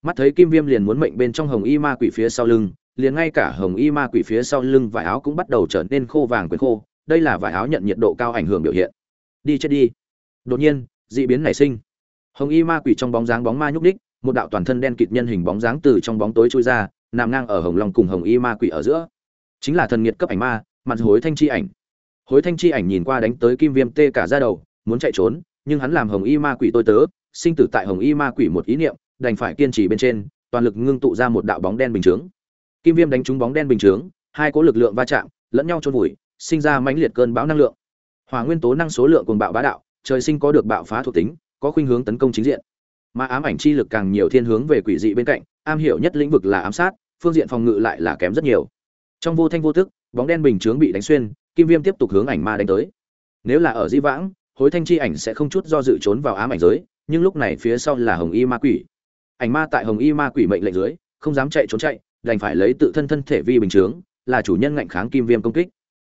Mắt thấy Kim Viêm liền muốn mệnh bên trong hồng y ma quỷ phía sau lưng, liền ngay cả hồng y ma quỷ phía sau lưng vải áo cũng bắt đầu trở nên khô vàng quyến khô, đây là vải áo nhận nhiệt độ cao ảnh hưởng biểu hiện. Đi chết đi. Đột nhiên, dị biến nảy sinh. Hồng y ma quỷ trong bóng dáng bóng ma nhúc đích, một đạo toàn thân đen kịt nhân hình bóng dáng từ trong bóng tối chui ra, nằm ngang ở hồng long cùng hồng y ma quỷ ở giữa. Chính là thần nghiệt cấp ảnh ma, mặt hối thanh chi ảnh. Hối thanh chi ảnh nhìn qua đánh tới Kim Viêm tê cả da đầu, muốn chạy trốn, nhưng hắn làm hồng y ma quỷ tôi tớ, sinh tử tại hồng y ma quỷ một ý niệm, đành phải kiên trì bên trên, toàn lực ngưng tụ ra một đạo bóng đen bình chướng. Kim Viêm đánh trúng bóng đen bình chướng, hai cỗ lực lượng va chạm, lẫn nhau chôn vùi, sinh ra mãnh liệt cơn bão năng lượng. Hỏa nguyên tố năng số lượng cuồng bạo bá đạo, trời sinh có được bạo phá thuộc tính, có khuynh hướng tấn công chính diện. Mà ám ảnh chi lực càng nhiều thiên hướng về quỷ dị bên cạnh, am hiểu nhất lĩnh vực là ám sát, phương diện phòng ngự lại là kém rất nhiều. Trong vô thanh vô tức, bóng đen bình chướng bị đánh xuyên, Kim Viêm tiếp tục hướng ảnh ma đánh tới. Nếu là ở Dĩ Vãng, Hối thanh chi ảnh sẽ không chút do dự trốn vào ám ảnh giới, nhưng lúc này phía sau là hồng y ma quỷ. Ảnh ma tại hồng y ma quỷ mệnh lệnh dưới, không dám chạy trốn chạy, đành phải lấy tự thân thân thể vi bình chướng, là chủ nhân ngạnh kháng Kim Viêm công kích.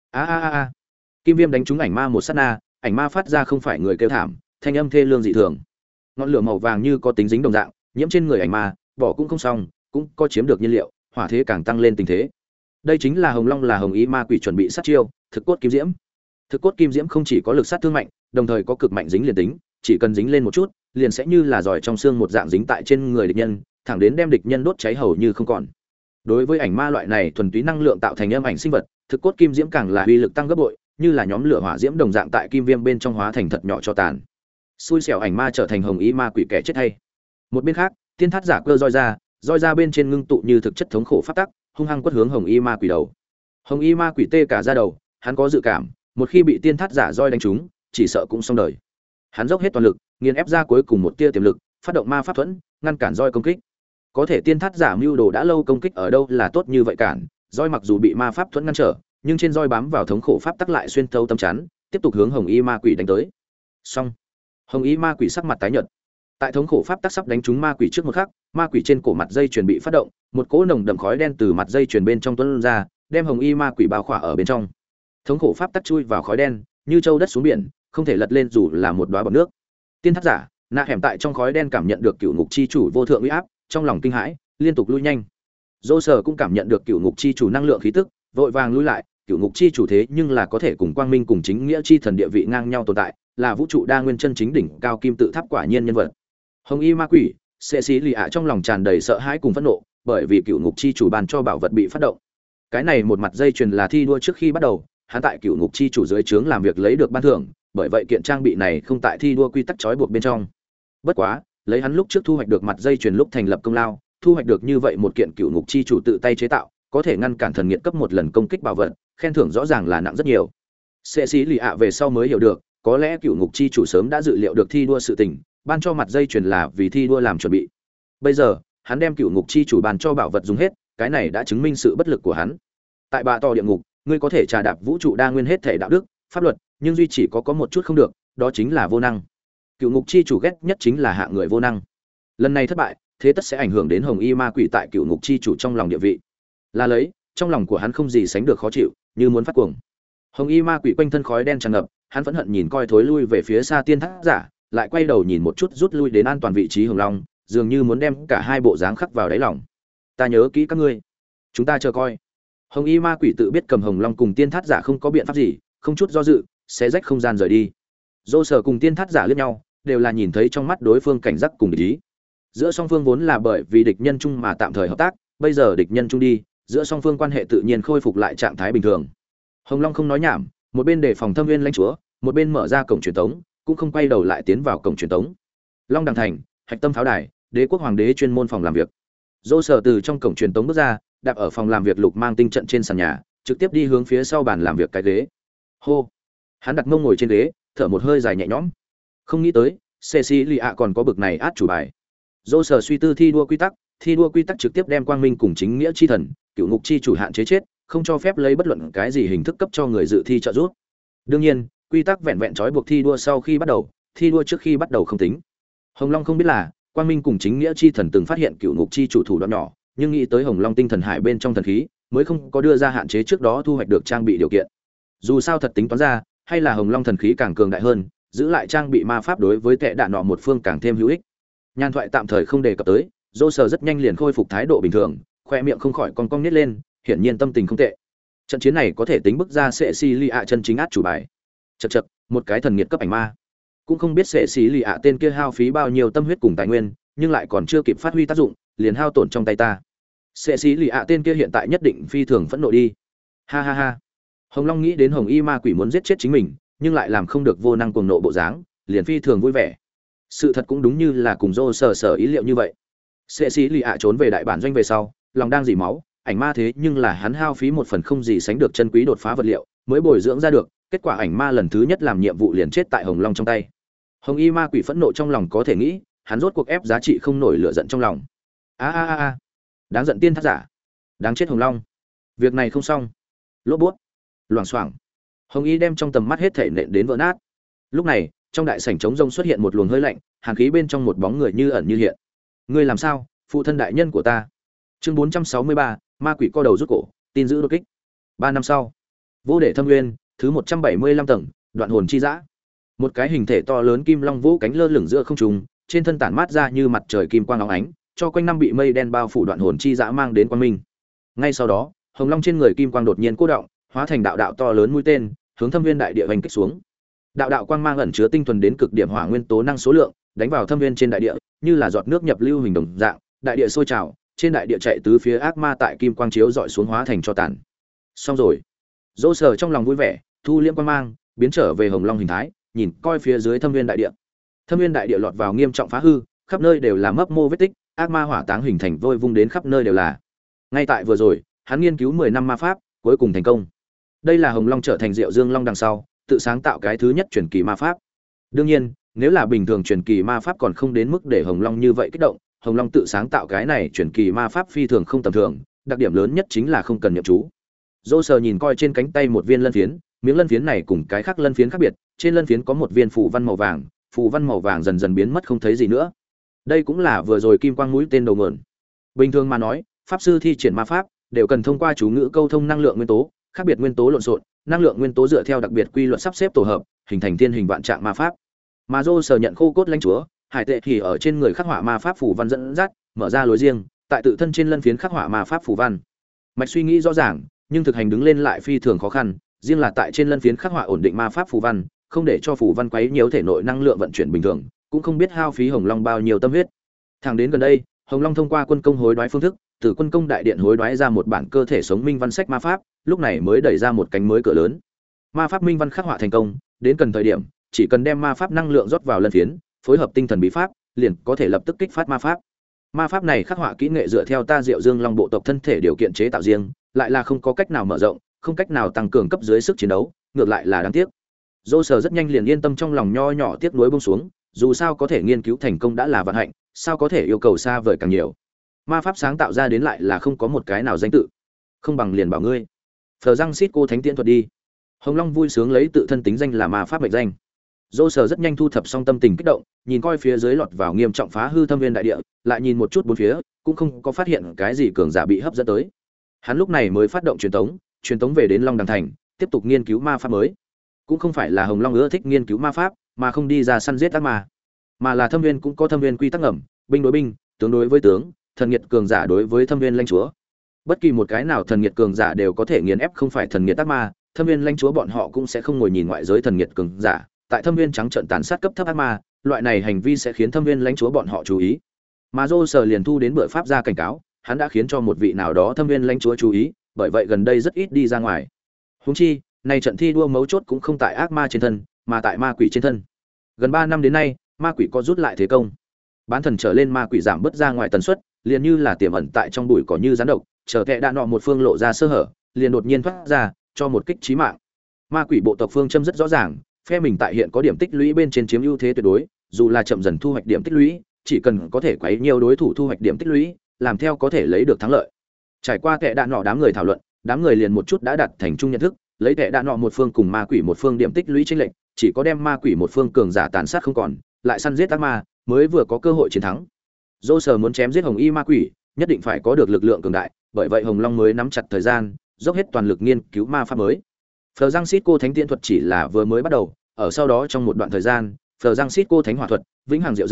A. Kim Viêm đánh trúng ảnh ma một sát na, ảnh ma phát ra không phải người kêu thảm, thanh âm thê lương dị thường. Ngọn lửa màu vàng như có tính dính đồng dạng, nhiễm trên người ảnh ma, bỏ cũng không xong, cũng có chiếm được nhiên liệu, hỏa thế càng tăng lên tình thế. Đây chính là Hồng Long là hồng y ma quỷ chuẩn bị sát chiêu, thực cốt kim diễm. Thực cốt kim diễm không chỉ có lực sát thương mạnh, đồng thời có cực mạnh dính liền tính, chỉ cần dính lên một chút, liền sẽ như là giỏi trong xương một dạng dính tại trên người địch nhân, thẳng đến đem địch nhân đốt cháy hầu như không còn. Đối với ảnh ma loại này thuần túy năng lượng tạo thành âm ảnh sinh vật, thực cốt kim diễm càng là uy lực tăng gấp bội, như là nhóm lửa hỏa diễm đồng dạng tại Kim Viêm bên trong hóa thành thật nhỏ cho tàn. Xui xẻo ảnh ma trở thành hồng y ma quỷ kẻ chết hay. Một bên khác, tiên thát giả cơ roi ra bên trên ngưng tụ như thực chất thống khổ phát tắc, hung hăng quất hướng hồng y ma quỷ đầu. Hồng y ma quỷ tê cả da đầu, hắn có dự cảm, một khi bị tiên thát giả roi đánh trúng, chỉ sợ cũng xong đời. Hắn dốc hết toàn lực, nghiền ép ra cuối cùng một tia tiềm lực, phát động ma pháp thuẫn, ngăn cản roi công kích. Có thể tiên thát giả mưu đồ đã lâu công kích ở đâu là tốt như vậy cản, roi mặc dù bị ma pháp thuẫn ngăn trở, nhưng trên roi bám vào thống khổ pháp tắc lại xuyên thấu tâm chắn, tiếp tục hướng hồng y ma quỷ đánh tới. Xong, hồng y ma quỷ sắc mặt tái nhợt. Tại thống khổ pháp tắc sắp đánh trúng ma quỷ trước một khắc, ma quỷ trên cổ mặt dây chuyền bị phát động, một cỗ nồng đậm khói đen từ mặt dây chuyền bên trong tuôn ra, đem hồng y ma quỷ bao khỏa ở bên trong. Thống khổ pháp tắc chui vào khói đen, như châu đất xuống biển, không thể lật lên dù là một đóa bọt nước. Tiên thát giả, Na hẻm tại trong khói đen cảm nhận được cựu ngục chi chủ vô thượng uy áp, trong lòng kinh hãi, liên tục lui nhanh. Dô Sở cũng cảm nhận được cựu ngục chi chủ năng lượng khí tức, vội vàng lui lại. Cựu ngục chi chủ thế nhưng là có thể cùng quang minh cùng chính nghĩa chi thần địa vị ngang nhau tồn tại, là vũ trụ đa nguyên chân chính đỉnh cao kim tự tháp quả nhiên nhân vật. Hồng y ma quỷ, Sệ Sĩ Lì ạ trong lòng tràn đầy sợ hãi cùng phẫn nộ, bởi vì cựu ngục chi chủ ban cho bảo vật bị phát động. Cái này một mặt dây chuyền là thi đua trước khi bắt đầu, hắn tại cựu ngục chi chủ dưới trướng làm việc lấy được ban thưởng, bởi vậy kiện trang bị này không tại thi đua quy tắc trói buộc bên trong. Bất quá, lấy hắn lúc trước thu hoạch được mặt dây chuyền lúc thành lập công lao, thu hoạch được như vậy một kiện cựu ngục chi chủ tự tay chế tạo, có thể ngăn cản thần nghiệt cấp một lần công kích bảo vật, khen thưởng rõ ràng là nặng rất nhiều. Sệ Sĩ Lì ạ về sau mới hiểu được, có lẽ cựu ngục chi chủ sớm đã dự liệu được thi đua sự tình, ban cho mặt dây chuyền là vì thi đua làm chuẩn bị. Bây giờ, hắn đem cựu ngục chi chủ ban cho bảo vật dùng hết, cái này đã chứng minh sự bất lực của hắn. Tại bạ tỏ địa ngục, ngươi có thể trà đạp vũ trụ đa nguyên hết thể đạo đức, pháp luật, nhưng duy chỉ có một chút không được, đó chính là vô năng. Cựu ngục chi chủ ghét nhất chính là hạ người vô năng. Lần này thất bại, thế tất sẽ ảnh hưởng đến hồng y ma quỷ tại cựu ngục chi chủ trong lòng địa vị. Là lấy, trong lòng của hắn không gì sánh được khó chịu, như muốn phát cuồng. Hồng y ma quỷ quanh thân khói đen tràn ngập, hắn phẫn hận nhìn coi thối lui về phía xa tiên thác giả, lại quay đầu nhìn một chút rút lui đến an toàn vị trí hồng long, dường như muốn đem cả hai bộ dáng khắc vào đáy lòng. Ta nhớ kỹ các ngươi, chúng ta chờ coi. Hồng y ma quỷ tự biết cầm hồng long cùng tiên thác giả không có biện pháp gì, không chút do dự, xé rách không gian rời đi. Dô Sở cùng tiên thác giả liếc nhau, đều là nhìn thấy trong mắt đối phương cảnh giác cùng địch ý. Giữa song phương vốn là bởi vì địch nhân chung mà tạm thời hợp tác, bây giờ địch nhân chung đi, giữa song phương quan hệ tự nhiên khôi phục lại trạng thái bình thường. Hồng Long không nói nhảm, một bên để phòng Thâm Nguyên lãnh chúa, một bên mở ra cổng truyền tống, cũng không quay đầu lại tiến vào cổng truyền tống. Long Đằng Thành, Hạch Tâm Pháo Đài, Đế quốc hoàng đế chuyên môn phòng làm việc. Dô Sở từ trong cổng truyền tống bước ra, đạp ở phòng làm việc lục mang tinh trận trên sàn nhà, trực tiếp đi hướng phía sau bàn làm việc cái ghế. Hô, hắn đặt mông ngồi trên ghế, thở một hơi dài nhẹ nhõm. Không nghĩ tới, Cecilia còn có bực này át chủ bài. Dô Sở suy tư thi đua quy tắc trực tiếp đem quang minh cùng chính nghĩa chi thần, cựu ngục chi chủ hạn chế chết, không cho phép lấy bất luận cái gì hình thức cấp cho người dự thi trợ giúp. Đương nhiên, quy tắc vẹn vẹn trói buộc thi đua sau khi bắt đầu, thi đua trước khi bắt đầu không tính. Hồng Long không biết là, quang minh cùng chính nghĩa chi thần từng phát hiện cựu ngục chi chủ thủ đoạn nhỏ, nhưng nghĩ tới Hồng Long tinh thần hải bên trong thần khí, mới không có đưa ra hạn chế trước đó thu hoạch được trang bị điều kiện. Dù sao thật tính toán ra, hay là Hồng Long thần khí càng cường đại hơn, giữ lại trang bị ma pháp đối với tệ đạn nọ một phương càng thêm hữu ích. Nhan thoại tạm thời không đề cập tới, dô sờ rất nhanh liền khôi phục thái độ bình thường, khoe miệng không khỏi cong cong nít lên, hiển nhiên tâm tình không tệ. Trận chiến này có thể tính bức ra sẽ xì lì ạ chân chính át chủ bài. Chậc chậc, một cái thần nghiệt cấp ảnh ma, cũng không biết sẽ xì lì ạ tên kia hao phí bao nhiêu tâm huyết cùng tài nguyên, nhưng lại còn chưa kịp phát huy tác dụng, liền hao tổn trong tay ta. Sẽ xì lì ạ tên kia hiện tại nhất định phi thường phẫn nộ đi. Ha ha ha. Hồng Long nghĩ đến Hồng Y ma quỷ muốn giết chết chính mình, nhưng lại làm không được vô năng cuồng nộ bộ dáng, liền phi thường vui vẻ. Sự thật cũng đúng như là cùng Dô sở ý liệu như vậy. Sẽ xì lì ạ trốn về đại bản doanh về sau, lòng đang dỉ máu, ảnh ma thế nhưng là hắn hao phí một phần không gì sánh được chân quý đột phá vật liệu, mới bồi dưỡng ra được, kết quả ảnh ma lần thứ nhất làm nhiệm vụ liền chết tại Hồng Long trong tay. Hồng Y ma quỷ phẫn nộ trong lòng có thể nghĩ, hắn rốt cuộc ép giá trị không nổi lửa giận trong lòng. A, đáng giận tiên thác giả, đáng chết Hồng Long. Việc này không xong. Lốp bút, loảng xoảng. Hồng Y đem trong tầm mắt hết thảy nện đến vỡ nát. Lúc này, trong đại sảnh trống rông xuất hiện một luồng hơi lạnh, hàn khí bên trong một bóng người như ẩn như hiện. Ngươi làm sao, phụ thân đại nhân của ta? Chương 463, ma quỷ co đầu rút cổ, tin giữ đột kích. 3 năm sau, Vô Để Thâm Nguyên, thứ 175 tầng, Đoạn hồn chi dã. Một cái hình thể to lớn kim long vũ cánh lơ lửng giữa không trung, trên thân tản mát ra như mặt trời kim quang óng ánh, cho quanh năm bị mây đen bao phủ Đoạn hồn chi dã mang đến quang minh. Ngay sau đó, hồng long trên người kim quang đột nhiên cô động, hóa thành đạo đạo to lớn mũi tên, hướng Thâm Viên đại địa vành kích xuống. Đạo đạo quang mang ẩn chứa tinh thuần đến cực điểm hỏa nguyên tố năng số lượng, đánh vào Thâm Viên trên đại địa, như là giọt nước nhập lưu hình đồng dạng, đại địa sôi trào, trên đại địa chạy tứ phía ác ma tại kim quang chiếu dọi xuống hóa thành cho tàn. Xong rồi. Dỗ Sở trong lòng vui vẻ, thu liễm quang mang, biến trở về hồng long hình thái, nhìn coi phía dưới Thâm Viên đại địa. Thâm Viên đại địa lọt vào nghiêm trọng phá hư, khắp nơi đều là mấp mô vết tích, ác ma hỏa táng hình thành vôi vung đến khắp nơi đều là. Ngay tại vừa rồi, hắn nghiên cứu 10 năm ma pháp, cuối cùng thành công. Đây là hồng long trở thành Diệu Dương Long đằng sau, tự sáng tạo cái thứ nhất truyền kỳ ma pháp. Đương nhiên, nếu là bình thường truyền kỳ ma pháp còn không đến mức để hồng long như vậy kích động, hồng long tự sáng tạo cái này truyền kỳ ma pháp phi thường không tầm thường, đặc điểm lớn nhất chính là không cần niệm chú. Dỗ Sở nhìn coi trên cánh tay một viên lân phiến, miếng lân phiến này cùng cái khác lân phiến khác biệt, trên lân phiến có một viên phù văn màu vàng dần dần biến mất không thấy gì nữa. Đây cũng là vừa rồi kim quang mũi tên đầu nguồn. Bình thường mà nói, pháp sư thi triển ma pháp đều cần thông qua chú ngữ câu thông năng lượng nguyên tố, khác biệt nguyên tố lộn xộn, năng lượng nguyên tố dựa theo đặc biệt quy luật sắp xếp tổ hợp, hình thành thiên hình vạn trạng ma pháp. Mà Dỗ Sở nhận khô cốt lãnh chúa, hải tệ thì ở trên người khắc họa ma pháp phù văn dẫn dắt, mở ra lối riêng, tại tự thân trên lân phiến khắc họa ma pháp phù văn. Mạch suy nghĩ rõ ràng, nhưng thực hành đứng lên lại phi thường khó khăn, riêng là tại trên lân phiến khắc họa ổn định ma pháp phù văn, không để cho phù văn quấy nhiễu thể nội năng lượng vận chuyển bình thường, cũng không biết hao phí hồng long bao nhiêu tâm huyết. Thẳng đến gần đây, hồng long thông qua quân công hối đoái phương thức, từ quân công đại điện hối đoái ra một bản cơ thể sống minh văn sách ma pháp, lúc này mới đẩy ra một cánh mới cửa lớn. Ma pháp minh văn khắc họa thành công, đến cần thời điểm, chỉ cần đem ma pháp năng lượng rót vào lân phiến, phối hợp tinh thần bí pháp, liền có thể lập tức kích phát ma pháp. Ma pháp này khắc họa kỹ nghệ dựa theo ta Diệu Dương Long bộ tộc thân thể điều kiện chế tạo riêng, lại là không có cách nào mở rộng, không cách nào tăng cường cấp dưới sức chiến đấu, ngược lại là đáng tiếc. Dỗ Sở rất nhanh liền yên tâm trong lòng nho nhỏ tiếc nuối buông xuống, dù sao có thể nghiên cứu thành công đã là vận hạnh, sao có thể yêu cầu xa vời càng nhiều. Ma pháp sáng tạo ra đến lại là không có một cái nào danh tự, không bằng liền bảo ngươi. Phờ răng xít cô thánh tiễn thuật đi. Hồng Long vui sướng lấy tự thân tính danh là ma pháp mệnh danh. Dỗ Sở rất nhanh thu thập xong tâm tình kích động, nhìn coi phía dưới lọt vào nghiêm trọng phá hư Thâm Viên đại địa, lại nhìn một chút bốn phía, cũng không có phát hiện cái gì cường giả bị hấp dẫn tới. Hắn lúc này mới phát động truyền tống về đến Long Đằng thành, tiếp tục nghiên cứu ma pháp mới. Cũng không phải là Hồng Long ưa thích nghiên cứu ma pháp, mà không đi ra săn giết ác ma, mà là Thâm Viên cũng có Thâm Viên quy tắc ngầm, binh đối binh, tướng đối với tướng, thần nghiệt cường giả đối với Thâm Viên lãnh chúa. Bất kỳ một cái nào thần nghiệt cường giả đều có thể nghiền ép không phải thần nghiệt ác ma, Thâm Viên lãnh chúa bọn họ cũng sẽ không ngồi nhìn ngoại giới thần nghiệt cường giả, tại Thâm Viên trắng trợn tàn sát cấp thấp ác ma, loại này hành vi sẽ khiến Thâm Viên lãnh chúa bọn họ chú ý. Mà Dỗ Sở liền thu đến bữa pháp ra cảnh cáo, hắn đã khiến cho một vị nào đó Thâm Viên lãnh chúa chú ý, bởi vậy gần đây rất ít đi ra ngoài. Huống chi, này trận thi đua mấu chốt cũng không tại ác ma trên thân, mà tại ma quỷ trên thân. Gần 3 năm đến nay, ma quỷ có rút lại thế công. Bán thần trở lên ma quỷ giảm bớt ra ngoài tần suất, liền như là tiềm ẩn tại trong bụi cỏ như rắn độc, chờ kẻ đã nọ một phương lộ ra sơ hở, liền đột nhiên thoát ra, cho một kích chí mạng. Ma quỷ bộ tộc phương châm rất rõ ràng, phe mình tại hiện có điểm tích lũy bên trên chiếm ưu thế tuyệt đối, dù là chậm dần thu hoạch điểm tích lũy, chỉ cần có thể quấy nhiều đối thủ thu hoạch điểm tích lũy, làm theo có thể lấy được thắng lợi. Trải qua kẻ đạn nọ đám người thảo luận, đám người liền một chút đã đạt thành chung nhận thức, lấy kẻ đạn nọ một phương cùng ma quỷ một phương điểm tích lũy chênh lệch, chỉ có đem ma quỷ một phương cường giả tàn sát không còn, lại săn giết ác ma, mới vừa có cơ hội chiến thắng. Dỗ Sở muốn chém giết Hồng Y ma quỷ, nhất định phải có được lực lượng cường đại, bởi vậy Hồng Long mới nắm chặt thời gian, dốc hết toàn lực nghiên cứu ma pháp mới. Phờ răng xít cô thánh tiễn thuật chỉ là vừa mới bắt đầu, ở sau đó trong một đoạn thời gian, Phờ răng xít cô thánh hỏa thuật, vĩnh hằng diệu dương,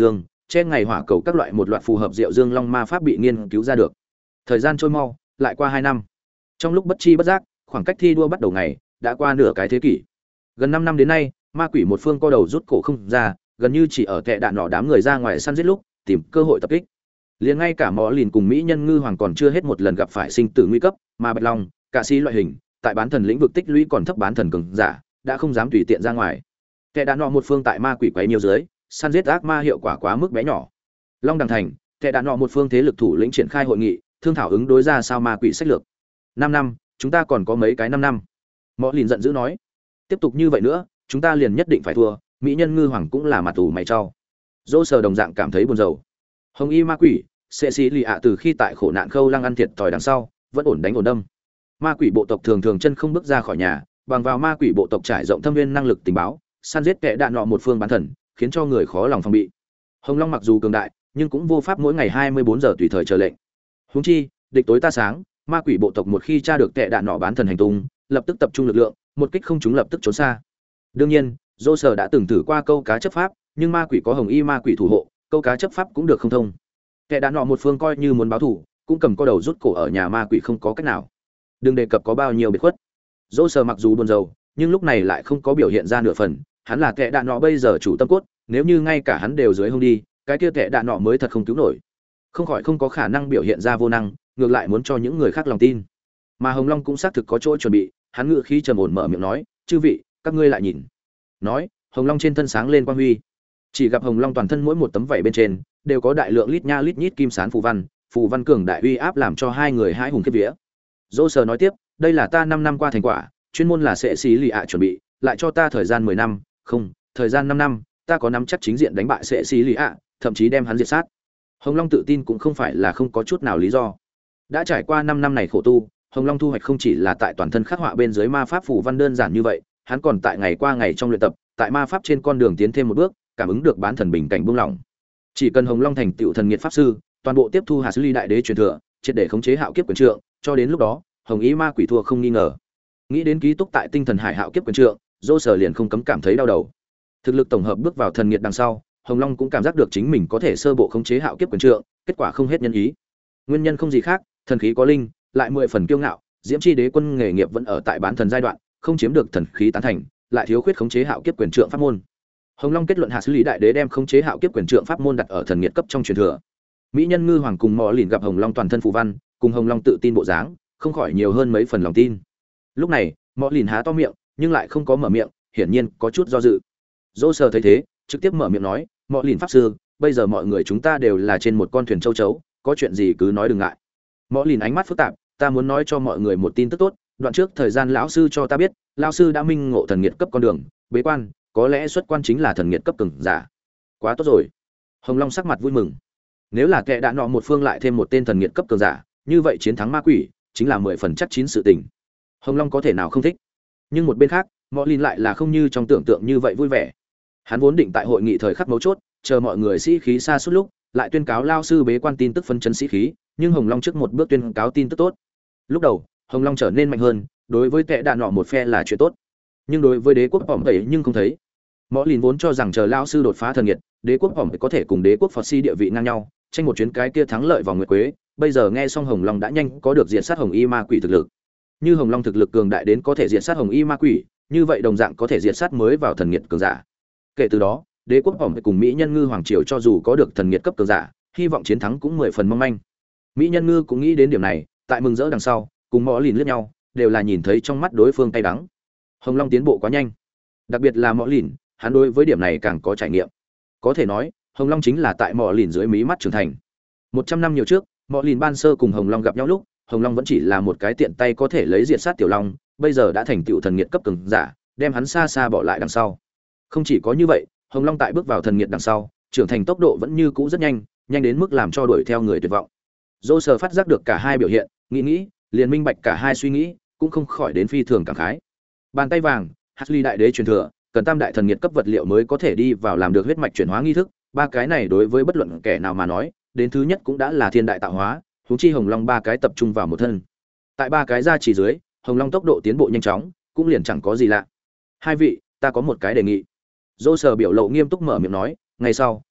che ngày hỏa cầu các loại một loạt phù hợp Diệu Dương Long ma pháp bị nghiên cứu ra được. Thời gian trôi mau, lại qua 2 năm. Trong lúc bất chi bất giác, khoảng cách thi đua bắt đầu ngày đã qua nửa cái thế kỷ. Gần 5 năm đến nay, ma quỷ một phương co đầu rút cổ không ra, gần như chỉ ở kẻ đạn nọ đám người ra ngoài săn giết lúc tìm cơ hội tập kích. Liền ngay cả Mọ Lìn cùng Mỹ Nhân Ngư Hoàng còn chưa hết một lần gặp phải sinh tử nguy cấp, mà Bạch Long, Cạ Sĩ loại hình, tại bán thần lĩnh vực tích lũy còn thấp bán thần cường giả, đã không dám tùy tiện ra ngoài. Kẻ đạn nọ một phương tại ma quỷ quấy nhiều dưới, săn giết ác ma hiệu quả quá mức bé nhỏ. Long Đằng Thành, kẻ đạn nọ một phương thế lực thủ lĩnh triển khai hội nghị, thương thảo ứng đối ra sao ma quỷ sách lược. 5 năm, chúng ta còn có mấy cái 5 năm. Mọ Lìn giận dữ nói, tiếp tục như vậy nữa, chúng ta liền nhất định phải thua, Mỹ Nhân Ngư Hoàng cũng là mặt tù mày trao. Dỗ Sở đồng dạng cảm thấy buồn rầu. Hồng Y ma quỷ, Sệ Sĩ Lì ạ từ khi tại khổ nạn khâu lăng ăn thiệt thòi đằng sau, vẫn ổn đánh ổn đâm. Ma quỷ bộ tộc thường thường chân không bước ra khỏi nhà, bằng vào ma quỷ bộ tộc trải rộng thâm viên năng lực tình báo, săn giết kẻ đạn nọ một phương bán thần, khiến cho người khó lòng phòng bị. Hồng Long mặc dù cường đại, nhưng cũng vô pháp mỗi ngày 24 giờ tùy thời chờ lệnh. Huống chi, địch tối ta sáng, ma quỷ bộ tộc một khi tra được kẻ đạn nọ bán thần hành tung, lập tức tập trung lực lượng, một kích không trúng lập tức trốn xa. Đương nhiên, Dô Sở đã từng thử qua câu cá chấp pháp, nhưng ma quỷ có Hồng Y ma quỷ thủ hộ, câu cá chấp pháp cũng được không thông. Kẻ đạn nọ một phương coi như muốn báo thù, cũng cầm co đầu rút cổ ở nhà ma quỷ không có cách nào. Đừng đề cập có bao nhiêu biệt khuất. Dô Sở mặc dù buồn rầu, nhưng lúc này lại không có biểu hiện ra nửa phần, hắn là kẻ đạn nọ bây giờ chủ tâm cốt, nếu như ngay cả hắn đều dưới hông đi, cái kia kẻ đạn nọ mới thật không cứu nổi. Không khỏi không có khả năng biểu hiện ra vô năng, ngược lại muốn cho những người khác lòng tin. Mà Hồng Long cũng xác thực có chỗ chuẩn bị, hắn ngự khí trầm ổn mở miệng nói, "Chư vị, các ngươi lại nhìn." Nói, Hồng Long trên thân sáng lên quang huy. Chỉ gặp Hồng Long toàn thân mỗi một tấm vảy bên trên đều có đại lượng lít nha lít nhít kim sán phù văn cường đại uy áp làm cho hai người hãi hùng khiếp vía. Dô Sở nói tiếp, "Đây là ta 5 năm qua thành quả, chuyên môn là Sệ Sĩ Lì ạ chuẩn bị, lại cho ta thời gian 10 năm, không, thời gian 5 năm, ta có nắm chắc chính diện đánh bại Sệ Sĩ Lì ạ, thậm chí đem hắn diệt sát." Hồng Long tự tin cũng không phải là không có chút nào lý do. Đã trải qua 5 năm này khổ tu, Hồng Long thu hoạch không chỉ là tại toàn thân khắc họa bên dưới ma pháp phù văn đơn giản như vậy, hắn còn tại ngày qua ngày trong luyện tập, tại ma pháp trên con đường tiến thêm một bước, cảm ứng được bán thần bình cảnh buông lỏng. Chỉ cần Hồng Long thành tựu thần nghiệt pháp sư, toàn bộ tiếp thu Hà Sư Ly đại đế truyền thừa, triệt để khống chế hạo kiếp quyền trượng, cho đến lúc đó, Hồng Y ma quỷ thua không nghi ngờ. Nghĩ đến ký túc tại tinh thần hải hạo kiếp quyền trượng, Dô Sở liền không cấm cảm thấy đau đầu. Thực lực tổng hợp bước vào thần nghiệt đằng sau, Hồng Long cũng cảm giác được chính mình có thể sơ bộ khống chế hạo kiếp quyền trượng, kết quả không hết nhân ý. Nguyên nhân không gì khác, thần khí có linh, lại 10 phần kiêu ngạo, Diễm Chi Đế quân nghề nghiệp vẫn ở tại bán thần giai đoạn, không chiếm được thần khí tán thành, lại thiếu khuyết khống chế hạo kiếp quyền trượng pháp môn. Hồng Long kết luận Hạ Sư Lý đại đế đem khống chế hạo kiếp quyền trượng pháp môn đặt ở thần nghiệt cấp trong truyền thừa. Mỹ Nhân Ngư Hoàng cùng Mọ Lìn gặp Hồng Long toàn thân phù văn, cùng Hồng Long tự tin bộ dáng, không khỏi nhiều hơn mấy phần lòng tin. Lúc này, Mọ Lìn há to miệng, nhưng lại không có mở miệng, hiển nhiên có chút do dự. Dô Sở thấy thế, trực tiếp mở miệng nói, "Mọ Lìn pháp sư, bây giờ mọi người chúng ta đều là trên một con thuyền châu chấu, có chuyện gì cứ nói đừng ngại." Mọ Lìn ánh mắt phức tạp, "Ta muốn nói cho mọi người một tin tức tốt, đoạn trước thời gian lão sư cho ta biết, lão sư đã minh ngộ thần nghiệt cấp con đường, bế quan, có lẽ xuất quan chính là thần nghiệt cấp cường giả." Quá tốt rồi. Hồng Long sắc mặt vui mừng. Nếu là kẻ đã nọ một phương lại thêm một tên thần nghiệt cấp cường giả, như vậy chiến thắng ma quỷ chính là 10 phần chắc chín sự tình. Hồng Long có thể nào không thích. Nhưng một bên khác, Mọ Lìn lại là không như trong tưởng tượng như vậy vui vẻ. Hắn vốn định tại hội nghị thời khắc mấu chốt, chờ mọi người sĩ khí xa suốt lúc, lại tuyên cáo lao sư bế quan tin tức phân chấn sĩ khí, nhưng Hồng Long trước một bước tuyên cáo tin tức tốt. Lúc đầu, Hồng Long trở nên mạnh hơn, đối với kẻ đạn nọ một phe là chuyện tốt. Nhưng đối với đế quốc Bỏm Tẩy nhưng không thấy. Mọ Lìn vốn cho rằng chờ lao sư đột phá thần nghiệt, đế quốc Bỏm có thể cùng đế quốc Phật Si địa vị ngang nhau, tranh một chuyến cái kia thắng lợi vòng nguyệt quế. Bây giờ nghe xong Hồng Long đã nhanh có được diệt sát Hồng Y ma quỷ thực lực. Như Hồng Long thực lực cường đại đến có thể diệt sát Hồng Y ma quỷ, như vậy đồng dạng có thể diệt sát mới vào thần nghiệt cường giả. Kể từ đó, đế quốc Bỏm cùng Mỹ Nhân Ngư Hoàng triều cho dù có được thần nghiệt cấp cường giả, hy vọng chiến thắng cũng 10 phần mong manh. Mỹ Nhân Ngư cũng nghĩ đến điểm này, tại mừng rỡ đằng sau, cùng Mọ Lìn liếc nhau, đều là nhìn thấy trong mắt đối phương cay đắng. Hồng Long tiến bộ quá nhanh, đặc biệt là Mọ Lìn, hắn đối với điểm này càng có trải nghiệm. Có thể nói, Hồng Long chính là tại Mọ Lìn dưới mí mắt trưởng thành. 100 năm nhiều trước, Mọ Lìn ban sơ cùng Hồng Long gặp nhau lúc, Hồng Long vẫn chỉ là một cái tiện tay có thể lấy diệt sát tiểu long, bây giờ đã thành tựu thần nghiệt cấp cường giả, đem hắn xa xa bỏ lại đằng sau. Không chỉ có như vậy, Hồng Long tại bước vào thần nghiệt đằng sau, trưởng thành tốc độ vẫn như cũ rất nhanh, nhanh đến mức làm cho đuổi theo người tuyệt vọng. Dô Sở phát giác được cả hai biểu hiện, nghĩ, liền minh bạch cả hai suy nghĩ, cũng không khỏi đến phi thường cảm khái. Bàn tay vàng, Hasley đại đế truyền thừa, cần tam đại thần nghiệt cấp vật liệu mới có thể đi vào làm được huyết mạch chuyển hóa nghi thức, ba cái này đối với bất luận kẻ nào mà nói, đến thứ nhất cũng đã là thiên đại tạo hóa, huống chi Hồng Long ba cái tập trung vào một thân. Tại ba cái gia chỉ dưới, Hồng Long tốc độ tiến bộ nhanh chóng, cũng liền chẳng có gì lạ. "Hai vị, ta có một cái đề nghị." Dô Sở biểu lộ nghiêm túc mở miệng nói, "Ngày sau,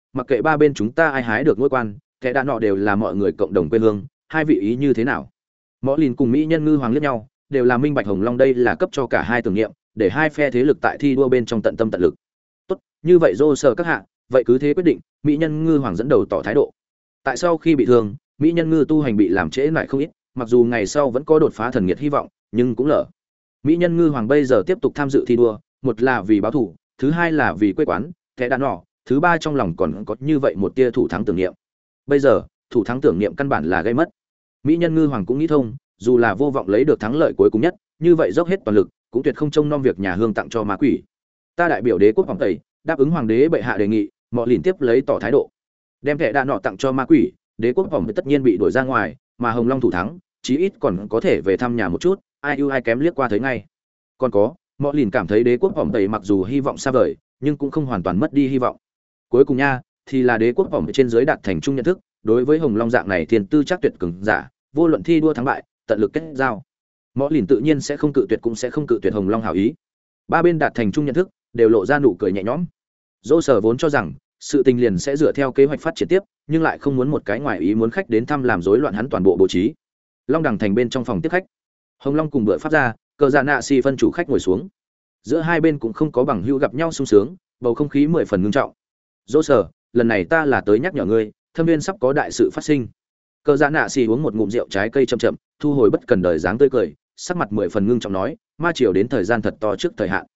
mặc kệ ba bên chúng ta ai hái được ngôi quan, kẻ đạn nọ đều là mọi người cộng đồng quê hương, hai vị ý như thế nào? Mõ Lìn cùng mỹ nhân ngư hoàng liếc nhau, đều là minh bạch Hồng Long đây là cấp cho cả hai tưởng niệm, để hai phe thế lực tại thi đua bên trong tận tâm tận lực. Tốt, như vậy Dô Sở các hạ, vậy cứ thế quyết định, mỹ nhân ngư hoàng dẫn đầu tỏ thái độ. Tại sau khi bị thương, mỹ nhân ngư tu hành bị làm trễ lại không ít, mặc dù ngày sau vẫn có đột phá thần nghiệt hy vọng, nhưng cũng lỡ. Mỹ nhân ngư hoàng bây giờ tiếp tục tham dự thi đua, một là vì báo thủ, thứ hai là vì quê quán, kẻ đàn nọ, thứ ba trong lòng còn có như vậy một tia thủ thắng tưởng niệm. Bây giờ, thủ thắng tưởng niệm căn bản là gây mất. Mỹ nhân ngư hoàng cũng nghĩ thông, dù là vô vọng lấy được thắng lợi cuối cùng nhất, như vậy dốc hết toàn lực, cũng tuyệt không trông nom việc nhà hương tặng cho ma quỷ. Ta đại biểu đế quốc hoàng tẩy, đáp ứng hoàng đế bệ hạ đề nghị, mọi lìn tiếp lấy tỏ thái độ, đem kẻ đàn nọ tặng cho ma quỷ, đế quốc vòng tất nhiên bị đuổi ra ngoài, mà Hồng Long thủ thắng, chí ít còn có thể về thăm nhà một chút, ai ưu ai kém liếc qua thấy ngay. Còn có, mọi lìn cảm thấy đế quốc vòng tẩy mặc dù hy vọng xa vời, nhưng cũng không hoàn toàn mất đi hy vọng. Cuối cùng nha, thì là đế quốc vòng trên dưới đạt thành chung nhận thức, đối với Hồng Long dạng này thiên tư chắc tuyệt cường giả, vô luận thi đua thắng bại, tận lực kết giao. Mọi lìn tự nhiên sẽ không cự tuyệt cũng sẽ không cự tuyệt Hồng Long hảo ý. Ba bên đạt thành chung nhận thức, đều lộ ra nụ cười nhẹ nhõm. Dỗ Sở vốn cho rằng sự tình liền sẽ dựa theo kế hoạch phát triển tiếp, nhưng lại không muốn một cái ngoài ý muốn khách đến thăm làm rối loạn hắn toàn bộ bố trí. Long Đằng thành bên trong phòng tiếp khách, Hồng Long cùng Bựa Pháp ra, Cờ Dạ Nạ Xỉ phân chủ khách ngồi xuống. Giữa hai bên cũng không có bằng hữu gặp nhau sung sướng, bầu không khí mười phần ngưng trọng. Dỗ Sở, lần này ta là tới nhắc nhở ngươi, Thâm Viên sắp có đại sự phát sinh. Cờ Dạ Nạ Xỉ uống một ngụm rượu trái cây chậm chậm, thu hồi bất cần đời dáng tươi cười, sắc mặt mười phần ngưng trọng nói, ma triều đến thời gian thật to trước thời hạn.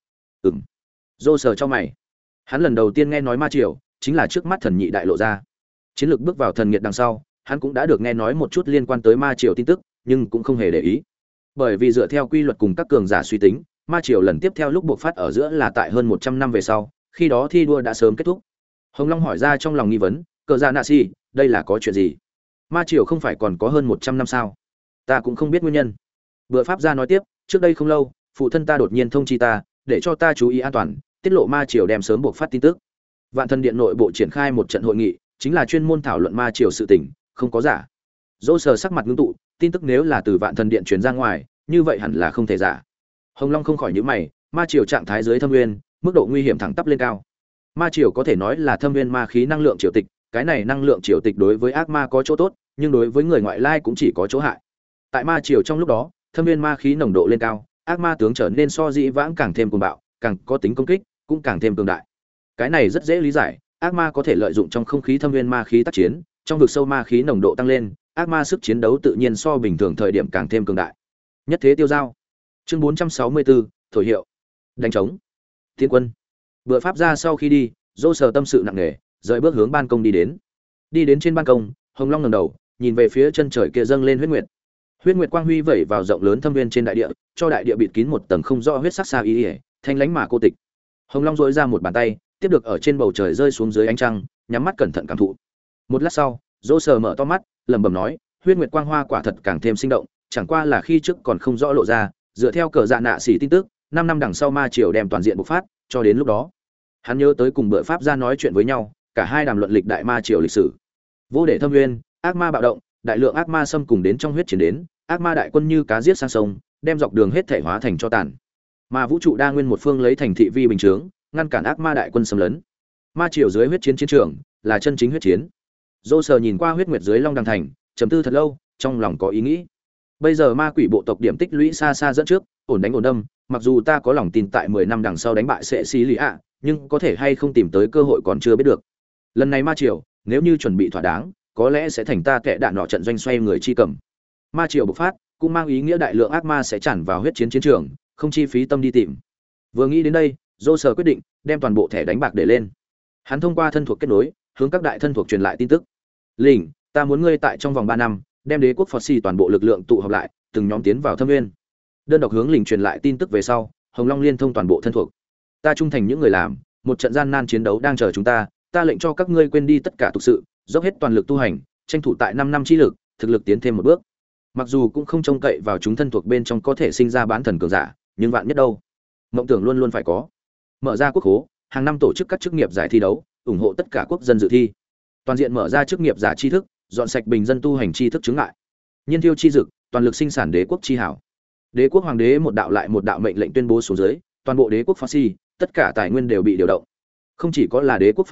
Dỗ Sở cho mày. Hắn lần đầu tiên nghe nói ma triều, chính là trước mắt thần nhị đại lộ ra. Chiến lược bước vào thần nghiệt đằng sau, hắn cũng đã được nghe nói một chút liên quan tới ma triều tin tức, nhưng cũng không hề để ý. Bởi vì dựa theo quy luật cùng các cường giả suy tính, ma triều lần tiếp theo lúc buộc phát ở giữa là tại hơn 100 năm về sau, khi đó thi đua đã sớm kết thúc. Hồng Long hỏi ra trong lòng nghi vấn, Cờ Dạ Nạ Xỉ, đây là có chuyện gì? Ma triều không phải còn có hơn 100 năm sao? Ta cũng không biết nguyên nhân. Bựa Pháp gia nói tiếp, trước đây không lâu, phụ thân ta đột nhiên thông chi ta, để cho ta chú ý an toàn, tiết lộ ma triều đem sớm buộc phát tin tức. Vạn Thần Điện nội bộ triển khai một trận hội nghị, chính là chuyên môn thảo luận ma triều sự tình, không có giả. Dỗ Sở sắc mặt ngưng tụ, tin tức nếu là từ Vạn Thần Điện truyền ra ngoài, như vậy hẳn là không thể giả. Hồng Long không khỏi nhíu mày, ma triều trạng thái dưới thâm nguyên, mức độ nguy hiểm thẳng tắp lên cao. Ma triều có thể nói là thâm nguyên ma khí năng lượng triều tịch, cái này năng lượng triều tịch đối với ác ma có chỗ tốt, nhưng đối với người ngoại lai cũng chỉ có chỗ hại. Tại ma triều trong lúc đó, thâm nguyên ma khí nồng độ lên cao, ác ma tướng trở nên so dĩ vãng càng thêm cuồng bạo, càng có tính công kích, cũng càng thêm cường đại. Cái này rất dễ lý giải, ác ma có thể lợi dụng trong không khí thâm nguyên ma khí tác chiến, trong vực sâu ma khí nồng độ tăng lên, ác ma sức chiến đấu tự nhiên so bình thường thời điểm càng thêm cường đại. Nhất thế tiêu giao. Chương 464, thổi hiệu. Đánh trống. Thiên quân. Bựa Pháp ra sau khi đi, Dỗ Sở tâm sự nặng nề, rời bước hướng ban công đi đến. Đi đến trên ban công, Hồng Long ngẩng đầu, nhìn về phía chân trời kia dâng lên huyết nguyệt. Huyết nguyệt quang huy vẩy vào rộng lớn thâm nguyên trên đại địa, cho đại địa bịt kín một tầng không rõ huyết sắc xa ý, thanh lãnh mà cô tịch. Hồng Long dội ra một bàn tay, tiếp được ở trên bầu trời rơi xuống dưới ánh trăng, nhắm mắt cẩn thận cảm thụ. Một lát sau, Dỗ Sở mở to mắt, lẩm bẩm nói, huyết nguyệt quang hoa quả thật càng thêm sinh động, chẳng qua là khi trước còn không rõ lộ ra, dựa theo Cờ Dạ Nạ Xỉ tin tức, 5 năm đằng sau ma triều đem toàn diện bộc phát, cho đến lúc đó, hắn nhớ tới cùng Bựa Pháp gia nói chuyện với nhau, cả hai đàm luận lịch đại ma triều lịch sử. Vô để thâm nguyên, ác ma bạo động, đại lượng ác ma xâm cùng đến trong huyết chiến đến, ác ma đại quân như cá giết sang sông, đem dọc đường hết thể hóa thành cho tàn. Mà vũ trụ đa nguyên một phương lấy thành thị vi bình chướng, ngăn cản ác ma đại quân xâm lấn. Ma triều dưới huyết chiến chiến trường, là chân chính huyết chiến. Dỗ Sở nhìn qua huyết nguyệt dưới Long Đằng thành, trầm tư thật lâu, trong lòng có ý nghĩ. Bây giờ ma quỷ bộ tộc điểm tích lũy xa xa dẫn trước, ổn đánh ổn đâm, mặc dù ta có lòng tin tại 10 năm đằng sau đánh bại sẽ xí lý ạ, nhưng có thể hay không tìm tới cơ hội còn chưa biết được. Lần này ma triều, nếu như chuẩn bị thỏa đáng, có lẽ sẽ thành ta kẻ đạn nọ trận doanh xoay người chi cầm. Ma triều bộc phát, cũng mang ý nghĩa đại lượng ác ma sẽ tràn vào huyết chiến chiến trường, không chi phí tâm đi tìm. Vừa nghĩ đến đây, Dỗ Sở quyết định đem toàn bộ thẻ đánh bạc để lên. Hắn thông qua thân thuộc kết nối, hướng các đại thân thuộc truyền lại tin tức. Lĩnh, ta muốn ngươi tại trong vòng 3 năm, đem đế quốc Phật Xỉ toàn bộ lực lượng tụ họp lại, từng nhóm tiến vào thâm nguyên. Đơn độc hướng Lĩnh truyền lại tin tức về sau, Hồng Long liên thông toàn bộ thân thuộc. Ta trung thành những người làm, một trận gian nan chiến đấu đang chờ chúng ta, ta lệnh cho các ngươi quên đi tất cả tục sự, dốc hết toàn lực tu hành, tranh thủ tại 5 năm chi lực, thực lực tiến thêm một bước. Mặc dù cũng không trông cậy vào chúng thân thuộc bên trong có thể sinh ra bán thần cường giả, nhưng vạn nhất đâu, mộng tưởng luôn luôn phải có. Mở ra quốc khố, hàng năm tổ chức các chức nghiệp giải thi đấu, ủng hộ tất cả quốc dân dự thi. Toàn diện mở ra chức nghiệp giả tri thức, dọn sạch bình dân tu hành tri thức chứng ngại. Nhiên thiêu chi dực, toàn lực sinh sản đế quốc chi hảo. Đế quốc hoàng đế một đạo lại một đạo mệnh lệnh tuyên bố xuống dưới, toàn bộ đế quốc Phật Xỉ, tất cả tài nguyên đều bị điều động. Không chỉ có là đế quốc Phật Xỉ,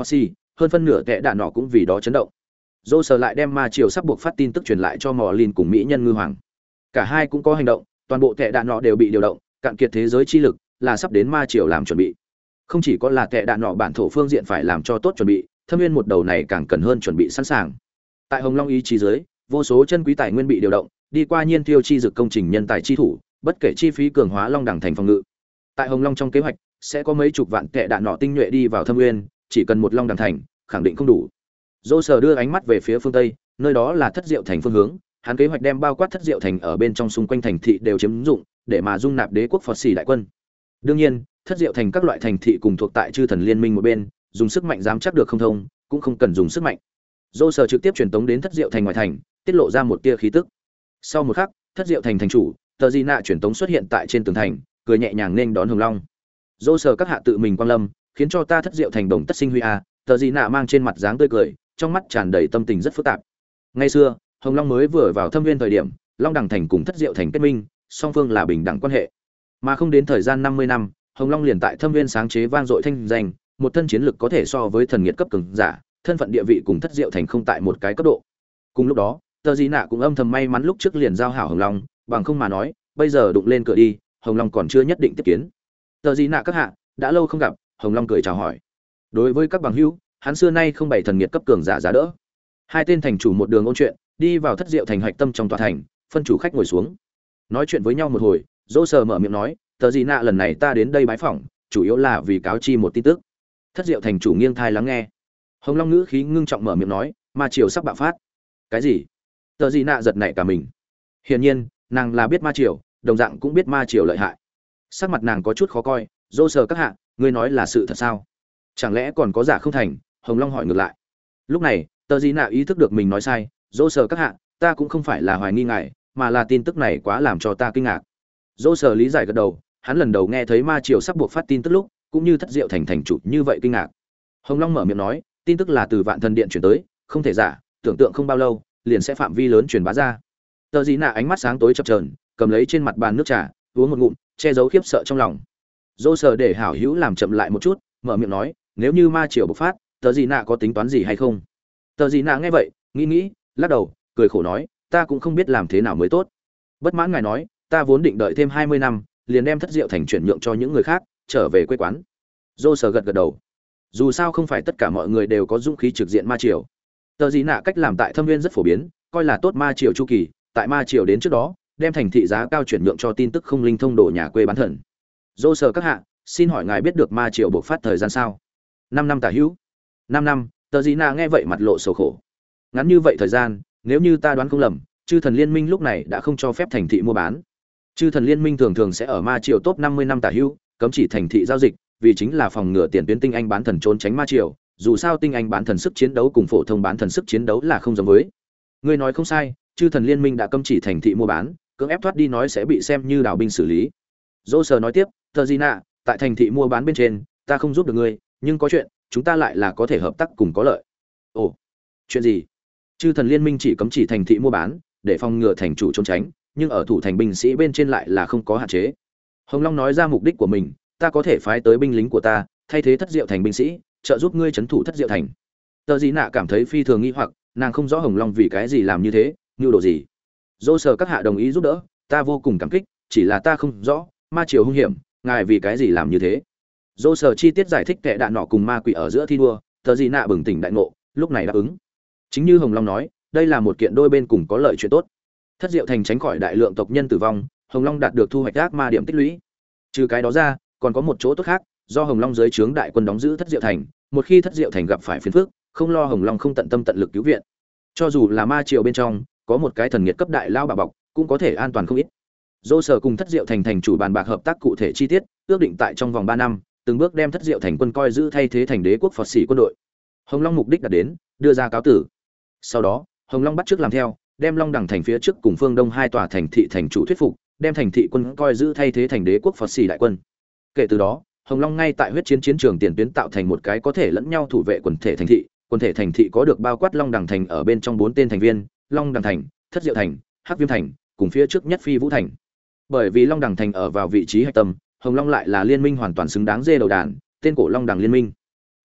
hơn phân nửa kẻ đạn nọ cũng vì đó chấn động. Dô Sở lại đem ma triều sắp buộc phát tin tức truyền lại cho Mò Lin cùng mỹ nhân ngư hoàng. Cả hai cũng có hành động, toàn bộ kẻ đạn nọ đều bị điều động, cạn kiệt thế giới chi lực, là sắp đến ma triều làm chuẩn bị. Không chỉ có là kẻ đạn nọ bản thổ phương diện phải làm cho tốt chuẩn bị, Thâm Nguyên một đầu này càng cần hơn chuẩn bị sẵn sàng. Tại Hồng Long ý chí dưới, vô số chân quý tài nguyên bị điều động, đi qua nhiên tiêu chi dược công trình nhân tài chi thủ, bất kể chi phí cường hóa Long Đẳng thành phòng ngự. Tại Hồng Long trong kế hoạch, sẽ có mấy chục vạn kẻ đạn nọ tinh nhuệ đi vào Thâm Nguyên, chỉ cần một Long Đẳng thành, khẳng định không đủ. Dô Sở đưa ánh mắt về phía phương tây, nơi đó là Thất Diệu thành phương hướng, hắn kế hoạch đem bao quát Thất Diệu thành ở bên trong xung quanh thành thị đều chiếm dụng, để mà dung nạp đế quốc Phật Sĩ đại quân. Đương nhiên, Thất Diệu thành các loại thành thị cùng thuộc tại Chư Thần Liên Minh một bên, dùng sức mạnh dám chắc được không thông, cũng không cần dùng sức mạnh. Dô Sở trực tiếp truyền tống đến Thất Diệu thành ngoài thành, tiết lộ ra một tia khí tức. Sau một khắc, Thất Diệu thành thành chủ, Tờ Di Nạ truyền tống xuất hiện tại trên tường thành, cười nhẹ nhàng nên đón Hồng Long. Dô Sở các hạ tự mình quang lâm, khiến cho ta Thất Diệu thành đồng tất sinh huy a. Tờ Di Nạ mang trên mặt dáng tươi cười, trong mắt tràn đầy tâm tình rất phức tạp. Ngày xưa, Hồng Long mới vừa vào Thâm Viên thời điểm, Long Đẳng thành cùng Thất Diệu thành kết minh, song phương là bình đẳng quan hệ. Mà không đến thời gian 50 năm, Hồng Long liền tại Thâm Viên sáng chế vang dội thanh danh, một thân chiến lực có thể so với thần nghiệt cấp cường giả, thân phận địa vị cùng Thất Diệu thành không tại một cái cấp độ. Cùng lúc đó, Tờ Di Nạ cũng âm thầm may mắn lúc trước liền giao hảo Hồng Long, bằng không mà nói, bây giờ đụng lên cửa đi, Hồng Long còn chưa nhất định tiếp kiến. Tờ Di Nạ các hạ, đã lâu không gặp, Hồng Long cười chào hỏi. Đối với các bằng hữu, hắn xưa nay không bày thần nghiệt cấp cường giả giá đỡ. Hai tên thành chủ một đường ôn chuyện, đi vào Thất Diệu thành hạch tâm trong tòa thành, phân chủ khách ngồi xuống. Nói chuyện với nhau một hồi, Dô Sở mở miệng nói, Tờ Di Nạ lần này ta đến đây bái phỏng, chủ yếu là vì cáo chi một tin tức. Thất Diệu thành chủ nghiêng thai lắng nghe. Hồng Long ngữ khí ngưng trọng mở miệng nói, ma triều sắp bạo phát. Cái gì? Tờ Di Nạ giật nảy cả mình. Hiển nhiên, nàng là biết ma triều, đồng dạng cũng biết ma triều lợi hại. Sắc mặt nàng có chút khó coi, Dô Sở các hạ, ngươi nói là sự thật sao? Chẳng lẽ còn có giả không thành? Hồng Long hỏi ngược lại. Lúc này, Tờ Di Nạ ý thức được mình nói sai, Dô Sở các hạ, ta cũng không phải là hoài nghi ngài, mà là tin tức này quá làm cho ta kinh ngạc. Dô Sở lý giải gật đầu, hắn lần đầu nghe thấy ma triều sắp buộc phát tin tức lúc, cũng như Thất Diệu thành thành chủ như vậy kinh ngạc. Hồng Long mở miệng nói, tin tức là từ Vạn Thần điện truyền tới, không thể giả, tưởng tượng không bao lâu, liền sẽ phạm vi lớn truyền bá ra. Tờ Di Nạ ánh mắt sáng tối chập chờn, cầm lấy trên mặt bàn nước trà, uống một ngụm, che giấu khiếp sợ trong lòng. Dô Sở để hảo hữu làm chậm lại một chút, mở miệng nói, nếu như ma triều bộc phát, Tờ Di Nạ có tính toán gì hay không? Tờ Di Nạ nghe vậy, nghĩ, lắc đầu, cười khổ nói, ta cũng không biết làm thế nào mới tốt. Bất mãn ngài nói, ta vốn định đợi thêm 20 năm, liền đem Thất Diệu thành chuyển nhượng cho những người khác, trở về quê quán. Dô Sở gật đầu. Dù sao không phải tất cả mọi người đều có dũng khí trực diện ma triều. Tờ Di Nạ cách làm tại Thâm Viên rất phổ biến, coi là tốt ma triều chu kỳ, tại ma triều đến trước đó, đem thành thị giá cao chuyển nhượng cho tin tức không linh thông đổ nhà quê bán thần. Dô Sở các hạ, xin hỏi ngài biết được ma triều bộc phát thời gian sao? 5 năm tả hữu. 5 năm, Tờ Di Nạ nghe vậy mặt lộ sầu khổ. Ngắn như vậy thời gian, nếu như ta đoán không lầm, Chư Thần Liên Minh lúc này đã không cho phép thành thị mua bán. Chư Thần Liên Minh thường thường sẽ ở ma triều top 50 năm tả hữu, cấm chỉ thành thị giao dịch, vì chính là phòng ngừa tiền tuyến tinh anh bán thần trốn tránh ma triều, dù sao tinh anh bán thần sức chiến đấu cùng phổ thông bán thần sức chiến đấu là không giống với. Ngươi nói không sai, Chư Thần Liên Minh đã cấm chỉ thành thị mua bán, cưỡng ép thoát đi nói sẽ bị xem như đảo binh xử lý. Dô Sở nói tiếp, Tờ Di Nạ, tại thành thị mua bán bên trên, ta không giúp được ngươi, nhưng có chuyện, chúng ta lại là có thể hợp tác cùng có lợi. Ồ, chuyện gì? Chư Thần Liên Minh chỉ cấm chỉ thành thị mua bán, để phòng ngừa thành chủ trốn tránh, nhưng ở thủ thành binh sĩ bên trên lại là không có hạn chế. Hồng Long nói ra mục đích của mình, ta có thể phái tới binh lính của ta, thay thế Thất Diệu thành binh sĩ, trợ giúp ngươi trấn thủ Thất Diệu thành. Tờ Di Nạ cảm thấy phi thường nghi hoặc, nàng không rõ Hồng Long vì cái gì làm như thế, nhu đồ gì. Dô Sở các hạ đồng ý giúp đỡ, ta vô cùng cảm kích, chỉ là ta không rõ, ma triều hung hiểm, ngài vì cái gì làm như thế. Dô Sở chi tiết giải thích kẻ đạn nọ cùng ma quỷ ở giữa thi đua, Tờ Di Nạ bừng tỉnh đại ngộ, lúc này đáp ứng. Chính như Hồng Long nói, đây là một kiện đôi bên cùng có lợi chuyện tốt. Thất Diệu thành tránh khỏi đại lượng tộc nhân tử vong, Hồng Long đạt được thu hoạch ác ma điểm tích lũy. Trừ cái đó ra, còn có một chỗ tốt khác, do Hồng Long dưới trướng đại quân đóng giữ Thất Diệu thành, một khi Thất Diệu thành gặp phải phiền phức, không lo Hồng Long không tận tâm tận lực cứu viện. Cho dù là ma triều bên trong, có một cái thần nghiệt cấp đại lao bà bọc, cũng có thể an toàn không ít. Dô Sở cùng Thất Diệu thành thành chủ bàn bạc hợp tác cụ thể chi tiết, ước định tại trong vòng 3 năm, từng bước đem Thất Diệu thành quân coi giữ thay thế thành đế quốc Phật Sĩ quân đội. Hồng Long mục đích đạt đến, đưa ra cáo tử. Sau đó, Hồng Long bắt trước làm theo, đem Long Đẳng thành phía trước cùng phương đông hai tòa thành thị thành chủ thuyết phục, đem thành thị quân coi giữ thay thế thành đế quốc Phật Sĩ đại quân. Kể từ đó, Hồng Long ngay tại huyết chiến chiến trường tiền tuyến tạo thành một cái có thể lẫn nhau thủ vệ quần thể thành thị có được bao quát Long Đẳng thành ở bên trong 4 tên thành viên, Long Đẳng thành, Thất Diệu thành, Hắc Viêm thành, cùng phía trước nhất Phi Vũ thành. Bởi vì Long Đẳng thành ở vào vị trí hạch tâm, Hồng Long lại là liên minh hoàn toàn xứng đáng dê đầu đàn, tên cổ Long Đẳng liên minh.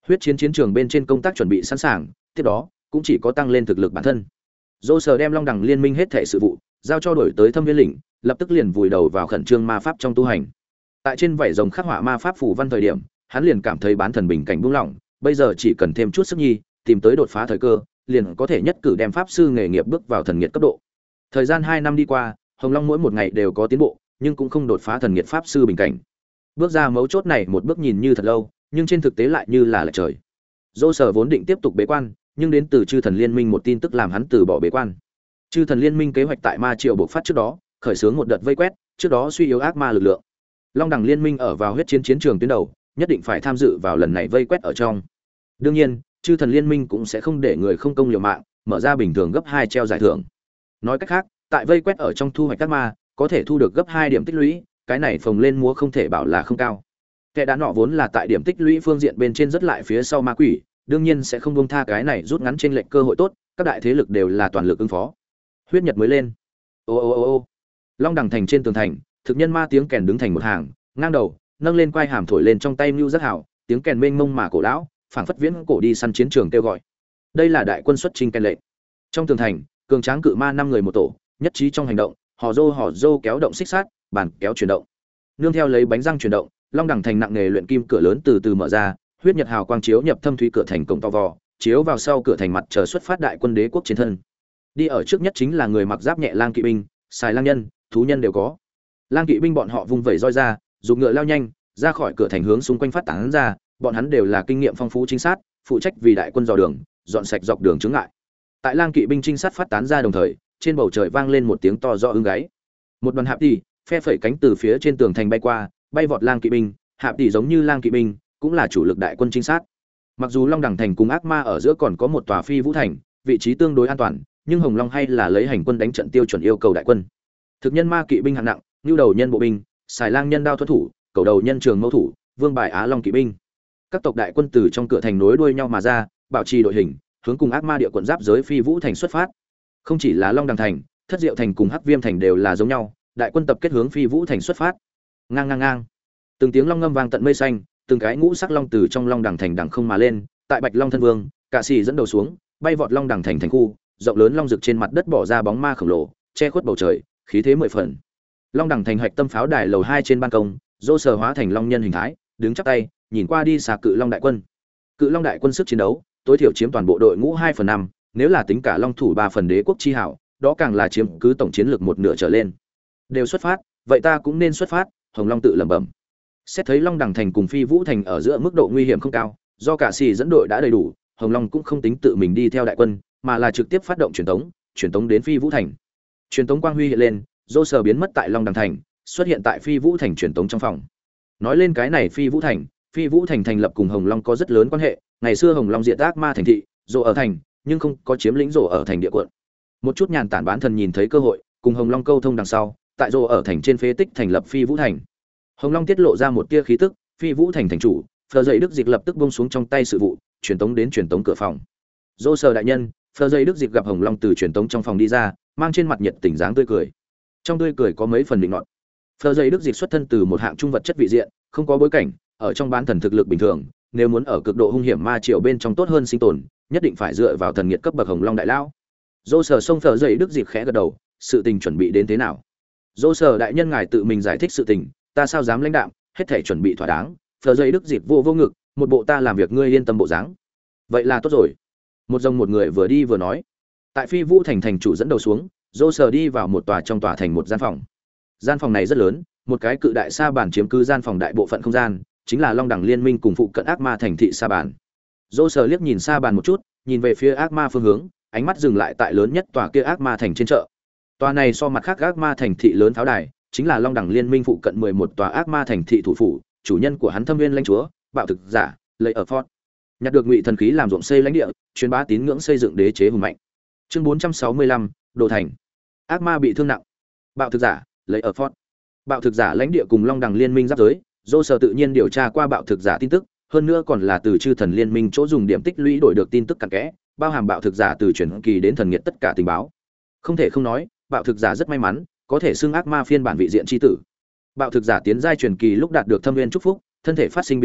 Huyết chiến chiến trường bên trên công tác chuẩn bị sẵn sàng, tiếp đó cũng chỉ có tăng lên thực lực bản thân. Dô Sở đem Long Đẳng Liên Minh hết thảy sự vụ giao cho đổi tới Thâm Viên lĩnh, lập tức liền vùi đầu vào khẩn trương ma pháp trong tu hành. Tại trên vảy rồng khắc họa ma pháp phù văn thời điểm, hắn liền cảm thấy bán thần bình cảnh buông lỏng, bây giờ chỉ cần thêm chút sức nhi, tìm tới đột phá thời cơ, liền có thể nhất cử đem pháp sư nghề nghiệp bước vào thần nghiệt cấp độ. Thời gian 2 năm đi qua, Hồng Long mỗi một ngày đều có tiến bộ, nhưng cũng không đột phá thần nghiệt pháp sư bình cảnh. Bước ra mấu chốt này một bước nhìn như thật lâu, nhưng trên thực tế lại như là lệch trời. Dô Sở vốn định tiếp tục bế quan, nhưng đến từ Chư Thần Liên Minh một tin tức làm hắn từ bỏ bế quan. Chư Thần Liên Minh kế hoạch tại ma triều bộc phát trước đó, khởi xướng một đợt vây quét, trước đó suy yếu ác ma lực lượng. Long Đẳng Liên Minh ở vào huyết chiến chiến trường tuyến đầu, nhất định phải tham dự vào lần này vây quét ở trong. Đương nhiên, Chư Thần Liên Minh cũng sẽ không để người không công liều mạng, mở ra bình thường gấp 2 treo giải thưởng. Nói cách khác, tại vây quét ở trong thu hoạch ác ma, có thể thu được gấp 2 điểm tích lũy, cái này phồng lên múa không thể bảo là không cao. Kẻ đã nọ vốn là tại điểm tích lũy phương diện bên trên rất lại phía sau ma quỷ, đương nhiên sẽ không buông tha cái này rút ngắn trên lệnh cơ hội tốt, các đại thế lực đều là toàn lực ứng phó. Huyết nhật mới lên. Ô ô ô ô. Long Đẳng thành trên tường thành, thực nhân ma tiếng kèn đứng thành một hàng, ngang đầu, nâng lên quai hàm thổi lên trong tay nưu rất hảo, tiếng kèn mênh mông mà cổ lão, phảng phất viễn cổ đi săn chiến trường kêu gọi. Đây là đại quân xuất chinh kèn lệnh. Trong tường thành, cường tráng cự ma 5 người một tổ, nhất trí trong hành động, hò rô kéo động xích sát, bàn kéo chuyển động. Nương theo lấy bánh răng chuyển động, Long Đẳng thành nặng nghề luyện kim cửa lớn từ từ mở ra, huyết nhật hào quang chiếu nhập thâm thúy cửa thành cổng to vò, chiếu vào sau cửa thành mặt chờ xuất phát đại quân đế quốc chiến thân. Đi ở trước nhất chính là người mặc giáp nhẹ lang kỵ binh, xài lang nhân, thú nhân đều có. Lang kỵ binh bọn họ vung vẩy roi ra, dùng ngựa lao nhanh, ra khỏi cửa thành hướng xung quanh phát tán ra, bọn hắn đều là kinh nghiệm phong phú trinh sát, phụ trách vì đại quân dò đường, dọn sạch dọc đường chướng ngại. Tại lang kỵ binh trinh sát phát tán ra đồng thời, trên bầu trời vang lên một tiếng to rõ ưng gáy. Một đoàn hạp tỷ phe phẩy cánh từ phía trên tường thành bay qua, bay vọt lang kỵ binh, hạp tỷ giống như lang kỵ binh, cũng là chủ lực đại quân trinh sát. Mặc dù Long Đẳng thành cùng ác ma ở giữa còn có một tòa phi vũ thành, vị trí tương đối an toàn, nhưng Hồng Long hay là lấy hành quân đánh trận tiêu chuẩn yêu cầu đại quân. Thực nhân ma kỵ binh hạng nặng, nhu đầu nhân bộ binh, xài lang nhân đao thuật thủ, cầu đầu nhân trường mâu thủ, vương bài á long kỵ binh. Các tộc đại quân từ trong cửa thành nối đuôi nhau mà ra, bảo trì đội hình, hướng cùng ác ma địa quận giáp giới phi vũ thành xuất phát. Không chỉ là Long Đẳng thành, Thất Diệu thành cùng Hắc Viêm thành đều là giống nhau, đại quân tập kết hướng phi vũ thành xuất phát. Ngang ngang ngang. Từng tiếng long ngâm vang tận mây xanh, từng cái ngũ sắc long từ trong Long Đẳng thành đằng không mà lên, tại Bạch Long thân vương, cả sĩ dẫn đầu xuống, bay vọt Long Đẳng thành thành khu, rộng lớn long rực trên mặt đất bỏ ra bóng ma khổng lồ, che khuất bầu trời, khí thế mười phần. Long Đẳng thành hạch tâm pháo đài lầu 2 trên ban công, Dô Sở hóa thành long nhân hình thái, đứng chắp tay, nhìn qua đi xa cự long đại quân. Cự long đại quân sức chiến đấu, tối thiểu chiếm toàn bộ đội ngũ 2/5, nếu là tính cả long thủ 3 phần đế quốc chi hảo, đó càng là chiếm cứ tổng chiến lược một nửa trở lên. Đều xuất phát, vậy ta cũng nên xuất phát, Hồng Long tự lẩm bẩm. Xét thấy Long Đẳng thành cùng Phi Vũ thành ở giữa mức độ nguy hiểm không cao, do cả sĩ dẫn đội đã đầy đủ, Hồng Long cũng không tính tự mình đi theo đại quân, mà là trực tiếp phát động truyền tống đến Phi Vũ thành. Truyền tống quang huy hiện lên, Dô Sở biến mất tại Long Đẳng thành, xuất hiện tại Phi Vũ thành truyền tống trong phòng. Nói lên cái này Phi Vũ thành thành lập cùng Hồng Long có rất lớn quan hệ, ngày xưa Hồng Long diệt ác ma thành thị, Dô ở thành, nhưng không có chiếm lĩnh Dô ở thành địa quận. Một chút nhàn tản bán thần nhìn thấy cơ hội, cùng Hồng Long câu thông đằng sau, tại Dô ở thành trên phế tích thành lập Phi Vũ thành. Hồng Long tiết lộ ra một tia khí tức, Phi Vũ thành thành chủ, Phờ Dậy Đức Dịch lập tức buông xuống trong tay sự vụ, truyền tống cửa phòng. Dô Sở đại nhân, Phờ Dậy Đức Dịch gặp Hồng Long từ truyền tống trong phòng đi ra, mang trên mặt nhiệt tình dáng tươi cười. Trong tươi cười có mấy phần định nọt. Phờ Dậy Đức Dịch xuất thân từ một hạng trung vật chất vị diện, không có bối cảnh, ở trong bán thần thực lực bình thường, nếu muốn ở cực độ hung hiểm ma triều bên trong tốt hơn sinh tồn, nhất định phải dựa vào thần nghiệt cấp bậc Hồng Long đại lão. Dô Sở xông Phờ Dậy Đức Dịch khẽ gật đầu, sự tình chuẩn bị đến thế nào? Dô Sở đại nhân ngài tự mình giải thích sự tình, ta sao dám lãnh đạm, hết thảy chuẩn bị thỏa đáng. Phờ Dậy Đức Dịch vô ngực, một bộ ta làm việc ngươi yên tâm bộ dáng. Vậy là tốt rồi. Một dòng một người vừa đi vừa nói. Tại Phi Vũ thành thành chủ dẫn đầu xuống, Dô Sở đi vào một tòa trong tòa thành một gian phòng. Gian phòng này rất lớn, một cái cự đại sa bàn chiếm cứ gian phòng đại bộ phận không gian, chính là Long Đẳng liên minh cùng phụ cận ác ma thành thị sa bàn. Dô Sở liếc nhìn sa bàn một chút, nhìn về phía ác ma phương hướng, ánh mắt dừng lại tại lớn nhất tòa kia ác ma thành trên chợ. Tòa này so mặt khác ác ma thành thị lớn pháo đài, chính là Long Đẳng liên minh phụ cận 11 tòa ác ma thành thị thủ phủ, chủ nhân của hắn Thâm Viên lãnh chúa, bạo thực giả, lấy ở Fort. Nhặt được ngụy thần khí làm ruộng xây lãnh địa, truyền bá tín ngưỡng xây dựng đế chế hùng mạnh. Chương 465, Đồ thành. Ác ma bị thương nặng. Bạo thực giả, lấy ở Fort. Bạo thực giả lãnh địa cùng Long Đẳng liên minh giáp giới, Dô Sở tự nhiên điều tra qua bạo thực giả tin tức, hơn nữa còn là từ Chư Thần liên minh chỗ dùng điểm tích lũy đổi được tin tức cặn kẽ, bao hàm bạo thực giả từ truyền kỳ đến thần nghiệt tất cả tình báo. Không thể không nói, bạo thực giả rất may mắn, có thể xưng ác ma phiên bản vị diện chi tử. Bạo thực giả tiến giai truyền kỳ lúc đạt được thâm viên chúc phúc, thân thể phát sinh biến dị,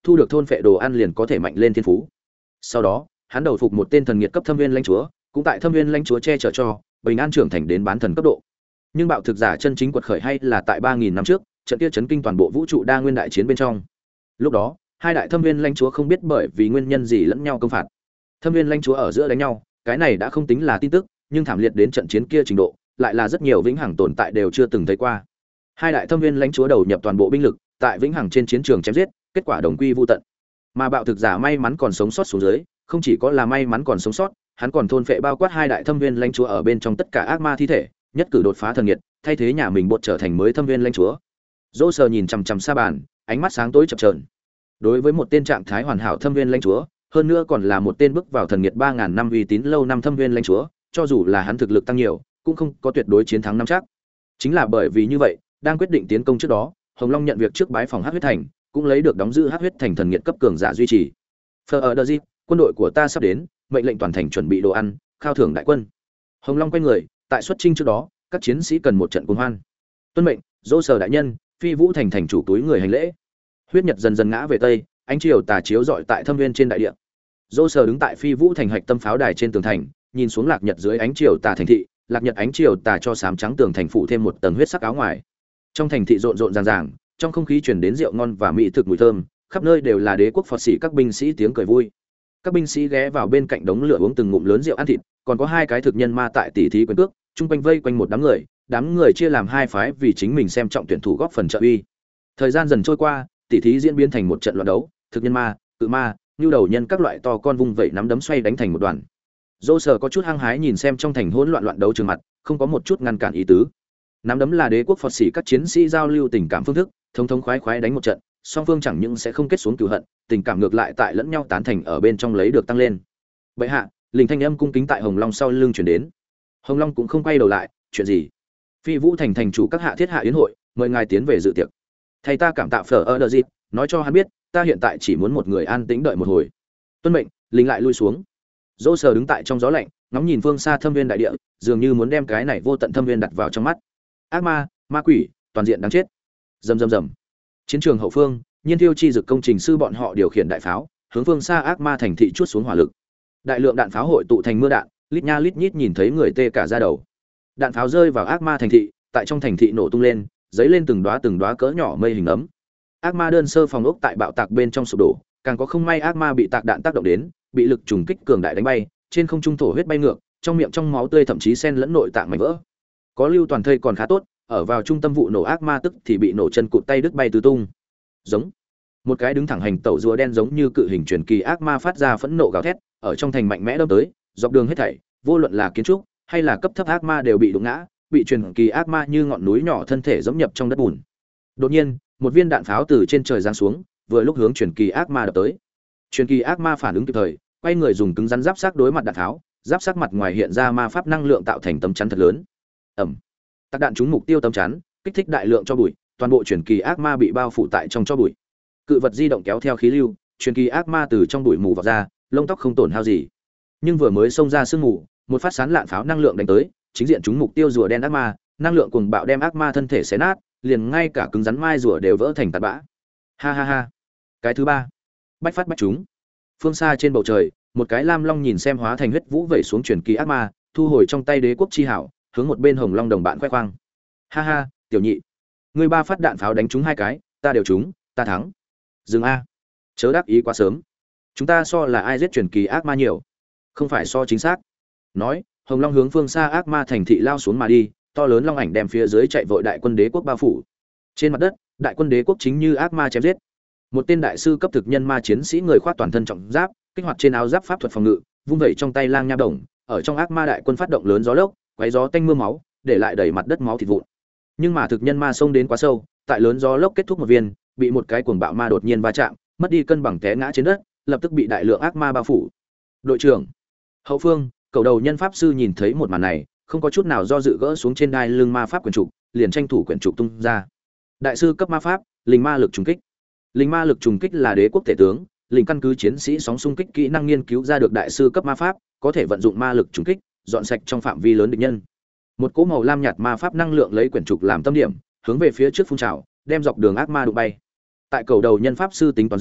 thu được thôn phệ đồ ăn liền có thể mạnh lên thiên phú. Sau đó, hắn đầu phục một tên thần nghiệt cấp thâm viên lãnh chúa, cũng tại thâm viên lãnh chúa che chở cho, bình an trưởng thành đến bán thần cấp độ. Nhưng bạo thực giả chân chính quật khởi hay là tại 3000 năm trước, trận kia chấn kinh toàn bộ vũ trụ đa nguyên đại chiến bên trong. Lúc đó, hai đại thâm viên lãnh chúa không biết bởi vì nguyên nhân gì lẫn nhau công phạt. Thâm viên lãnh chúa ở giữa đánh nhau, cái này đã không tính là tin tức, nhưng thảm liệt đến trận chiến kia trình độ, lại là rất nhiều vĩnh hằng tồn tại đều chưa từng thấy qua. Hai đại thâm viên lãnh chúa đầu nhập toàn bộ binh lực, tại vĩnh hằng trên chiến trường chém giết, kết quả đồng quy vu tận. Mà bạo thực giả may mắn còn sống sót xuống dưới, không chỉ có là may mắn còn sống sót, hắn còn thôn phệ bao quát hai đại thâm viên lãnh chúa ở bên trong tất cả ác ma thi thể, nhất cử đột phá thần nghiệt, thay thế nhà mình bột trở thành mới thâm viên lãnh chúa. Dỗ Sở nhìn chằm chằm Sa Bàn, ánh mắt sáng tối chập chờn. Đối với một tên trạng thái hoàn hảo thâm viên lãnh chúa, hơn nữa còn là một tên bước vào thần nghiệt 3000 năm uy tín lâu năm thâm viên lãnh chúa, cho dù là hắn thực lực tăng nhiều, cũng không có tuyệt đối chiến thắng nắm chắc. Chính là bởi vì như vậy, đang quyết định tiến công trước đó, Hồng Long nhận việc trước bái phòng Hắc huyết thành, cũng lấy được đóng giữ Hắc huyết thành thần nghiệt cấp cường giả duy trì. Fleur quân đội của ta sắp đến, mệnh lệnh toàn thành chuẩn bị đồ ăn, khao thưởng đại quân. Hồng Long quay người, tại xuất chinh trước đó, các chiến sĩ cần một trận cuồng hoan. Tuân mệnh, Dỗ Sở đại nhân, Phi Vũ thành thành chủ túi người hành lễ. Huyết nhật dần dần ngã về tây, ánh chiều tà chiếu rọi tại thâm viên trên đại địa. Dỗ Sở đứng tại Phi Vũ thành hạch tâm pháo đài trên tường thành, nhìn xuống lạc nhật dưới ánh chiều tà thành thị, lạc nhật ánh chiều tà cho sám trắng tường thành phủ thêm một tầng huyết sắc áo ngoài. Trong thành thị rộn rộn ràng ràng, trong không khí truyền đến rượu ngon và mỹ thực mùi thơm, khắp nơi đều là đế quốc phò sĩ các binh sĩ tiếng cười vui. Các binh sĩ ghé vào bên cạnh đống lửa uống từng ngụm lớn rượu ăn thịt, còn có hai cái thực nhân ma tại tỉ thí quyền cước, chung quanh vây quanh một đám người chia làm hai phái vì chính mình xem trọng tuyển thủ góp phần trợ uy. Thời gian dần trôi qua, tỉ thí diễn biến thành một trận loạn đấu, thực nhân ma, cự ma, nhu đầu nhân các loại to con vung vẩy nắm đấm xoay đánh thành một đoàn. Dỗ Sở có chút hăng hái nhìn xem trong thành hỗn loạn đấu trường mặt, không có một chút ngăn cản ý tứ. Nắm đấm là đế quốc phật sĩ các chiến sĩ giao lưu tình cảm phương thức, thống thống khoái khoái đánh một trận, song phương chẳng những sẽ không kết xuống cừu hận, tình cảm ngược lại tại lẫn nhau tán thành ở bên trong lấy được tăng lên. Bệ hạ, linh thanh âm cung kính tại Hồng Long sau lưng truyền đến. Hồng Long cũng không quay đầu lại, chuyện gì? Phi Vũ thành thành chủ các hạ thiết hạ yến hội, mời ngài tiến về dự tiệc. Thầy ta cảm tạ Fleur, nói cho hắn biết, ta hiện tại chỉ muốn một người an tĩnh đợi một hồi. Tuân mệnh, lính lại lui xuống. Dỗ Sở đứng tại trong gió lạnh, ngóng nhìn phương xa thâm viên đại địa, dường như muốn đem cái này vô tận thâm viên đặt vào trong mắt. Ác ma, ma quỷ, toàn diện đáng chết. Rầm rầm rầm. Chiến trường hậu phương, Nhiên Thiêu chi dực công trình sư bọn họ điều khiển đại pháo, hướng phương xa ác ma thành thị chuốt xuống hỏa lực. Đại lượng đạn pháo hội tụ thành mưa đạn, lít nha lít nhít nhìn thấy người tê cả da đầu. Đạn pháo rơi vào ác ma thành thị, tại trong thành thị nổ tung lên, giấy lên từng đóa cỡ nhỏ mây hình ấm. Ác ma đơn sơ phòng ốc tại bạo tạc bên trong sụp đổ, càng có không may ác ma bị tạc đạn tác động đến, bị lực trùng kích cường đại đánh bay, trên không trung thổ huyết bay ngược, trong miệng trong máu tươi thậm chí xen lẫn nội tạng mảnh vỡ. Có lưu toàn thây còn khá tốt, ở vào trung tâm vụ nổ ác ma tức thì bị nổ chân cụt tay đứt bay tứ tung. Giống một cái đứng thẳng hành tẩu rùa đen giống như cự hình truyền kỳ ác ma phát ra phẫn nộ gào thét, ở trong thành mạnh mẽ đâm tới, dọc đường hết thảy, vô luận là kiến trúc hay là cấp thấp ác ma đều bị đụng ngã, bị truyền kỳ ác ma như ngọn núi nhỏ thân thể giẫm nhập trong đất bùn. Đột nhiên, một viên đạn pháo từ trên trời giáng xuống, vừa lúc hướng truyền kỳ ác ma đập tới. Truyền kỳ ác ma phản ứng kịp thời, quay người dùng cứng rắn giáp sắc đối mặt đạn pháo, giáp sắc mặt ngoài hiện ra ma pháp năng lượng tạo thành tấm chắn thật lớn. Ầm. Tạc đạn trúng mục tiêu tấm chắn, kích thích đại lượng cho bụi, toàn bộ truyền kỳ ác ma bị bao phủ tại trong cho bụi. Cự vật di động kéo theo khí lưu, truyền kỳ ác ma từ trong bụi mù vọt ra, lông tóc không tổn hao gì. Nhưng vừa mới xông ra sương mù, một phát sán lạn pháo năng lượng đánh tới, chính diện trúng mục tiêu rùa đen ác ma, năng lượng cuồng bạo đem ác ma thân thể xé nát, liền ngay cả cứng rắn mai rùa đều vỡ thành tạt bã. Ha ha ha. Cái thứ ba, bách phát bách trúng. Phương xa trên bầu trời, một cái lam long nhìn xem hóa thành huyết vũ vẩy xuống truyền kỳ ác ma, thu hồi trong tay đế quốc chi hảo, hướng một bên hồng long đồng bạn khoe khoang. Ha ha, tiểu nhị, ngươi ba phát đạn pháo đánh trúng hai cái, ta đều trúng, ta thắng. Dừng a, chớ đắc ý quá sớm. Chúng ta so là ai giết truyền kỳ ác ma nhiều, không phải so chính xác. Nói, hồng long hướng phương xa ác ma thành thị lao xuống mà đi, to lớn long ảnh đem phía dưới chạy vội đại quân đế quốc bao phủ. Trên mặt đất, đại quân đế quốc chính như ác ma chém giết. Một tên đại sư cấp thực nhân ma chiến sĩ người khoác toàn thân trọng giáp, kích hoạt trên áo giáp pháp thuật phòng ngự, vung vẩy trong tay lang nha đồng, ở trong ác ma đại quân phát động lớn gió lốc, quấy gió tanh mưa máu, để lại đầy mặt đất máu thịt vụn. Nhưng mà thực nhân ma xông đến quá sâu, tại lớn gió lốc kết thúc một viên, bị một cái cuồng bạo ma đột nhiên va chạm, mất đi cân bằng té ngã trên đất, lập tức bị đại lượng ác ma bao phủ. Đội trưởng, hậu phương, cầu đầu nhân pháp sư nhìn thấy một màn này, không có chút nào do dự gỡ xuống trên đai lưng ma pháp quyển trục, liền tranh thủ quyển trục tung ra. Đại sư cấp ma pháp, linh ma lực trùng kích. Linh ma lực trùng kích là đế quốc tể tướng, linh căn cứ chiến sĩ sóng xung kích kỹ năng nghiên cứu ra được đại sư cấp ma pháp, có thể vận dụng ma lực trùng kích, dọn sạch trong phạm vi lớn địch nhân. Một cỗ màu lam nhạt ma pháp năng lượng lấy quyển trục làm tâm điểm, hướng về phía trước phun trào, đem dọc đường ác ma đụng bay. Tại cầu đầu nhân pháp sư tính toán dưới,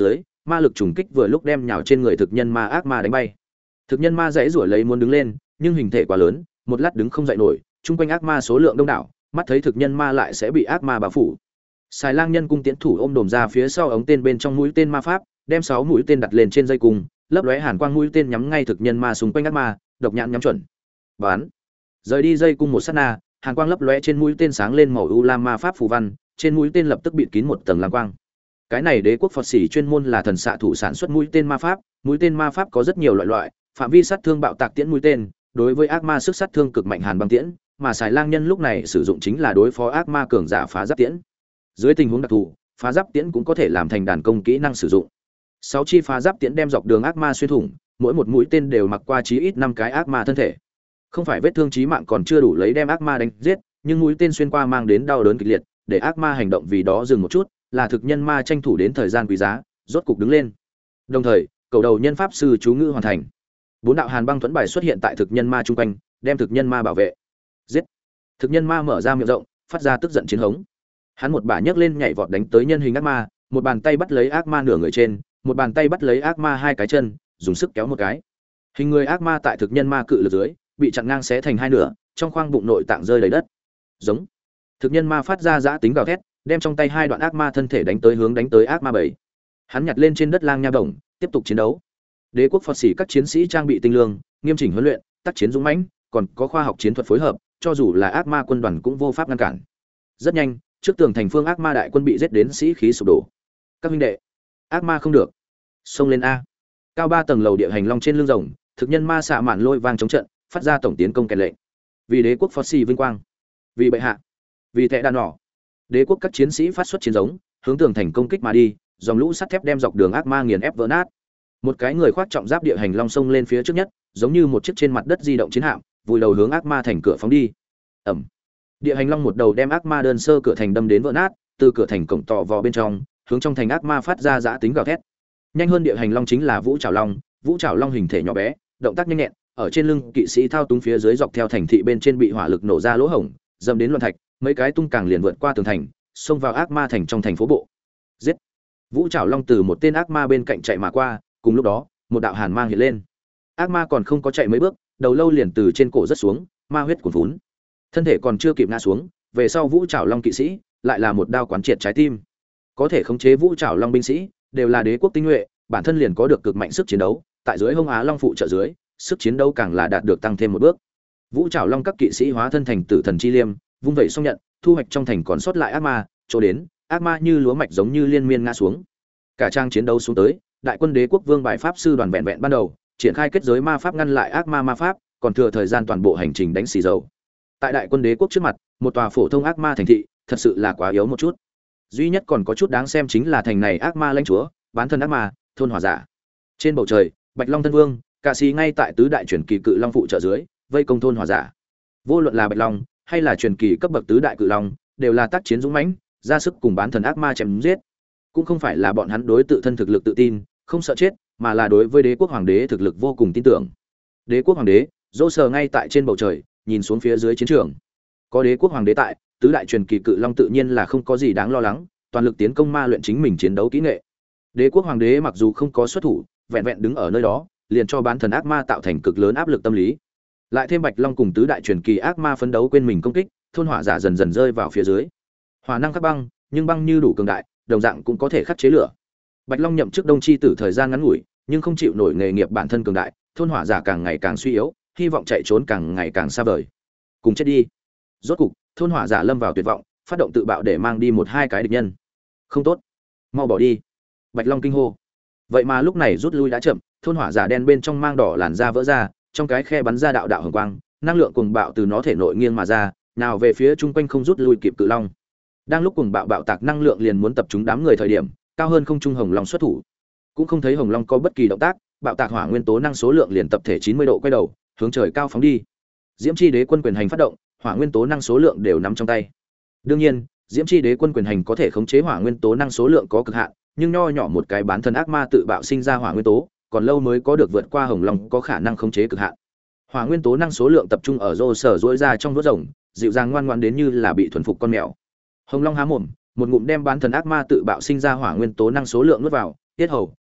ma lực trùng kích vừa lúc đem nhào trên người thực nhân ma ác ma đánh bay. Thực nhân ma dãy rủa lấy muốn đứng lên, nhưng hình thể quá lớn, một lát đứng không dậy nổi, chung quanh ác ma số lượng đông đảo, mắt thấy thực nhân ma lại sẽ bị ác ma bao phủ. Xài Lang Nhân cung tiễn thủ ôm đồm ra phía sau ống tên bên trong mũi tên ma pháp, đem 6 mũi tên đặt lên trên dây cung, lấp lóe hàn quang mũi tên nhắm ngay thực nhân ma xung quanh ác ma, độc nhãn nhắm chuẩn. Bắn. Rời đi dây cung một sát na, hàn quang lấp lóe trên mũi tên sáng lên màu u lam ma pháp phù văn, trên mũi tên lập tức bịt kín một tầng lam quang. Cái này đế quốc Phật sĩ chuyên môn là thần xạ thủ sản xuất mũi tên ma pháp có rất nhiều loại, phạm vi sát thương bạo tạc tiễn mũi tên, đối với ác ma sức sát thương cực mạnh hàn băng tiễn, mà Xài Lang Nhân lúc này sử dụng chính là đối phó ác ma cường giả phá giáp tiễn. Dưới tình huống đặc thù, phá giáp tiễn cũng có thể làm thành đàn công kỹ năng sử dụng. 6 chi phá giáp tiễn đem dọc đường ác ma xuyên thủng, mỗi một mũi tên đều mặc qua chí ít 5 cái ác ma thân thể. Không phải vết thương chí mạng còn chưa đủ lấy đem ác ma đánh giết, nhưng mũi tên xuyên qua mang đến đau đớn kịch liệt, để ác ma hành động vì đó dừng một chút, là thực nhân ma tranh thủ đến thời gian quý giá, rốt cục đứng lên. Đồng thời, cầu đầu nhân pháp sư chú ngữ hoàn thành. 4 đạo hàn băng thuẫn bài xuất hiện tại thực nhân ma chung quanh, đem thực nhân ma bảo vệ. Giết! Thực nhân ma mở ra miệng rộng, phát ra tức giận chiến hống. Hắn một bả nhấc lên nhảy vọt đánh tới nhân hình ác ma, một bàn tay bắt lấy ác ma nửa người trên, một bàn tay bắt lấy ác ma 2 cái chân, dùng sức kéo một cái. Hình người ác ma tại thực nhân ma cự lực dưới, bị chặn ngang xé thành 2 nửa, trong khoang bụng nội tạng rơi đầy đất. Giống. Thực nhân ma phát ra dã tính gào thét, đem trong tay 2 đoạn ác ma thân thể đánh tới ác ma 7. Hắn nhặt lên trên đất lang nha bổng, tiếp tục chiến đấu. Đế quốc Phật sĩ các chiến sĩ trang bị tinh lương, nghiêm chỉnh huấn luyện, tác chiến dũng mãnh, còn có khoa học chiến thuật phối hợp, cho dù là ác ma quân đoàn cũng vô pháp ngăn cản. Rất nhanh, trước tường thành phương ác ma đại quân bị giết đến sĩ khí sụp đổ. Các huynh đệ, ác ma không được, xông lên a! Cao 3 tầng lầu địa hành long trên lưng rồng, thực nhân ma xạ mạn lôi vang chống trận, phát ra tổng tiến công kèn lệnh. Vì đế quốc Phật sĩ vinh quang, vì bệ hạ, vì thệ đàn nỏ, đế quốc các chiến sĩ phát xuất chiến giống, hướng tường thành công kích mà đi, dòng lũ sắt thép đem dọc đường ác ma nghiền ép vỡ nát. Một cái người khoác trọng giáp địa hành long xông lên phía trước nhất, giống như một chiếc trên mặt đất di động chiến hạm, vùi đầu hướng ác ma thành cửa phóng đi. Ầm. Địa hành long một đầu đem ác ma đơn sơ cửa thành đâm đến vỡ nát, từ cửa thành cổng tỏ vào bên trong, hướng trong thành ác ma phát ra dã tính gào thét. Nhanh hơn địa hành long chính là Vũ Trảo Long hình thể nhỏ bé, động tác nhanh nhẹn, ở trên lưng kỵ sĩ thao túng phía dưới dọc theo thành thị bên trên bị hỏa lực nổ ra lỗ hổng, dâm đến loạn thạch, mấy cái tung càng liền vượt qua tường thành, xông vào ác ma thành trong thành phố bộ. Giết! Vũ Trảo Long từ một tên ác ma bên cạnh chạy mà qua, cùng lúc đó, một đạo hàn mang hiện lên. Ác ma còn không có chạy mấy bước, đầu lâu liền từ trên cổ rất xuống, ma huyết cuồn phún. Thân thể còn chưa kịp ngã xuống, về sau Vũ Trảo Long kỵ sĩ lại là một đao quán triệt trái tim. Có thể khống chế Vũ Trảo Long binh sĩ đều là đế quốc tinh nhuệ, bản thân liền có được cực mạnh sức chiến đấu, tại dưới Hông Á Long phụ trợ dưới, sức chiến đấu càng là đạt được tăng thêm một bước. Vũ Trảo Long các kỵ sĩ hóa thân thành tử thần chi liêm, vung vẩy xong nhận, thu hoạch trong thành còn sót lại ác ma, chỗ đến, ác ma như lúa mạch giống như liên miên ngã xuống. Cả trang chiến đấu xuống tới, đại quân đế quốc vương bài pháp sư đoàn vẹn vẹn ban đầu, triển khai kết giới ma pháp ngăn lại ác ma ma pháp, còn thừa thời gian toàn bộ hành trình đánh xì dầu. Tại đại quân đế quốc trước mặt, một tòa phổ thông ác ma thành thị, thật sự là quá yếu một chút. Duy nhất còn có chút đáng xem chính là thành này ác ma lãnh chúa, bán thân ác ma, thôn hỏa giả. Trên bầu trời, Bạch Long thân vương, Cà Sĩ ngay tại tứ đại truyền kỳ cự long phụ trợ dưới, vây công thôn hỏa giả. Vô luận là Bạch Long hay là truyền kỳ cấp bậc tứ đại cự long, đều là tác chiến dũng mãnh, ra sức cùng bán thần ác ma chém giết. Cũng không phải là bọn hắn đối tự thân thực lực tự tin, không sợ chết, mà là đối với đế quốc hoàng đế thực lực vô cùng tin tưởng. Đế quốc hoàng đế, dỗ sờ ngay tại trên bầu trời, nhìn xuống phía dưới chiến trường. Có đế quốc hoàng đế tại, tứ đại truyền kỳ cự long tự nhiên là không có gì đáng lo lắng, toàn lực tiến công ma luyện chính mình chiến đấu kỹ nghệ. Đế quốc hoàng đế mặc dù không có xuất thủ, vẹn vẹn đứng ở nơi đó, liền cho bán thần ác ma tạo thành cực lớn áp lực tâm lý. Lại thêm Bạch Long cùng tứ đại truyền kỳ ác ma phấn đấu quên mình công kích, thôn hỏa giả dần dần rơi vào phía dưới. Hỏa năng khắc băng, nhưng băng như đủ cường đại, đồng dạng cũng có thể khắc chế lửa. Bạch Long nhậm chức Đông Chi tử thời gian ngắn ngủi, nhưng không chịu nổi nghề nghiệp bản thân cường đại, thôn hỏa giả càng ngày càng suy yếu, hy vọng chạy trốn càng ngày càng xa vời. Cùng chết đi. Rốt cục, thôn hỏa giả lâm vào tuyệt vọng, phát động tự bạo để mang đi một hai cái địch nhân. Không tốt, mau bỏ đi. Bạch Long kinh hô. Vậy mà lúc này rút lui đã chậm, thôn hỏa giả đen bên trong mang đỏ làn da vỡ ra, trong cái khe bắn ra đạo đạo hồng quang, năng lượng cuồng bạo từ nó thể nội nghiêng mà ra, nào về phía chung quanh không rút lui kịp cự long. Đang lúc cuồng bạo bạo tạc năng lượng liền muốn tập trung đám người thời điểm, cao hơn không trung hồng long xuất thủ. Cũng không thấy hồng long có bất kỳ động tác, bạo tạc hỏa nguyên tố năng số lượng liền tập thể 90 độ quay đầu, hướng trời cao phóng đi. Diễm Chi Đế quân quyền hành phát động, hỏa nguyên tố năng số lượng đều nắm trong tay. Đương nhiên, Diễm Chi Đế quân quyền hành có thể khống chế hỏa nguyên tố năng số lượng có cực hạn, nhưng nho nhỏ một cái bán thân ác ma tự bạo sinh ra hỏa nguyên tố, còn lâu mới có được vượt qua hồng long có khả năng khống chế cực hạn. Hỏa nguyên tố năng số lượng tập trung ở rô sở rỗi ra trong đốt rồng, dịu dàng ngoan ngoãn đến như là bị thuần phục con mèo. Hồng long há mồm, một ngụm đem bán thần ác ma tự bạo sinh ra hỏa nguyên tố năng số lượng nuốt vào, tiết hầu,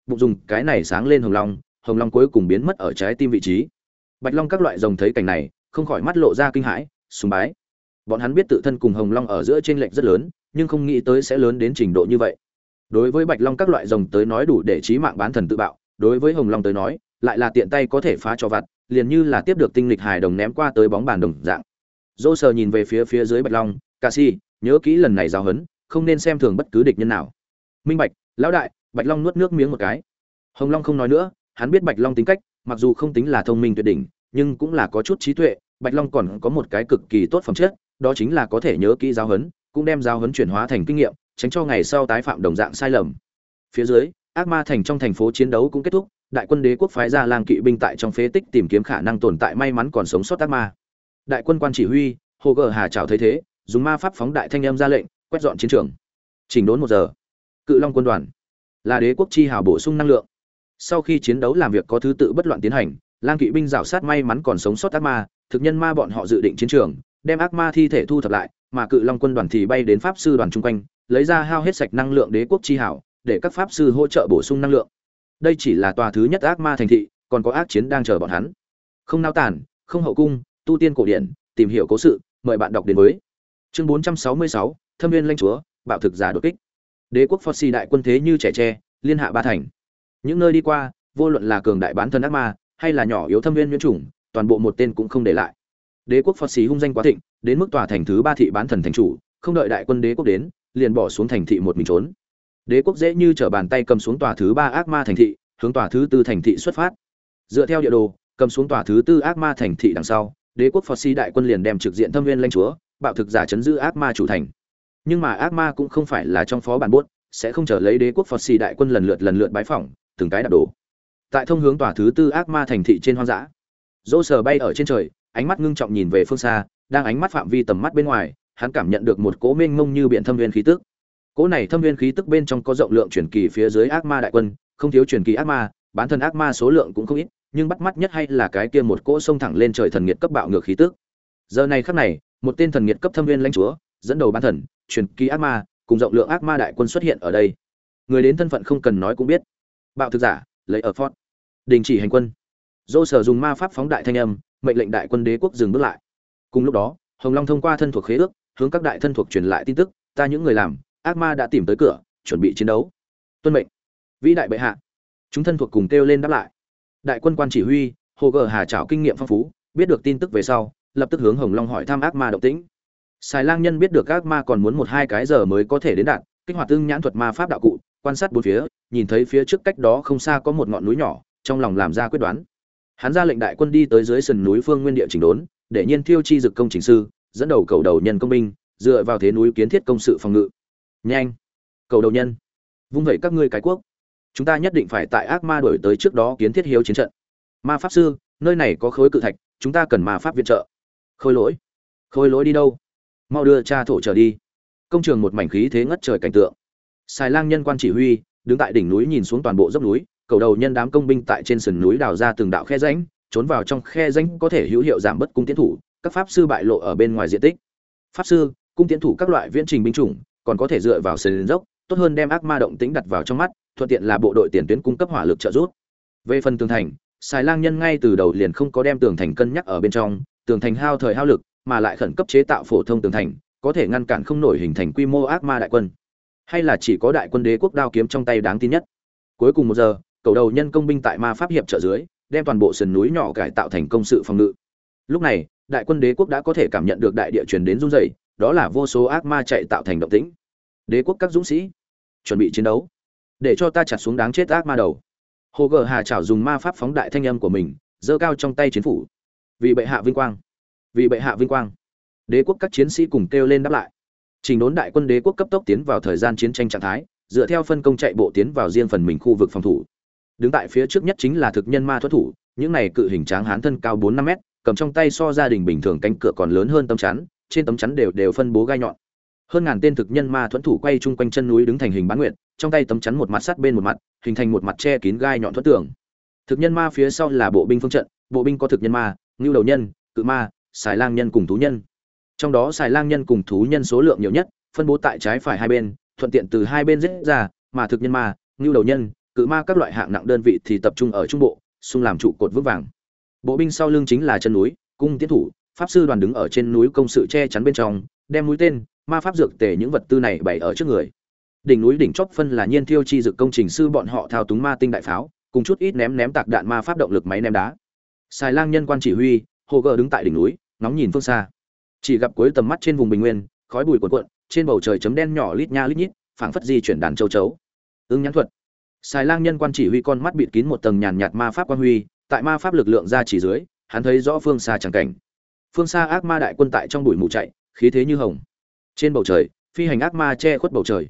bụng dùng cái này sáng lên hồng long cuối cùng biến mất ở trái tim vị trí. Bạch long các loại rồng thấy cảnh này không khỏi mắt lộ ra kinh hãi sùng bái. Bọn hắn biết tự thân cùng hồng long ở giữa chênh lệch rất lớn, nhưng không nghĩ tới sẽ lớn đến trình độ như vậy. Đối với bạch long các loại rồng tới nói đủ để chí mạng bán thần tự bạo, đối với hồng long tới nói lại là tiện tay có thể phá cho vặt, liền như là tiếp được tinh lịch hài đồng ném qua tới bóng bàn đồng dạng. Dô sờ nhìn về phía dưới bạch long, ca si nhớ kỹ lần này giáo huấn, không nên xem thường bất cứ địch nhân nào. Minh bạch, lão đại. Bạch long nuốt nước miếng một cái. Hồng long không nói nữa, hắn biết bạch long tính cách, mặc dù không tính là thông minh tuyệt đỉnh, nhưng cũng là có chút trí tuệ. Bạch long còn có một cái cực kỳ tốt phẩm chất, đó chính là có thể nhớ kỹ giáo huấn, cũng đem giáo huấn chuyển hóa thành kinh nghiệm, tránh cho ngày sau tái phạm đồng dạng sai lầm. Phía dưới, ác ma thành trong thành phố chiến đấu cũng kết thúc, đại quân đế quốc phái ra lang kỵ binh tại trong phế tích tìm kiếm khả năng tồn tại may mắn còn sống sót ác ma. Đại quân quan chỉ huy Hồ Gở Hà Trảo thấy thế, dùng ma pháp phóng đại thanh âm ra lệnh, quét dọn chiến trường. Chỉnh đốn 1 giờ. Cự Long quân đoàn là đế quốc chi hào bổ sung năng lượng. Sau khi chiến đấu làm việc có thứ tự bất loạn tiến hành, lang kỵ binh rảo sát may mắn còn sống sót ác ma, thực nhân ma bọn họ dự định chiến trường, đem ác ma thi thể thu thập lại, mà Cự Long quân đoàn thì bay đến pháp sư đoàn chung quanh, lấy ra hao hết sạch năng lượng đế quốc chi hào, để các pháp sư hỗ trợ bổ sung năng lượng. Đây chỉ là tòa thứ nhất ác ma thành thị, còn có ác chiến đang chờ bọn hắn. Không nao tản, không hậu cung, tu tiên cổ điển, tìm hiểu cố sự, mời bạn đọc đến với. Chương 466, Thâm Viên lãnh chúa, bạo thực giả đột kích. Đế quốc Foxy đại quân thế như trẻ tre, liên hạ ba thành. Những nơi đi qua, vô luận là cường đại bán thân ác ma, hay là nhỏ yếu thâm viên nhuyễn chủng, toàn bộ một tên cũng không để lại. Đế quốc Foxy hung danh quá thịnh, đến mức tòa thành thứ 3 thị bán thần thành chủ, không đợi đại quân đế quốc đến, liền bỏ xuống thành thị một mình trốn. Đế quốc dễ như trở bàn tay cầm xuống tòa thứ 3 ác ma thành thị, hướng tòa thứ 4 thành thị xuất phát. Dựa theo địa đồ, cầm xuống tòa thứ 4 ác ma thành thị đằng sau, đế quốc Foxy đại quân liền đem trực diện thâm viên lãnh chúa, bạo thực giả chấn giữ ác ma chủ thành. Nhưng mà ác ma cũng không phải là trong phó bản buốt, sẽ không chờ lấy đế quốc Foxy đại quân lần lượt bái phỏng, từng cái đạp đổ. Tại thông hướng tòa thứ 4 ác ma thành thị trên hoang dã, Dỗ Sở bay ở trên trời, ánh mắt ngưng trọng nhìn về phương xa, đang ánh mắt phạm vi tầm mắt bên ngoài, hắn cảm nhận được một cỗ mênh mông như biển thâm viên khí tức. Cỗ này thâm viên khí tức bên trong có rộng lượng truyền kỳ phía dưới ác ma đại quân, không thiếu truyền kỳ ác ma, bán thân ác ma số lượng cũng không ít, nhưng bắt mắt nhất hay là cái kia một cỗ sông thẳng lên trời thần nghiệt cấp bạo ngược khí tức. Giờ này khắc này, một tên thần nghiệt cấp thâm viên lãnh chúa, dẫn đầu bán thần, truyền kỳ ác ma, cùng rộng lượng ác ma đại quân xuất hiện ở đây. Người đến thân phận không cần nói cũng biết. Bạo thực giả, lấy ở Fort. Đình chỉ hành quân. Dỗ Sở dùng ma pháp phóng đại thanh âm, mệnh lệnh đại quân đế quốc dừng bước lại. Cùng lúc đó, Hồng Long thông qua thân thuộc khế ước, hướng các đại thân thuộc truyền lại tin tức, ta những người làm, ác ma đã tìm tới cửa, chuẩn bị chiến đấu. Tuân mệnh. Vĩ đại bệ hạ. Chúng thân thuộc cùng kêu lên đáp lại. Đại quân quan chỉ huy, Hồ Gở Hà Trảo kinh nghiệm phong phú, biết được tin tức về sau, lập tức hướng Hồng Long hỏi thăm ác ma động tĩnh. Xài Lang nhân biết được ác ma còn muốn 1-2 cái giờ mới có thể đến đạt, kích hoạt tương nhãn thuật ma pháp đạo cụ, quan sát bốn phía, nhìn thấy phía trước cách đó không xa có một ngọn núi nhỏ, trong lòng làm ra quyết đoán. Hắn ra lệnh đại quân đi tới dưới sườn núi phương nguyên địa chỉnh đốn, để Nhiên Thiêu chi dực công chỉnh sư, dẫn đầu cầu đầu nhân công binh, dựa vào thế núi kiến thiết công sự phòng ngự. Nhanh, cầu đầu nhân, vung vẩy các ngươi cái quốc. Chúng ta nhất định phải tại ác ma đuổi tới trước đó kiến thiết hiếu chiến trận. Ma pháp sư, nơi này có khối cự thạch, chúng ta cần ma pháp viện trợ. Khôi lỗi đi đâu? Mau đưa cha thổ trở đi. Công trường một mảnh khí thế ngất trời cảnh tượng. Xài Lang nhân quan chỉ huy đứng tại đỉnh núi nhìn xuống toàn bộ dốc núi, cầu đầu nhân đám công binh tại trên sườn núi đào ra từng đạo khe rãnh, trốn vào trong khe rãnh có thể hữu hiệu giảm bất cung tiến thủ, các pháp sư bại lộ ở bên ngoài diện tích. Pháp sư, cung tiến thủ các loại viễn trình binh chủng, còn có thể dựa vào sườn dốc, tốt hơn đem ác ma động tĩnh đặt vào trong mắt, thuận tiện là bộ đội tiền tuyến cung cấp hỏa lực trợ giúp. Về phần tường thành, Xài Lang nhân ngay từ đầu liền không có đem tường thành cân nhắc ở bên trong, tường thành hao thời hao lực, mà lại khẩn cấp chế tạo phổ thông tường thành, có thể ngăn cản không nổi hình thành quy mô ác ma đại quân. Hay là chỉ có đại quân đế quốc đao kiếm trong tay đáng tin nhất. Cuối cùng 1 giờ, cầu đầu nhân công binh tại ma pháp hiệp trợ dưới, đem toàn bộ sườn núi nhỏ cải tạo thành công sự phòng ngự. Lúc này, đại quân đế quốc đã có thể cảm nhận được đại địa truyền đến rung rẩy, đó là vô số ác ma chạy tạo thành động tĩnh. Đế quốc các dũng sĩ, chuẩn bị chiến đấu. Để cho ta chặt xuống đáng chết ác ma đầu. Hồ Gở Hà Trảo dùng ma pháp phóng đại thanh âm của mình, giơ cao trong tay chiến phủ. Vì bệ hạ vinh quang, vì bệ hạ vinh quang. Đế quốc các chiến sĩ cùng kêu lên đáp lại. Trình đốn đại quân đế quốc cấp tốc tiến vào thời gian chiến tranh trạng thái, dựa theo phân công chạy bộ tiến vào riêng phần mình khu vực phòng thủ. Đứng tại phía trước nhất chính là thực nhân ma thuẫn thủ, những này cự hình tráng hán thân cao 4-5 mét, cầm trong tay so gia đình bình thường cánh cửa còn lớn hơn tấm chắn, trên tấm chắn đều phân bố gai nhọn. Hơn ngàn tên thực nhân ma thuẫn thủ quay chung quanh chân núi đứng thành hình bán nguyệt, trong tay tấm chắn một mặt sát bên một mặt, hình thành một mặt che kín gai nhọn thuẫn tường. Thực nhân ma phía sau là bộ binh phương trận, bộ binh có thực nhân ma, ngưu đầu nhân, cự ma, xài lang nhân cùng thú nhân. Trong đó xài lang nhân cùng thú nhân số lượng nhiều nhất, phân bố tại trái phải hai bên, thuận tiện từ hai bên giết ra, mà thực nhân ma, ngưu đầu nhân, cự ma các loại hạng nặng đơn vị thì tập trung ở trung bộ, xung làm trụ cột vững vàng. Bộ binh sau lưng chính là chân núi, cung tiến thủ, pháp sư đoàn đứng ở trên núi công sự che chắn bên trong, đem mũi tên, ma pháp dược tề những vật tư này bày ở trước người. Đỉnh núi đỉnh chóp phân là nhiên thiêu chi dược công trình sư bọn họ thao túng ma tinh đại pháo, cùng chút ít ném tạc đạn ma pháp động lực máy ném đá. Xài Lang nhân quan chỉ huy, Hồ Gờ đứng tại đỉnh núi, ngóng nhìn phương xa. Chỉ gặp cuối tầm mắt trên vùng bình nguyên, khói bụi cuồn cuộn, trên bầu trời chấm đen nhỏ lít nha lít nhít, phảng phất di chuyển đàn châu chấu. Ứng nhãn thuật. Xài Lang nhân quan chỉ huy con mắt bịt kín một tầng nhàn nhạt ma pháp quang huy, tại ma pháp lực lượng ra chỉ dưới, hắn thấy rõ phương xa chẳng cảnh. Phương xa ác ma đại quân tại trong bụi mù chạy, khí thế như hồng. Trên bầu trời, phi hành ác ma che khuất bầu trời.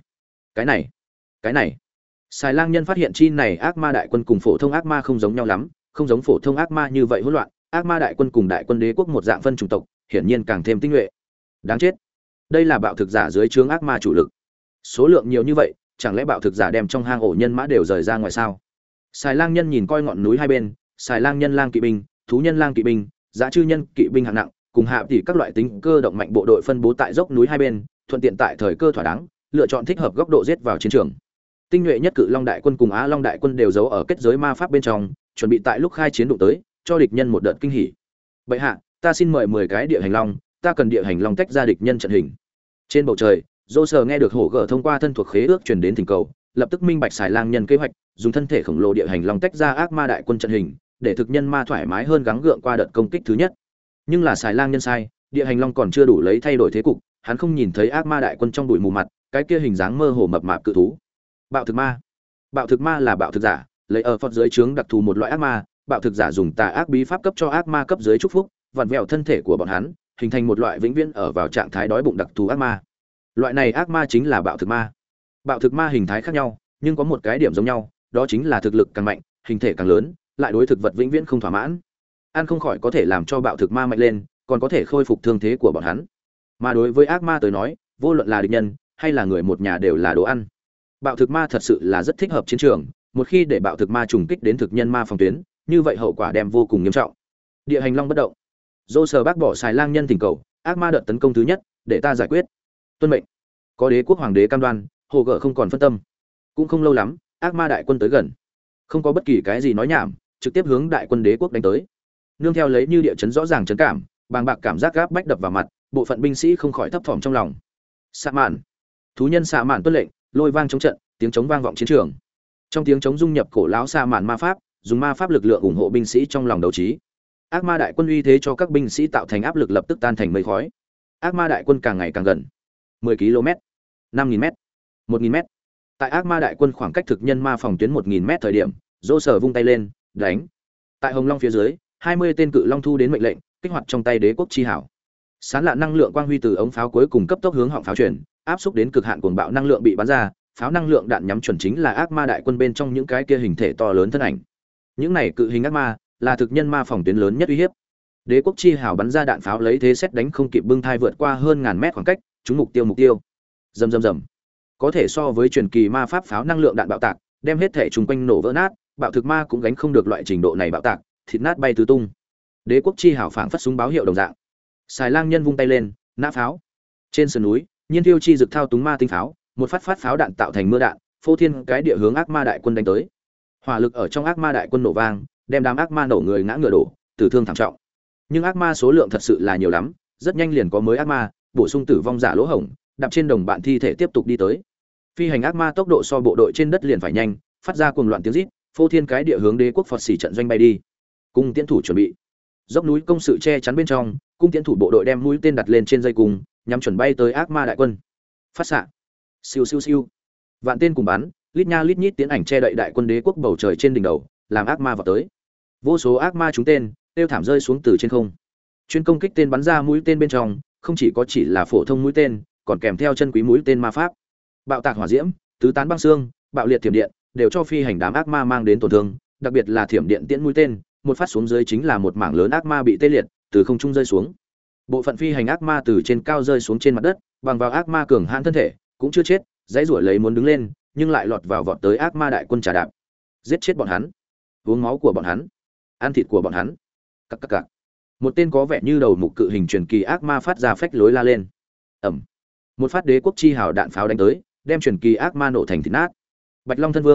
Cái này. Xài Lang nhân phát hiện chi này ác ma đại quân cùng phổ thông ác ma không giống nhau lắm, không giống phổ thông ác ma như vậy hỗn loạn, ác ma đại quân cùng đại quân đế quốc một dạng phân chủng tộc, hiển nhiên càng thêm tinh nhuệ. Đáng chết. Đây là bạo thực giả dưới trướng ác ma chủ lực. Số lượng nhiều như vậy, chẳng lẽ bạo thực giả đem trong hang ổ nhân mã đều rời ra ngoài sao? Xài Lang nhân nhìn coi ngọn núi hai bên, Xài Lang nhân lang kỵ binh, thú nhân lang kỵ binh, dã chư nhân kỵ binh hạng nặng, cùng hạ tỷ các loại tính cơ động mạnh bộ đội phân bố tại dốc núi hai bên, thuận tiện tại thời cơ thỏa đáng, lựa chọn thích hợp góc độ giết vào chiến trường. Tinh nhuệ nhất Cự Long đại quân cùng Á Long đại quân đều giấu ở kết giới ma pháp bên trong, chuẩn bị tại lúc khai chiến đụng tới, cho địch nhân một đợt kinh hỉ. Bệ hạ, ta xin mời 10 cái địa hành long, ta cần địa hành long tách ra địch nhân trận hình. Trên bầu trời, Dô Sở nghe được hổ gở thông qua thân thuộc khế ước truyền đến thỉnh cầu, lập tức minh bạch Xài Lang nhân kế hoạch, dùng thân thể khổng lồ địa hành long tách ra ác ma đại quân trận hình, để thực nhân ma thoải mái hơn gắng gượng qua đợt công kích thứ nhất. Nhưng là Xài Lang nhân sai, địa hành long còn chưa đủ lấy thay đổi thế cục, hắn không nhìn thấy ác ma đại quân trong bụi mù mặt, cái kia hình dáng mơ hồ mập mạp cự thú. Bạo thực ma. Bạo thực ma là bạo thực giả, lấy ở phật dưới trướng đặc thù một loại ác ma, bạo thực giả dùng tà ác bí pháp cấp cho ác ma cấp dưới chúc phúc, vặn vẹo thân thể của bọn hắn, hình thành một loại vĩnh viễn ở vào trạng thái đói bụng đặc thù ác ma. Loại này ác ma chính là bạo thực ma. Bạo thực ma hình thái khác nhau, nhưng có một cái điểm giống nhau, đó chính là thực lực càng mạnh, hình thể càng lớn, lại đối thực vật vĩnh viễn không thỏa mãn. Ăn không khỏi có thể làm cho bạo thực ma mạnh lên, còn có thể khôi phục thương thế của bọn hắn. Mà đối với ác ma tới nói, vô luận là địch nhân hay là người một nhà đều là đồ ăn. Bạo thực ma thật sự là rất thích hợp chiến trường, một khi để bạo thực ma trùng kích đến thực nhân ma phòng tuyến, như vậy hậu quả đem vô cùng nghiêm trọng. Địa hành long bất động. Dô Sở bác bỏ Xài Lang nhân thỉnh cầu, ác ma đợt tấn công thứ nhất, để ta giải quyết. Tuân mệnh. Có đế quốc hoàng đế cam đoan, Hồ Gở không còn phân tâm. Cũng không lâu lắm, ác ma đại quân tới gần. Không có bất kỳ cái gì nói nhảm, trực tiếp hướng đại quân đế quốc đánh tới. Nương theo lấy như địa chấn rõ ràng chấn cảm, bàng bạc cảm giác gáp bách đập vào mặt, bộ phận binh sĩ không khỏi thấp thỏm trong lòng. Xạ mạn. Thú nhân xạ mạn tuân lệnh, lôi vang chống trận, tiếng chống vang vọng chiến trường. Trong tiếng chống dung nhập cổ lão xạ mạn ma pháp, dùng ma pháp lực lượng ủng hộ binh sĩ trong lòng đấu trí. Ác ma đại quân uy thế cho các binh sĩ tạo thành áp lực lập tức tan thành mây khói. Ác ma đại quân càng ngày càng gần. 10 km, 5000 m, 1000 m. Tại ác ma đại quân khoảng cách thực nhân ma phòng tuyến 1000 m thời điểm, Dô Sở vung tay lên, đánh. Tại Hồng Long phía dưới, 20 tên cự long thu đến mệnh lệnh, kích hoạt trong tay đế quốc chi hảo. Sán lạ năng lượng quang huy từ ống pháo cuối cùng cấp tốc hướng họng pháo chuyển, áp xúc đến cực hạn cuồng bạo năng lượng bị bắn ra, pháo năng lượng đạn nhắm chuẩn chính là ác ma đại quân bên trong những cái kia hình thể to lớn thân ảnh. Những này cự hình ác ma là thực nhân ma phòng tuyến lớn nhất uy hiếp. Đế quốc chi hảo bắn ra đạn pháo lấy thế xét đánh không kịp bưng thai vượt qua hơn ngàn mét khoảng cách, trúng mục tiêu. Rầm rầm rầm. Có thể so với truyền kỳ ma pháp pháo năng lượng đạn bạo tạc, đem hết thể chung quanh nổ vỡ nát, bạo thực ma cũng gánh không được loại trình độ này bạo tạc, thịt nát bay tứ tung. Đế quốc chi hảo phảng phất súng báo hiệu đồng dạng. Xài Lang nhân vung tay lên, nã pháo. Trên sườn núi, Nhiên Thiêu chi dực thao túng ma tinh pháo, một phát pháo đạn tạo thành mưa đạn, phô thiên cái địa hướng ác ma đại quân đánh tới. Hỏa lực ở trong ác ma đại quân nổ vang, đem đám ác ma nổ người ngã ngựa đổ, tử thương thảm trọng. Nhưng ác ma số lượng thật sự là nhiều lắm, rất nhanh liền có mới ác ma, bổ sung tử vong giả lỗ hổng, đạp trên đồng bạn thi thể tiếp tục đi tới. Phi hành ác ma tốc độ so bộ đội trên đất liền phải nhanh, phát ra cuồng loạn tiếng rít, phô thiên cái địa hướng đế quốc Phật xỉ trận doanh bay đi. Cung tiễn thủ chuẩn bị. Dốc núi công sự che chắn bên trong, cung tiễn thủ bộ đội đem mũi tên đặt lên trên dây cung, nhắm chuẩn bay tới ác ma đại quân. Phát xạ. Siêu siêu siêu. Vạn tên cùng bắn, lít nha lít nhít tiến ảnh che đậy đại quân đế quốc bầu trời trên đỉnh đầu, làm ác ma vào tới. Vô số ác ma trúng tên, tiêu thảm rơi xuống từ trên không. Chuyên công kích tên bắn ra mũi tên bên trong, không chỉ là phổ thông mũi tên, còn kèm theo chân quý mũi tên ma pháp. Bạo tạc hỏa diễm, tứ tán băng xương, bạo liệt thiểm điện, đều cho phi hành đám ác ma mang đến tổn thương, đặc biệt là thiểm điện tiễn mũi tên, một phát xuống dưới chính là một mảng lớn ác ma bị tê liệt, từ không trung rơi xuống. Bộ phận phi hành ác ma từ trên cao rơi xuống trên mặt đất, bằng vào ác ma cường hãn thân thể, cũng chưa chết, dãy rủa lấy muốn đứng lên, nhưng lại lọt vào vọt tới ác ma đại quân trà đạp. Giết chết bọn hắn, uống máu của bọn hắn, ăn thịt của bọn hắn. Cặc cặc cặc. Một tên có vẻ như đầu mục cự hình truyền kỳ ác ma phát ra phách lối la lên. Ầm. Một phát đế quốc chi hào đạn pháo đánh tới, đem truyền kỳ ác ma nổ thành thịt nát. Bạch Long thân vương,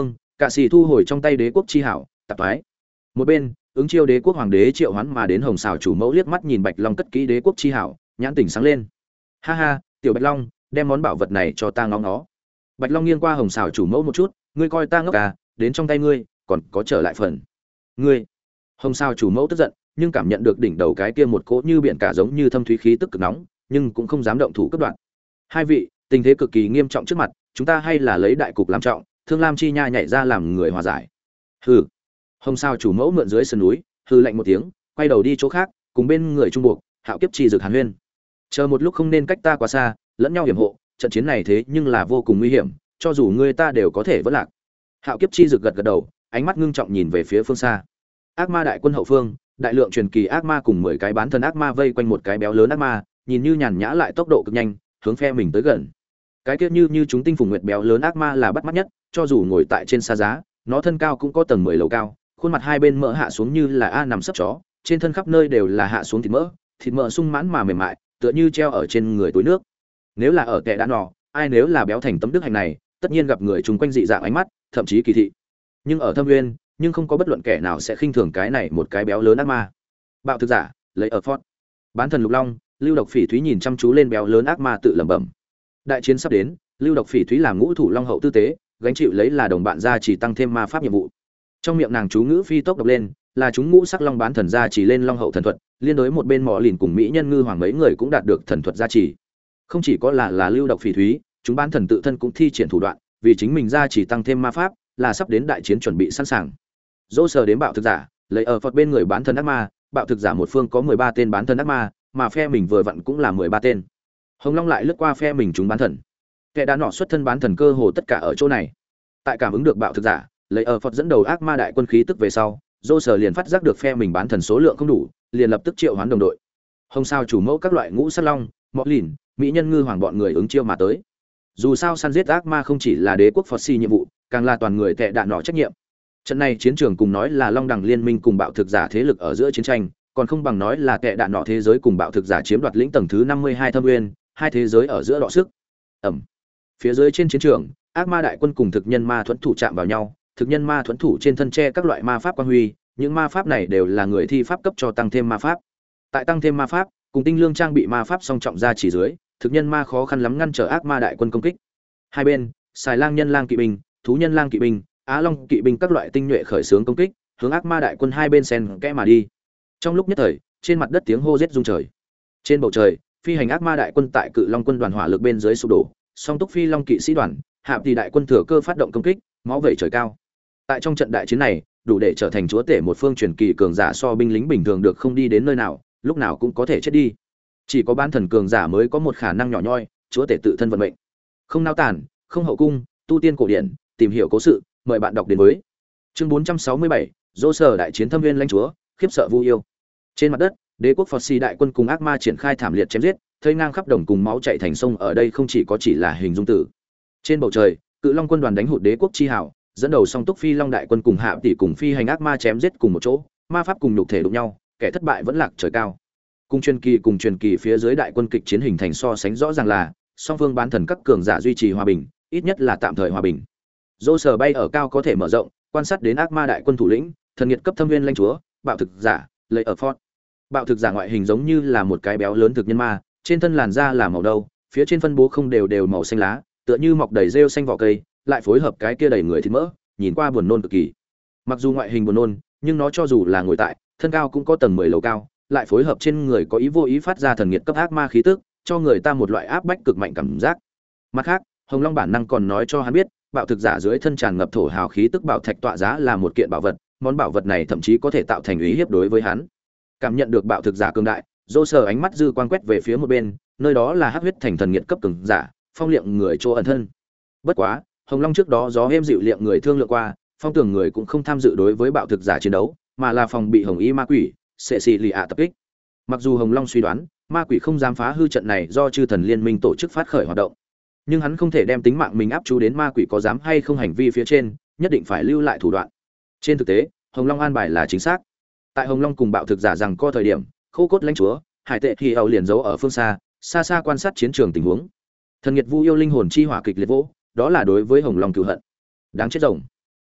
Cả sĩ thu hồi trong tay đế quốc chi hảo, tạp thoái. Một bên, ứng chiêu đế quốc hoàng đế triệu hoán mà đến hồng xào chủ mẫu liếc mắt nhìn Bạch Long cất kỹ đế quốc chi hảo, nhãn tỉnh sáng lên. Ha ha, tiểu Bạch Long, đem món bảo vật này cho ta ngó ngó. Bạch Long nghiêng qua hồng xào chủ mẫu một chút, ngươi coi ta ngốc à, đến trong tay ngươi, còn có trở lại phần. Ngươi. Hồng xào chủ mẫu tức giận, nhưng cảm nhận được đỉnh đầu cái kia một cỗ như biển cả giống như thâm thúy khí tức cực nóng, nhưng cũng không dám động thủ cấp đoạn. Hai vị, tình thế cực kỳ nghiêm trọng trước mặt, chúng ta hay là lấy đại cục làm trọng, Thương Lam chi nha nhảy ra làm người hòa giải. Hừ. Hồng sao chủ mẫu mượn dưới sườn núi, hừ lạnh một tiếng, quay đầu đi chỗ khác, cùng bên người trung buộc, Hạo Kiếp chi dược Hàn Huyên. Chờ một lúc không nên cách ta quá xa, lẫn nhau hiểm hộ, trận chiến này thế nhưng là vô cùng nguy hiểm, cho dù người ta đều có thể vỡ lạc. Hạo Kiếp chi dược gật gật đầu, ánh mắt ngưng trọng nhìn về phía phương xa. Ác ma đại quân hậu phương, đại lượng truyền kỳ ác ma cùng 10 cái bán thân ác ma vây quanh một cái béo lớn ác ma, nhìn như nhàn nhã lại tốc độ cực nhanh, hướng phe mình tới gần. Cái kia như chúng tinh phùng nguyệt béo lớn ác ma là bắt mắt nhất, cho dù ngồi tại trên xa giá, nó thân cao cũng có tầng 10 lầu cao, khuôn mặt hai bên mỡ hạ xuống như là a nằm sấp chó, trên thân khắp nơi đều là hạ xuống thịt mỡ sung mãn mà mềm mại, tựa như treo ở trên người túi nước. Nếu là ở kẻ đã nọ, ai nếu là béo thành tấm đức hành này, tất nhiên gặp người chung quanh dị dạng ánh mắt, thậm chí kỳ thị. Nhưng ở Thâm Nguyên, nhưng không có bất luận kẻ nào sẽ khinh thường cái này một cái béo lớn ác ma. Bạo thực giả, lấy ở Fort. Bán thần Lục Long, Lưu Độc Phỉ Thúy nhìn chăm chú lên béo lớn ác ma tự lẩm bẩm. Đại chiến sắp đến, Lưu Độc Phỉ Thúy làm ngũ thủ long hậu tư tế, gánh chịu lấy là đồng bạn gia chỉ tăng thêm ma pháp nhiệm vụ. Trong miệng nàng chú ngữ phi tốc đọc lên, là chúng ngũ sắc long bán thần gia chỉ lên long hậu thần thuật, liên đối một bên mỏ lìn cùng mỹ nhân ngư hoàng mấy người cũng đạt được thần thuật gia trì. Không chỉ có là Lưu Độc Phỉ Thúy, chúng bán thần tự thân cũng thi triển thủ đoạn, vì chính mình gia chỉ tăng thêm ma pháp, là sắp đến đại chiến chuẩn bị sẵn sàng. Dỗ sờ đến bạo thực giả, lấy ở Phật bên người bán thần ác ma, bạo thực giả một phương có 13 tên bán thần ác ma, mà phe mình vừa vặn cũng là 13 tên. Hồng Long lại lướt qua phe mình chúng bán thần. Kẻ đã nọ xuất thân bán thần cơ hồ tất cả ở chỗ này. Tại cảm ứng được bạo thực giả, lấy ở Phật dẫn đầu ác ma đại quân khí tức về sau, Dỗ sờ liền phát giác được phe mình bán thần số lượng không đủ, liền lập tức triệu hoán đồng đội. Hồng sao chủ mẫu các loại ngũ sát long, mọ lìn, mỹ nhân ngư hoàng bọn người ứng chiêu mà tới. Dù sao săn giết ác ma không chỉ là đế quốc Phật si nhiệm vụ, càng là toàn người tệ đạn nọ trách nhiệm. Trận này chiến trường cùng nói là Long Đằng liên minh cùng bạo thực giả thế lực ở giữa chiến tranh, còn không bằng nói là tệ đạn nọ thế giới cùng bạo thực giả chiếm đoạt lĩnh tầng thứ 52 Thâm Nguyên, hai thế giới ở giữa đọ sức. Ầm. Phía dưới trên chiến trường, ác ma đại quân cùng thực nhân ma thuẫn thủ chạm vào nhau, thực nhân ma thuẫn thủ trên thân che các loại ma pháp quang huy, những ma pháp này đều là người thi pháp cấp cho tăng thêm ma pháp. Tại tăng thêm ma pháp, cùng tinh lương trang bị ma pháp song trọng ra chỉ dưới, thực nhân ma khó khăn lắm ngăn trở ác ma đại quân công kích. Hai bên, xài lang nhân lang kỵ binh, thú nhân lang kỵ binh, á long kỵ binh các loại tinh nhuệ khởi xướng công kích, hướng ác ma đại quân hai bên xen kẽ mà đi. Trong lúc nhất thời, trên mặt đất tiếng hô giết rung trời. Trên bầu trời, phi hành ác ma đại quân tại cự long quân đoàn hỏa lực bên dưới sụp đổ, song túc phi long kỵ sĩ đoàn, hạ thì đại quân thừa cơ phát động công kích, máu vẩy trời cao. Tại trong trận đại chiến này, đủ để trở thành chúa tể một phương truyền kỳ cường giả so binh lính bình thường được không đi đến nơi nào, lúc nào cũng có thể chết đi. Chỉ có bán thần cường giả mới có một khả năng nhỏ nhoi, chúa tể tự thân vận mệnh. Không nao tản, không hậu cung, tu tiên cổ điển, tìm hiểu cố sự, mời bạn đọc đến với. Chương 467, Dỗ sở đại chiến Thâm Nguyên lãnh chúa, khiếp sợ vu yêu. Trên mặt đất, đế quốc Phật Si đại quân cùng ác ma triển khai thảm liệt chém giết, thây ngang khắp đồng cùng máu chảy thành sông, ở đây không chỉ là hình dung tử. Trên bầu trời, cự long quân đoàn đánh hụt đế quốc chi hảo, dẫn đầu song túc phi long đại quân cùng hạ tỷ cùng phi hành ác ma chém giết cùng một chỗ, ma pháp cùng nhục thể đụng nhau, kẻ thất bại vẫn lạc trời cao. Cùng truyền kỳ phía dưới đại quân kịch chiến hình thành so sánh rõ ràng là song phương bán thần các cường giả duy trì hòa bình, ít nhất là tạm thời hòa bình. Dỗ sở bay ở cao có thể mở rộng, quan sát đến ác ma đại quân thủ lĩnh, thần nhiệt cấp Thâm Nguyên lãnh chúa, bạo thực giả, lấy ở Fort. Bạo thực giả ngoại hình giống như là một cái béo lớn thực nhân ma, trên thân làn da là màu đâu, phía trên phân bố không đều màu xanh lá, tựa như mọc đầy rêu xanh vỏ cây, lại phối hợp cái kia đầy người thịt mỡ, nhìn qua buồn nôn cực kỳ. Mặc dù ngoại hình buồn nôn, nhưng nó cho dù là ngồi tại, thân cao cũng có tầng 10 lầu cao, lại phối hợp trên người có ý vô ý phát ra thần nhiệt cấp ác ma khí tức, cho người ta một loại áp bách cực mạnh cảm giác. Mặt khác, Hồng Long bản năng còn nói cho hắn biết, bạo thực giả dưới thân tràn ngập thổ hào khí tức bảo thạch tọa giá là một kiện bảo vật, món bảo vật này thậm chí có thể tạo thành uy hiếp đối với hắn. Cảm nhận được bạo thực giả cường đại, Dỗ sở ánh mắt dư quang quét về phía một bên, nơi đó là hắc huyết thành thần nghiệt cấp cường giả, phong liệm người chỗ ẩn thân. Bất quá, Hồng Long trước đó gió êm dịu liệm người thương lượng qua, phong tưởng người cũng không tham dự đối với bạo thực giả chiến đấu, mà là phòng bị Hồng Y ma quỷ, sẽ xì lì ạ tập kích. Mặc dù Hồng Long suy đoán, ma quỷ không dám phá hư trận này do chư thần liên minh tổ chức phát khởi hoạt động, nhưng hắn không thể đem tính mạng mình áp chú đến ma quỷ có dám hay không hành vi phía trên, nhất định phải lưu lại thủ đoạn. Trên thực tế, Hồng Long an bài là chính xác. Tại Hồng Long cùng bạo thực giả rằng co thời điểm, Khô Cốt lãnh chúa, Hải Tệ thì ẩu liền giấu ở phương xa, xa xa quan sát chiến trường tình huống. Thần nhiệt vu yêu linh hồn chi hỏa kịch liệt vỗ, đó là đối với Hồng Long cừu hận. Đáng chết rồng.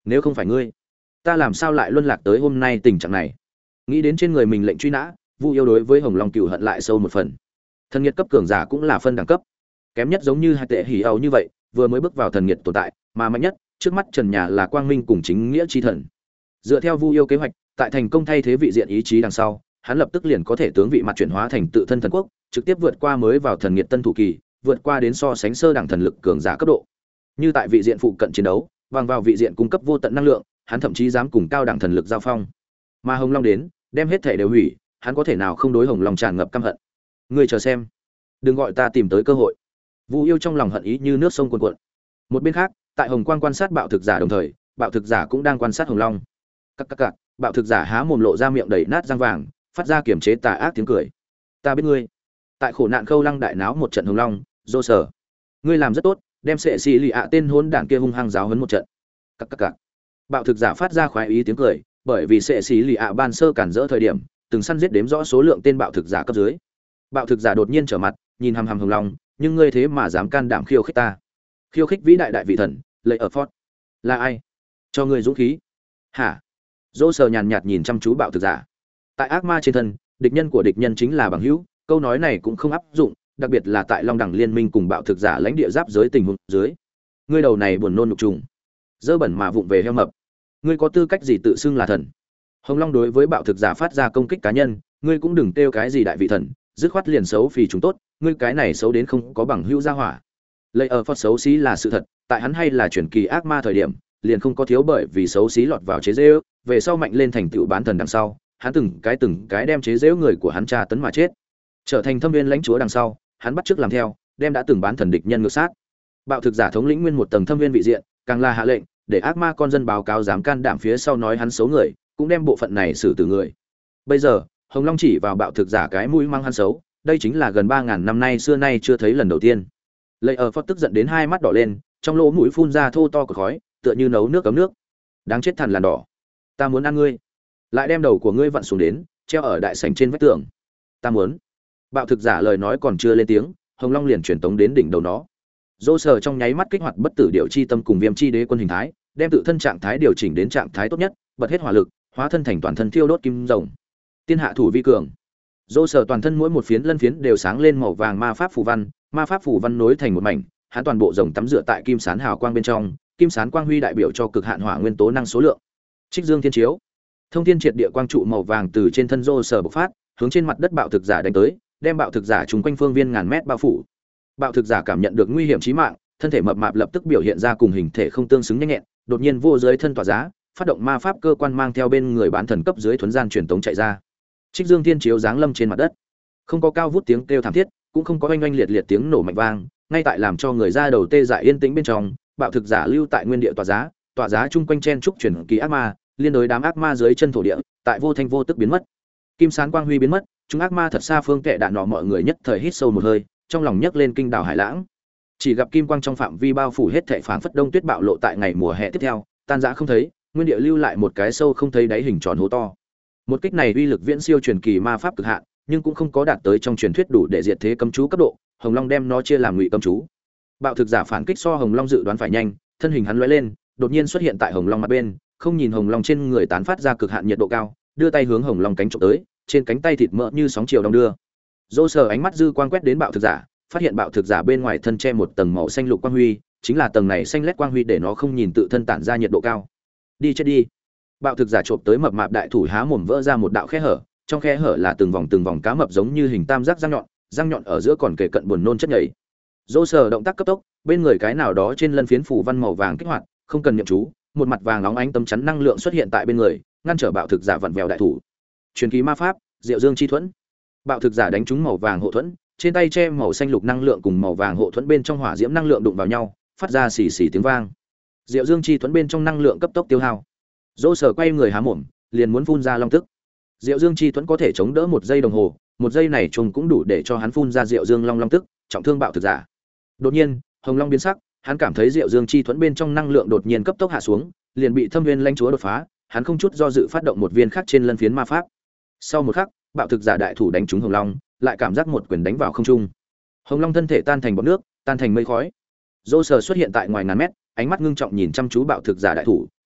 nếu không phải ngươi, ta làm sao lại luân lạc tới hôm nay tình trạng này. Nghĩ đến trên người mình lệnh truy nã, Vu Yêu đối với Hồng Long cừu hận lại sâu một phần. Thần nghiệt cấp cường giả cũng là phân đẳng cấp, kém nhất giống như hai tệ hỉ âu như vậy, vừa mới bước vào thần nghiệt tồn tại, mà mạnh nhất, trước mắt Trần Nhà là quang minh cùng chính nghĩa chi thần. Dựa theo Vu Yêu kế hoạch, tại thành công thay thế vị diện ý chí đằng sau, hắn lập tức liền có thể tướng vị mặt chuyển hóa thành tự thân thần quốc, trực tiếp vượt qua mới vào thần nghiệt tân thủ kỳ, vượt qua đến so sánh sơ đẳng thần lực cường giả cấp độ. Như tại vị diện phụ cận chiến đấu, bằng vào vị diện cung cấp vô tận năng lượng, hắn thậm chí dám cùng cao đẳng thần lực giao phong. Mà Hồng Long đến, đem hết thể đều hủy, hắn có thể nào không đối Hồng Long tràn ngập căm hận. Ngươi chờ xem, đừng gọi ta tìm tới cơ hội. Vu Yêu trong lòng hận ý như nước sông cuồn cuộn. Một bên khác, tại Hồng Quang quan sát bạo thực giả đồng thời, bạo thực giả cũng đang quan sát Hồng Long. Các bạo thực giả há mồm lộ ra miệng đầy nát răng vàng, phát ra kiềm chế tà ác tiếng cười. Ta biết ngươi. Tại khổ nạn Khâu Lăng đại náo một trận Hồng Long, dô sở. Ngươi làm rất tốt, đem sệ xì lì ạ tên hỗn đản kia hung hăng giáo huấn một trận. Các bạo thực giả phát ra khoái ý tiếng cười, bởi vì sệ xì lì ạ ban sơ cản rỡ thời điểm, từng săn giết đếm rõ số lượng tên bạo thực giả cấp dưới. Bạo thực giả đột nhiên trở mặt, nhìn hằm hằm Hồng Long, nhưng ngươi thế mà dám can đảm khiêu khích ta. Khiêu khích vĩ đại đại vị thần, lệ ở Fort. Là ai? Cho ngươi dũng khí. Hả? Dô sờ nhàn nhạt nhìn chăm chú bạo thực giả. Tại ác ma trên thân, địch nhân của địch nhân chính là bằng hữu, câu nói này cũng không áp dụng, đặc biệt là tại Long Đẳng liên minh cùng bạo thực giả lãnh địa giáp giới tình huống dưới. Ngươi đầu này buồn nôn nhục trùng, dơ bẩn mà vụng về heo mập. Ngươi có tư cách gì tự xưng là thần? Hồng Long đối với bạo thực giả phát ra công kích cá nhân, ngươi cũng đừng kêu cái gì đại vị thần, dứt khoát liền xấu phì chúng tốt, ngươi cái này xấu đến không có bằng hữu gia hỏa. Lấy ở Phật xấu xí là sự thật, tại hắn hay là truyền kỳ ác ma thời điểm, liền không có thiếu bởi vì xấu xí lọt vào chế giễu, về sau mạnh lên thành tựu bán thần đằng sau, hắn từng cái đem chế giễu người của hắn tra tấn mà chết. Trở thành thâm viên lãnh chúa đằng sau, hắn bắt chước làm theo, đem đã từng bán thần địch nhân ngược sát. Bạo thực giả thống lĩnh nguyên một tầng thâm viên vị diện, càng là hạ lệnh để ác ma con dân báo cáo dám can đảm phía sau nói hắn xấu người, cũng đem bộ phận này xử tử người. Bây giờ, Hồng Long chỉ vào bạo thực giả cái mũi mang hắn xấu, đây chính là gần 3000 năm nay xưa nay chưa thấy lần đầu tiên. Lệ ở Phật tức giận đến hai mắt đỏ lên, trong lỗ mũi phun ra thô to cột khói, tựa như nấu nước cấm nước. Đáng chết thằn lằn đỏ, ta muốn ăn ngươi. Lại đem đầu của ngươi vặn xuống đến, treo ở đại sảnh trên vách tường. Ta muốn. Bạo thực giả lời nói còn chưa lên tiếng, Hồng Long liền truyền tống đến đỉnh đầu nó. Dô sờ trong nháy mắt kích hoạt bất tử điệu chi tâm cùng viêm chi đế quân hình thái, đem tự thân trạng thái điều chỉnh đến trạng thái tốt nhất, bật hết hỏa lực, hóa thân thành toàn thân thiêu đốt kim rồng. Tiên hạ thủ vi cường. Dô sờ toàn thân mỗi một phiến lân phiến đều sáng lên màu vàng ma pháp phù văn nối thành một mảnh, hắn toàn bộ rồng tắm rửa tại kim sán hào quang bên trong, kim sán quang huy đại biểu cho cực hạn hỏa nguyên tố năng số lượng. Trích dương thiên chiếu, thông thiên triệt địa quang trụ màu vàng từ trên thân Dô sờ bộc phát, hướng trên mặt đất bạo thực giả đánh tới, đem bạo thực giả trùng quanh phương viên ngàn mét bao phủ. Bạo thực giả cảm nhận được nguy hiểm chí mạng, thân thể mập mạp lập tức biểu hiện ra cùng hình thể không tương xứng nhanh nhẹn, đột nhiên vô giới thân tỏa giá, phát động ma pháp cơ quan mang theo bên người bán thần cấp dưới thuần gian truyền tống chạy ra. Trích dương thiên chiếu giáng lâm trên mặt đất, không có cao vút tiếng kêu thảm thiết, cũng không có oanh oanh liệt liệt tiếng nổ mạnh vang, ngay tại làm cho người ra đầu tê dại yên tĩnh bên trong, bạo thực giả lưu tại nguyên địa tỏa giá chung quanh chen trúc truyền kỳ ác ma, liên đối đám ác ma dưới chân thổ địa, tại vô thanh vô tức biến mất. Kim sán quang huy biến mất, chúng ác ma thật xa phương kệ đạn nọ mọi người nhất thời hít sâu một hơi, trong lòng nhấc lên kinh đảo hải lãng. Chỉ gặp kim quang trong phạm vi bao phủ hết thảy phảng phất đông tuyết bạo lộ tại ngày mùa hè tiếp theo, tan rã không thấy, nguyên địa lưu lại một cái sâu không thấy đáy hình tròn hố to. Một kích này uy lực viễn siêu truyền kỳ ma pháp cực hạn, nhưng cũng không có đạt tới trong truyền thuyết đủ để diệt thế cấm chú cấp độ, Hồng Long đem nó chia làm ngụy cấm chú. Bạo thực giả phản kích so Hồng Long dự đoán phải nhanh, thân hình hắn lóe lên, đột nhiên xuất hiện tại Hồng Long mặt bên, không nhìn Hồng Long trên người tán phát ra cực hạn nhiệt độ cao, đưa tay hướng Hồng Long cánh chụp tới, trên cánh tay thịt mỡ như sóng chiều đong đưa. Dô sờ ánh mắt dư quang quét đến bạo thực giả, phát hiện bạo thực giả bên ngoài thân che một tầng màu xanh lục quang huy, chính là tầng này xanh lét quang huy để nó không nhìn tự thân tản ra nhiệt độ cao. Đi chết đi. Bạo thực giả chộp tới mập mạp đại thủ há mồm vỡ ra một đạo khe hở, trong khe hở là từng vòng cá mập giống như hình tam giác răng nhọn ở giữa còn kề cận buồn nôn chất nhảy. Dô sờ động tác cấp tốc, bên người cái nào đó trên lân phiến phủ văn màu vàng kích hoạt, không cần niệm chú, một mặt vàng nóng ánh tấm chắn năng lượng xuất hiện tại bên người, ngăn trở bạo thực giả vặn vẹo đại thủ. Truyền kỳ ma pháp, Diệu Dương chi thuẫn. Bạo thực giả đánh trúng màu vàng hộ thuẫn, trên tay che màu xanh lục năng lượng cùng màu vàng hộ thuẫn bên trong hỏa diễm năng lượng đụng vào nhau, phát ra xì xì tiếng vang. Diệu Dương chi thuẫn bên trong năng lượng cấp tốc tiêu hao. Dỗ sở quay người há mồm, liền muốn phun ra long tức. Diệu Dương chi thuẫn có thể chống đỡ 1 giây đồng hồ, 1 giây này trùng cũng đủ để cho hắn phun ra Diệu Dương long tức, trọng thương bạo thực giả. Đột nhiên, Hồng Long biến sắc, hắn cảm thấy Diệu Dương chi thuẫn bên trong năng lượng đột nhiên cấp tốc hạ xuống, liền bị Thâm Nguyên lãnh chúa đột phá, hắn không chút do dự phát động một viên khác trên lân phiến ma pháp. Sau một khắc, bạo thực giả đại thủ đánh trúng Hồng Long, lại cảm giác một quyền đánh vào không trung. Hồng Long thân thể tan thành bọt nước, tan thành mây khói. Dô sờ xuất hiện tại ngoài ngàn mét, ánh mắt ngưng trọng nhìn chăm chú bạo thực giả đại thủ,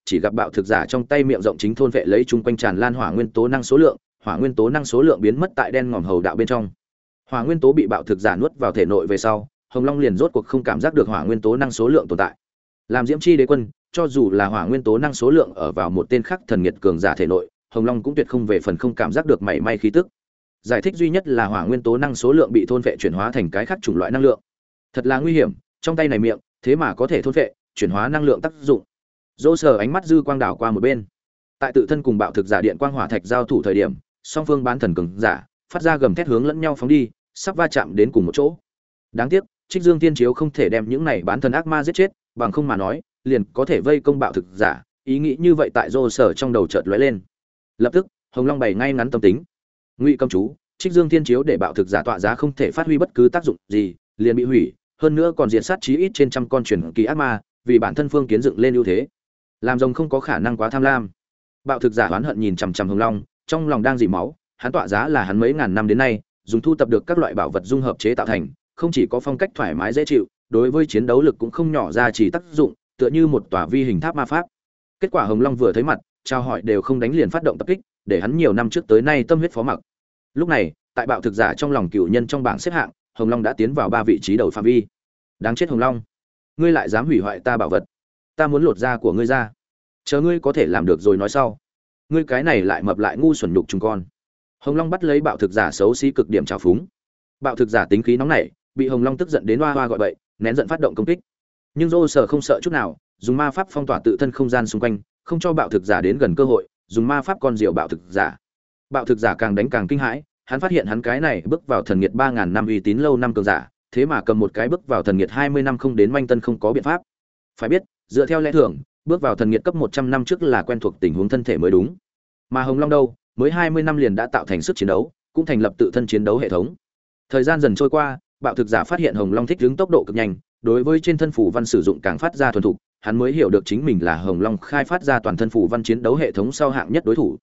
chỉ gặp bạo thực giả trong tay miệng rộng chính thôn vệ lấy chung quanh tràn lan hỏa nguyên tố năng số lượng, hỏa nguyên tố năng số lượng biến mất tại đen ngòm hầu đạo bên trong. Hỏa nguyên tố bị bạo thực giả nuốt vào thể nội về sau, Hồng Long liền rốt cuộc không cảm giác được hỏa nguyên tố năng số lượng tồn tại. Làm Diễm Chi Đế quân, cho dù là hỏa nguyên tố năng số lượng ở vào một tên khác thần nghiệt cường giả thể nội, Hồng Long cũng tuyệt không về phần không cảm giác được mảy may khí tức. Giải thích duy nhất là hỏa nguyên tố năng số lượng bị thôn vệ chuyển hóa thành cái khác chủng loại năng lượng. Thật là nguy hiểm, trong tay này miệng, thế mà có thể thôn vệ, chuyển hóa năng lượng tác dụng. Dỗ Sở ánh mắt dư quang đảo qua một bên. Tại tự thân cùng bạo thực giả điện quang hỏa thạch giao thủ thời điểm, song phương bán thần cường giả phát ra gầm thét hướng lẫn nhau phóng đi, sắp va chạm đến cùng một chỗ. Đáng tiếc, Trích Dương Tiên Chiếu không thể đem những này bán thần ác ma giết chết, bằng không mà nói, liền có thể vây công bạo thực giả, ý nghĩ như vậy tại Dỗ Sở trong đầu chợt lóe lên. Lập tức, Hồng Long bày ngay ngắn tâm tính. Ngụy Cầm chú, Trích Dương Tiên Chiếu để bạo thực giả tọa giá không thể phát huy bất cứ tác dụng gì, liền bị hủy, hơn nữa còn diệt sát chí ít trên trăm con truyền kỳ ác ma, vì bản thân phương kiến dựng lên ưu thế. Làm rồng không có khả năng quá tham lam. Bạo thực giả oán hận nhìn chằm chằm Hồng Long, trong lòng đang dỉ máu, hắn tọa giá là hắn mấy ngàn năm đến nay, dùng thu tập được các loại bảo vật dung hợp chế tạo thành, không chỉ có phong cách thoải mái dễ chịu, đối với chiến đấu lực cũng không nhỏ ra chỉ tác dụng, tựa như một tòa vi hình tháp ma pháp. Kết quả Hồng Long vừa thấy mặt, chào hỏi đều không đánh liền phát động tập kích, để hắn nhiều năm trước tới nay tâm huyết phó mặc. Lúc này, tại bạo thực giả trong lòng cựu nhân trong bảng xếp hạng, Hồng Long đã tiến vào 3 vị trí đầu phạm vi. Đáng chết Hồng Long, ngươi lại dám hủy hoại ta bảo vật, ta muốn lột da của ngươi ra. Chờ ngươi có thể làm được rồi nói sau. Ngươi cái này lại mập lại ngu xuẩn nhục trùng con. Hồng Long bắt lấy bạo thực giả xấu xí cực điểm trào phúng. Bạo thực giả tính khí nóng nảy, bị Hồng Long tức giận đến oa oa gọi bậy, nén giận phát động công kích. Nhưng Dô Sở không sợ chút nào, dùng ma pháp phong tỏa tự thân không gian xung quanh, không cho bạo thực giả đến gần cơ hội, dùng ma pháp con diều bạo thực giả. Bạo thực giả càng đánh càng kinh hãi, hắn phát hiện hắn cái này bước vào thần nghiệt 3000 năm uy tín lâu năm cường giả, thế mà cầm một cái bước vào thần nghiệt 20 năm không đến manh tân không có biện pháp. Phải biết, dựa theo lẽ thường, bước vào thần nghiệt cấp 100 năm trước là quen thuộc tình huống thân thể mới đúng. Mà Hồng Long đâu, mới 20 năm liền đã tạo thành sức chiến đấu, cũng thành lập tự thân chiến đấu hệ thống. Thời gian dần trôi qua, bạo thực giả phát hiện Hồng Long thích ứng tốc độ cực nhanh, đối với trên thân phủ văn sử dụng càng phát ra thuần thục, hắn mới hiểu được chính mình là Hồng Long khai phát ra toàn thân phủ văn chiến đấu hệ thống sau hạng nhất đối thủ.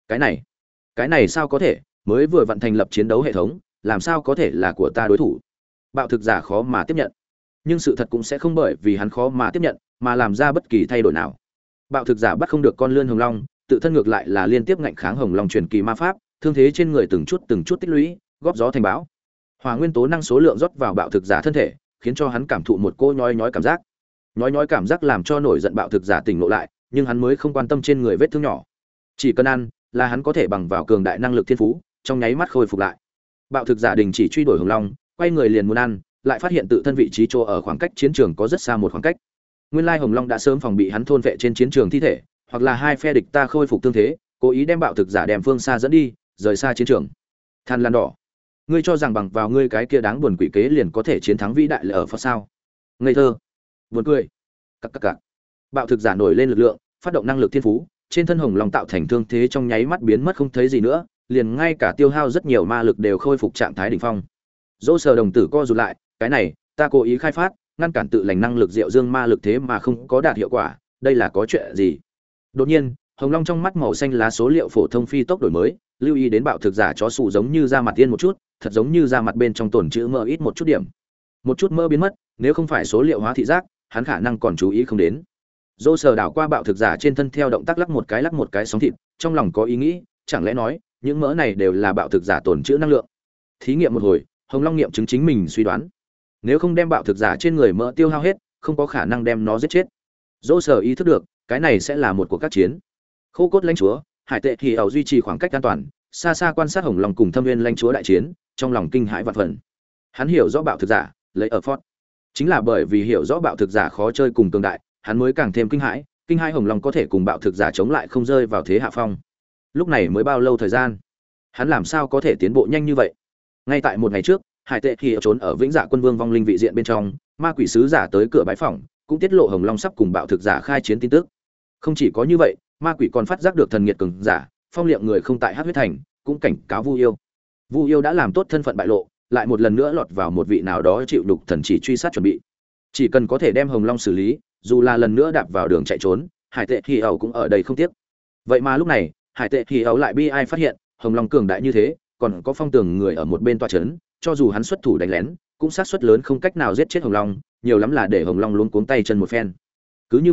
Cái này sao có thể, mới vừa vận thành lập chiến đấu hệ thống, làm sao có thể là của ta đối thủ? Bạo thực giả khó mà tiếp nhận. Nhưng sự thật cũng sẽ không bởi vì hắn khó mà tiếp nhận mà làm ra bất kỳ thay đổi nào. Bạo thực giả bắt không được con lươn Hồng Long, tự thân ngược lại là liên tiếp ngạnh kháng Hồng Long truyền kỳ ma pháp, thương thế trên người từng chút tích lũy, góp gió thành bão. Hỏa nguyên tố năng số lượng rót vào bạo thực giả thân thể, khiến cho hắn cảm thụ một cô nhói nhói cảm giác. Nhói nhói cảm giác làm cho nổi giận bạo thực giả tỉnh ngộ lại, nhưng hắn mới không quan tâm trên người vết thương nhỏ. Chỉ cần ăn, là hắn có thể bằng vào cường đại năng lực thiên phú, trong nháy mắt khôi phục lại. Bạo thực giả đình chỉ truy đuổi Hồng Long, quay người liền muốn ăn, lại phát hiện tự thân vị trí chỗ ở khoảng cách chiến trường có rất xa một khoảng cách. Nguyên lai Hồng Long đã sớm phòng bị hắn thôn vệ trên chiến trường thi thể, hoặc là hai phe địch ta khôi phục tương thế, cố ý đem bạo thực giả đem phương xa dẫn đi, rời xa chiến trường. Than lan đỏ, ngươi cho rằng bằng vào ngươi cái kia đáng buồn quỷ kế liền có thể chiến thắng vĩ đại là ở Phật sao? Ngây thơ, buồn cười. Cặc. Bạo thực giả nổi lên lực lượng, phát động năng lực thiên phú, trên thân Hồng Long tạo thành thương thế trong nháy mắt biến mất không thấy gì nữa, liền ngay cả tiêu hao rất nhiều ma lực đều khôi phục trạng thái đỉnh phong. Dỗ Sở đồng tử co rụt lại, cái này, ta cố ý khai phát, ngăn cản tự lành năng lực Diệu Dương ma lực thế mà không có đạt hiệu quả, đây là có chuyện gì? Đột nhiên, Hồng Long trong mắt màu xanh lá số liệu phổ thông phi tốc đổi mới, lưu ý đến bạo thực giả chó sụ giống như da mặt tiên một chút, thật giống như da mặt bên trong tổn chữ mỡ ít một chút điểm. Một chút mỡ biến mất, nếu không phải số liệu hóa thị giác, hắn khả năng còn chú ý không đến. Dỗ Sở đảo qua bạo thực giả trên thân theo động tác lắc một cái sóng thịt, trong lòng có ý nghĩ, chẳng lẽ nói, những mỡ này đều là bạo thực giả tổn chữ năng lượng. Thí nghiệm một hồi, Hồng Long nghiệm chứng chính mình suy đoán. Nếu không đem bạo thực giả trên người mỡ tiêu hao hết, không có khả năng đem nó giết chết. Dỗ Sở ý thức được, cái này sẽ là một cuộc các chiến. Khô cốt lãnh chúa, Hải Tệ thì ảo duy trì khoảng cách an toàn, xa xa quan sát Hồng Long cùng Thâm Nguyên lãnh chúa đại chiến, trong lòng kinh hãi vạn phần. Hắn hiểu rõ bạo thực giả, lấy ở Fort. Chính là bởi vì hiểu rõ bạo thực giả khó chơi cùng cường đại, hắn mới càng thêm kinh hãi Hồng Long có thể cùng bạo thực giả chống lại không rơi vào thế hạ phong. Lúc này mới bao lâu thời gian, hắn làm sao có thể tiến bộ nhanh như vậy? Ngay tại một ngày trước, Hải Tệ thì trốn ở Vĩnh Dạ Quân Vương vong linh vị diện bên trong, ma quỷ sứ giả tới cửa bái phỏng, cũng tiết lộ Hồng Long sắp cùng bạo thực giả khai chiến tin tức. Không chỉ có như vậy, ma quỷ còn phát giác được thần nghiệt cường giả, phong liệm người không tại Hắc Huyết Thành, cũng cảnh cáo Vu Yêu. Vu Yêu đã làm tốt thân phận bại lộ, lại một lần nữa lọt vào một vị nào đó chịu đục thần chỉ truy sát chuẩn bị. Chỉ cần có thể đem Hồng Long xử lý, dù là lần nữa đạp vào đường chạy trốn, Hải Tệ thì ảo cũng ở đây không tiếc. Vậy mà lúc này, Hải Tệ thì ảo lại bi ai phát hiện, Hồng Long cường đại như thế, còn có phong tường người ở một bên tọa trấn, cho dù hắn xuất thủ đánh lén, cũng xác suất lớn không cách nào giết chết Hồng Long, nhiều lắm là để Hồng Long luống cuống tay chân một phen. Cứ như vậy,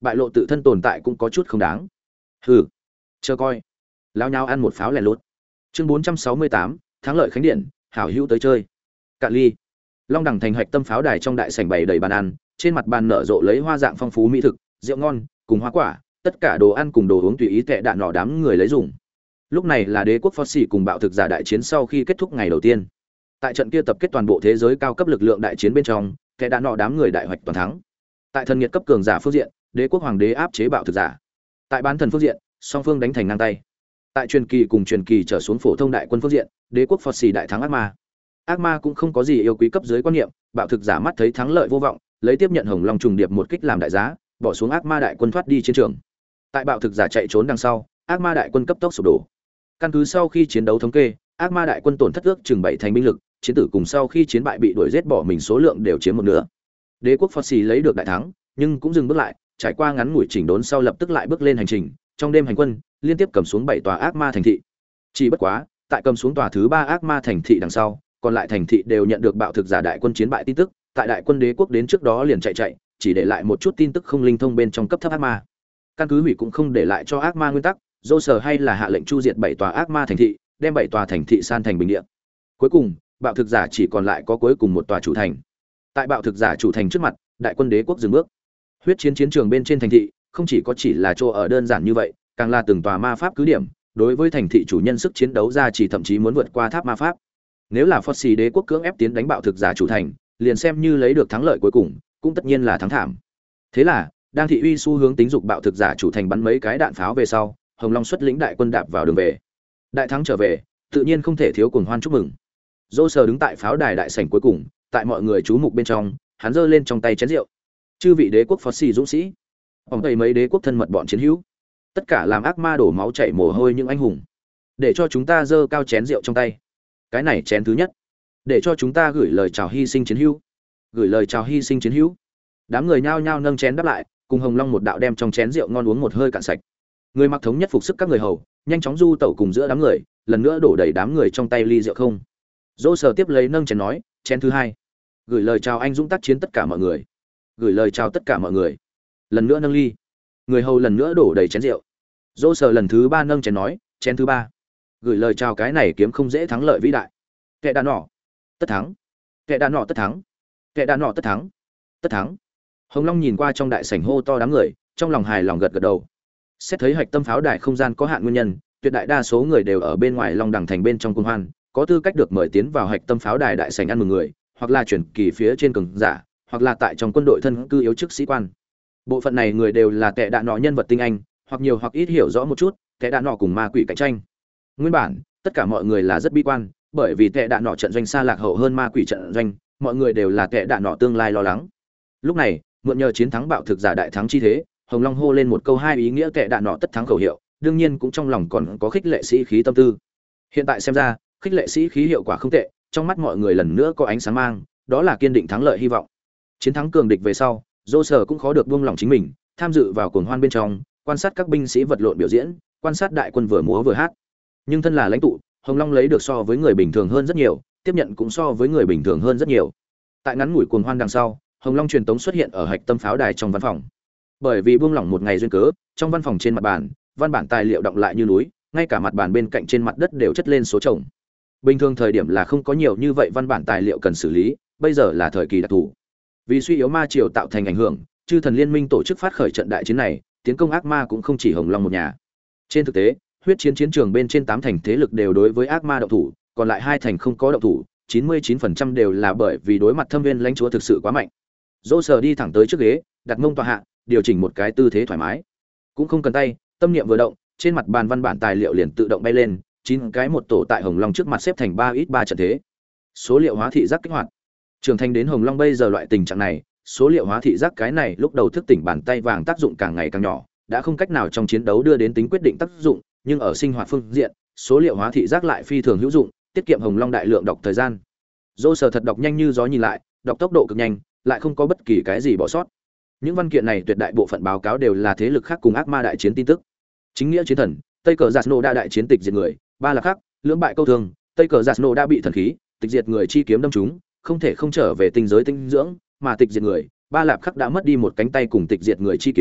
bại lộ tự thân tồn tại cũng có chút không đáng. Hừ, chờ coi. Lao nhau ăn một pháo lẻ lút. Chương 468, thắng lợi khánh điện, hảo hữu tới chơi. Cạn ly. Long Đằng thành hạch tâm pháo đài trong đại sảnh bày đầy bàn ăn, trên mặt bàn nở rộ lấy hoa dạng phong phú mỹ thực, rượu ngon, cùng hoa quả, tất cả đồ ăn cùng đồ uống tùy ý tệ đạn nọ đám người lấy dùng. Lúc này là đế quốc Phossi cùng bạo thực giả đại chiến sau khi kết thúc ngày đầu tiên. Tại trận kia tập kết toàn bộ thế giới cao cấp lực lượng đại chiến bên trong, tệ đạn nọ đám người đại hoạch toàn thắng. Tại thần nghiệt cấp cường giả phương diện, đế quốc hoàng đế áp chế bạo thực giả. Tại bán thần phương diện, song phương đánh thành ngang tay. Tại truyền kỳ cùng truyền kỳ trở xuống phổ thông đại quân phương diện, đế quốc Phossi đại thắng ác ma. Ác ma cũng không có gì yêu quý cấp dưới quan niệm, bạo thực giả mắt thấy thắng lợi vô vọng, lấy tiếp nhận hồng long trùng điệp một kích làm đại giá, bỏ xuống ác ma đại quân thoát đi chiến trường. Tại bạo thực giả chạy trốn đằng sau, ác ma đại quân cấp tốc sụp đổ. Căn cứ sau khi chiến đấu thống kê, ác ma đại quân tổn thất ước chừng 7 thành binh lực, chiến tử cùng sau khi chiến bại bị đuổi giết bỏ mình số lượng đều chiếm một nửa. Đế quốc Phossi lấy được đại thắng, nhưng cũng dừng bước lại, trải qua ngắn ngủi chỉnh đốn sau lập tức lại bước lên hành trình, trong đêm hành quân, liên tiếp cầm xuống 7 tòa ác ma thành thị. Chỉ bất quá, tại cầm xuống tòa thứ 3 ác ma thành thị đằng sau, còn lại thành thị đều nhận được bạo thực giả đại quân chiến bại tin tức, tại đại quân đế quốc đến trước đó liền chạy, chỉ để lại một chút tin tức không linh thông bên trong cấp thấp ác ma. Căn cứ hủy cũng không để lại cho ác ma nguyên tắc, dô sở hay là hạ lệnh chu diệt 7 tòa ác ma thành thị, đem 7 tòa thành thị san thành bình địa. Cuối cùng, bạo thực giả chỉ còn lại có cuối cùng một tòa chủ thành. Tại bạo thực giả chủ thành trước mặt, đại quân đế quốc dừng bước. Huyết chiến chiến trường bên trên thành thị, không chỉ là chỗ ở đơn giản như vậy, càng là từng tòa ma pháp cứ điểm, đối với thành thị chủ nhân sức chiến đấu ra chỉ thậm chí muốn vượt qua tháp ma pháp. Nếu là Phossi đế quốc cưỡng ép tiến đánh bạo thực giả chủ thành, liền xem như lấy được thắng lợi cuối cùng, cũng tất nhiên là thắng thảm. Thế là, đang thị uy xu hướng tính dục bạo thực giả chủ thành bắn mấy cái đạn pháo về sau, Hồng Long xuất lĩnh đại quân đạp vào đường về. Đại thắng trở về, tự nhiên không thể thiếu cuồng hoan chúc mừng. Dô sờ đứng tại pháo đài đại sảnh cuối cùng, tại mọi người chú mục bên trong, hắn giơ lên trong tay chén rượu. Chư vị đế quốc Phossi dũng sĩ, ông thầy mấy đế quốc thân mật bọn chiến hữu, tất cả làm ác ma đổ máu chảy mồ hôi những anh hùng, để cho chúng ta giơ cao chén rượu trong tay. Cái này chén thứ nhất, để cho chúng ta gửi lời chào hy sinh chiến hữu. Gửi lời chào hy sinh chiến hữu. Đám người nhao nhao nâng chén đáp lại, cùng Hồng Long một đạo đem trong chén rượu ngon uống một hơi cạn sạch. Người mặc thống nhất phục sức các người hầu, nhanh chóng du tẩu cùng giữa đám người, lần nữa đổ đầy đám người trong tay ly rượu không. Dỗ Sở tiếp lấy nâng chén nói, chén thứ hai, gửi lời chào anh dũng tác chiến tất cả mọi người. Gửi lời chào tất cả mọi người. Lần nữa nâng ly. Người hầu lần nữa đổ đầy chén rượu. Dỗ Sở lần thứ ba nâng chén nói, chén thứ ba, gửi lời chào cái này kiếm không dễ thắng lợi vĩ đại. Kẻ đàn nọ, tất thắng. Kẻ đàn nọ tất thắng. Kẻ đàn nọ tất thắng. Tất thắng. Hồng Long nhìn qua trong đại sảnh hô to đám người, trong lòng hài lòng gật gật đầu. Xét thấy hạch tâm pháo đài không gian có hạn nguyên nhân, tuyệt đại đa số người đều ở bên ngoài Long Đằng thành bên trong cung hoan, có tư cách được mời tiến vào hạch tâm pháo đài đại sảnh ăn mừng người, hoặc là chuyển kỳ phía trên cường giả, hoặc là tại trong quân đội thân cư yếu chức sĩ quan. Bộ phận này người đều là kẻ đạn nọ nhân vật tinh anh, hoặc nhiều hoặc ít hiểu rõ một chút, kẻ đạn nọ cùng ma quỷ cạnh tranh. Nguyên bản, tất cả mọi người là rất bi quan, bởi vì kẻ đạn nọ trận doanh xa lạc hậu hơn ma quỷ trận doanh, mọi người đều là kẻ đạn nọ tương lai lo lắng. Lúc này, mượn nhờ chiến thắng bạo thực giả đại thắng chi thế, Hồng Long hô lên một câu hai ý nghĩa kẻ đạn nọ tất thắng khẩu hiệu, đương nhiên cũng trong lòng còn có khích lệ sĩ khí tâm tư. Hiện tại xem ra, khích lệ sĩ khí hiệu quả không tệ, trong mắt mọi người lần nữa có ánh sáng mang, đó là kiên định thắng lợi hy vọng. Chiến thắng cường địch về sau, Dô Sở cũng khó được buông lòng chính mình, tham dự vào cuồng hoan bên trong, quan sát các binh sĩ vật lộn biểu diễn, quan sát đại quân vừa múa vừa hát. Nhưng thân là lãnh tụ, Hồng Long lấy được so với người bình thường hơn rất nhiều, tiếp nhận cũng so với người bình thường hơn rất nhiều. Tại ngắn ngủi cuồng hoan đằng sau, Hồng Long truyền tống xuất hiện ở hạch tâm pháo đài trong văn phòng. Bởi vì buông lỏng một ngày duyên cớ, trong văn phòng trên mặt bàn, văn bản tài liệu đọng lại như núi, ngay cả mặt bàn bên cạnh trên mặt đất đều chất lên số chồng. Bình thường thời điểm là không có nhiều như vậy văn bản tài liệu cần xử lý, bây giờ là thời kỳ đặc thù. Vì suy yếu ma triều tạo thành ảnh hưởng, chư thần liên minh tổ chức phát khởi trận đại chiến này, tiến công ác ma cũng không chỉ Hồng Long một nhà. Trên thực tế, huyết chiến chiến trường bên trên 8 thành thế lực đều đối với ác ma động thủ, còn lại 2 thành không có động thủ, 99% đều là bởi vì đối mặt Thâm Viên lãnh chúa thực sự quá mạnh. Dỗ Sở đi thẳng tới trước ghế, đặt mông tọa hạ, điều chỉnh một cái tư thế thoải mái. Cũng không cần tay, tâm niệm vừa động, trên mặt bàn văn bản tài liệu liền tự động bay lên, 9 cái một tổ tại Hồng Long trước mặt xếp thành 3x3 trận thế. Số liệu hóa thị giác kích hoạt. Trưởng thành đến Hồng Long bây giờ loại tình trạng này, số liệu hóa thị giác cái này lúc đầu thức tỉnh bàn tay vàng tác dụng càng ngày càng nhỏ, đã không cách nào trong chiến đấu đưa đến tính quyết định tác dụng, nhưng ở sinh hoạt phương diện, số liệu hóa thị giác lại phi thường hữu dụng, tiết kiệm Hồng Long đại lượng đọc thời gian. Dô Sở thật đọc nhanh như gió nhìn lại, đọc tốc độ cực nhanh, lại không có bất kỳ cái gì bỏ sót. Những văn kiện này tuyệt đại bộ phận báo cáo đều là thế lực khác cùng ác ma đại chiến tin tức. Chính nghĩa chiến thần, Tây Cờ Giạt Nô đã đại chiến tịch diệt người, ba là khác, lưỡng bại câu thương, Tây Cờ Giạt Nô đã bị thần khí, tịch diệt người chi kiếm đâm trúng, không thể không trở về tinh giới tinh dưỡng, mà tịch diệt người, ba lạp khắc đã mất đi một cánh tay cùng tịch diệt người chi kiếm,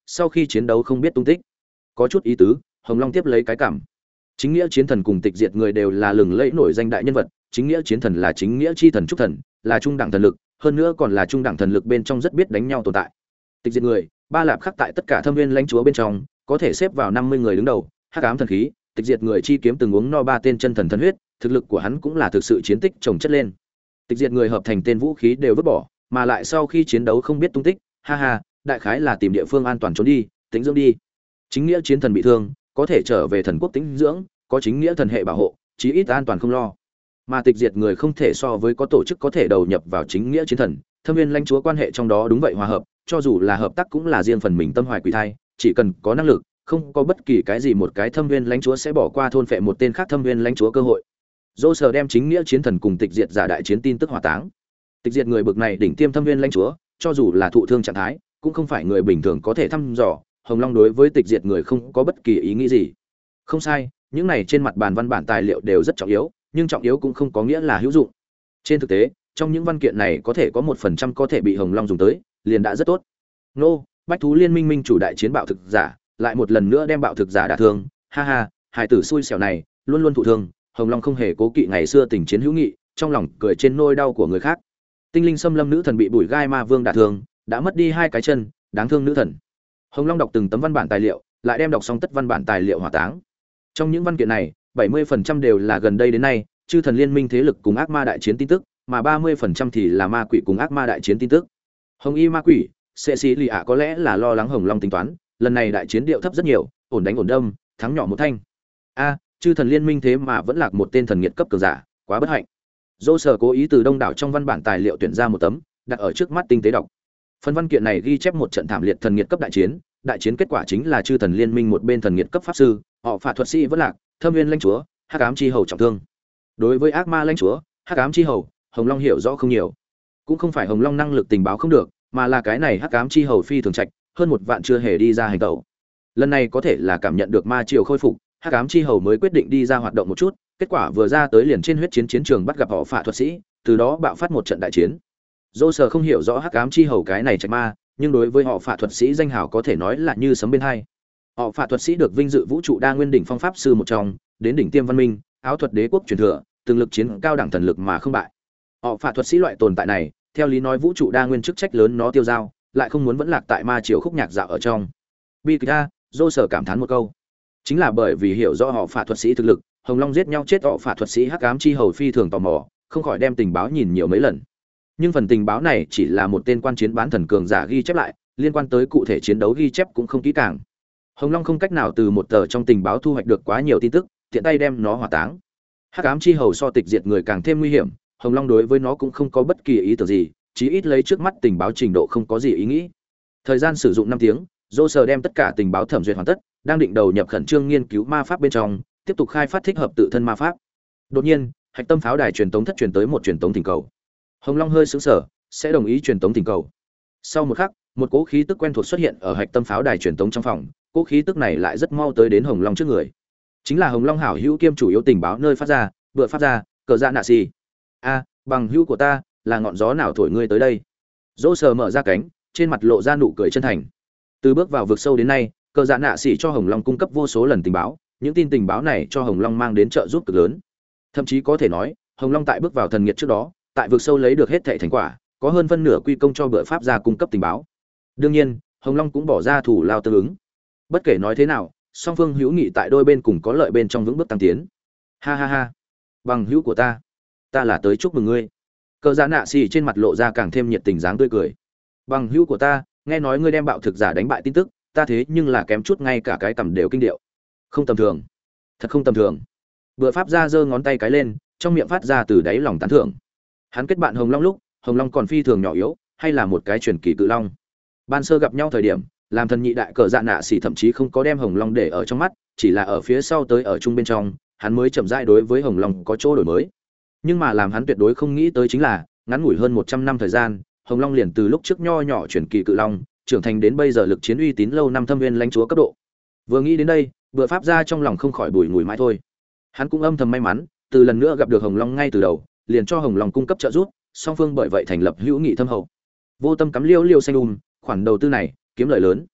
sau khi chiến đấu không biết tung tích. Có chút ý tứ. Hồng Long tiếp lấy cái cảm. Chính nghĩa chiến thần cùng tịch diệt người đều là lừng lẫy nổi danh đại nhân vật, chính nghĩa chiến thần là chính nghĩa chi thần trúc thần, là trung đẳng thần lực, hơn nữa còn là trung đẳng thần lực bên trong rất biết đánh nhau tồn tại. Tịch diệt người, ba lạp khắc tại tất cả thâm viên lãnh chúa bên trong, có thể xếp vào 50 người đứng đầu, hắc ám thần khí, tịch diệt người chi kiếm từng uống no 3 tên chân thần thần huyết, thực lực của hắn cũng là thực sự chiến tích chồng chất lên. Tịch diệt người hợp thành tên vũ khí đều vứt bỏ, mà lại sau khi chiến đấu không biết tung tích, ha ha, đại khái là tìm địa phương an toàn trốn đi, tĩnh dưỡng đi. Chính nghĩa chiến thần bị thương, có thể trở về thần quốc tĩnh dưỡng, có chính nghĩa thần hệ bảo hộ, chí ít an toàn không lo. Mà tịch diệt người không thể so với có tổ chức có thể đầu nhập vào chính nghĩa chiến thần, thâm viên lãnh chúa quan hệ trong đó đúng vậy hòa hợp, cho dù là hợp tác cũng là riêng phần mình tâm hoài quỷ thai, chỉ cần có năng lực, không có bất kỳ cái gì một cái thâm viên lãnh chúa sẽ bỏ qua thôn phệ một tên khác thâm viên lãnh chúa cơ hội. Dô sở đem chính nghĩa chiến thần cùng tịch diệt giả đại chiến tin tức hỏa táng. Tịch diệt người bực này đỉnh tiêm thâm viên lãnh chúa, cho dù là thụ thương trạng thái, cũng không phải người bình thường có thể thăm dò. Hồng Long đối với tịch diệt người không có bất kỳ ý nghĩ gì. Không sai, những này trên mặt bàn văn bản tài liệu đều rất trọng yếu, nhưng trọng yếu cũng không có nghĩa là hữu dụng. Trên thực tế, trong những văn kiện này có thể có 1% có thể bị Hồng Long dùng tới, liền đã rất tốt. Nô, Bách thú liên minh minh chủ đại chiến bạo thực giả, lại một lần nữa đem bạo thực giả đả thương, ha ha, hải tử xui xẻo này, luôn luôn thụ thương, Hồng Long không hề cố kỵ ngày xưa tình chiến hữu nghị, trong lòng cười trên nỗi đau của người khác. Tinh linh xâm lâm nữ thần bị bùi gai ma vương đả thương, đã mất đi 2 cái chân, đáng thương nữ thần. Hồng Long đọc từng tấm văn bản tài liệu, lại đem đọc xong tất văn bản tài liệu hỏa táng. Trong những văn kiện này, 70% đều là gần đây đến nay, chư thần liên minh thế lực cùng ác ma đại chiến tin tức, mà 30% thì là ma quỷ cùng ác ma đại chiến tin tức. Hồng Y ma quỷ, Cecilia có lẽ là lo lắng Hồng Long tính toán, lần này đại chiến điệu thấp rất nhiều, ổn đánh ổn đâm, thắng nhỏ một thanh. A, chư thần liên minh thế mà vẫn lạc một tên thần nghiệt cấp cường giả, quá bất hạnh. Dô sở cố ý từ đông đảo trong văn bản tài liệu tuyển ra một tấm, đặt ở trước mắt tinh tế đọc. Phần văn kiện này ghi chép một trận thảm liệt thần nghiệt cấp đại chiến kết quả chính là chư thần liên minh một bên thần nghiệt cấp pháp sư, họ phạt thuật sĩ vẫn lạc, thâm viên lãnh chúa, hắc ám chi hầu trọng thương. Đối với ác ma lãnh chúa, hắc ám chi hầu, Hồng Long hiểu rõ không nhiều. Cũng không phải Hồng Long năng lực tình báo không được, mà là cái này hắc ám chi hầu phi thường trạch, hơn 1 vạn chưa hề đi ra hành động. Lần này có thể là cảm nhận được ma triều khôi phục, hắc ám chi hầu mới quyết định đi ra hoạt động một chút, kết quả vừa ra tới liền trên huyết chiến chiến trường bắt gặp họ phạt thuật sĩ, từ đó bạo phát một trận đại chiến. Dô sở không hiểu rõ hắc ám chi hầu cái này trạch ma, nhưng đối với họ phạt thuật sĩ danh hào có thể nói là như sấm bên hai. Họ phạt thuật sĩ được vinh dự vũ trụ đa nguyên đỉnh phong pháp sư một trong, đến đỉnh tiêm văn minh, áo thuật đế quốc truyền thừa, từng lực chiến cao đẳng thần lực mà không bại. Họ phạt thuật sĩ loại tồn tại này, theo lý nói vũ trụ đa nguyên chức trách lớn nó tiêu dao, lại không muốn vẫn lạc tại ma triều khúc nhạc dạo ở trong. Bi kịch a, Dô sở cảm thán một câu. Chính là bởi vì hiểu rõ họ phạt thuật sĩ thực lực, Hồng Long giết nhau chết họ phạt thuật sĩ hắc ám chi hầu phi thường tò mò, không khỏi đem tình báo nhìn nhiều mấy lần. Nhưng phần tình báo này chỉ là một tên quan chiến bán thần cường giả ghi chép lại, liên quan tới cụ thể chiến đấu ghi chép cũng không kỹ càng. Hồng Long không cách nào từ một tờ trong tình báo thu hoạch được quá nhiều tin tức, tiện tay đem nó hỏa táng. Hắc ám chi hầu so tịch diệt người càng thêm nguy hiểm, Hồng Long đối với nó cũng không có bất kỳ ý tưởng gì, chí ít lấy trước mắt tình báo trình độ không có gì ý nghĩ. Thời gian sử dụng 5 tiếng, Dô sở đem tất cả tình báo thẩm duyệt hoàn tất, đang định đầu nhập khẩn trương nghiên cứu ma pháp bên trong, tiếp tục khai phát thích hợp tự thân ma pháp. Đột nhiên, hạch tâm pháo đài truyền tống thất truyền tới một truyền tống thỉnh cầu. Hồng Long hơi sững sờ, sẽ đồng ý truyền tống thỉnh cầu. Sau một khắc, một cỗ khí tức quen thuộc xuất hiện ở hạch tâm pháo đài truyền tống trong phòng, cỗ khí tức này lại rất mau tới đến Hồng Long trước người. Chính là Hồng Long hảo hữu kiêm chủ yếu tình báo nơi phát ra, bựa phát ra, cờ dạ nạ xì. A, bằng hữu của ta, là ngọn gió nào thổi ngươi tới đây? Dỗ sờ mở ra cánh, trên mặt lộ ra nụ cười chân thành. Từ bước vào vực sâu đến nay, cờ dạ nạ xì cho Hồng Long cung cấp vô số lần tình báo, những tin tình báo này cho Hồng Long mang đến trợ giúp cực lớn. Thậm chí có thể nói, Hồng Long tại bước vào thần nghiệt trước đó, tại vực sâu lấy được hết thảy thành quả, có hơn phân nửa quy công cho bựa pháp gia cung cấp tình báo. Đương nhiên, Hồng Long cũng bỏ ra thủ lao tương ứng. Bất kể nói thế nào, song phương hữu nghị tại đôi bên cùng có lợi bên trong vững bước tăng tiến. Ha ha ha, bằng hữu của ta là tới chúc mừng ngươi. Cờ dạ nạ xì trên mặt lộ ra càng thêm nhiệt tình dáng tươi cười. Bằng hữu của ta, nghe nói ngươi đem bạo thực giả đánh bại tin tức, ta thế nhưng là kém chút ngay cả cái cầm đều kinh điệu. Không tầm thường, thật không tầm thường. Bựa pháp gia giơ ngón tay cái lên, trong miệng phát ra từ đáy lòng tán thưởng. Hắn kết bạn Hồng Long lúc, Hồng Long còn phi thường nhỏ yếu, hay là một cái truyền kỳ cự long. Ban sơ gặp nhau thời điểm, làm thần nhị đại cờ dạ nạ xỉ thậm chí không có đem Hồng Long để ở trong mắt, chỉ là ở phía sau tới ở chung bên trong, hắn mới chậm rãi đối với Hồng Long có chỗ đổi mới. Nhưng mà làm hắn tuyệt đối không nghĩ tới chính là, ngắn ngủi hơn 100 năm thời gian, Hồng Long liền từ lúc trước nho nhỏ truyền kỳ cự long, trưởng thành đến bây giờ lực chiến uy tín lâu năm thâm viên lãnh chúa cấp độ. Vừa nghĩ đến đây, Bựa pháp gia trong lòng không khỏi bùi ngùi mãi thôi. Hắn cũng âm thầm may mắn, từ lần nữa gặp được Hồng Long ngay từ đầu, liền cho Hồng Long cung cấp trợ giúp, song phương bởi vậy thành lập hữu nghị thâm hậu. Vô tâm cắm liêu liêu xanh khoản đầu tư này kiếm lợi lớn.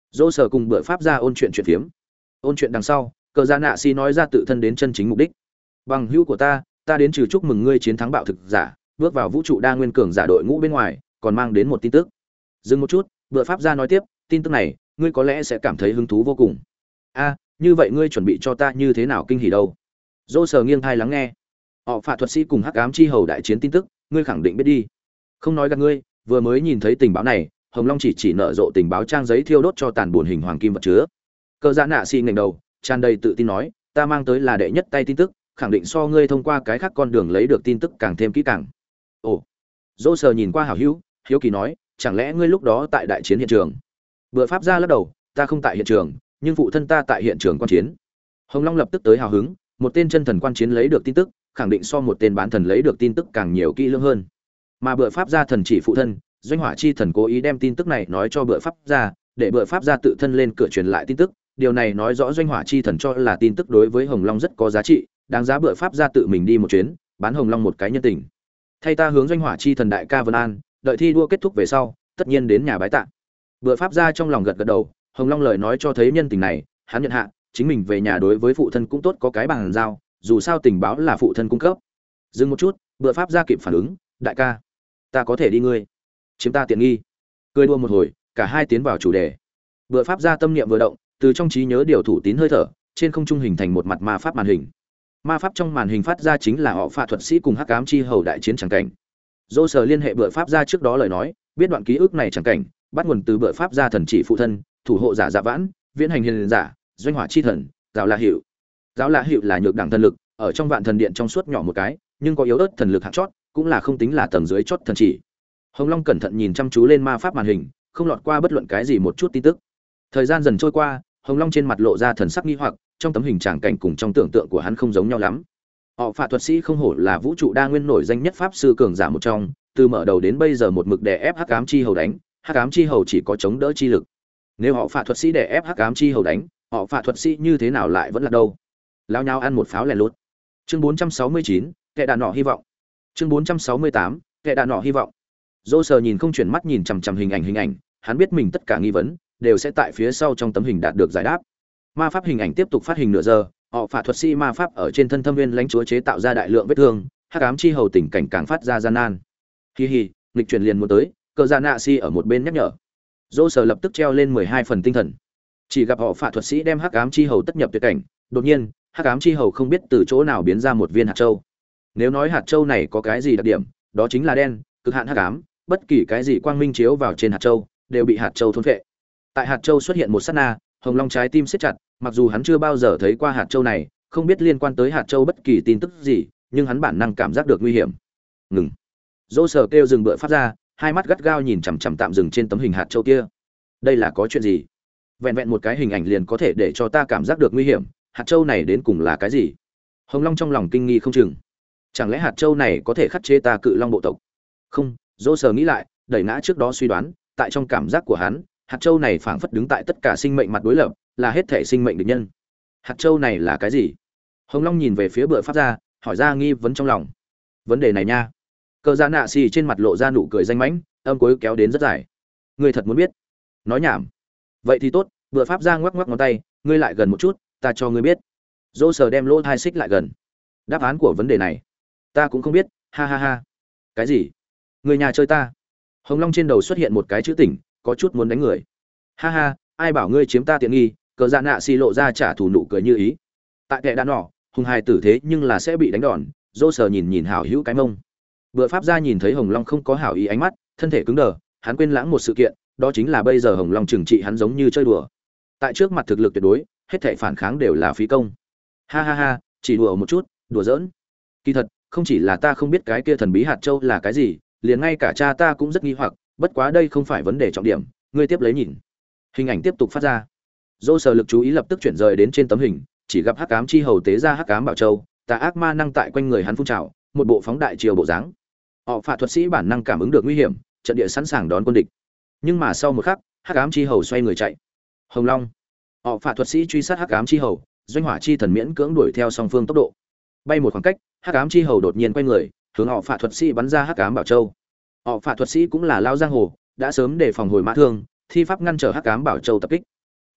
Dỗ sở cùng bựa pháp ra ôn chuyện phiếm. Ôn chuyện đằng sau, cờ dạ nạ xì nói ra tự thân đến chân chính mục đích. Bằng hữu của ta đến trừ chúc mừng ngươi chiến thắng bạo thực giả, bước vào vũ trụ đa nguyên cường giả đội ngũ bên ngoài, còn mang đến một tin tức. Dừng một chút, bựa pháp ra nói tiếp, tin tức này, ngươi có lẽ sẽ cảm thấy hứng thú vô cùng. A, như vậy ngươi chuẩn bị cho ta như thế nào kinh hỉ đâu? Dỗ sở nghiêng tai lắng nghe. Họ phạt thuật sĩ cùng hắc ám chi hầu đại chiến tin tức, ngươi khẳng định biết đi. Không nói gạt ngươi, vừa mới nhìn thấy tình báo này, Hồng Long chỉ nở rộ tình báo trang giấy thiêu đốt cho tàn buồn hình hoàng kim vật chứa. Cờ dạ nạ xì ngẩng đầu, tràn đầy tự tin nói, ta mang tới là đệ nhất tay tin tức, khẳng định so ngươi thông qua cái khác con đường lấy được tin tức càng thêm kỹ càng. Ồ. Dỗ sở nhìn qua hảo hữu, hiếu kỳ nói, chẳng lẽ ngươi lúc đó tại đại chiến hiện trường? Bựa pháp ra lắc đầu, ta không tại hiện trường, nhưng phụ thân ta tại hiện trường quan chiến. Hồng Long lập tức tới hào hứng, một tên chân thần quan chiến lấy được tin tức, khẳng định so một tên bán thần lấy được tin tức càng nhiều kỹ lưỡng hơn. Mà bựa pháp gia thần chỉ phụ thân, doanh hỏa chi thần cố ý đem tin tức này nói cho bựa pháp gia, để bựa pháp gia tự thân lên cửa truyền lại tin tức, điều này nói rõ doanh hỏa chi thần cho là tin tức đối với Hồng Long rất có giá trị, đáng giá bựa pháp gia tự mình đi một chuyến, bán Hồng Long một cái nhân tình. Thay ta hướng doanh hỏa chi thần đại ca Vân An, đợi thi đua kết thúc về sau, tất nhiên đến nhà bái tạ. Bựa pháp gia trong lòng gật gật đầu, Hồng Long lời nói cho thấy nhân tình này, hắn nhận hạ, chính mình về nhà đối với phụ thân cũng tốt có cái bằng giao, dù sao tình báo là phụ thân cung cấp. Dừng một chút, bựa pháp gia kịp phản ứng, đại ca, ta có thể đi ngươi, chiếm ta tiện nghi. Cười đua một hồi, cả hai tiến vào chủ đề. Bựa pháp gia tâm niệm vừa động, từ trong trí nhớ điều thủ tín hơi thở, trên không trung hình thành một mặt ma pháp màn hình. Ma pháp trong màn hình phát ra chính là họ phạt thuật sĩ cùng hắc ám chi hầu đại chiến chẳng cảnh. Dỗ sở liên hệ bựa pháp gia trước đó lời nói, biết đoạn ký ức này chẳng cảnh, bắt nguồn từ bựa pháp gia thần chỉ phụ thân, thủ hộ giả Dạ Vãn, viễn hành hiền giả, doanh hỏa chi thần, giáo lạ hiệu. Giáo lạ hiệu là nhược đẳng thần lực, ở trong vạn thần điện trong suốt nhỏ một cái, nhưng có yếu ớt thần lực hạng chót, cũng là không tính là tầng dưới chót thần chỉ. Hồng Long cẩn thận nhìn chăm chú lên ma pháp màn hình, không lọt qua bất luận cái gì một chút tin tức. Thời gian dần trôi qua, Hồng Long trên mặt lộ ra thần sắc nghi hoặc, trong tấm hình tràng cảnh cùng trong tưởng tượng của hắn không giống nhau lắm. Họ phạt thuật sĩ không hổ là vũ trụ đa nguyên nổi danh nhất pháp sư cường giả một trong, từ mở đầu đến bây giờ một mực đè ép hắc ám chi hầu đánh, hắc ám chi hầu chỉ có chống đỡ chi lực. Nếu họ phạt thuật sĩ đè ép hắc ám chi hầu đánh, họ phạt thuật sĩ như thế nào lại vẫn là đâu? Lao nhau ăn một pháo lẻ lút. Chương 469, kẻ đàn nọ hy vọng. Chương 468, kẻ đàn nọ hy vọng. Dỗ sở nhìn không chuyển mắt nhìn chằm chằm hình ảnh, hắn biết mình tất cả nghi vấn đều sẽ tại phía sau trong tấm hình đạt được giải đáp. Ma pháp hình ảnh tiếp tục phát hình nửa giờ, họ phạt thuật sĩ ma pháp ở trên thân thâm viên lãnh chúa chế tạo ra đại lượng vết thương, hắc ám chi hầu tình cảnh càng phát ra gian nan. Hi hi, nghịch chuyển liền muốn tới, cờ dạ nạ si ở một bên nhắc nhở. Dỗ sở lập tức treo lên 12 phần tinh thần. Chỉ gặp họ phạt thuật sĩ đem hắc ám chi hầu tất nhập tuyệt cảnh, đột nhiên, hắc ám chi hầu không biết từ chỗ nào biến ra một viên hạt châu. Nếu nói hạt châu này có cái gì đặc điểm, đó chính là đen, cực hạn hắc ám, bất kỳ cái gì quang minh chiếu vào trên hạt châu, đều bị hạt châu thôn phệ. Tại hạt châu xuất hiện một sát na, Hồng Long trái tim siết chặt, mặc dù hắn chưa bao giờ thấy qua hạt châu này, không biết liên quan tới hạt châu bất kỳ tin tức gì, nhưng hắn bản năng cảm giác được nguy hiểm. Ngừng. Dỗ sở kêu dừng bựa phát ra, hai mắt gắt gao nhìn chằm chằm tạm dừng trên tấm hình hạt châu kia. Đây là có chuyện gì? Vẹn vẹn một cái hình ảnh liền có thể để cho ta cảm giác được nguy hiểm, hạt châu này đến cùng là cái gì? Hồng Long trong lòng kinh nghi không chừng. Chẳng lẽ hạt châu này có thể khắc chế ta cự long bộ tộc? Không, Dỗ sở nghĩ lại, đẩy ngã trước đó suy đoán, tại trong cảm giác của hắn, hạt châu này phảng phất đứng tại tất cả sinh mệnh mặt đối lập, là hết thể sinh mệnh địch nhân. Hạt châu này là cái gì? Hồng Long nhìn về phía bựa pháp ra, hỏi ra nghi vấn trong lòng. Vấn đề này nha. Cờ dạ nạ xì trên mặt lộ ra nụ cười danh mãnh, âm cuối kéo đến rất dài. Ngươi thật muốn biết? Nói nhảm. Vậy thì tốt, bựa pháp ra ngoắc ngoắc ngón tay, ngươi lại gần một chút, ta cho ngươi biết. Dỗ sở đem lỗ thai xích lại gần. Đáp án của vấn đề này, ta cũng không biết, ha ha ha. Cái gì? Người nhà chơi ta? Hồng Long trên đầu xuất hiện một cái chữ tỉnh, có chút muốn đánh người. Ha ha, ai bảo ngươi chiếm ta tiện nghi? Cờ dạ nạ xì lộ ra trả thù nụ cười như ý. Tại kẻ đàn nọ, hùng hài tử thế nhưng là sẽ bị đánh đòn. Dỗ sở nhìn hảo hữu cái mông. Bựa pháp gia nhìn thấy Hồng Long không có hảo ý ánh mắt, thân thể cứng đờ, hắn quên lãng một sự kiện, đó chính là bây giờ Hồng Long trừng trị hắn giống như chơi đùa. Tại trước mặt thực lực tuyệt đối, hết thảy phản kháng đều là phí công. Ha ha ha, chỉ đùa một chút, đùa giỡn. Kỳ thật, không chỉ là ta không biết cái kia thần bí hạt châu là cái gì, liền ngay cả cha ta cũng rất nghi hoặc, bất quá đây không phải vấn đề trọng điểm, ngươi tiếp lấy nhìn. Hình ảnh tiếp tục phát ra. Dỗ sở lực chú ý lập tức chuyển rời đến trên tấm hình, chỉ gặp hắc ám chi hầu tế ra hắc ám bảo châu, tà ác ma năng tại quanh người hắn phun trào, một bộ phóng đại chiều bộ dáng. Họ phạt thuật sĩ bản năng cảm ứng được nguy hiểm, trận địa sẵn sàng đón quân địch. Nhưng mà sau một khắc, hắc ám chi hầu xoay người chạy. Hồng Long. Họ phạt thuật sĩ truy sát hắc ám chi hầu, doanh hỏa chi thần miễn cưỡng đuổi theo song phương tốc độ. Bay một khoảng cách, hắc ám chi hầu đột nhiên quay người, hướng họ phạt thuật sĩ bắn ra hắc ám bảo châu. Họ phạt thuật sĩ cũng là lao giang hồ, đã sớm để phòng hồi mã thương, thi pháp ngăn trở hắc ám bảo châu tập kích.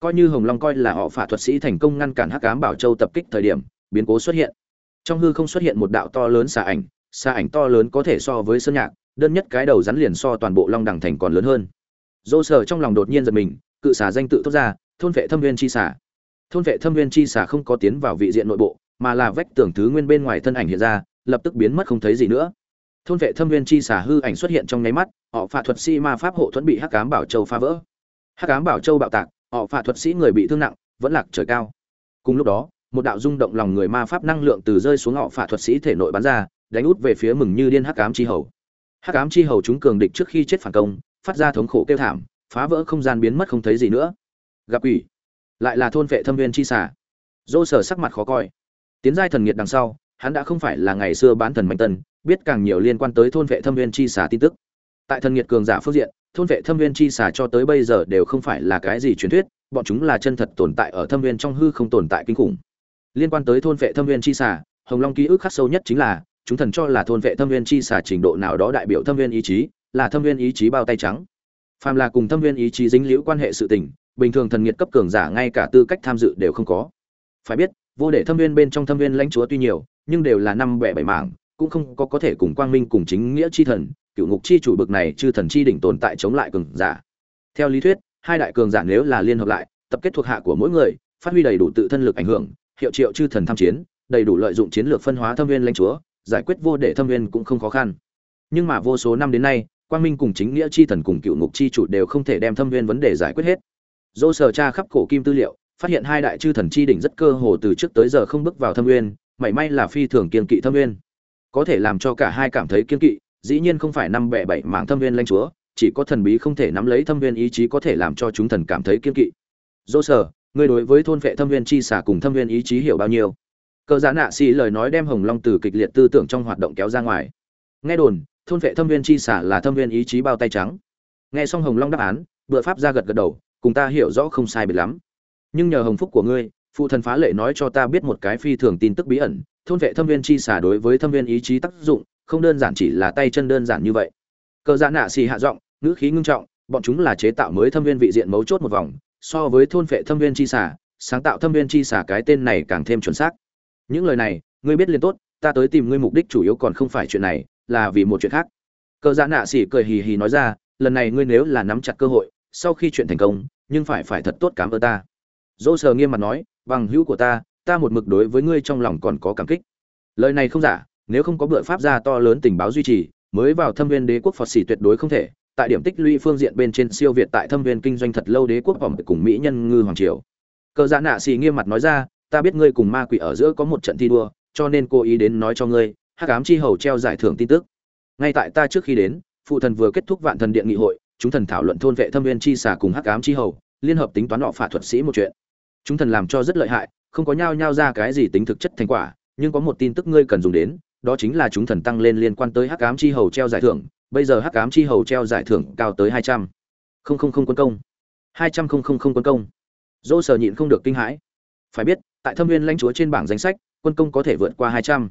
Coi như Hồng Long coi là họ phả thuật sĩ thành công ngăn cản Hắc Ám Bảo Châu tập kích thời điểm, biến cố xuất hiện. Trong hư không xuất hiện một đạo to lớn xà ảnh to lớn có thể so với sơn nhạc, đơn nhất cái đầu rắn liền so toàn bộ Long Đằng thành còn lớn hơn. Dỗ Sở trong lòng đột nhiên giật mình, cự xà danh tự thốt ra, thôn vệ thâm nguyên chi xà. Thôn vệ thâm nguyên chi xà không có tiến vào vị diện nội bộ, mà là vách tường thứ nguyên bên ngoài thân ảnh hiện ra, lập tức biến mất không thấy gì nữa. Thôn vệ thâm nguyên chi xà hư ảnh xuất hiện trong nháy mắt, họ phạ thuật sĩ ma pháp hộ thuẫn bị Hắc Ám Bảo Châu phá vỡ. Hắc Ám Bảo Châu bạo tạc, họ phạ thuật sĩ người bị thương nặng, vẫn lạc trời cao. Cùng lúc đó, một đạo rung động lòng người ma pháp năng lượng từ rơi xuống họ phạ thuật sĩ thể nội bắn ra, đánh út về phía mừng như điên Hắc Ám chi hầu. Hắc Ám chi hầu chúng cường địch trước khi chết phản công, phát ra thống khổ kêu thảm, phá vỡ không gian biến mất không thấy gì nữa. Gặp quỷ, lại là thôn vệ thâm nguyên chi xà. Dỗ Sở sắc mặt khó coi. Tiến giai thần nghiệt đằng sau, hắn đã không phải là ngày xưa bán thần mạnh tân, biết càng nhiều liên quan tới thôn vệ thâm nguyên chi xà tin tức. Tại thần nghiệt cường giả phương diện, thôn vệ thâm nguyên chi xà cho tới bây giờ đều không phải là cái gì truyền thuyết, bọn chúng là chân thật tồn tại ở thâm nguyên trong hư không tồn tại kinh khủng. Liên quan tới thôn vệ thâm nguyên chi xà, Hồng Long ký ức khắc sâu nhất chính là chúng thần cho là thôn vệ thâm nguyên chi xà trình độ nào đó đại biểu thâm nguyên ý chí, là thâm nguyên ý chí bao tay trắng. Phàm là cùng thâm nguyên ý chí dính liễu quan hệ sự tình, bình thường thần nghiệt cấp cường giả ngay cả tư cách tham dự đều không có. Phải biết, vô để thâm nguyên bên trong thâm nguyên lãnh chúa tuy nhiều, nhưng đều là năm bẻ bảy mảng, cũng không có thể cùng quang minh cùng chính nghĩa chi thần, cựu ngục chi chủ bực này chư thần chi đỉnh tồn tại chống lại cường giả. Theo lý thuyết, hai đại cường giả nếu là liên hợp lại, tập kết thuộc hạ của mỗi người, phát huy đầy đủ tự thân lực ảnh hưởng, hiệu triệu chư thần tham chiến, đầy đủ lợi dụng chiến lược phân hóa thâm nguyên lãnh chúa, giải quyết vô để thâm nguyên cũng không khó khăn. Nhưng mà vô số năm đến nay, quang minh cùng chính nghĩa chi thần cùng cựu ngục chi chủ đều không thể đem thâm nguyên vấn đề giải quyết hết. Dỗ Sở tra khắp cổ kim tư liệu, phát hiện hai đại chư thần chi đỉnh rất cơ hồ từ trước tới giờ không bước vào thâm nguyên, may may là phi thường kiên kỵ thâm nguyên. Có thể làm cho cả hai cảm thấy kiên kỵ, dĩ nhiên không phải năm bẻ bảy mảng thâm nguyên lãnh chúa, chỉ có thần bí không thể nắm lấy thâm nguyên ý chí có thể làm cho chúng thần cảm thấy kiên kỵ. Dỗ Sở, ngươi đối với thôn vệ thâm nguyên chi xả cùng thâm nguyên ý chí hiểu bao nhiêu? Cờ Giả Nạ Xỉ lời nói đem Hồng Long từ kịch liệt tư tưởng trong hoạt động kéo ra ngoài. Nghe đồn, thôn vệ thâm nguyên chi xả là thâm nguyên ý chí bao tay trắng. Nghe xong Hồng Long đáp án, Bựa Pháp ra gật gật đầu, cùng ta hiểu rõ không sai biệt lắm. Nhưng nhờ hồng phúc của ngươi, phụ thần phá lệ nói cho ta biết một cái phi thường tin tức bí ẩn, thôn vệ thâm nguyên chi xả đối với thâm nguyên ý chí tác dụng, không đơn giản chỉ là tay chân đơn giản như vậy. Cờ Giả Nạ Xỉ hạ giọng, ngữ khí ngưng trọng, bọn chúng là chế tạo mới thâm nguyên vị diện mấu chốt một vòng, so với thôn vệ thâm nguyên chi xả, sáng tạo thâm nguyên chi xả cái tên này càng thêm chuẩn xác. Những lời này, ngươi biết liền tốt, ta tới tìm ngươi mục đích chủ yếu còn không phải chuyện này, là vì một chuyện khác. Cờ Giả Nạ Xỉ cười hì hì nói ra, lần này ngươi nếu là nắm chặt cơ hội, sau khi chuyện thành công, nhưng phải thật tốt cảm ơn ta. Dỗ Sở nghiêm mặt nói, bằng hữu của ta một mực đối với ngươi trong lòng còn có cảm kích. Lời này không giả, nếu không có bựa pháp gia to lớn tình báo duy trì, mới vào thâm viên đế quốc Phật sĩ tuyệt đối không thể. Tại điểm tích lũy phương diện bên trên siêu việt tại thâm viên kinh doanh thật lâu đế quốc vòng cùng mỹ nhân ngư hoàng triều. Cờ Giả Nạ Xỉ nghiêm mặt nói ra, ta biết ngươi cùng ma quỷ ở giữa có một trận thi đua, cho nên cố ý đến nói cho ngươi, Hắc Ám chi hầu treo giải thưởng tin tức. Ngay tại ta trước khi đến, phụ thần vừa kết thúc Vạn Thần Điện nghị hội, chúng thần thảo luận thôn vệ thâm viên chi xà cùng Hắc Ám chi hầu, liên hợp tính toán họ phạt thuật sĩ một chuyện. Chúng thần làm cho rất lợi hại, không có nhao nhao ra cái gì tính thực chất thành quả, nhưng có một tin tức ngươi cần dùng đến, đó chính là chúng thần tăng lên liên quan tới Hắc Ám chi hầu treo giải thưởng, bây giờ Hắc Ám chi hầu treo giải thưởng cao tới 200 quân công. 200 quân công. Dỗ Sở nhịn không được kinh hãi. Phải biết, tại Thâm Nguyên lãnh chúa trên bảng danh sách, quân công có thể vượt qua 200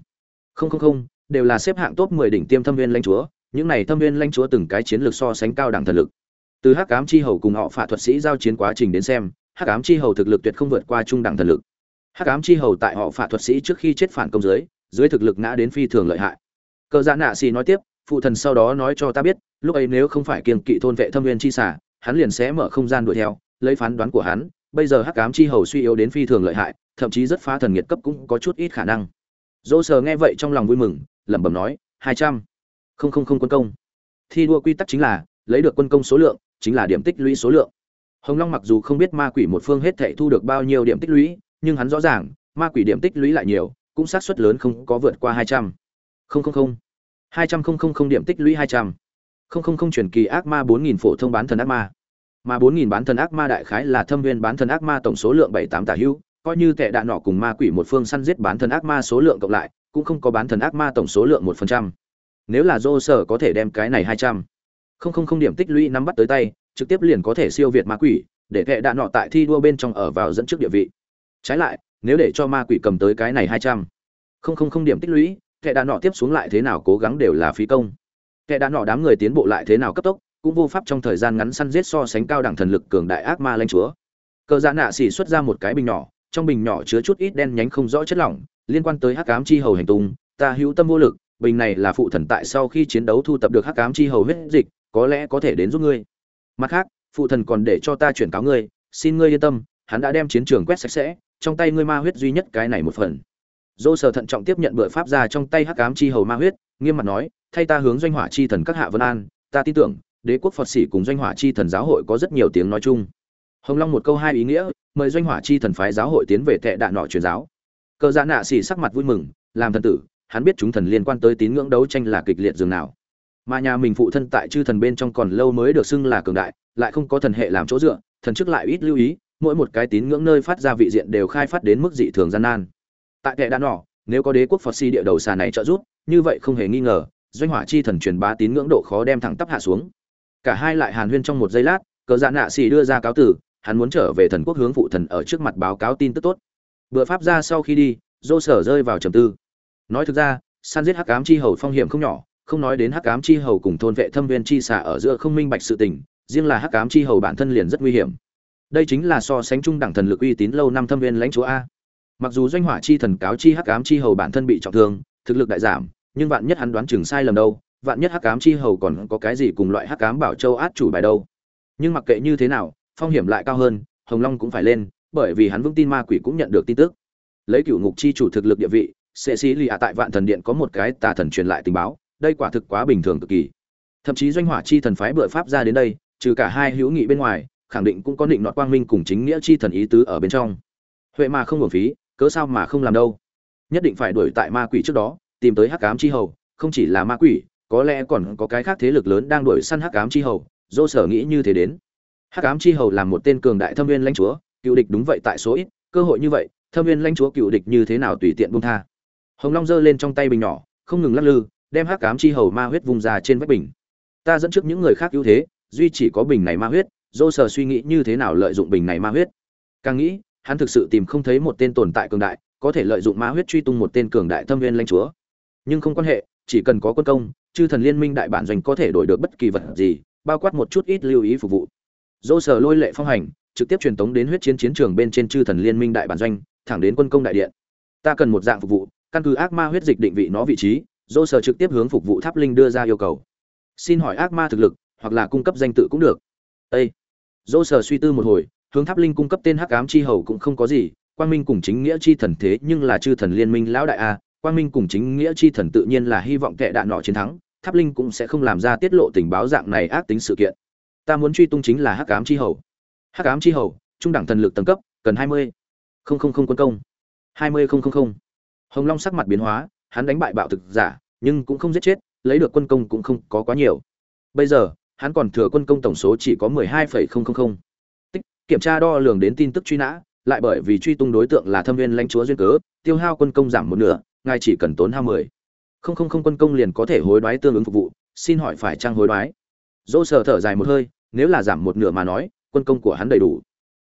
đều là xếp hạng top 10 đỉnh tiêm Thâm Nguyên lãnh chúa, những này Thâm Nguyên lãnh chúa từng cái chiến lược so sánh cao đẳng thần lực. Từ Hắc Ám chi hầu cùng họ phạt thuật sĩ giao chiến quá trình đến xem, Hắc Ám chi hầu thực lực tuyệt không vượt qua trung đẳng thần lực. Hắc Ám chi hầu tại họ phạt thuật sĩ trước khi chết phản công dưới thực lực ngã đến phi thường lợi hại. Cờ Giả Nạ Xỉ nói tiếp, phụ thần sau đó nói cho ta biết, lúc ấy nếu không phải kiêng kỵ thôn vệ thâm nguyên chi xả, hắn liền sẽ mở không gian đuổi theo, lấy phán đoán của hắn, bây giờ Hắc Ám chi hầu suy yếu đến phi thường lợi hại, thậm chí rất phá thần nghiệt cấp cũng có chút ít khả năng. Dỗ Sở nghe vậy trong lòng vui mừng, lẩm bẩm nói, 200 quân công. Thi đua quy tắc chính là lấy được quân công số lượng chính là điểm tích lũy số lượng. Hồng Long mặc dù không biết ma quỷ một phương hết thảy thu được bao nhiêu điểm tích lũy, nhưng hắn rõ ràng, ma quỷ điểm tích lũy lại nhiều, cũng xác suất lớn không có vượt qua 200 điểm tích lũy 200 truyền kỳ ác ma 4000 phổ thông bán thần ác ma. Mà 4000 bán thần ác ma đại khái là thâm viên bán thần ác ma tổng số lượng 78 tả hữu, coi như tệ đạn nọ cùng ma quỷ một phương săn giết bán thần ác ma số lượng cộng lại, cũng không có bán thần ác ma tổng số lượng 1%. Nếu là Dỗ Sở có thể đem cái này 200 điểm tích lũy nắm bắt tới tay, trực tiếp liền có thể siêu việt ma quỷ, để tệ đạn nọ tại thi đua bên trong ở vào dẫn trước địa vị. Trái lại, nếu để cho ma quỷ cầm tới cái này 200 điểm tích lũy, tệ đạn nọ tiếp xuống lại thế nào cố gắng đều là phí công. Tệ đạn nọ đám người tiến bộ lại thế nào cấp tốc, cũng vô pháp trong thời gian ngắn săn giết so sánh cao đẳng thần lực cường đại ác ma lãnh chúa. Cờ Dạ Nạ xỉ xuất ra một cái bình nhỏ, trong bình nhỏ chứa chút ít đen nhánh không rõ chất lỏng, liên quan tới hắc ám chi hầu hành tung, ta hữu tâm vô lực, bình này là phụ thần tại sau khi chiến đấu thu tập được hắc ám chi hầu huyết dịch, có lẽ có thể đến giúp ngươi. Mặt khác, phụ thần còn để cho ta chuyển cáo ngươi, xin ngươi yên tâm, hắn đã đem chiến trường quét sạch sẽ, trong tay ngươi ma huyết duy nhất cái này một phần. Dô Sở thận trọng tiếp nhận bựa pháp ra trong tay hắc ám chi hầu ma huyết, nghiêm mặt nói, thay ta hướng doanh hỏa chi thần các hạ vân an, ta tin tưởng, đế quốc Phật sĩ cùng doanh hỏa chi thần giáo hội có rất nhiều tiếng nói chung. Hồng Long một câu hai ý nghĩa, mời doanh hỏa chi thần phái giáo hội tiến về Tệ Đạn nọ truyền giáo. Cờ Dạ Nạ xỉ sắc mặt vui mừng, làm thần tử, hắn biết chúng thần liên quan tới tín ngưỡng đấu tranh là kịch liệt dường nào. Mà nhà mình phụ thân tại chư thần bên trong còn lâu mới được xưng là cường đại, lại không có thần hệ làm chỗ dựa, thần chức lại ít lưu ý, mỗi một cái tín ngưỡng nơi phát ra vị diện đều khai phát đến mức dị thường gian nan. Tại Tệ Đạn nọ, nếu có đế quốc Phật si địa đầu xà này trợ giúp, như vậy không hề nghi ngờ, doanh hỏa chi thần truyền bá tín ngưỡng độ khó đem thẳng tắp hạ xuống. Cả hai lại hàn huyên trong một giây lát, Cờ Dạ Nạ xỉ đưa ra cáo tử, hắn muốn trở về thần quốc hướng phụ thần ở trước mặt báo cáo tin tức tốt. Bữa pháp ra sau khi đi, Dô Sở rơi vào trầm tư. Nói thực ra, săn giết hắc ám chi hầu phong hiểm không nhỏ, không nói đến hắc ám chi hầu cùng thôn vệ thâm viên chi xà ở giữa không minh bạch sự tình, riêng là hắc ám chi hầu bản thân liền rất nguy hiểm. Đây chính là so sánh trung đẳng thần lực uy tín lâu năm thâm viên lãnh chúa a. Mặc dù doanh hỏa chi thần cáo chi hắc ám chi hầu bản thân bị trọng thương, thực lực đại giảm, nhưng vạn nhất hắn đoán chừng sai lầm đâu, vạn nhất hắc ám chi hầu còn có cái gì cùng loại hắc ám bảo châu át chủ bài đâu. Nhưng mặc kệ như thế nào, phong hiểm lại cao hơn, Hồng Long cũng phải lên, bởi vì hắn vững tin ma quỷ cũng nhận được tin tức. Lấy cựu ngục chi chủ thực lực địa vị, sẽ xí lì tại Vạn Thần Điện có một cái tà thần truyền lại tình báo, đây quả thực quá bình thường cực kỳ. Thậm chí doanh hỏa chi thần phái bựa pháp ra đến đây, trừ cả hai hữu nghị bên ngoài, khẳng định cũng có định nọt quang minh cùng chính nghĩa chi thần ý tứ ở bên trong. Huệ mà không uổng phí, cớ sao mà không làm đâu? Nhất định phải đuổi tại ma quỷ trước đó, tìm tới hắc ám chi hầu, không chỉ là ma quỷ, có lẽ còn có cái khác thế lực lớn đang đuổi săn hắc ám chi hầu, Dô Sở nghĩ như thế đến. Hắc ám chi hầu là một tên cường đại thâm viên lãnh chúa, cựu địch đúng vậy tại số ít, cơ hội như vậy, thâm viên lãnh chúa cựu địch như thế nào tùy tiện buông tha. Hồng Long giơ lên trong tay bình nhỏ, không ngừng lắc lư, đem hắc ám chi hầu ma huyết vung ra trên vách bình. Ta dẫn trước những người khác ưu thế, duy chỉ có bình này ma huyết, Dô Sở suy nghĩ như thế nào lợi dụng bình này ma huyết. Càng nghĩ, hắn thực sự tìm không thấy một tên tồn tại cường đại, có thể lợi dụng ma huyết truy tung một tên cường đại thâm viên lãnh chúa. Nhưng không quan hệ, chỉ cần có quân công, chư thần liên minh đại bản doanh có thể đổi được bất kỳ vật gì, bao quát một chút ít lưu ý phục vụ. Dô Sở lôi lệ phong hành, trực tiếp truyền tống đến huyết chiến chiến trường bên trên chư thần liên minh đại bản doanh, thẳng đến quân công đại điện. Ta cần một dạng phục vụ, căn cứ ác ma huyết dịch định vị nó vị trí, Dô Sở trực tiếp hướng phục vụ tháp linh đưa ra yêu cầu. Xin hỏi ác ma thực lực, hoặc là cung cấp danh tự cũng được. Ê! Dô Sở suy tư một hồi, hướng tháp linh cung cấp tên hắc ám chi hầu cũng không có gì, quang minh cùng chính nghĩa chi thần thế nhưng là chư thần liên minh lão đại a, quang minh cùng chính nghĩa chi thần tự nhiên là hy vọng Tệ Đạn nọ chiến thắng, tháp linh cũng sẽ không làm ra tiết lộ tình báo dạng này ác tính sự kiện. Ta muốn truy tung chính là hắc ám chi hầu. Hắc ám chi hầu, trung đẳng thần lực tầng cấp, cần 20.000 quân công. 20.000. Hồng Long sắc mặt biến hóa, hắn đánh bại bạo thực giả, nhưng cũng không giết chết, lấy được quân công cũng không có quá nhiều. Bây giờ, hắn còn thừa quân công tổng số chỉ có 12.000. Tích, kiểm tra đo lường đến tin tức truy nã, lại bởi vì truy tung đối tượng là thâm viên lãnh chúa duyên cớ, tiêu hao quân công giảm một nửa, ngài chỉ cần tốn hao 10.000 quân công liền có thể hối đoái tương ứng phục vụ, xin hỏi phải chăng hối đoái? Dô Sở thở dài một hơi, nếu là giảm một nửa mà nói, quân công của hắn đầy đủ.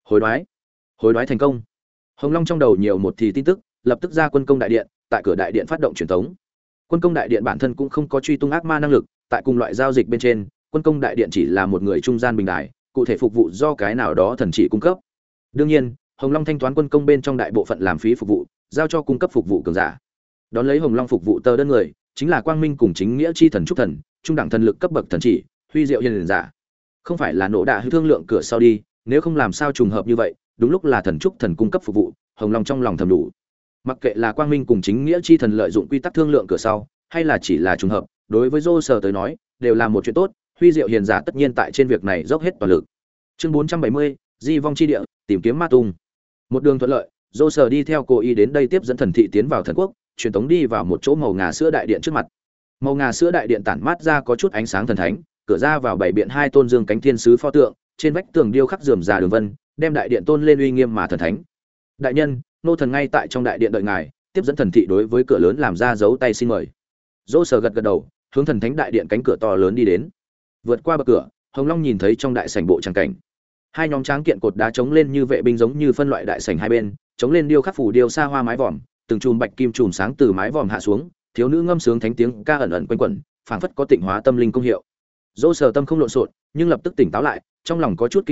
Hối đoái thành công. Hồng Long trong đầu nhiều một thì tin tức, lập tức ra quân công đại điện, tại cửa đại điện phát động truyền tống. Quân công đại điện bản thân cũng không có truy tung ác ma năng lực, tại cùng loại giao dịch bên trên, quân công đại điện chỉ là một người trung gian bình đài, cụ thể phục vụ do cái nào đó thần chỉ cung cấp. Đương nhiên, Hồng Long thanh toán quân công bên trong đại bộ phận làm phí phục vụ, giao cho cung cấp phục vụ cường giả. Đón lấy Hồng Long phục vụ tờ đơn người, chính là quang minh cùng chính nghĩa chi thần trúc thần, trung đẳng thần lực cấp bậc thần chỉ, huy diệu hiền giả. Không phải là nộ đạ hư thương lượng cửa sau đi, nếu không làm sao trùng hợp như vậy, đúng lúc là thần trúc thần cung cấp phục vụ, Hồng Long trong lòng thầm đủ. Mặc kệ là quang minh cùng chính nghĩa chi thần lợi dụng quy tắc thương lượng cửa sau, hay là chỉ là trùng hợp, đối với Dô Sở tới nói, đều là một chuyện tốt, huy diệu hiền giả tất nhiên tại trên việc này dốc hết toàn lực. Chương 470, Di vong chi địa, tìm kiếm ma tung. Một đường thuận lợi, Dô Sở đi theo cô y đến đây tiếp dẫn thần thị tiến vào thần quốc, truyền tống đi vào một chỗ màu ngà sữa đại điện trước mặt. Màu ngà sữa đại điện tản mát ra có chút ánh sáng thần thánh, cửa ra vào bảy biện hai tôn dương cánh thiên sứ pho tượng, trên vách tường điêu khắc rườm rà đường vân, đem đại điện tôn lên uy nghiêm mà thần thánh. Đại nhân, nô thần ngay tại trong đại điện đợi ngài, tiếp dẫn thần thị đối với cửa lớn làm ra dấu tay xin mời. Dô Sở gật gật đầu, hướng thần thánh đại điện cánh cửa to lớn đi đến. Vượt qua bậc cửa, Hồng Long nhìn thấy trong đại sảnh bộ trang cảnh. Hai nhóm tráng kiện cột đá chống lên như vệ binh giống như phân loại đại sảnh hai bên, chống lên điêu khắc phủ điêu xa hoa mái vòm, từng chùm bạch kim chùm sáng từ mái vòm hạ xuống, thiếu nữ ngâm sướng thánh tiếng ca ẩn ẩn quanh quẩn, phảng phất có tịnh hóa tâm linh công hiệu. Dô Sở tâm không lộn xộn, nhưng lập tức tỉnh táo lại, trong lòng có chút kinh ngạc,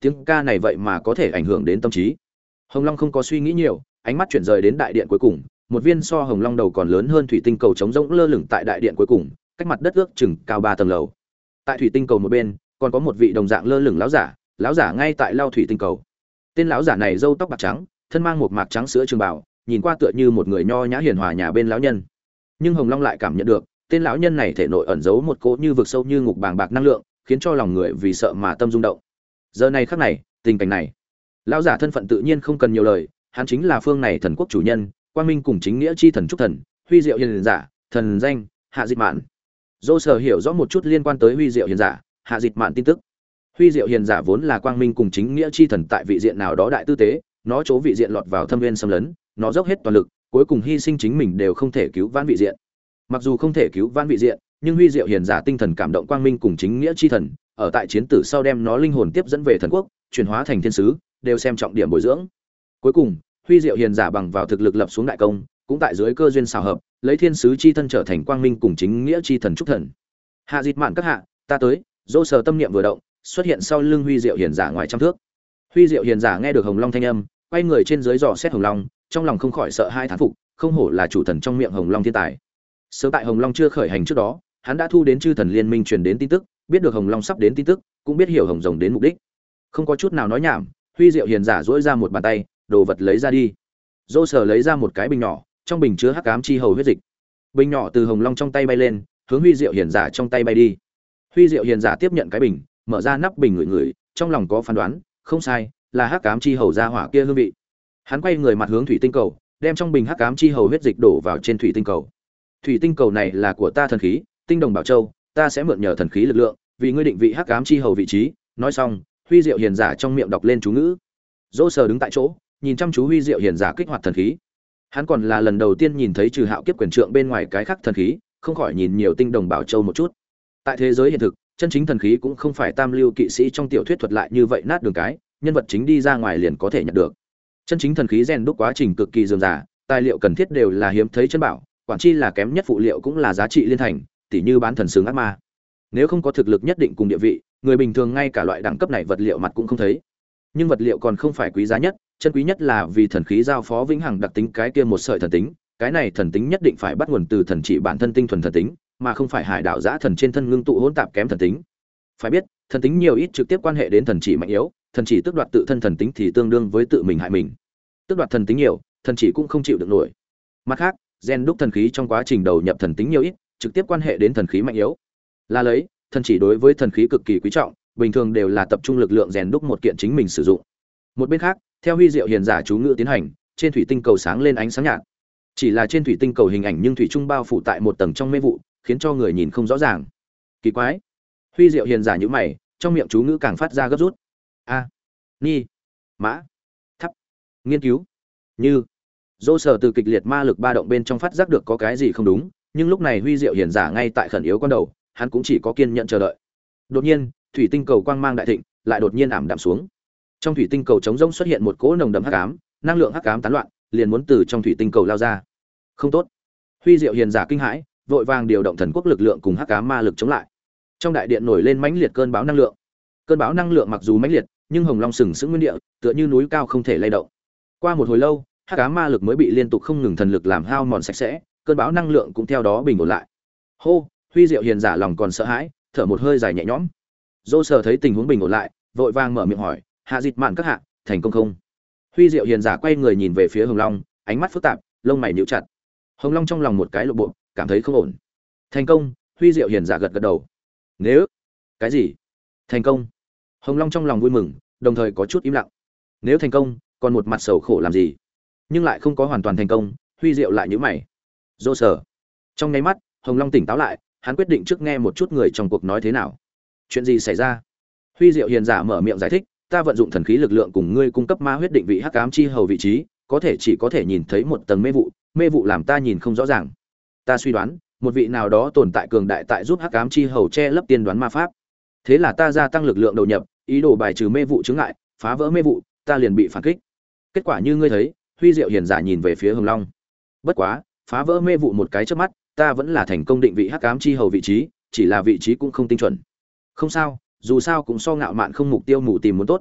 tiếng ca này vậy mà có thể ảnh hưởng đến tâm trí. Hồng Long không có suy nghĩ nhiều, ánh mắt chuyển rời đến đại điện cuối cùng, một viên so hồng long đầu còn lớn hơn thủy tinh cầu trống rỗng lơ lửng tại đại điện cuối cùng, cách mặt đất ước chừng cao 3 tầng lầu. Tại thủy tinh cầu một bên, còn có một vị đồng dạng lơ lửng lão giả ngay tại lau thủy tinh cầu. Tên lão giả này râu tóc bạc trắng, thân mang một mạc trắng sữa trường bào, nhìn qua tựa như một người nho nhã hiền hòa nhà bên lão nhân. Nhưng Hồng Long lại cảm nhận được, tên lão nhân này thể nội ẩn giấu một cỗ như vực sâu như ngục bàng bạc năng lượng, khiến cho lòng người vì sợ mà tâm rung động. Giờ này khắc này, tình cảnh này, lão giả thân phận tự nhiên không cần nhiều lời, hắn chính là phương này thần quốc chủ nhân, quang minh cùng chính nghĩa chi thần trúc thần, huy diệu hiền giả, thần danh Hạ Dịch Mạn. Dô Sở hiểu rõ một chút liên quan tới huy diệu hiền giả, Hạ Dịch Mạn tin tức. Huy diệu hiền giả vốn là quang minh cùng chính nghĩa chi thần tại vị diện nào đó đại tư tế, nó chỗ vị diện lọt vào thâm viên xâm lấn, nó dốc hết toàn lực, cuối cùng hy sinh chính mình đều không thể cứu vãn vị diện. Mặc dù không thể cứu vãn vị diện, nhưng huy diệu hiền giả tinh thần cảm động quang minh cùng chính nghĩa chi thần, ở tại chiến tử sau đem nó linh hồn tiếp dẫn về thần quốc, chuyển hóa thành thiên sứ, đều xem trọng điểm bồi dưỡng. Cuối cùng, huy diệu hiền giả bằng vào thực lực lập xuống đại công, cũng tại dưới cơ duyên xào hợp, lấy thiên sứ chi thân trở thành quang minh cùng chính nghĩa chi thần trúc thần. Hạ Dịch Mạn các hạ, ta tới. Dô Sở tâm niệm vừa động, xuất hiện sau lưng huy diệu hiền giả ngoài trăm thước. Huy diệu hiền giả nghe được Hồng Long thanh âm, quay người trên dưới dò xét Hồng Long, trong lòng không khỏi sợ hai thán phục, không hổ là chủ thần trong miệng Hồng Long thiên tài. Sớm tại Hồng Long chưa khởi hành trước đó, hắn đã thu đến chư thần liên minh truyền đến tin tức, biết được Hồng Long sắp đến tin tức, cũng biết hiểu Hồng Rồng đến mục đích. Không có chút nào nói nhảm, huy diệu hiền giả duỗi ra một bàn tay, đồ vật lấy ra đi. Dô Sở lấy ra một cái bình nhỏ, trong bình chứa hắc ám chi hầu huyết dịch. Bình nhỏ từ Hồng Long trong tay bay lên, hướng huy diệu hiền giả trong tay bay đi. Huy diệu hiền giả tiếp nhận cái bình, mở ra nắp bình ngửi ngửi, trong lòng có phán đoán, không sai, là hắc ám chi hầu ra hỏa kia hương vị. Hắn quay người mặt hướng thủy tinh cầu, đem trong bình hắc ám chi hầu huyết dịch đổ vào trên thủy tinh cầu. Thủy tinh cầu này là của ta thần khí, Tinh Đồng Bảo Châu, ta sẽ mượn nhờ thần khí lực lượng, vì ngươi định vị hắc ám chi hầu vị trí. Nói xong, huy diệu hiền giả trong miệng đọc lên chú ngữ. Dỗ Sở đứng tại chỗ, nhìn chăm chú huy diệu hiền giả kích hoạt thần khí. Hắn còn là lần đầu tiên nhìn thấy trừ Hạo Kiếp quyền trượng bên ngoài cái khác thần khí, không khỏi nhìn nhiều Tinh Đồng Bảo Châu một chút. Tại thế giới hiện thực, chân chính thần khí cũng không phải tam lưu kỵ sĩ trong tiểu thuyết thuật lại như vậy nát đường cái, nhân vật chính đi ra ngoài liền có thể nhận được. Chân chính thần khí rèn đúc quá trình cực kỳ dườm già, tài liệu cần thiết đều là hiếm thấy chân bảo, quản chi là kém nhất phụ liệu cũng là giá trị liên thành, tỉ như bán thần sừng ác ma. Nếu không có thực lực nhất định cùng địa vị, người bình thường ngay cả loại đẳng cấp này vật liệu mặt cũng không thấy. Nhưng vật liệu còn không phải quý giá nhất, chân quý nhất là vì thần khí giao phó vĩnh hằng đặc tính cái kia một sợi thần tính, cái này thần tính nhất định phải bắt nguồn từ thần chỉ bản thân tinh thuần thần tính, mà không phải hải đạo giã thần trên thân ngưng tụ hỗn tạp kém thần tính. Phải biết, thần tính nhiều ít trực tiếp quan hệ đến thần chỉ mạnh yếu, thần chỉ tước đoạt tự thân thần tính thì tương đương với tự mình hại mình. Tước đoạt thần tính nhiều, thần chỉ cũng không chịu được nổi. Mặt khác, gen đúc thần khí trong quá trình đầu nhập thần tính nhiều ít, trực tiếp quan hệ đến thần khí mạnh yếu. Là lấy, thần chỉ đối với thần khí cực kỳ quý trọng, bình thường đều là tập trung lực lượng rèn đúc một kiện chính mình sử dụng. Một bên khác, theo huy diệu hiền giả chú ngữ tiến hành, trên thủy tinh cầu sáng lên ánh sáng nhạt. Chỉ là trên thủy tinh cầu hình ảnh nhưng thủy trung bao phủ tại một tầng trong mê vụ, khiến cho người nhìn không rõ ràng. Kỳ quái. Huy diệu hiền giả nhíu mày, trong miệng chú ngữ càng phát ra gấp rút. A, ni, mã, thắp, nghiên cứu, như. Dỗ Sở từ kịch liệt ma lực ba động bên trong phát giác được có cái gì không đúng, nhưng lúc này huy diệu hiền giả ngay tại khẩn yếu con đầu, hắn cũng chỉ có kiên nhẫn chờ đợi. Đột nhiên, thủy tinh cầu quang mang đại thịnh, lại đột nhiên ảm đạm xuống. Trong thủy tinh cầu trống rỗng xuất hiện một cỗ nồng đậm hắc ám, năng lượng hắc ám tán loạn, liền muốn từ trong thủy tinh cầu lao ra. Không tốt. Huy diệu hiền giả kinh hãi, vội vàng điều động thần quốc lực lượng cùng hắc ám ma lực chống lại. Trong đại điện nổi lên mãnh liệt cơn bão năng lượng. Cơn bão năng lượng mặc dù mãnh liệt, nhưng Hồng Long sừng sững nguyên địa, tựa như núi cao không thể lay động. Qua một hồi lâu, hắc ám ma lực mới bị liên tục không ngừng thần lực làm hao mòn sạch sẽ, cơn bão năng lượng cũng theo đó bình ổn lại. Hô, huy diệu hiền giả lòng còn sợ hãi, thở một hơi dài nhẹ nhõm. Dỗ Sở thấy tình huống bình ổn lại, vội vàng mở miệng hỏi, Hạ Dịch Mạn các hạ, thành công không? Huy diệu hiền giả quay người nhìn về phía Hồng Long, ánh mắt phức tạp, lông mày nhíu chặt. Hồng Long trong lòng một cái lộ bộ, cảm thấy không ổn. Thành công. Huy diệu hiền giả gật gật đầu. Nếu cái gì? Thành công. Hồng Long trong lòng vui mừng, đồng thời có chút im lặng. Nếu thành công, còn một mặt sầu khổ làm gì? Nhưng lại không có hoàn toàn thành công, huy diệu lại nhíu mày. Dỗ Sở. Trong nháy mắt, Hồng Long tỉnh táo lại, hắn quyết định trước nghe một chút người trong cuộc nói thế nào. Chuyện gì xảy ra? Huy diệu hiền giả mở miệng giải thích, ta vận dụng thần khí lực lượng cùng ngươi cung cấp ma huyết định vị hắc ám chi hầu vị trí, chỉ có thể nhìn thấy một tầng mê vụ làm ta nhìn không rõ ràng. Ta suy đoán, một vị nào đó tồn tại cường đại tại giúp hắc ám chi hầu che lấp tiên đoán ma pháp. Thế là ta gia tăng lực lượng đầu nhập, ý đồ bài trừ mê vụ chướng ngại, phá vỡ mê vụ, ta liền bị phản kích. Kết quả như ngươi thấy, huy diệu hiền giả nhìn về phía Hồng Long. Bất quá, phá vỡ mê vụ một cái chớp mắt, ta vẫn là thành công định vị hắc ám chi hầu vị trí, chỉ là vị trí cũng không tinh chuẩn. Không sao, dù sao cũng so ngạo mạn không mục tiêu mù tìm muốn tốt.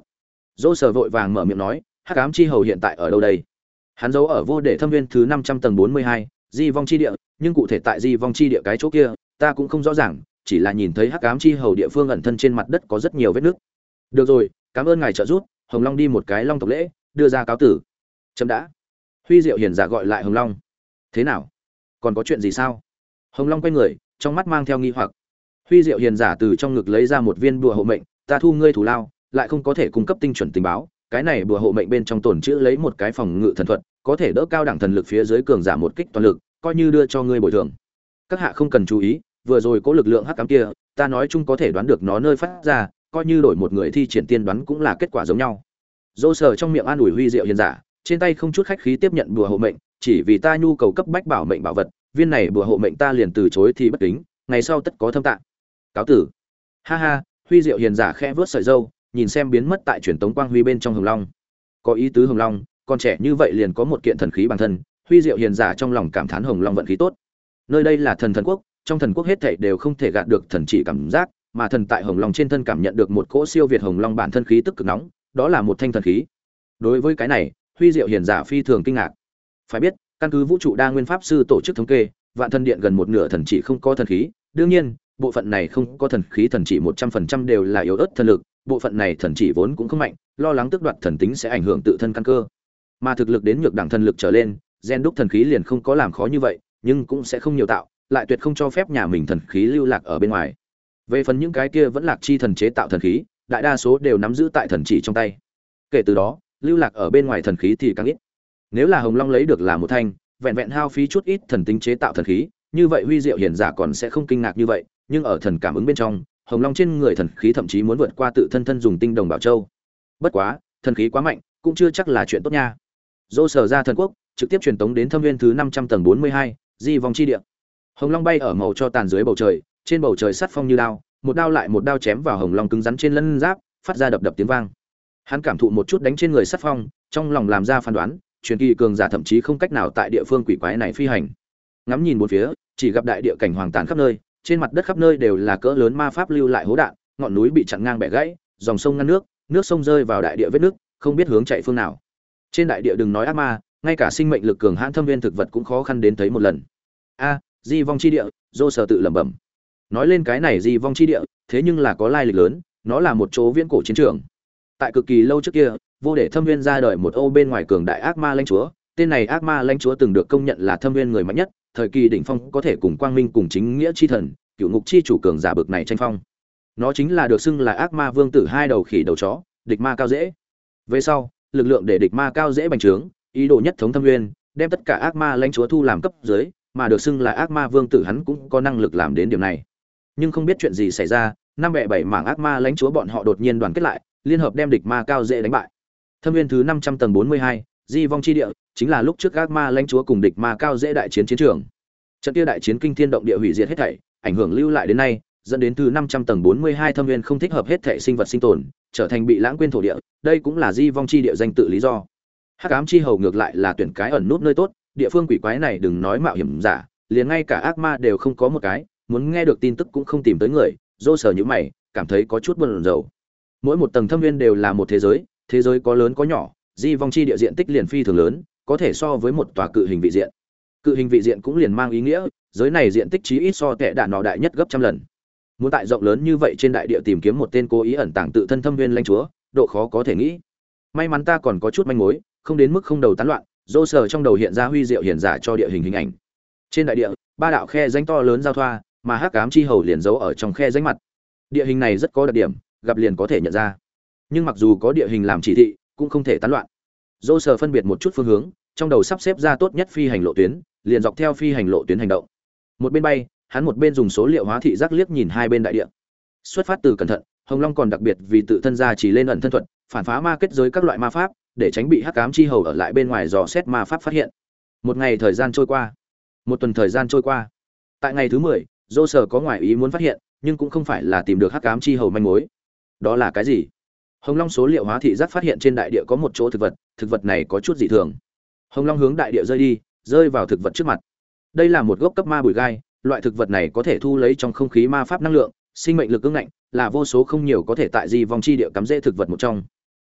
Dỗ Sở vội vàng mở miệng nói, hắc ám chi hầu hiện tại ở đâu đây? Hắn giấu ở vô để thâm viên thứ 500 tầng 42, di vong chi địa, nhưng cụ thể tại di vong chi địa cái chỗ kia, ta cũng không rõ ràng, chỉ là nhìn thấy hắc ám chi hầu địa phương ẩn thân trên mặt đất có rất nhiều vết nứt. Được rồi, cảm ơn ngài trợ giúp. Hồng Long đi một cái long tộc lễ, đưa ra cáo tử. Chấm đã. Huy Diệu Hiền giả gọi lại Hồng Long. Thế nào? Còn có chuyện gì sao? Hồng Long quay người, trong mắt mang theo nghi hoặc. Huy Diệu Hiền giả từ trong ngực lấy ra một viên bùa hộ mệnh, ta thu ngươi thủ lao, lại không có thể cung cấp tinh chuẩn tình báo. Cái này bùa hộ mệnh bên trong tồn chữ lấy một cái phòng ngự thần thuật, có thể đỡ cao đẳng thần lực phía dưới cường giả một kích toàn lực, coi như đưa cho ngươi bồi thường. Các hạ không cần chú ý, vừa rồi có lực lượng hắc ám kia, ta nói chung có thể đoán được nó nơi phát ra, coi như đổi một người thi triển tiên đoán cũng là kết quả giống nhau. Dỗ Sở trong miệng an ủi Huy Diệu Hiền giả, trên tay không chút khách khí tiếp nhận bùa hộ mệnh, chỉ vì ta nhu cầu cấp bách bảo mệnh bảo vật, viên này bùa hộ mệnh ta liền từ chối thì bất kính, ngày sau tất có thâm tạng. Cáo tử. Ha ha, Huy Diệu Hiền giả khẽ vuốt sợi râu, nhìn xem biến mất tại truyền tống quang huy bên trong Hồng Long. Có ý tứ Hồng Long, còn trẻ như vậy liền có một kiện thần khí bản thân, Huy Diệu Hiền giả trong lòng cảm thán Hồng Long vận khí tốt. Nơi đây là thần quốc, trong thần quốc hết thảy đều không thể gạt được thần chỉ cảm giác, mà thần tại Hồng Long trên thân cảm nhận được một cỗ siêu việt Hồng Long bản thân khí tức cực nóng, đó là một thanh thần khí. Đối với cái này, Huy Diệu Hiền giả phi thường kinh ngạc. Phải biết, căn cứ vũ trụ đa nguyên pháp sư tổ chức thống kê, vạn thần điện gần một nửa thần chỉ không có thần khí, đương nhiên, bộ phận này không có thần khí thần chỉ 100% đều là yếu ớt thần lực, bộ phận này thần chỉ vốn cũng không mạnh, lo lắng tước đoạt thần tính sẽ ảnh hưởng tự thân căn cơ. Mà thực lực đến nhược đẳng thần lực trở lên, gen đúc thần khí liền không có làm khó như vậy, nhưng cũng sẽ không nhiều tạo, lại tuyệt không cho phép nhà mình thần khí lưu lạc ở bên ngoài. Về phần những cái kia vẫn lạc chi thần chế tạo thần khí, đại đa số đều nắm giữ tại thần chỉ trong tay. Kể từ đó, lưu lạc ở bên ngoài thần khí thì càng ít. Nếu là Hồng Long lấy được là một thanh, vẹn vẹn hao phí chút ít thần tính chế tạo thần khí, như vậy Huy Diệu Hiền giả còn sẽ không kinh ngạc như vậy, nhưng ở thần cảm ứng bên trong, Hồng Long trên người thần khí thậm chí muốn vượt qua tự thân dùng tinh đồng bảo châu. Bất quá, thần khí quá mạnh, cũng chưa chắc là chuyện tốt nha. Dỗ Sở ra thần quốc, trực tiếp truyền tống đến thâm viên thứ 500 tầng 42, di vong chi địa. Hồng Long bay ở màu cho tàn dưới bầu trời, trên bầu trời sắt phong như đao, một đao lại một đao chém vào Hồng Long cứng rắn trên lân giáp, phát ra đập đập tiếng vang. Hắn cảm thụ một chút đánh trên người sắt phong, trong lòng làm ra phán đoán, truyền kỳ cường giả thậm chí không cách nào tại địa phương quỷ quái này phi hành. Ngắm nhìn bốn phía, chỉ gặp đại địa cảnh hoàng tàn khắp nơi, trên mặt đất khắp nơi đều là cỡ lớn ma pháp lưu lại hố đạn, ngọn núi bị chặn ngang bẻ gãy, dòng sông ngăn nước, nước sông rơi vào đại địa vết nước, không biết hướng chạy phương nào. Trên đại địa đừng nói ác ma, ngay cả sinh mệnh lực cường hãn thâm viên thực vật cũng khó khăn đến thấy một lần. A, di vong chi địa, Dỗ Sở tự lẩm bẩm. Nói lên cái này di vong chi địa, thế nhưng là có lai lịch lớn, nó là một chỗ viễn cổ chiến trường. Tại cực kỳ lâu trước kia, vô để thâm viên ra đời một ô bên ngoài cường đại ác ma lãnh chúa, tên này ác ma lãnh chúa từng được công nhận là thâm viên người mạnh nhất, thời kỳ đỉnh phong có thể cùng quang minh cùng chính nghĩa chi thần, cựu ngục chi chủ cường giả bực này tranh phong. Nó chính là được xưng là ác ma vương tử hai đầu khỉ đầu chó, địch ma cao dễ. Về sau, lực lượng để địch ma cao dễ bành trướng, ý đồ nhất thống thâm viên, đem tất cả ác ma lãnh chúa thu làm cấp dưới, mà được xưng là ác ma vương tử hắn cũng có năng lực làm đến điểm này. Nhưng không biết chuyện gì xảy ra, năm bè bảy mảng ác ma lãnh chúa bọn họ đột nhiên đoàn kết lại, liên hợp đem địch ma cao dễ đánh bại. Thâm viên thứ 500 tầng 42, di vong chi địa, chính là lúc trước ác ma lãnh chúa cùng địch ma cao dễ đại chiến chiến trường. Trận kia đại chiến kinh thiên động địa hủy diệt hết thảy, ảnh hưởng lưu lại đến nay, dẫn đến thứ 500 tầng 42 thâm viên không thích hợp hết thảy sinh vật sinh tồn, trở thành bị lãng quên thổ địa, đây cũng là di vong chi địa danh tự lý do. Hắc ám chi hầu ngược lại là tuyển cái ẩn nút nơi tốt, địa phương quỷ quái này đừng nói mạo hiểm giả, liền ngay cả ác ma đều không có một cái, muốn nghe được tin tức cũng không tìm tới người. Dỗ Sở nhíu mày, cảm thấy có chút buồn rầu. Mỗi một tầng thâm viên đều là một thế giới có lớn có nhỏ, di vong chi địa diện tích liền phi thường lớn, có thể so với một tòa cự hình vị diện. Cự hình vị diện cũng liền mang ý nghĩa, giới này diện tích chí ít so tệ đạn nọ đại nhất gấp trăm lần. Muốn tại rộng lớn như vậy trên đại địa tìm kiếm một tên cố ý ẩn tàng tự thân thâm viên lãnh chúa, độ khó có thể nghĩ. May mắn ta còn có chút manh mối, không đến mức không đầu tán loạn. Dỗ Sở trong đầu hiện ra Huy Diệu Hiền giả cho địa hình hình ảnh. Trên đại địa, ba đạo khe rãnh to lớn giao thoa, mà hắc ám chi hầu liền giấu ở trong khe rãnh mặt. Địa hình này rất có đặc điểm, gặp liền có thể nhận ra. Nhưng mặc dù có địa hình làm chỉ thị, cũng không thể tán loạn. Dỗ Sở phân biệt một chút phương hướng, trong đầu sắp xếp ra tốt nhất phi hành lộ tuyến, liền dọc theo phi hành lộ tuyến hành động. Một bên bay, hắn một bên dùng số liệu hóa thị giác liếc nhìn hai bên đại địa. Xuất phát từ cẩn thận, Hồng Long còn đặc biệt vì tự thân ra chỉ lên ẩn thân thuật, phản phá ma kết giới các loại ma pháp, để tránh bị hắc ám chi hầu ở lại bên ngoài dò xét ma pháp phát hiện. Một ngày thời gian trôi qua, một tuần thời gian trôi qua. Tại ngày thứ 10, Dỗ Sở có ngoại ý muốn phát hiện, nhưng cũng không phải là tìm được hắc ám chi hầu manh mối. Đó là cái gì? Hồng Long số liệu hóa thị giác phát hiện trên đại địa có một chỗ thực vật này có chút dị thường. Hồng Long hướng đại địa rơi đi, rơi vào thực vật trước mặt. Đây là một gốc cấp ma bụi gai, loại thực vật này có thể thu lấy trong không khí ma pháp năng lượng, sinh mệnh lực ương ngạnh, là vô số không nhiều có thể tại di vong chi địa cắm rễ thực vật một trong.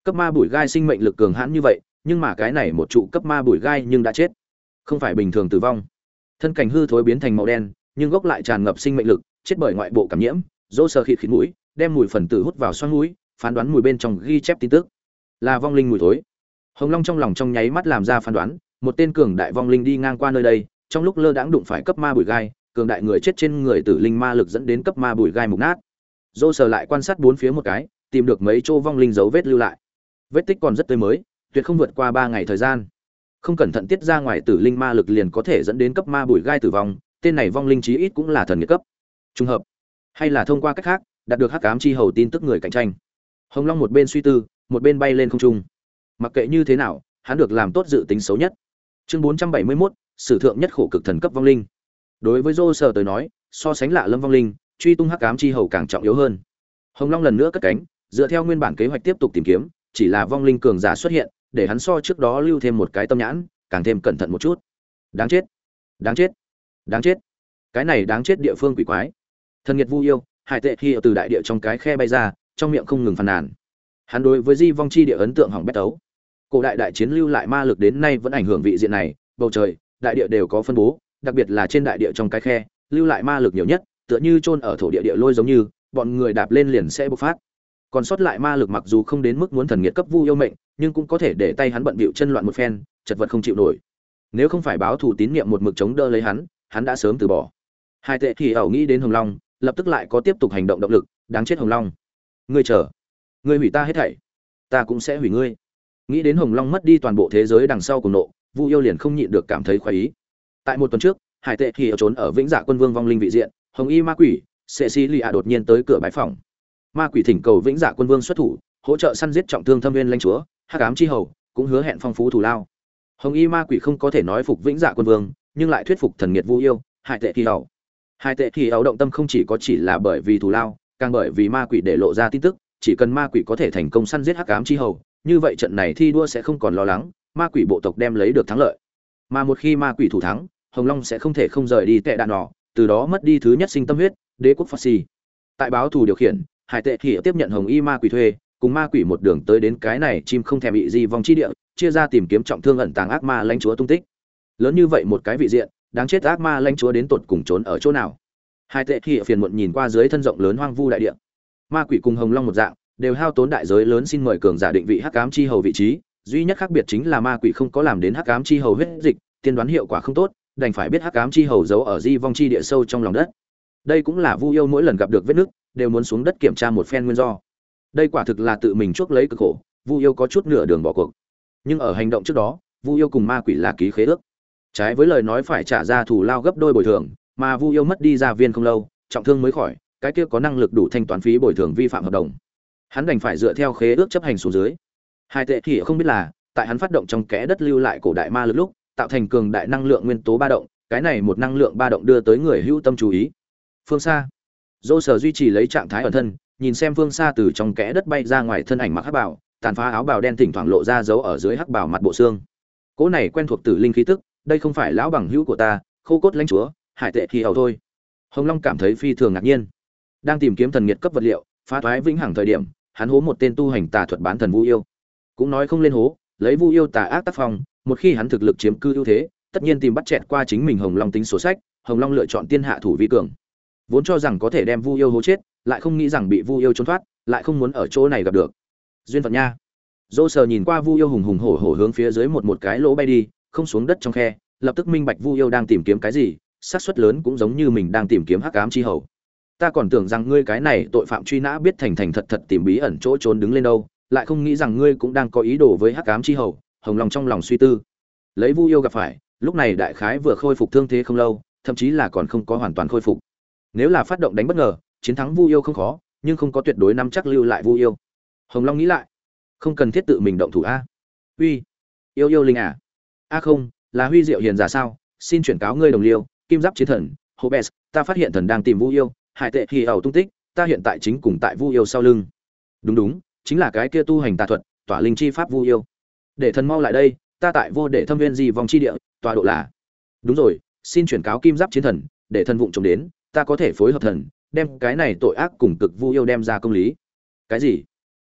Cấp ma bụi gai sinh mệnh lực cường hãn như vậy, nhưng mà cái này một trụ cấp ma bụi gai nhưng đã chết, không phải bình thường tử vong. Thân cảnh hư thối biến thành màu đen, nhưng gốc lại tràn ngập sinh mệnh lực, chết bởi ngoại bộ cảm nhiễm. Dỗ sờ khịt khịt mũi, đem mùi phần tử hút vào xoang mũi, phán đoán mùi bên trong ghi chép tin tức, là vong linh mùi thối. Hồng Long trong lòng trong nháy mắt làm ra phán đoán, một tên cường đại vong linh đi ngang qua nơi đây, trong lúc lơ đãng đụng phải cấp ma bụi gai, cường đại người chết trên người tử linh ma lực dẫn đến cấp ma bụi gai mục nát. Dỗ sờ lại quan sát bốn phía một cái, tìm được mấy chỗ vong linh dấu vết lưu lại. Vết tích còn rất tươi mới, tuyệt không vượt qua 3 ngày thời gian. Không cẩn thận tiết ra ngoài tử linh ma lực liền có thể dẫn đến cấp ma bụi gai tử vong, tên này vong linh chí ít cũng là thần nghiệt cấp. Trùng hợp, hay là thông qua cách khác, đạt được hắc ám chi hầu tin tức người cạnh tranh. Hồng Long một bên suy tư, một bên bay lên không trung. Mặc kệ như thế nào, hắn được làm tốt dự tính xấu nhất. Chương 471, sử thượng nhất khổ cực thần cấp vong linh. Đối với Dô Sở tới nói, so sánh lạ lâm vong linh, truy tung hắc ám chi hầu càng trọng yếu hơn. Hồng Long lần nữa cất cánh, dựa theo nguyên bản kế hoạch tiếp tục tìm kiếm, chỉ là vong linh cường giả xuất hiện, để hắn so trước đó lưu thêm một cái tâm nhãn, càng thêm cẩn thận một chút. Đáng chết, đáng chết, đáng chết. Cái này đáng chết địa phương quỷ quái. Thần nghiệt Vu Yêu, hải tệ khi từ đại địa trong cái khe bay ra, trong miệng không ngừng phàn nàn. Hắn đối với di vong chi địa ấn tượng hỏng bét tấu. Cổ đại đại chiến lưu lại ma lực đến nay vẫn ảnh hưởng vị diện này, bầu trời, đại địa đều có phân bố, đặc biệt là trên đại địa trong cái khe, lưu lại ma lực nhiều nhất, tựa như chôn ở thổ địa địa lôi giống như, bọn người đạp lên liền sẽ bộc phát. Còn sót lại ma lực mặc dù không đến mức muốn thần nghiệt cấp Vu Yêu mệnh, nhưng cũng có thể để tay hắn bận bịu chân loạn một phen, chật vật không chịu nổi. Nếu không phải báo thủ tín niệm một mực chống đỡ lấy hắn đã sớm từ bỏ. Hai tệ thì ảo nghĩ đến Hồng Long, lập tức lại có tiếp tục hành động động lực, đáng chết Hồng Long. Ngươi chờ, ngươi hủy ta hết thảy, ta cũng sẽ hủy ngươi. Nghĩ đến Hồng Long mất đi toàn bộ thế giới đằng sau cùng nộ, Vu Yêu liền không nhịn được cảm thấy khoái ý. Tại một tuần trước, Hải Tệ thì trốn ở Vĩnh Dạ Quân Vương vong linh vị diện, Hồng Y Ma Quỷ, Cecilia đột nhiên tới cửa bái phòng. Ma Quỷ thỉnh cầu Vĩnh Dạ Quân Vương xuất thủ, hỗ trợ săn giết trọng thương Thâm Nguyên lãnh chúa, Hắc Ám chi hầu, cũng hứa hẹn phong phú thù lao. Hồng Y Ma Quỷ không có thể nói phục Vĩnh Dạ Quân Vương, nhưng lại thuyết phục thần nghiệt Vu Yêu, Hải Tệ thì ảo. Hải Tệ thì ảo động tâm không chỉ là bởi vì thù lao, càng bởi vì Ma Quỷ để lộ ra tin tức, chỉ cần Ma Quỷ có thể thành công săn giết Hắc Ám chi hầu, như vậy trận này thi đua sẽ không còn lo lắng, Ma Quỷ bộ tộc đem lấy được thắng lợi. Mà một khi Ma Quỷ thủ thắng, Hồng Long sẽ không thể không rời đi Tệ Đạn Nỏ, từ đó mất đi thứ nhất sinh tâm huyết, Đế quốc Phật Xì. Tại báo thù điều khiển, Hải Tệ thì tiếp nhận Hồng Y Ma Quỷ thuê, cùng Ma Quỷ một đường tới đến cái này chim không thèm bị gì vòng chi địa, chia ra tìm kiếm trọng thương ẩn tàng ác ma lãnh chúa tung tích. Lớn như vậy một cái vị diện, đáng chết ác ma lãnh chúa đến tột cùng trốn ở chỗ nào? Hải Tệ thì phiền muộn nhìn qua dưới thân rộng lớn hoang vu đại địa. Ma Quỷ cùng Hồng Long một dạng, đều hao tốn đại giới lớn xin mời cường giả định vị Hắc Ám chi hầu vị trí, duy nhất khác biệt chính là Ma Quỷ không có làm đến Hắc Ám chi hầu huyết dịch, tiên đoán hiệu quả không tốt, đành phải biết Hắc Ám chi hầu giấu ở di vong chi địa sâu trong lòng đất. Đây cũng là Vu Yêu mỗi lần gặp được vết nứt, đều muốn xuống đất kiểm tra một phen nguyên do. Đây quả thực là tự mình chuốc lấy cực khổ, Vu Yêu có chút nửa đường bỏ cuộc. Nhưng ở hành động trước đó, Vu Yêu cùng Ma Quỷ là ký khế ước. Trái với lời nói phải trả ra thù lao gấp đôi bồi thường, mà Vu Yêu mất đi gia viên không lâu, trọng thương mới khỏi, cái kia có năng lực đủ thanh toán phí bồi thường vi phạm hợp đồng. Hắn đành phải dựa theo khế ước chấp hành xuống dưới. Hai tệ thì không biết là, tại hắn phát động trong kẽ đất lưu lại cổ đại ma lực lúc, tạo thành cường đại năng lượng nguyên tố ba động, cái này một năng lượng ba động đưa tới người hữu tâm chú ý. Phương xa, Dô Sở duy trì lấy trạng thái ẩn thân, nhìn xem phương xa từ trong kẽ đất bay ra ngoài thân ảnh mặc hắc bào, tàn phá áo bào đen thỉnh thoảng lộ ra dấu ở dưới hắc bào mặt bộ xương. Cỗ này quen thuộc tử linh khí tức, đây không phải lão bằng hữu của ta, Khô Cốt lãnh chúa, Hải Tệ thì hầu thôi. Hồng Long cảm thấy phi thường ngạc nhiên. Đang tìm kiếm thần nghiệt cấp vật liệu, phá thoái vĩnh hằng thời điểm, hắn hố một tên tu hành tà thuật bán thần Vu Yêu. Cũng nói không lên hố, lấy Vu Yêu tà ác tác phong, một khi hắn thực lực chiếm cư ưu thế, tất nhiên tìm bắt chẹt qua chính mình. Hồng Long tính sổ sách, Hồng Long lựa chọn tiên hạ thủ vi cường. Vốn cho rằng có thể đem Vu Yêu hố chết, lại không nghĩ rằng bị Vu Yêu trốn thoát, lại không muốn ở chỗ này gặp được. Duyên phận nha. Dô Sờ nhìn qua Vu Yêu hùng hùng hổ hổ hướng phía dưới một cái lỗ bay đi, không xuống đất trong khe, lập tức minh bạch Vu Yêu đang tìm kiếm cái gì, xác suất lớn cũng giống như mình đang tìm kiếm Hắc Ám chi hầu. Ta còn tưởng rằng ngươi cái này tội phạm truy nã biết thành thành thật thật tìm bí ẩn chỗ trốn đứng lên đâu, lại không nghĩ rằng ngươi cũng đang có ý đồ với Hắc Ám chi hầu. Hồng Long trong lòng suy tư. Lấy Vu Yêu gặp phải, lúc này đại khái vừa khôi phục thương thế không lâu, thậm chí là còn không có hoàn toàn khôi phục. Nếu là phát động đánh bất ngờ, chiến thắng Vu Yêu không khó, nhưng không có tuyệt đối nắm chắc lưu lại Vu Yêu. Hồng Long nghĩ lại, không cần thiết tự mình động thủ a. Uy, yêu linh à? A không, là Huy Diệu hiền giả sao? Xin chuyển cáo ngươi đồng liêu, Kim Giáp chiến thần, Hobes, ta phát hiện thần đang tìm Vu Yêu, Hải Tệ thì ảo tung tích, ta hiện tại chính cùng tại Vu Yêu sau lưng. Đúng, chính là cái kia tu hành tà thuật, tỏa linh chi pháp Vu Yêu. Để thần mau lại đây, ta tại vô để thâm viên gì vòng chi địa, tọa độ là. Đúng rồi, xin chuyển cáo Kim Giáp chiến thần, để thần vụng trộm đến, ta có thể phối hợp thần, đem cái này tội ác cùng cực Vu Yêu đem ra công lý. Cái gì?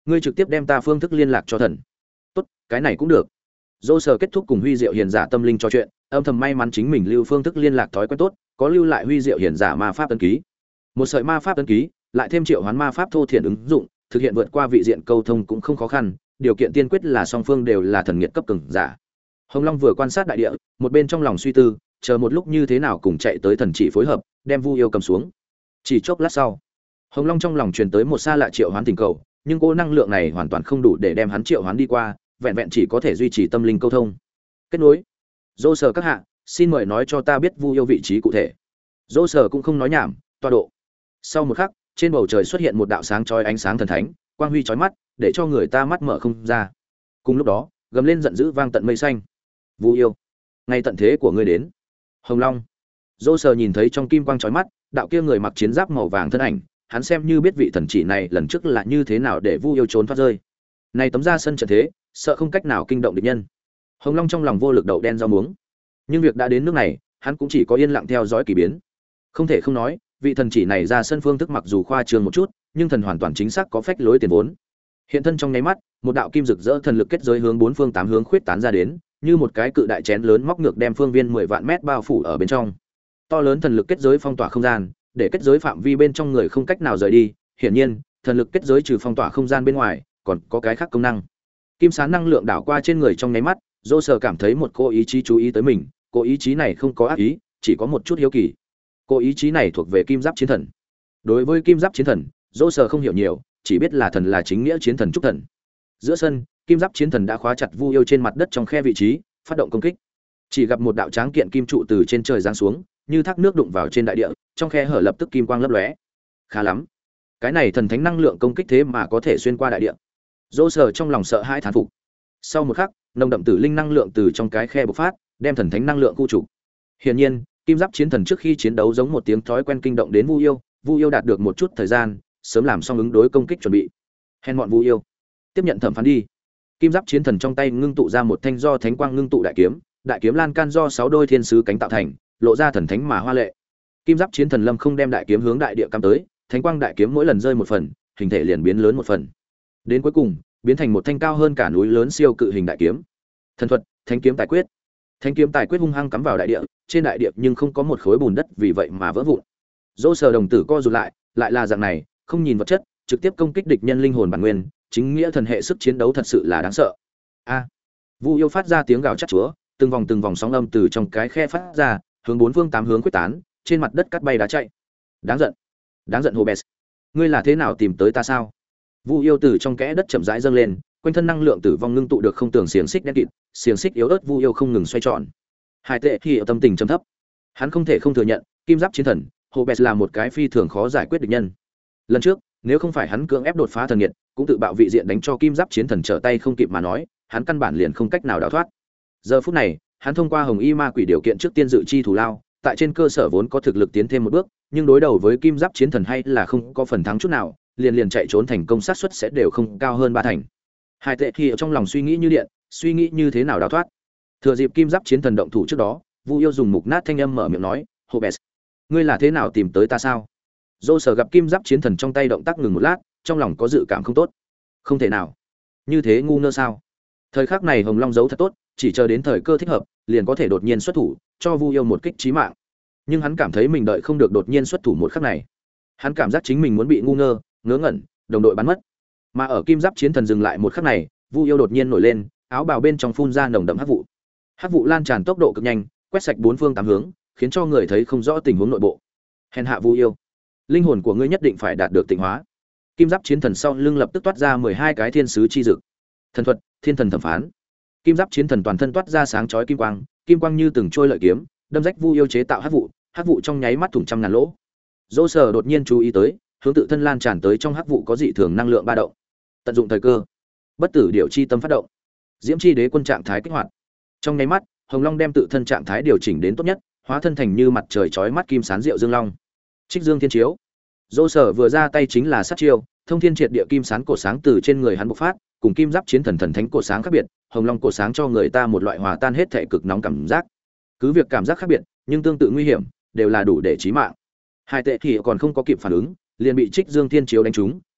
ngươi trực tiếp đem ta phương thức liên lạc cho thần. Tốt, cái này cũng được. Dô Sở kết thúc cùng Huy Diệu Hiền giả tâm linh trò chuyện, âm thầm may mắn chính mình lưu phương thức liên lạc thói quen tốt, có lưu lại Huy Diệu Hiền giả ma pháp ấn ký. Một sợi ma pháp ấn ký, lại thêm triệu hoán ma pháp thô thiển ứng dụng, thực hiện vượt qua vị diện câu thông cũng không khó khăn, điều kiện tiên quyết là song phương đều là thần nghiệt cấp cường giả. Hồng Long vừa quan sát đại địa, một bên trong lòng suy tư, chờ một lúc như thế nào cùng chạy tới thần chỉ phối hợp, đem Vu Yêu cầm xuống. Chỉ chốc lát sau, Hồng Long trong lòng truyền tới một xa lạ triệu hoán tình cầu, nhưng cô năng lượng này hoàn toàn không đủ để đem hắn triệu hoán đi qua, vẹn vẹn chỉ có thể duy trì tâm linh câu thông. Kết nối. Dô Sở các hạ, xin mời nói cho ta biết Vu Yêu vị trí cụ thể. Dô Sở cũng không nói nhảm, tọa độ. Sau một khắc, trên bầu trời xuất hiện một đạo sáng chói ánh sáng thần thánh, quang huy chói mắt, để cho người ta mắt mở không ra. Cùng lúc đó, gầm lên giận dữ vang tận mây xanh. Vu Yêu, ngày tận thế của ngươi đến. Hồng Long. Dô Sở nhìn thấy trong kim quang chói mắt, đạo kia người mặc chiến giáp màu vàng thân ảnh, hắn xem như biết vị thần chỉ này lần trước là như thế nào để Vu Yêu trốn thoát rơi. Này tấm ra sân trận thế, sợ không cách nào kinh động địch nhân. Hồng Long trong lòng vô lực đậu đen rau muống. Nhưng việc đã đến nước này, hắn cũng chỉ có yên lặng theo dõi kỳ biến. Không thể không nói, vị thần chỉ này ra sân phương thức mặc dù khoa trương một chút, nhưng thần hoàn toàn chính xác có phách lối tiền vốn. Hiện thân trong nháy mắt, một đạo kim rực rỡ thần lực kết giới hướng bốn phương tám hướng khuyết tán ra đến, như một cái cự đại chén lớn móc ngược đem phương viên 10 vạn mét bao phủ ở bên trong. To lớn thần lực kết giới phong tỏa không gian, để kết giới phạm vi bên trong người không cách nào rời đi. Hiển nhiên, thần lực kết giới trừ phong tỏa không gian bên ngoài, còn có cái khác công năng. Kim sáng năng lượng đảo qua trên người trong nháy mắt, Dô Sở cảm thấy một cô ý chí chú ý tới mình, cô ý chí này không có ác ý, chỉ có một chút hiếu kỳ. Cô ý chí này thuộc về Kim Giáp Chiến Thần. Đối với Kim Giáp Chiến Thần, Dô Sở không hiểu nhiều, chỉ biết là thần là chính nghĩa chiến thần trúc thần. Giữa sân, Kim Giáp Chiến Thần đã khóa chặt Vu Yêu trên mặt đất trong khe vị trí, phát động công kích. Chỉ gặp một đạo tráng kiện kim trụ từ trên trời giáng xuống, như thác nước đụng vào trên đại địa, trong khe hở lập tức kim quang lấp lóe. Khá lắm, cái này thần thánh năng lượng công kích thế mà có thể xuyên qua đại địa. Dô Sở trong lòng sợ hãi thán phục. Sau một khắc, nồng đậm tử linh năng lượng từ trong cái khe bộc phát, đem thần thánh năng lượng khu trục. Hiển nhiên, Kim Giáp Chiến Thần trước khi chiến đấu giống một tiếng thói quen kinh động đến Vu Yêu, Vu Yêu đạt được một chút thời gian, sớm làm xong ứng đối công kích chuẩn bị. Hèn mọn Vu Yêu, tiếp nhận thẩm phán đi. Kim Giáp Chiến Thần trong tay ngưng tụ ra một thanh do thánh quang ngưng tụ đại kiếm lan can do 6 đôi thiên sứ cánh tạo thành, lộ ra thần thánh mà hoa lệ. Kim Giáp Chiến Thần lâm không đem đại kiếm hướng đại địa cắm tới, thánh quang đại kiếm mỗi lần rơi một phần, hình thể liền biến lớn một phần. Đến cuối cùng, biến thành một thanh cao hơn cả núi lớn siêu cự hình đại kiếm. Thần thuật, Thánh kiếm tài quyết. Thánh kiếm tài quyết hung hăng cắm vào đại địa, trên đại địa nhưng không có một khối bùn đất vì vậy mà vỡ vụn. Dỗ Sở đồng tử co rụt lại là dạng này, không nhìn vật chất, trực tiếp công kích địch nhân linh hồn bản nguyên, chính nghĩa thần hệ sức chiến đấu thật sự là đáng sợ. A! Vu Yêu phát ra tiếng gào chát chúa, từng vòng sóng âm từ trong cái khe phát ra, hướng bốn phương tám hướng quyết tán, trên mặt đất cắt bay đá chạy. Đáng giận Hobes, ngươi là thế nào tìm tới ta sao? Vu Yêu từ trong kẽ đất chậm rãi dâng lên, quanh thân năng lượng tử vong ngưng tụ được không tưởng xiềng xích đen kịt, xiềng xích yếu ớt Vu Yêu không ngừng xoay tròn. Hai tệ thì tâm tình trầm thấp. Hắn không thể không thừa nhận, Kim Giáp Chiến Thần, Hobes là một cái phi thường khó giải quyết địch nhân. Lần trước, nếu không phải hắn cưỡng ép đột phá thần nghiệt, cũng tự bạo vị diện đánh cho Kim Giáp Chiến Thần trở tay không kịp mà nói, hắn căn bản liền không cách nào đào thoát. Giờ phút này, hắn thông qua Hồng Y Ma Quỷ điều kiện trước tiên dự chi thủ lao, tại trên cơ sở vốn có thực lực tiến thêm một bước, nhưng đối đầu với Kim Giáp Chiến Thần hay là không có phần thắng chút nào, liền chạy trốn thành công xác suất sẽ đều không cao hơn 3 thành. Hai tệ thì ở trong lòng suy nghĩ như điện, suy nghĩ như thế nào đào thoát. Thừa dịp Kim Giáp Chiến Thần động thủ trước đó, Vu Yêu dùng mục nát thanh âm mở miệng nói, "Hobes, ngươi là thế nào tìm tới ta sao?" Dô Sở gặp Kim Giáp Chiến Thần trong tay động tác ngừng một lát, trong lòng có dự cảm không tốt. Không thể nào, như thế ngu ngơ sao? Thời khắc này Hồng Long giấu thật tốt, chỉ chờ đến thời cơ thích hợp, liền có thể đột nhiên xuất thủ, cho Vu Yêu một kích chí mạng. Nhưng hắn cảm thấy mình đợi không được đột nhiên xuất thủ một khắc này. Hắn cảm giác chính mình muốn bị ngu ngơ, ngớ ngẩn, đồng đội bắn mất. Mà ở Kim Giáp Chiến Thần dừng lại một khắc này, Vu Yêu đột nhiên nổi lên, áo bào bên trong phun ra nồng đậm hắc vụ. Hắc vụ lan tràn tốc độ cực nhanh, quét sạch bốn phương tám hướng, khiến cho người thấy không rõ tình huống nội bộ. Hèn hạ Vu Yêu, linh hồn của ngươi nhất định phải đạt được tịnh hóa. Kim Giáp Chiến Thần sau lưng lập tức toát ra 12 cái thiên sứ chi dực. Thần thuật, Thiên thần thẩm phán. Kim Giáp Chiến Thần toàn thân toát ra sáng chói kim quang như từng trôi lợi kiếm, đâm rách Vu Yêu chế tạo hắc vụ trong nháy mắt thủng trăm ngàn lỗ. Dỗ Sở đột nhiên chú ý tới, hướng tự thân lan tràn tới trong hắc vụ có dị thường năng lượng ba động. Tận dụng thời cơ, bất tử điểu chi tâm phát động, diễm chi đế quân trạng thái kích hoạt. Trong nháy mắt, Hồng Long đem tự thân trạng thái điều chỉnh đến tốt nhất, hóa thân thành như mặt trời chói mắt kim sán diệu dương long. Trích Dương Thiên Chiếu. Dỗ Sở vừa ra tay chính là sát chiêu, thông thiên triệt địa kim sán cổ sáng từ trên người hắn bộc phát, cùng Kim Giáp Chiến Thần thần thánh cổ sáng khác biệt, Hồng Long cổ sáng cho người ta một loại hòa tan hết thể cực nóng cảm giác. Cứ việc cảm giác khác biệt, nhưng tương tự nguy hiểm, đều là đủ để chí mạng. Hai tệ thì còn không có kịp phản ứng, liền bị Trích Dương Thiên Chiếu đánh trúng,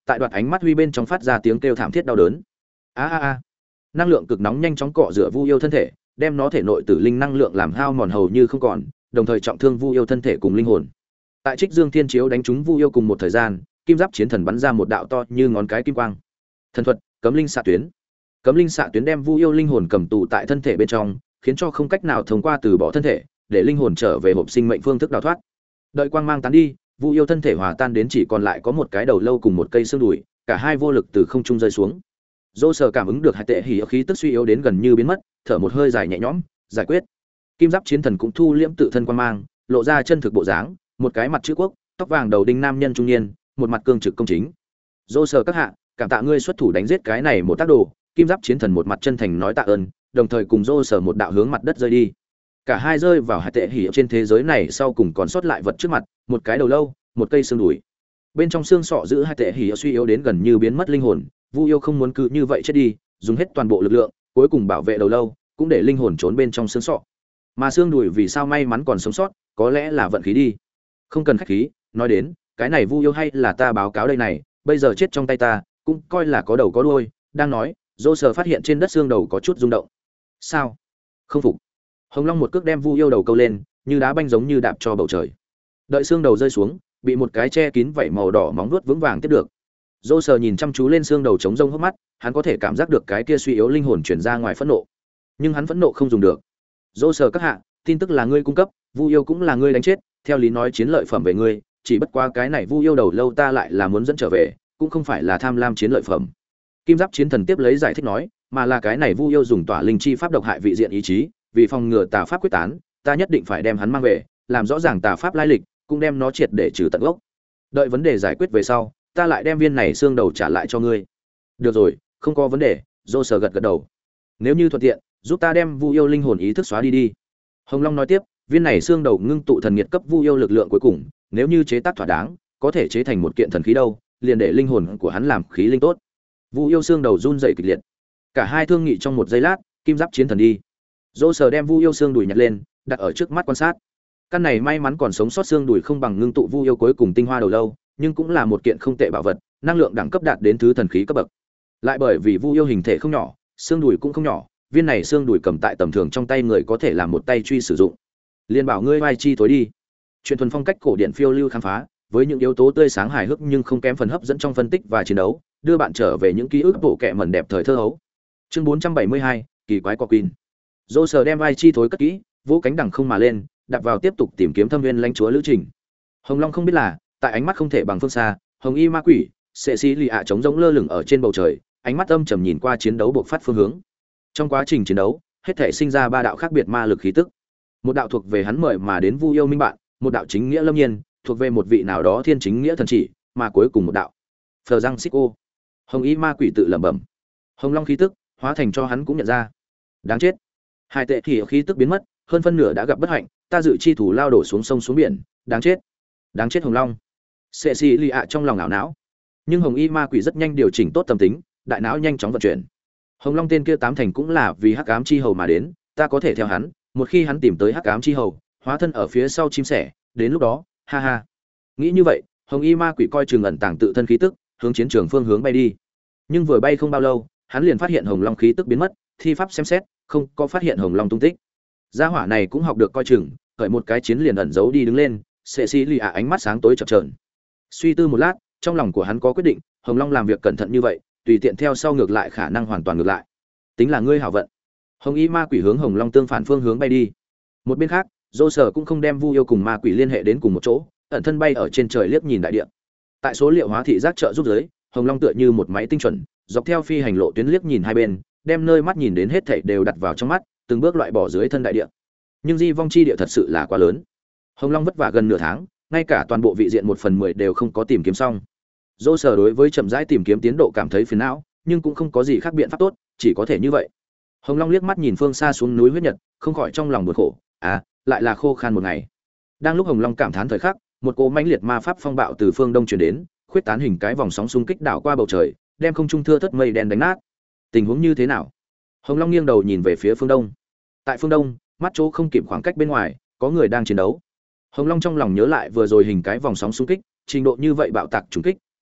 tại đoạt ánh mắt huy bên trong phát ra tiếng kêu thảm thiết đau đớn. A a a. Năng lượng cực nóng nhanh chóng cọ rửa Vu Yêu thân thể, đem nó thể nội tử linh năng lượng làm hao mòn hầu như không còn, đồng thời trọng thương Vu Yêu thân thể cùng linh hồn. Tại Trích Dương Thiên Chiếu đánh trúng Vu Yêu cùng một thời gian, kim giáp chiến thần bắn ra một đạo to như ngón cái kim quang. Thần thuật, Cấm Linh Xạ Tuyến. Cấm Linh Xạ Tuyến đem Vu Yêu linh hồn cầm tù tại thân thể bên trong, khiến cho không cách nào thông qua từ bỏ thân thể, để linh hồn trở về hộp sinh mệnh phương thức đào thoát. Đợi quang mang tán đi, Vu Yêu thân thể hòa tan đến chỉ còn lại có một cái đầu lâu cùng một cây xương đùi, cả hai vô lực từ không trung rơi xuống. Dô Sở cảm ứng được hai tệ hỉ khí tức suy yếu đến gần như biến mất, thở một hơi dài nhẹ nhõm, giải quyết. Kim giáp chiến thần cũng thu liễm tự thân quang mang, lộ ra chân thực bộ dáng, một cái mặt chữ quốc, tóc vàng đầu đinh nam nhân trung niên, một mặt cương trực công chính. Dô Sở các hạ, cảm tạ ngươi xuất thủ đánh giết cái này một tác đồ. Kim giáp chiến thần một mặt chân thành nói tạ ơn, đồng thời cùng Dô Sở một đạo hướng mặt đất rơi đi. Cả hai rơi vào hai tệ hỉ trên thế giới này sau cùng còn sót lại vật trước mặt, một cái đầu lâu, một cây xương đùi. Bên trong xương sọ giữ hai tệ hỉ suy yếu đến gần như biến mất linh hồn, Vu Yêu không muốn cứ như vậy chết đi, dùng hết toàn bộ lực lượng, cuối cùng bảo vệ đầu lâu, cũng để linh hồn trốn bên trong xương sọ. Mà xương đùi vì sao may mắn còn sống sót, có lẽ là vận khí đi. Không cần khách khí, nói đến, cái này Vu Yêu hay là ta báo cáo đây này, bây giờ chết trong tay ta, cũng coi là có đầu có đuôi, đang nói, Dô Sở phát hiện trên đất xương đầu có chút rung động. Sao? Không phục. Hồng Long một cước đem Vu Yêu đầu câu lên, như đá banh giống như đạp cho bầu trời. Đợi xương đầu rơi xuống, bị một cái che kín vảy màu đỏ móng vuốt vững vàng tiếp được. Dô Sở nhìn chăm chú lên xương đầu trống rông hốc mắt, hắn có thể cảm giác được cái kia suy yếu linh hồn truyền ra ngoài phẫn nộ. Nhưng hắn phẫn nộ không dùng được. Dô Sở các hạ, tin tức là ngươi cung cấp, Vu Yêu cũng là ngươi đánh chết, theo lý nói chiến lợi phẩm về ngươi, chỉ bất quá cái này Vu Yêu đầu lâu ta lại là muốn dẫn trở về, cũng không phải là tham lam chiến lợi phẩm. Kim giáp chiến thần tiếp lấy giải thích nói, mà là cái này Vu Yêu dùng tỏa linh chi pháp độc hại vị diện ý chí, vì phòng ngừa tà pháp quyết tán, ta nhất định phải đem hắn mang về, làm rõ ràng tà pháp lai lịch, cũng đem nó triệt để trừ tận gốc. Đợi vấn đề giải quyết về sau, ta lại đem viên này xương đầu trả lại cho ngươi. Được rồi, không có vấn đề. Dô Sở gật gật đầu. Nếu như thuận tiện, giúp ta đem Vu Yêu linh hồn ý thức xóa đi đi. Hồng Long nói tiếp, viên này xương đầu ngưng tụ thần nhiệt cấp Vu Yêu lực lượng cuối cùng, nếu như chế tác thỏa đáng, có thể chế thành một kiện thần khí đâu, liền để linh hồn của hắn làm khí linh tốt. Vu Yêu xương đầu run rẩy kịch liệt. Cả hai thương nghị trong một giây lát, kim giáp chiến thần đi. Dô Sở đem Vu Yêu xương đùi nhặt lên, đặt ở trước mắt quan sát. Căn này may mắn còn sống sót xương đùi không bằng ngưng tụ Vu Yêu cuối cùng tinh hoa đầu lâu, nhưng cũng là một kiện không tệ bảo vật, năng lượng đẳng cấp đạt đến thứ thần khí cấp bậc. Lại bởi vì Vu Yêu hình thể không nhỏ, xương đùi cũng không nhỏ, viên này xương đùi cầm tại tầm thường trong tay người có thể làm một tay truy sử dụng. Liên bảo ngươi vai chi tối đi. Chuyện thuần phong cách cổ điển phiêu lưu khám phá, với những yếu tố tươi sáng hài hước nhưng không kém phần hấp dẫn trong phân tích và chiến đấu, đưa bạn trở về những ký ức bộ kệ mẩn đẹp thời thơ hấu. Chương 472, kỳ quái của Queen. Dô Sở đem vai chi thối cất kỹ, vỗ cánh đằng không mà lên, đạp vào tiếp tục tìm kiếm thâm viên lãnh chúa lữ trình. Hồng Long không biết là, tại ánh mắt không thể bằng phương xa, Hồng Y Ma Quỷ, Sệ Sĩ Lì ạ trống rỗng lơ lửng ở trên bầu trời, ánh mắt âm trầm nhìn qua chiến đấu bộc phát phương hướng. Trong quá trình chiến đấu, hết thể sinh ra ba đạo khác biệt ma lực khí tức. Một đạo thuộc về hắn mời mà đến Vu Yêu minh bạn, một đạo chính nghĩa lâm nhiên, thuộc về một vị nào đó thiên chính nghĩa thần chỉ, mà cuối cùng một đạo Phờ Răng Xích Ô. Hồng Y Ma Quỷ tự lẩm bẩm. Hồng Long khí tức, hóa thành cho hắn cũng nhận ra. Đáng chết. Hai tệ thì khí tức biến mất, hơn phân nửa đã gặp bất hạnh, ta dự chi thủ lao đổ xuống sông xuống biển, đáng chết. Đáng chết Hồng Long. Sệ Sĩ Lì ạ trong lòng ảo não. Nhưng Hồng Y Ma Quỷ rất nhanh điều chỉnh tốt tâm tính, đại não nhanh chóng vận chuyển. Hồng Long tên kia tám thành cũng là vì Hắc Ám chi hầu mà đến, ta có thể theo hắn, một khi hắn tìm tới Hắc Ám chi hầu, hóa thân ở phía sau chim sẻ, đến lúc đó, ha ha. Nghĩ như vậy, Hồng Y Ma Quỷ coi chừng ẩn tàng tự thân khí tức, hướng chiến trường phương hướng bay đi. Nhưng vừa bay không bao lâu, hắn liền phát hiện Hồng Long khí tức biến mất, thi pháp xem xét, không có phát hiện Hồng Long tung tích. Gia hỏa này cũng học được coi chừng, khởi một cái chiến liền ẩn giấu đi đứng lên, Sệ Sĩ Lì ạ ánh mắt sáng tối chập chờn. Suy tư một lát, trong lòng của hắn có quyết định, Hồng Long làm việc cẩn thận như vậy, tùy tiện theo sau ngược lại khả năng hoàn toàn ngược lại. Tính là ngươi hảo vận. Hồng Y Ma Quỷ hướng Hồng Long tương phản phương hướng bay đi. Một bên khác, Dô Sở cũng không đem Vu Yêu cùng Ma Quỷ liên hệ đến cùng một chỗ, ẩn thân bay ở trên trời liếc nhìn đại địa. Tại số liệu hóa thị giác trợ giúp giới, Hồng Long tựa như một máy tinh chuẩn, dọc theo phi hành lộ tuyến liếc nhìn hai bên, đem nơi mắt nhìn đến hết thảy đều đặt vào trong mắt, từng bước loại bỏ dưới thân đại địa. Nhưng di vong chi địa thật sự là quá lớn. Hồng Long vất vả gần nửa tháng, ngay cả toàn bộ vị diện 1/10 đều không có tìm kiếm xong. Dô Sở đối với chậm rãi tìm kiếm tiến độ cảm thấy phiền não, nhưng cũng không có gì khác biện pháp tốt, chỉ có thể như vậy. Hồng Long liếc mắt nhìn phương xa xuống núi huyết nhật, không khỏi trong lòng buồn khổ, lại là khô khan một ngày. Đang lúc Hồng Long cảm thán thời khắc, một cỗ mãnh liệt ma pháp phong bạo từ phương đông truyền đến, khuyết tán hình cái vòng sóng xung kích đảo qua bầu trời, đem không trung thưa thớt mây đen đánh nát. Tình huống như thế nào? Hồng Long nghiêng đầu nhìn về phía phương đông. Tại phương đông, mắt chỗ không kịp khoảng cách bên ngoài, có người đang chiến đấu. Hồng Long trong lòng nhớ lại vừa rồi hình cái vòng sóng xung kích, trình độ như vậy bạo tạc trùng kích,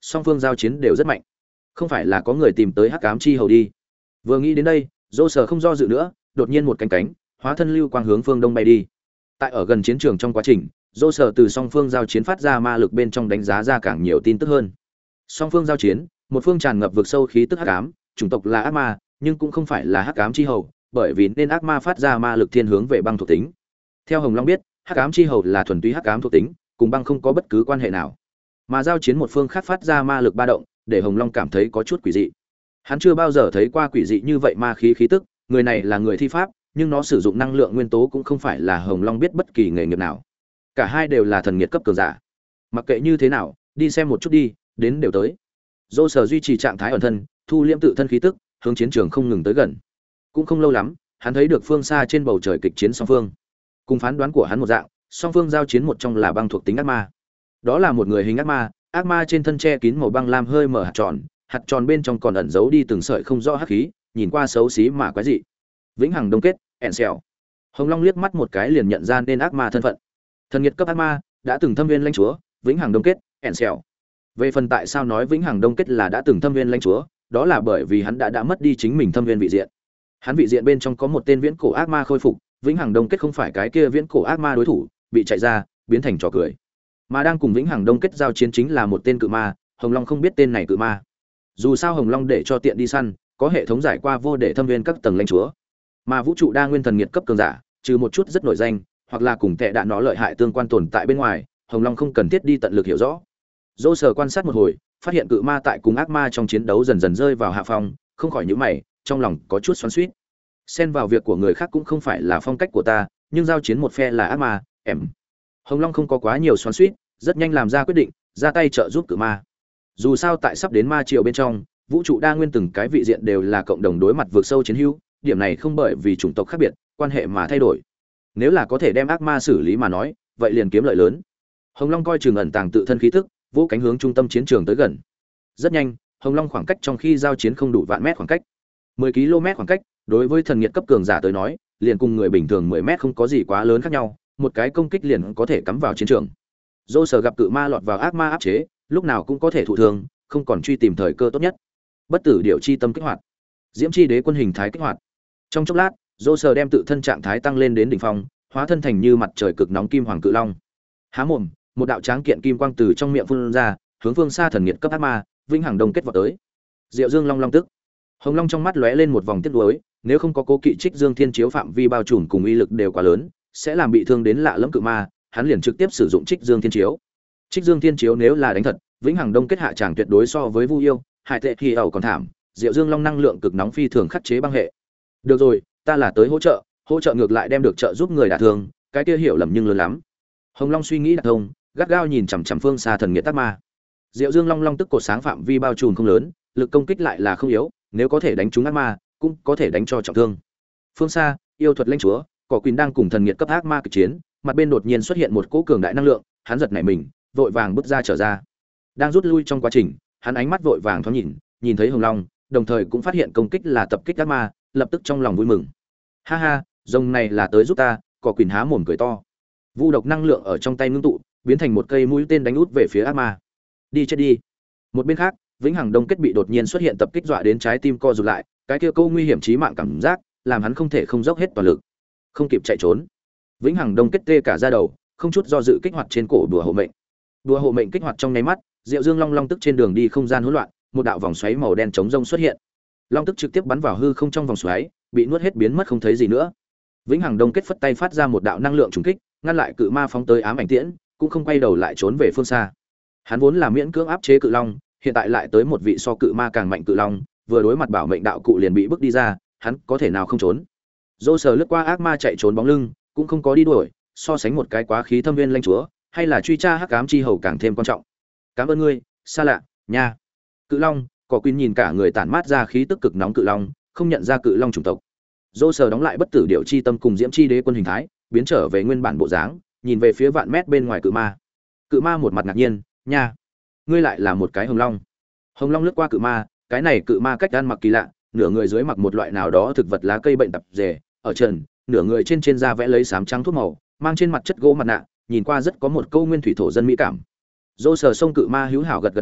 song phương giao chiến đều rất mạnh. Không phải là có người tìm tới hắc ám chi hầu đi. Vừa nghĩ đến đây, dô sở không do dự nữa, đột nhiên một cánh cánh hóa thân lưu quang hướng phương đông bay đi. Tại ở gần chiến trường trong quá trình, dô sở từ song phương giao chiến phát ra ma lực bên trong đánh giá ra càng nhiều tin tức hơn. Song phương giao chiến, một phương tràn ngập vực sâu khí tức hắc ám, chủng tộc là ác ma, nhưng cũng không phải là hắc ám chi hầu, bởi vì nên ác ma phát ra ma lực thiên hướng về băng thuộc tính. Theo Hồng Long biết, hắc ám chi hầu là thuần túy hắc ám thuộc tính, cùng băng không có bất cứ quan hệ nào. Mà giao chiến một phương khác phát ra ma lực ba động, để Hồng Long cảm thấy có chút quỷ dị. Hắn chưa bao giờ thấy qua quỷ dị như vậy ma khí khí tức, người này là người thi pháp, nhưng nó sử dụng năng lượng nguyên tố cũng không phải là Hồng Long biết bất kỳ nghề nghiệp nào. Cả hai đều là thần nghiệt cấp cường giả. Mặc kệ như thế nào, đi xem một chút đi, đến đều tới. Dô sở duy trì trạng thái ẩn thân, thu liễm tự thân khí tức, hướng chiến trường không ngừng tới gần. Cũng không lâu lắm, hắn thấy được phương xa trên bầu trời kịch chiến song phương. Cùng phán đoán của hắn một dạng, song phương giao chiến một trong là băng thuộc tính ác ma. Đó là một người hình ác ma trên thân che kín màu băng lam hơi mở hạt tròn bên trong còn ẩn giấu đi từng sợi không rõ hắc khí, nhìn qua xấu xí mà quái dị. Vĩnh hằng đông kết, Ensel. Hồng Long liếc mắt một cái liền nhận ra nên ác ma thân phận. Thần nghiệt cấp ác ma, đã từng thâm viên lãnh chúa, Vĩnh hằng đông kết, Ensel. Về phần tại sao nói Vĩnh hằng đông kết là đã từng thâm viên lãnh chúa, đó là bởi vì hắn đã mất đi chính mình thâm viên vị diện. Hắn vị diện bên trong có một tên viễn cổ ác ma khôi phục, Vĩnh hằng đông kết không phải cái kia viễn cổ ác ma đối thủ, bị chạy ra, biến thành trò cười. Mà đang cùng Vĩnh hằng đông kết giao chiến chính là một tên cự ma, Hồng Long không biết tên này cự ma. Dù sao Hồng Long để cho tiện đi săn, có hệ thống giải qua vô để thâm viên các tầng lãnh chúa. Mà vũ trụ đa nguyên thần nghiệt cấp cường giả, trừ một chút rất nổi danh, hoặc là cùng tệ đạn nó lợi hại tương quan tồn tại bên ngoài, Hồng Long không cần thiết đi tận lực hiểu rõ. Dô sở quan sát một hồi, phát hiện cự ma tại cùng ác ma trong chiến đấu dần dần rơi vào hạ phong, không khỏi nhíu mày, trong lòng có chút xoắn xuýt. Xen vào việc của người khác cũng không phải là phong cách của ta, nhưng giao chiến một phe là ác ma, em. Hồng Long không có quá nhiều xoắn xuýt, rất nhanh làm ra quyết định, ra tay trợ giúp cự ma. Dù sao tại sắp đến ma triều bên trong, vũ trụ đa nguyên từng cái vị diện đều là cộng đồng đối mặt vượt sâu chiến hữu, điểm này không bởi vì chủng tộc khác biệt, quan hệ mà thay đổi. Nếu là có thể đem ác ma xử lý mà nói, vậy liền kiếm lợi lớn. Hồng Long coi chừng ẩn tàng tự thân khí tức, vỗ cánh hướng trung tâm chiến trường tới gần. Rất nhanh, Hồng Long khoảng cách trong khi giao chiến không đủ vạn mét khoảng cách. 10 km khoảng cách, đối với thần nghiệt cấp cường giả tới nói, liền cùng người bình thường 10 mét không có gì quá lớn khác nhau, một cái công kích liền có thể cắm vào chiến trường. Dô sở gặp cự ma lọt vào ác ma áp chế, lúc nào cũng có thể thụ thương, không còn truy tìm thời cơ tốt nhất. Bất tử điệu chi tâm kích hoạt, diễm chi đế quân hình thái kích hoạt. Trong chốc lát, dô sở đem tự thân trạng thái tăng lên đến đỉnh phong, hóa thân thành như mặt trời cực nóng kim hoàng cự long. Há mồm, một đạo tráng kiện kim quang từ trong miệng phun ra, hướng phương xa thần nghiệt cấp ác ma, vĩnh hằng đông kết vào tới. Diệu Dương Long Long tức. Hồng Long trong mắt lóe lên một vòng tiếc nuối, nếu không có cố kỵ Trích Dương Thiên Chiếu phạm vi bao trùm cùng uy lực đều quá lớn, sẽ làm bị thương đến lạ lẫm cự ma, hắn liền trực tiếp sử dụng Trích Dương Thiên Chiếu. Trích Dương Thiên Chiếu nếu là đánh thật, vĩnh hằng đông kết hạ tràng tuyệt đối so với Vu Yêu, Hải Tệ thì ẩu còn thảm, Diệu Dương Long năng lượng cực nóng phi thường khắc chế băng hệ. Được rồi, ta là tới hỗ trợ ngược lại đem được trợ giúp người đả thương, cái kia hiểu lầm nhưng lớn lắm. Hồng Long suy nghĩ đạt thông, gắt gao nhìn chằm chằm phương xa thần nghiệt tác ma. Diệu Dương Long Long tức cột sáng phạm vi bao trùm không lớn, lực công kích lại là không yếu, nếu có thể đánh trúng ác ma, cũng có thể đánh cho trọng thương. Phương xa, yêu thuật lãnh chúa, Cỏ Quỳnh đang cùng thần nghiệt cấp ác ma kịch chiến, mặt bên đột nhiên xuất hiện một cỗ cường đại năng lượng, hắn giật nảy mình, vội vàng bước ra trở ra. Đang rút lui trong quá trình, hắn ánh mắt vội vàng thoáng nhìn thấy Hồng Long, đồng thời cũng phát hiện công kích là tập kích ác ma, lập tức trong lòng vui mừng. Ha ha, rồng này là tới giúp ta, Cỏ Quỳnh há mồm cười to. Vu độc năng lượng ở trong tay ngưng tụ, biến thành một cây mũi tên đánh út về phía ác ma. Đi chết đi. Một bên khác, vĩnh hằng đông kết bị đột nhiên xuất hiện tập kích dọa đến trái tim co rụt lại, cái kia câu nguy hiểm chí mạng cảm giác, làm hắn không thể không dốc hết toàn lực, không kịp chạy trốn. Vĩnh hằng đông kết tê cả da đầu, không chút do dự kích hoạt trên cổ đùa hộ mệnh. Đùa hộ mệnh kích hoạt trong nháy mắt, Diệu Dương Long Long tức trên đường đi không gian hỗn loạn, một đạo vòng xoáy màu đen chống rông xuất hiện. Long tức trực tiếp bắn vào hư không trong vòng xoáy, bị nuốt hết biến mất không thấy gì nữa. Vĩnh hằng đông kết phất tay phát ra một đạo năng lượng trùng kích, ngăn lại cự ma phóng tới ám ảnh tiễn, cũng không quay đầu lại trốn về phương xa. Hắn vốn là miễn cưỡng áp chế cự long, hiện tại lại tới một vị so cự ma càng mạnh cự long, vừa đối mặt bảo mệnh đạo cụ liền bị bước đi ra, hắn có thể nào không trốn. Dô sờ lướt qua ác ma chạy trốn bóng lưng, cũng không có đi đuổi, so sánh một cái quá khí thâm viên lãnh chúa, hay là truy tra hắc ám chi hầu càng thêm quan trọng. Cảm ơn ngươi, xa lạ, nha. Cự long, Cỏ Quỳnh nhìn cả người tản mát ra khí tức cực nóng cự long, không nhận ra cự long chủng tộc. Dô sờ đóng lại bất tử điệu chi tâm cùng diễm chi đế quân hình thái, biến trở về nguyên bản bộ dáng, nhìn về phía vạn mét bên ngoài cự ma. Cự ma một mặt ngạc nhiên, nha, ngươi lại là một cái hồng long. Hồng long lướt qua cự ma, cái này cự ma cách ăn mặc kỳ lạ, nửa người dưới mặc một loại nào đó thực vật lá cây bệnh tập rề, ở trần, nửa người trên da vẽ lấy sám trắng thuốc màu, mang trên mặt chất gỗ mặt nạ, nhìn qua rất có một câu nguyên thủy thổ dân mỹ cảm. Dô sờ sông cự ma hữu hảo gật gật đầu,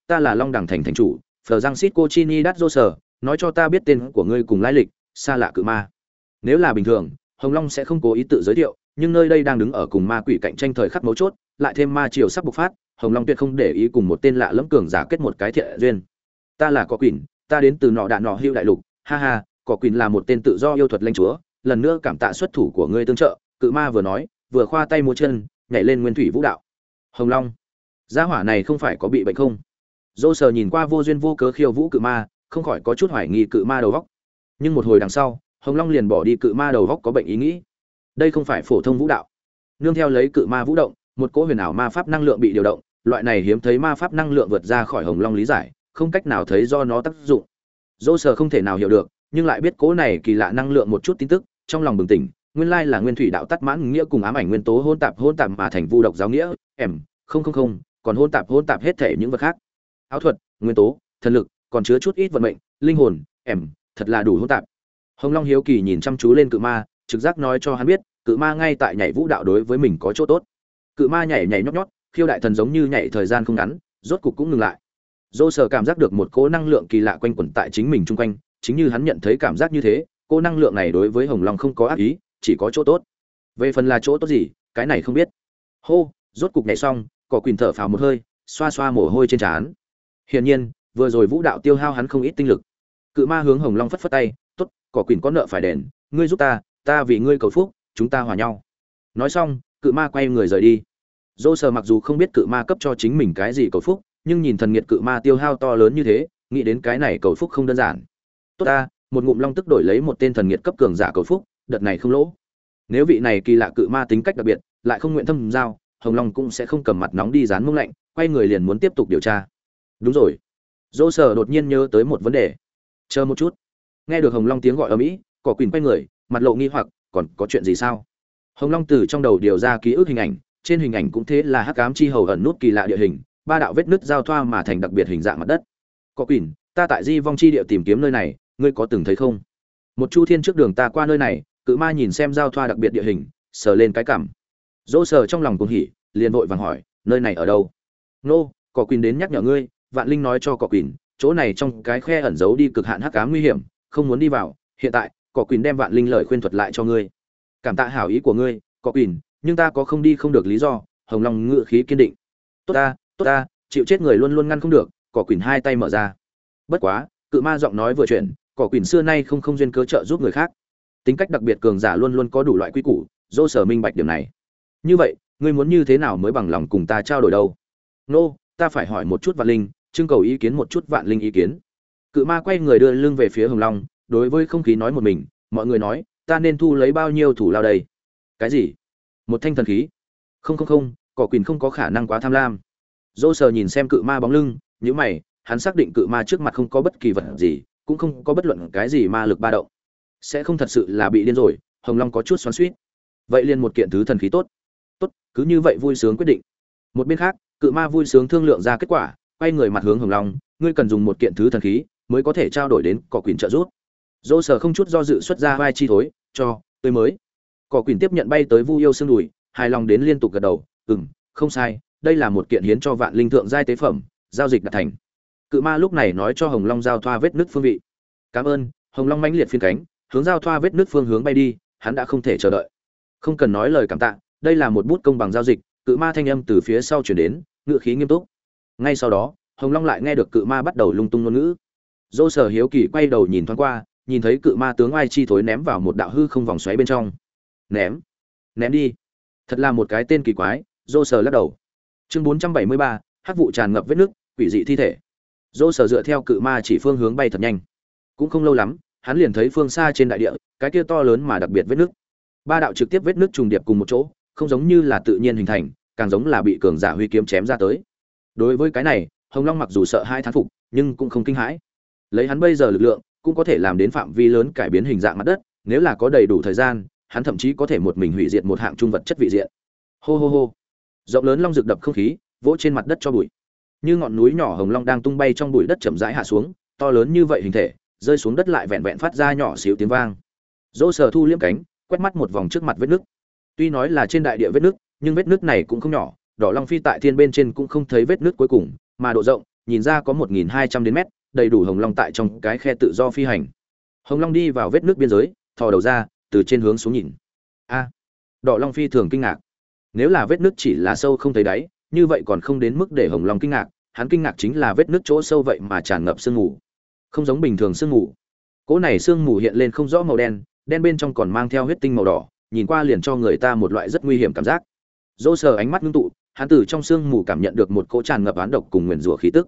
ta là Long Đẳng thành thành chủ, Phở Giang Sít Cochini Đát Dô Sở, nói cho ta biết tên của ngươi cùng lai lịch, xa lạ cự ma. Nếu là bình thường, Hồng Long sẽ không cố ý tự giới thiệu, nhưng nơi đây đang đứng ở cùng ma quỷ cạnh tranh thời khắc mấu chốt, lại thêm ma triều sắp bộc phát, Hồng Long tuyệt không để ý cùng một tên lạ lẫm cường giả kết một cái thiện duyên. Ta là Cỏ Quỷ, ta đến từ nọ đạn nọ hưu đại lục, ha ha, Cỏ Quỷ là một tên tự do yêu thuật lãnh chúa, lần nữa cảm tạ xuất thủ của ngươi tương trợ. Cự ma vừa nói, vừa khoa tay múa chân, nhảy lên nguyên thủy vũ đạo. Hồng Long, gia hỏa này không phải có bị bệnh không? Dô Sờ nhìn qua vô duyên vô cớ khiêu vũ cự ma, không khỏi có chút hoài nghi cự ma đầu óc. Nhưng một hồi đằng sau, Hồng Long liền bỏ đi cự ma đầu óc có bệnh ý nghĩ. Đây không phải phổ thông vũ đạo. Nương theo lấy cự ma vũ động, một cỗ huyền ảo ma pháp năng lượng bị điều động, loại này hiếm thấy ma pháp năng lượng vượt ra khỏi Hồng Long lý giải, không cách nào thấy do nó tác dụng. Dô Sờ không thể nào hiểu được, nhưng lại biết cỗ này kỳ lạ năng lượng một chút tin tức, trong lòng bừng tỉnh, nguyên lai là nguyên thủy đạo tắt mãn nghĩa cùng ám ảnh nguyên tố hỗn tạp mà thành vu độc giáo nghĩa, không, còn hỗn tạp hết thể những vật khác. Áo thuật, nguyên tố, thần lực, còn chứa chút ít vận mệnh, linh hồn, thật là đủ hỗn tạp. Hồng Long hiếu kỳ nhìn chăm chú lên cự ma, trực giác nói cho hắn biết, cự ma ngay tại nhảy vũ đạo đối với mình có chỗ tốt. Cự ma nhảy nhót nhót, khiêu đại thần giống như nhảy thời gian không ngắn, rốt cục cũng ngừng lại. Dô Sờ cảm giác được một cỗ năng lượng kỳ lạ quanh quẩn tại chính mình chung quanh, chính như hắn nhận thấy cảm giác như thế, cỗ năng lượng này đối với Hồng Long không có ác ý, chỉ có chỗ tốt. Về phần là chỗ tốt gì, cái này không biết. Hô, rốt cục nhảy xong, Cỏ Quỷ thở phào một hơi, xoa xoa mồ hôi trên trán. Hiển nhiên, vừa rồi vũ đạo tiêu hao hắn không ít tinh lực. Cự ma hướng Hồng Long phất phất tay, "Tốt, Cỏ Quỷ có nợ phải đền, ngươi giúp ta vì ngươi cầu phúc, chúng ta hòa nhau." Nói xong, cự ma quay người rời đi. Dô Sờ mặc dù không biết cự ma cấp cho chính mình cái gì cầu phúc, nhưng nhìn thần nghiệt cự ma tiêu hao to lớn như thế, nghĩ đến cái này cầu phúc không đơn giản. Tốt ta, một ngụm long tức đổi lấy một tên thần nghiệt cấp cường giả cầu phúc, đợt này không lỗ. Nếu vị này kỳ lạ cự ma tính cách đặc biệt, lại không nguyện thâm giao, Hồng Long cũng sẽ không cầm mặt nóng đi dán mông lạnh, quay người liền muốn tiếp tục điều tra. Đúng rồi. Dô Sờ đột nhiên nhớ tới một vấn đề. Chờ một chút. Nghe được Hồng Long tiếng gọi ầm ĩ, Cỏ Quỷ quay người, mặt lộ nghi hoặc, còn có chuyện gì sao? Hồng Long từ trong đầu điều ra ký ức hình ảnh, trên hình ảnh cũng thế là hắc ám chi hầu ẩn nút kỳ lạ địa hình, ba đạo vết nứt giao thoa mà thành đặc biệt hình dạng mặt đất. Cỏ Quỷ, ta tại Di Vong chi địa tìm kiếm nơi này, ngươi có từng thấy không? Một chu thiên trước đường ta qua nơi này, cự ma nhìn xem giao thoa đặc biệt địa hình, sờ lên cái cằm. Dỗ Sờ trong lòng cuồng hỉ, liền vội vàng hỏi, nơi này ở đâu? Nô, Cỏ Quỷ đến nhắc nhở ngươi, Vạn Linh nói cho Cỏ Quỷ, chỗ này trong cái khe ẩn giấu đi cực hạn hắc ám nguy hiểm, không muốn đi vào. Hiện tại, Cỏ Quỷ đem Vạn Linh lời khuyên thuật lại cho ngươi. Cảm tạ hảo ý của ngươi, Cỏ Quỷ, nhưng ta có không đi không được lý do. Hồng Long ngự khí kiên định. Tốt ta, chịu chết người luôn luôn ngăn không được. Cỏ Quỷ hai tay mở ra. Bất quá, cự ma giọng nói vừa chuyển, Cỏ Quỷ xưa nay không duyên cớ trợ giúp người khác. Tính cách đặc biệt cường giả luôn luôn có đủ loại quy củ, Dô Sở minh bạch điểm này. Như vậy, ngươi muốn như thế nào mới bằng lòng cùng ta trao đổi đâu? Nô, ta phải hỏi một chút Vạn Linh, trưng cầu ý kiến một chút Vạn Linh ý kiến. Cự ma quay người đưa lưng về phía Hồng Long, đối với không khí nói một mình, mọi người nói, ta nên thu lấy bao nhiêu thủ lao đây? Cái gì? Một thanh thần khí? Không, Cỏ Quỷ không có khả năng quá tham lam. Dô Sờ nhìn xem cự ma bóng lưng, nhíu mày, hắn xác định cự ma trước mặt không có bất kỳ vật gì, cũng không có bất luận cái gì ma lực ba động. Sẽ không thật sự là bị điên rồi. Hồng Long có chút xoắn xuýt. Vậy liền một kiện thứ thần khí tốt. Tốt, cứ như vậy vui sướng quyết định. Một bên khác, cự ma vui sướng thương lượng ra kết quả, quay người mặt hướng Hồng Long, ngươi cần dùng một kiện thứ thần khí mới có thể trao đổi đến Cỏ Quỷ trợ giúp. Dỗ Sở không chút do dự xuất ra vai chi thối, cho tươi mới. Cỏ Quỷ tiếp nhận bay tới Vu Yêu xương đùi, hài lòng đến liên tục gật đầu, không sai, đây là một kiện hiến cho Vạn Linh thượng giai tế phẩm, giao dịch đạt thành. Cự ma lúc này nói cho Hồng Long giao thoa vết nứt phương vị. Cảm ơn. Hồng Long mãnh liệt phiên cánh, hướng giao thoa vết nứt phương hướng bay đi, hắn đã không thể chờ đợi. Không cần nói lời cảm tạ, đây là một bút công bằng giao dịch. Cự ma thanh âm từ phía sau truyền đến, ngựa khí nghiêm túc. Ngay sau đó, Hồng Long lại nghe được cự ma bắt đầu lung tung ngôn ngữ. Dỗ Sở hiếu kỳ quay đầu nhìn thoáng qua, nhìn thấy cự ma tướng oai chi thối ném vào một đạo hư không vòng xoáy bên trong. Ném đi. Thật là một cái tên kỳ quái. Dỗ Sở lắc đầu. Chương 473, hắc vụ tràn ngập vết nước, quỷ dị thi thể. Dỗ Sở dựa theo cự ma chỉ phương hướng bay thật nhanh. Cũng không lâu lắm, hắn liền thấy phương xa trên đại địa, cái kia to lớn mà đặc biệt vết nước. Ba đạo trực tiếp vết nước trùng điệp cùng một chỗ, không giống như là tự nhiên hình thành, càng giống là bị cường giả huy kiếm chém ra tới. Đối với cái này, Hồng Long mặc dù sợ hai thán phục, nhưng cũng không kinh hãi. Lấy hắn bây giờ lực lượng, cũng có thể làm đến phạm vi lớn cải biến hình dạng mặt đất, nếu là có đầy đủ thời gian, hắn thậm chí có thể một mình hủy diệt một hạng trung vật chất vị diện. Hô. Rộng lớn long rực đập không khí, vỗ trên mặt đất cho bụi. Như ngọn núi nhỏ Hồng Long đang tung bay trong bụi đất chậm rãi hạ xuống, to lớn như vậy hình thể, rơi xuống đất lại vẹn vẹn phát ra nhỏ xíu tiếng vang. Dỗ Sở thu liễm cánh, quét mắt một vòng trước mặt vết nứt. Tuy nói là trên đại địa vết nứt, nhưng vết nứt này cũng không nhỏ, đỏ long phi tại thiên bên trên cũng không thấy vết nứt cuối cùng, mà độ rộng, nhìn ra có 1.200 đến mét, đầy đủ hồng long tại trong cái khe tự do phi hành. Hồng long đi vào vết nước biên giới, thò đầu ra, từ trên hướng xuống nhìn. A, Đỏ long phi thường kinh ngạc. Nếu là vết nước chỉ là sâu không thấy đáy, như vậy còn không đến mức để hồng long kinh ngạc, hắn kinh ngạc chính là vết nước chỗ sâu vậy mà tràn ngập sương mù. Không giống bình thường sương mù. Cỗ này sương mù hiện lên không rõ màu đen, đen bên trong còn mang theo huyết tinh màu đỏ, nhìn qua liền cho người ta một loại rất nguy hiểm cảm giác. Dỗ Sở ánh mắt ngưng tụ, hắn từ trong sương mù cảm nhận được một cỗ tràn ngập oán độc cùng nguyền rủa khí tức.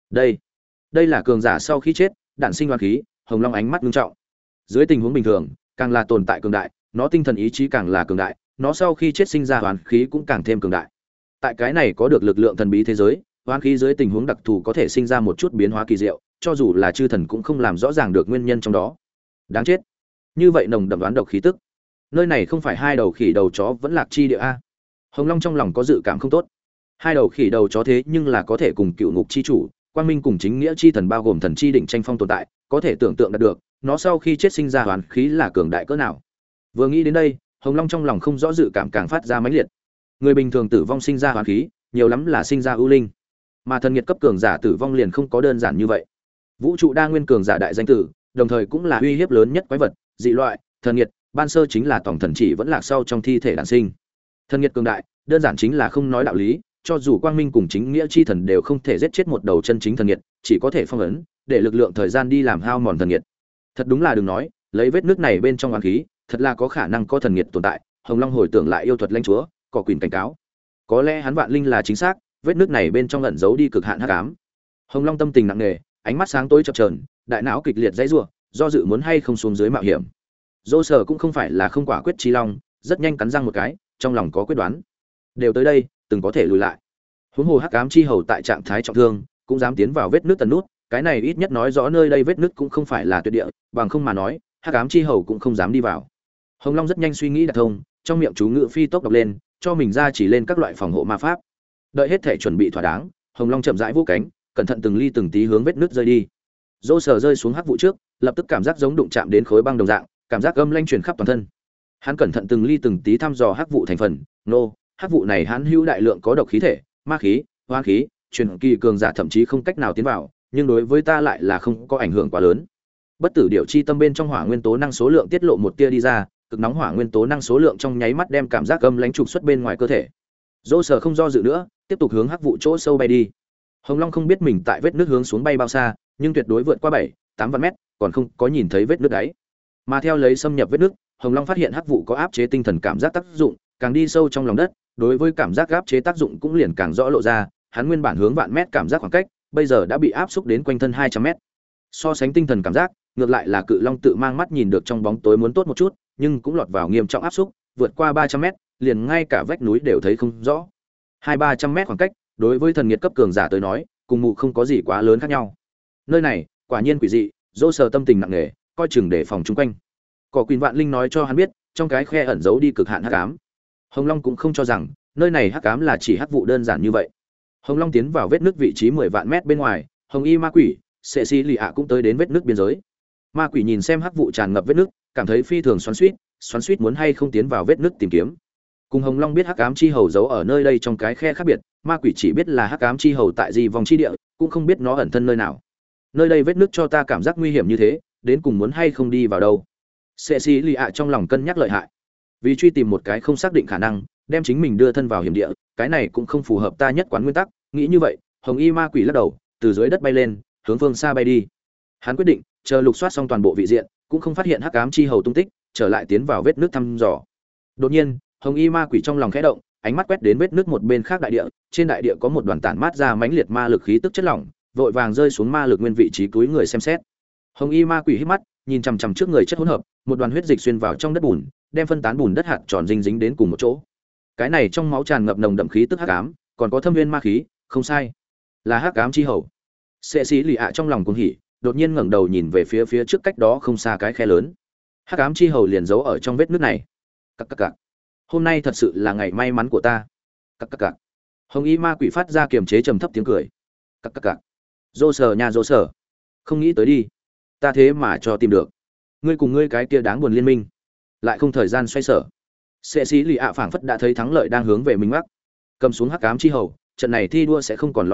Đây là cường giả sau khi chết, đản sinh oán khí, hồng long ánh mắt ngưng trọng. Dưới tình huống bình thường, càng là tồn tại cường đại, nó tinh thần ý chí càng là cường đại, nó sau khi chết sinh ra oán khí cũng càng thêm cường đại. Tại cái này có được lực lượng thần bí thế giới, oán khí dưới tình huống đặc thù có thể sinh ra một chút biến hóa kỳ diệu, cho dù là chư thần cũng không làm rõ ràng được nguyên nhân trong đó. Đáng chết. Như vậy nồng đậm oán độc khí tức. Nơi này không phải hai đầu khỉ đầu chó vẫn lạc chi địa a? Hồng Long trong lòng có dự cảm không tốt. Hai đầu khỉ đầu chó thế nhưng là có thể cùng cựu ngục chi chủ, quang minh cùng chính nghĩa chi thần bao gồm thần chi đỉnh tranh phong tồn tại, có thể tưởng tượng được, nó sau khi chết sinh ra oán khí là cường đại cỡ nào. Vừa nghĩ đến đây, Hồng Long trong lòng không rõ dự cảm càng phát ra mãnh liệt. Người bình thường tử vong sinh ra oán khí, nhiều lắm là sinh ra ưu linh, mà thần nghiệt cấp cường giả tử vong liền không có đơn giản như vậy. Vũ trụ đa nguyên cường giả đại danh tử, đồng thời cũng là uy hiếp lớn nhất quái vật, dị loại, thần nghiệt, ban sơ chính là tổng thần chỉ vẫn lạc sau trong thi thể đản sinh. Thần nghiệt cường đại, đơn giản chính là không nói đạo lý, cho dù quang minh cùng chính nghĩa chi thần đều không thể giết chết một đầu chân chính thần nghiệt, chỉ có thể phong ấn, để lực lượng thời gian đi làm hao mòn thần nghiệt. Thật đúng là đừng nói, lấy vết nước này bên trong oán khí, thật là có khả năng có thần nghiệt tồn tại. Hồng Long hồi tưởng lại yêu thuật lãnh chúa, cỏ quỳnh cảnh cáo. Có lẽ hắn vạn linh là chính xác, vết nước này bên trong ẩn giấu đi cực hạn hắc ám. Hồng Long tâm tình nặng nề, ánh mắt sáng tối chập chờn, đại não kịch liệt dãy rủa, do dự muốn hay không xuống dưới mạo hiểm. Dỗ Sở cũng không phải là không quả quyết chi long, rất nhanh cắn răng một cái, trong lòng có quyết đoán. Đều tới đây, từng có thể lùi lại. Huống hồ hắc ám chi hầu tại trạng thái trọng thương, cũng dám tiến vào vết nước tần nút, cái này ít nhất nói rõ nơi đây vết nước cũng không phải là tuyệt địa, bằng không mà nói, hắc ám chi hầu cũng không dám đi vào. Hồng Long rất nhanh suy nghĩ đạt thông, trong miệng chú ngữ phi tốc đọc lên, cho mình ra chỉ lên các loại phòng hộ ma pháp. Đợi hết thể chuẩn bị thỏa đáng, Hồng Long chậm rãi vỗ cánh, cẩn thận từng ly từng tí hướng vết nước rơi đi. Dỗ Sở rơi xuống hắc vụ trước, lập tức cảm giác giống đụng chạm đến khối băng đồng dạng, cảm giác âm lanh truyền khắp toàn thân. Hắn cẩn thận từng ly từng tí thăm dò hắc vụ thành phần, hắc vụ này hắn hữu đại lượng có độc khí thể, ma khí, hoang khí, truyền kỳ cường giả thậm chí không cách nào tiến vào, nhưng đối với ta lại là không có ảnh hưởng quá lớn. Bất tử điệu chi tâm bên trong hỏa nguyên tố năng số lượng tiết lộ một tia đi ra, cực nóng hỏa nguyên tố năng số lượng trong nháy mắt đem cảm giác âm lãnh trục xuất bên ngoài cơ thể. Dỗ Sở không do dự nữa, tiếp tục hướng hắc vụ chỗ sâu bay đi. Hồng Long không biết mình tại vết nước hướng xuống bay bao xa, nhưng tuyệt đối vượt qua 7-8 vạn mét, còn không có nhìn thấy vết nước đáy. Mà theo lấy xâm nhập vết nước, Hồng Long phát hiện hắc vụ có áp chế tinh thần cảm giác tác dụng, càng đi sâu trong lòng đất, đối với cảm giác áp chế tác dụng cũng liền càng rõ lộ ra, hắn nguyên bản hướng vạn mét cảm giác khoảng cách, bây giờ đã bị áp xúc đến quanh thân 200 mét. So sánh tinh thần cảm giác, ngược lại là Cự Long tự mang mắt nhìn được trong bóng tối muốn tốt một chút, nhưng cũng lọt vào nghiêm trọng áp xúc, vượt qua 300 mét, liền ngay cả vách núi đều thấy không rõ. 200-300 mét khoảng cách, đối với thần nghiệt cấp cường giả tới nói, cùng mụ không có gì quá lớn khác nhau. Nơi này, quả nhiên quỷ dị, Dỗ Sở tâm tình nặng nề, coi chừng để phòng chung quanh. Cỏ Quỳnh Vạn Linh nói cho hắn biết, trong cái khe ẩn giấu đi cực hạn hắc ám. Hồng Long cũng không cho rằng nơi này hắc ám là chỉ hắc vụ đơn giản như vậy. Hồng Long tiến vào vết nước vị trí 10 vạn mét bên ngoài, Hồng Y Ma Quỷ, Sệ Xi Lì ạ cũng tới đến vết nước biên giới. Ma Quỷ nhìn xem hắc vụ tràn ngập vết nước, cảm thấy phi thường xoắn xuýt muốn hay không tiến vào vết nước tìm kiếm. Cùng Hồng Long biết hắc ám chi hầu giấu ở nơi đây trong cái khe khác biệt, Ma Quỷ chỉ biết là hắc ám chi hầu tại gì vòng chi địa, cũng không biết nó ẩn thân nơi nào. Nơi đây vết nước cho ta cảm giác nguy hiểm như thế, đến cùng muốn hay không đi vào đâu. Sệ Xi Lì ạ trong lòng cân nhắc lợi hại. Vì truy tìm một cái không xác định khả năng, đem chính mình đưa thân vào hiểm địa, cái này cũng không phù hợp ta nhất quán nguyên tắc, nghĩ như vậy, Hồng Y Ma Quỷ lắc đầu, từ dưới đất bay lên, hướng phương xa bay đi. Hắn quyết định, chờ lục soát xong toàn bộ vị diện, cũng không phát hiện hắc ám chi hầu tung tích, trở lại tiến vào vết nước thăm dò. Đột nhiên, Hồng Y Ma Quỷ trong lòng khẽ động, ánh mắt quét đến vết nước một bên khác đại địa, trên đại địa có một đoàn tản mát ra mãnh liệt ma lực khí tức chất lỏng, vội vàng rơi xuống ma lực nguyên vị trí túi người xem xét. Hồng Y Ma Quỷ hít mắt, nhìn chằm chằm trước người chất hỗn hợp, một đoàn huyết dịch xuyên vào trong đất bùn, đem phân tán bùn đất hạt tròn dính đến cùng một chỗ. Cái này trong máu tràn ngập nồng đậm khí tức hắc ám, còn có thâm viên ma khí, không sai, là hắc ám chi hầu. Sệ Xi Lì ạ trong lòng cuồng hỉ, đột nhiên ngẩng đầu nhìn về phía trước cách đó không xa cái khe lớn. Hắc ám chi hầu liền giấu ở trong vết nước này. Cặc. Hôm nay thật sự là ngày may mắn của ta. Cặc. Hồng Y Ma Quỷ phát ra kiềm chế trầm thấp tiếng cười. Cặc. Dỗ Sở nhà Dỗ Sở, không nghĩ tới đi, ta thế mà cho tìm được. Ngươi cùng ngươi cái kia đáng buồn liên minh, lại không thời gian xoay sở. Sệ Xi Lì ạ phảng phất đã thấy thắng lợi đang hướng về mình mắc. Cầm xuống hắc ám chi hầu, trận này thi đua sẽ không còn lo lắng,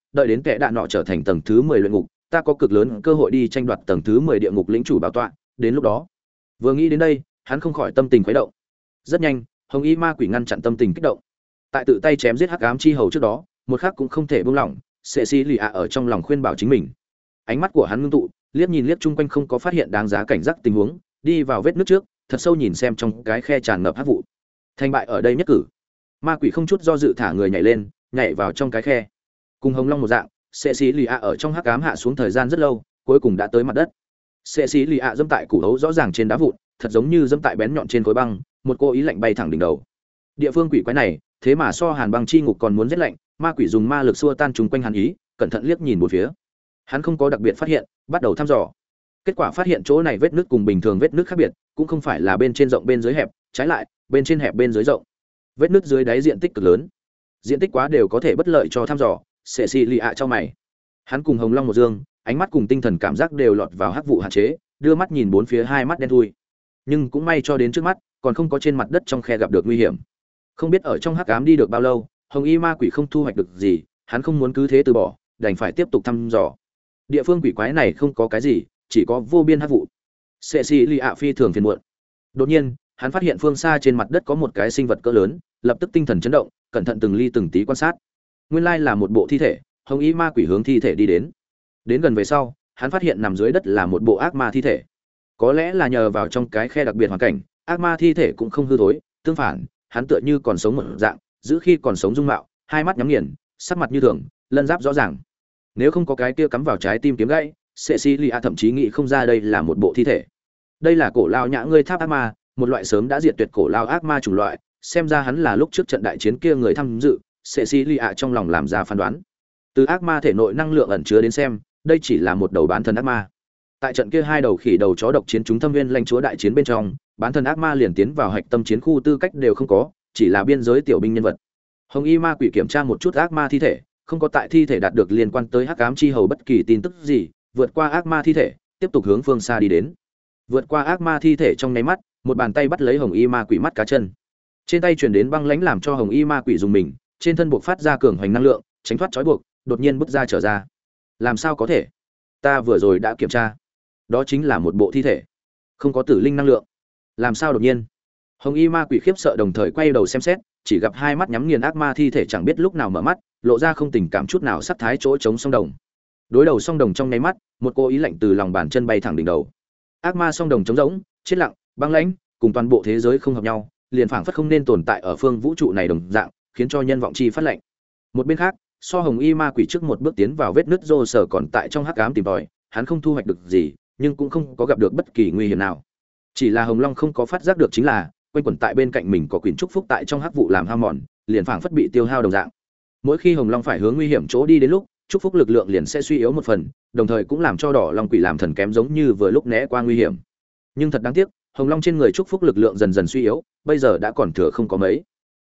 đợi đến kẻ đạn nọ trở thành tầng thứ 10 luyện ngục, ta có cực lớn cơ hội đi tranh đoạt tầng thứ 10 địa ngục lĩnh chủ bảo tọa, đến lúc đó. Vừa nghĩ đến đây, hắn không khỏi tâm tình khuấy động. Rất nhanh, Hồng Y Ma Quỷ ngăn chặn tâm tình kích động. Tại tự tay chém giết Hắc Ám Chi Hầu trước đó, một khắc cũng không thể buông lỏng, Cecilia ở trong lòng khuyên bảo chính mình. Ánh mắt của hắn ngưng tụ, liếc nhìn liếc chung quanh không có phát hiện đáng giá cảnh giác tình huống, đi vào vết nước trước, thật sâu nhìn xem trong cái khe tràn ngập hắc vụ. Thành bại ở đây nhất cử. Ma Quỷ không chút do dự thả người nhảy lên, nhảy vào trong cái khe. Cùng Hồng Long một dạng, Cecilia ở trong hắc ám hạ xuống thời gian rất lâu, cuối cùng đã tới mặt đất. Cecilia dẫm tại củ hấu rõ ràng trên đá vụn, thật giống như dẫm tại bén nhọn trên khối băng, một cô ý lạnh bay thẳng đỉnh đầu. Địa phương quỷ quái này, thế mà so Hàn Băng chi ngục còn muốn rét lạnh, Ma Quỷ dùng ma lực xua tan chúng quanh hàn ý, cẩn thận liếc nhìn một phía. Hắn không có đặc biệt phát hiện, bắt đầu thăm dò. Kết quả phát hiện chỗ này vết nứt cùng bình thường vết nứt khác biệt, cũng không phải là bên trên rộng bên dưới hẹp, trái lại, bên trên hẹp bên dưới rộng. Vết nứt dưới đáy diện tích cực lớn. Diện tích quá đều có thể bất lợi cho thăm dò, Cecilia cho mày. Hắn cùng Hồng Long một dương, ánh mắt cùng tinh thần cảm giác đều lọt vào hắc vụ hạn chế, đưa mắt nhìn bốn phía, hai mắt đen thui. Nhưng cũng may cho đến trước mắt, còn không có trên mặt đất trong khe gặp được nguy hiểm. Không biết ở trong hắc ám đi được bao lâu, Hồng Y Ma Quỷ không thu hoạch được gì, hắn không muốn cứ thế từ bỏ, đành phải tiếp tục thăm dò. Địa phương quỷ quái này không có cái gì, chỉ có vô biên hắc vụ. Cecilia phi thường phiền muộn. Đột nhiên, hắn phát hiện phương xa trên mặt đất có một cái sinh vật cỡ lớn, lập tức tinh thần chấn động, cẩn thận từng ly từng tí quan sát. Nguyên lai là một bộ thi thể, Hồng Y Ma Quỷ hướng thi thể đi đến. Đến gần về sau, hắn phát hiện nằm dưới đất là một bộ ác ma thi thể. Có lẽ là nhờ vào trong cái khe đặc biệt hoàn cảnh, ác ma thi thể cũng không hư thối, tương phản, hắn tựa như còn sống một dạng, giữ khi còn sống dung mạo, hai mắt nhắm nghiền, sắc mặt như thường, lân giáp rõ ràng. Nếu không có cái kia cắm vào trái tim kiếm gãy, Cecilia thậm chí nghĩ không ra đây là một bộ thi thể. Đây là cổ lao nhã ngươi tháp ác ma, một loại sớm đã diệt tuyệt cổ lao ác ma chủng loại, xem ra hắn là lúc trước trận đại chiến kia người tham dự, Cecilia trong lòng làm ra phán đoán. Từ ác ma thể nội năng lượng ẩn chứa đến xem, đây chỉ là một đầu bán thần ác ma. Tại trận kia hai đầu khỉ đầu chó độc chiến chúng thâm viên lãnh chúa đại chiến bên trong, bán thần ác ma liền tiến vào hạch tâm chiến khu tư cách đều không có, chỉ là biên giới tiểu binh nhân vật. Hồng Y Ma Quỷ kiểm tra một chút ác ma thi thể, không có tại thi thể đạt được liên quan tới Hắc Ám Chi Hầu bất kỳ tin tức gì, vượt qua ác ma thi thể, tiếp tục hướng phương xa đi đến. Vượt qua ác ma thi thể trong nháy mắt, một bàn tay bắt lấy Hồng Y Ma Quỷ mắt cá chân. Trên tay truyền đến băng lãnh làm cho Hồng Y Ma Quỷ dùng mình, trên thân buộc phát ra cường hoành năng lượng, tránh thoát trói buộc, đột nhiên bứt ra trở ra. Làm sao có thể? Ta vừa rồi đã kiểm tra, đó chính là một bộ thi thể, không có tử linh năng lượng. Làm sao đột nhiên? Hồng Y Ma Quỷ khiếp sợ đồng thời quay đầu xem xét, chỉ gặp hai mắt nhắm nghiền ác ma thi thể chẳng biết lúc nào mở mắt, lộ ra không tình cảm chút nào sắc thái chỗ trống song đồng. Đối đầu song đồng trong nháy mắt, một cô ý lạnh từ lòng bàn chân bay thẳng đỉnh đầu. Ác ma song đồng trống rỗng, chết lặng, băng lãnh, cùng toàn bộ thế giới không hợp nhau, liền phảng phất không nên tồn tại ở phương vũ trụ này đồng dạng, khiến cho nhân vọng chi phát lạnh. Một bên khác, so Hồng Y Ma Quỷ trước một bước tiến vào vết nứt rô sở còn tại trong hắc ám tìm tòi, hắn không thu hoạch được gì, nhưng cũng không có gặp được bất kỳ nguy hiểm nào. Chỉ là Hồng Long không có phát giác được chính là, quanh quẩn tại bên cạnh mình có quyển trúc phúc tại trong hắc vụ làm hao mòn, liền phảng phất bị tiêu hao đồng dạng. Mỗi khi Hồng Long phải hướng nguy hiểm chỗ đi đến lúc, trúc phúc lực lượng liền sẽ suy yếu một phần, đồng thời cũng làm cho Đỏ Long Quỷ làm thần kém giống như vừa lúc né qua nguy hiểm. Nhưng thật đáng tiếc, Hồng Long trên người trúc phúc lực lượng dần dần suy yếu, bây giờ đã còn thừa không có mấy.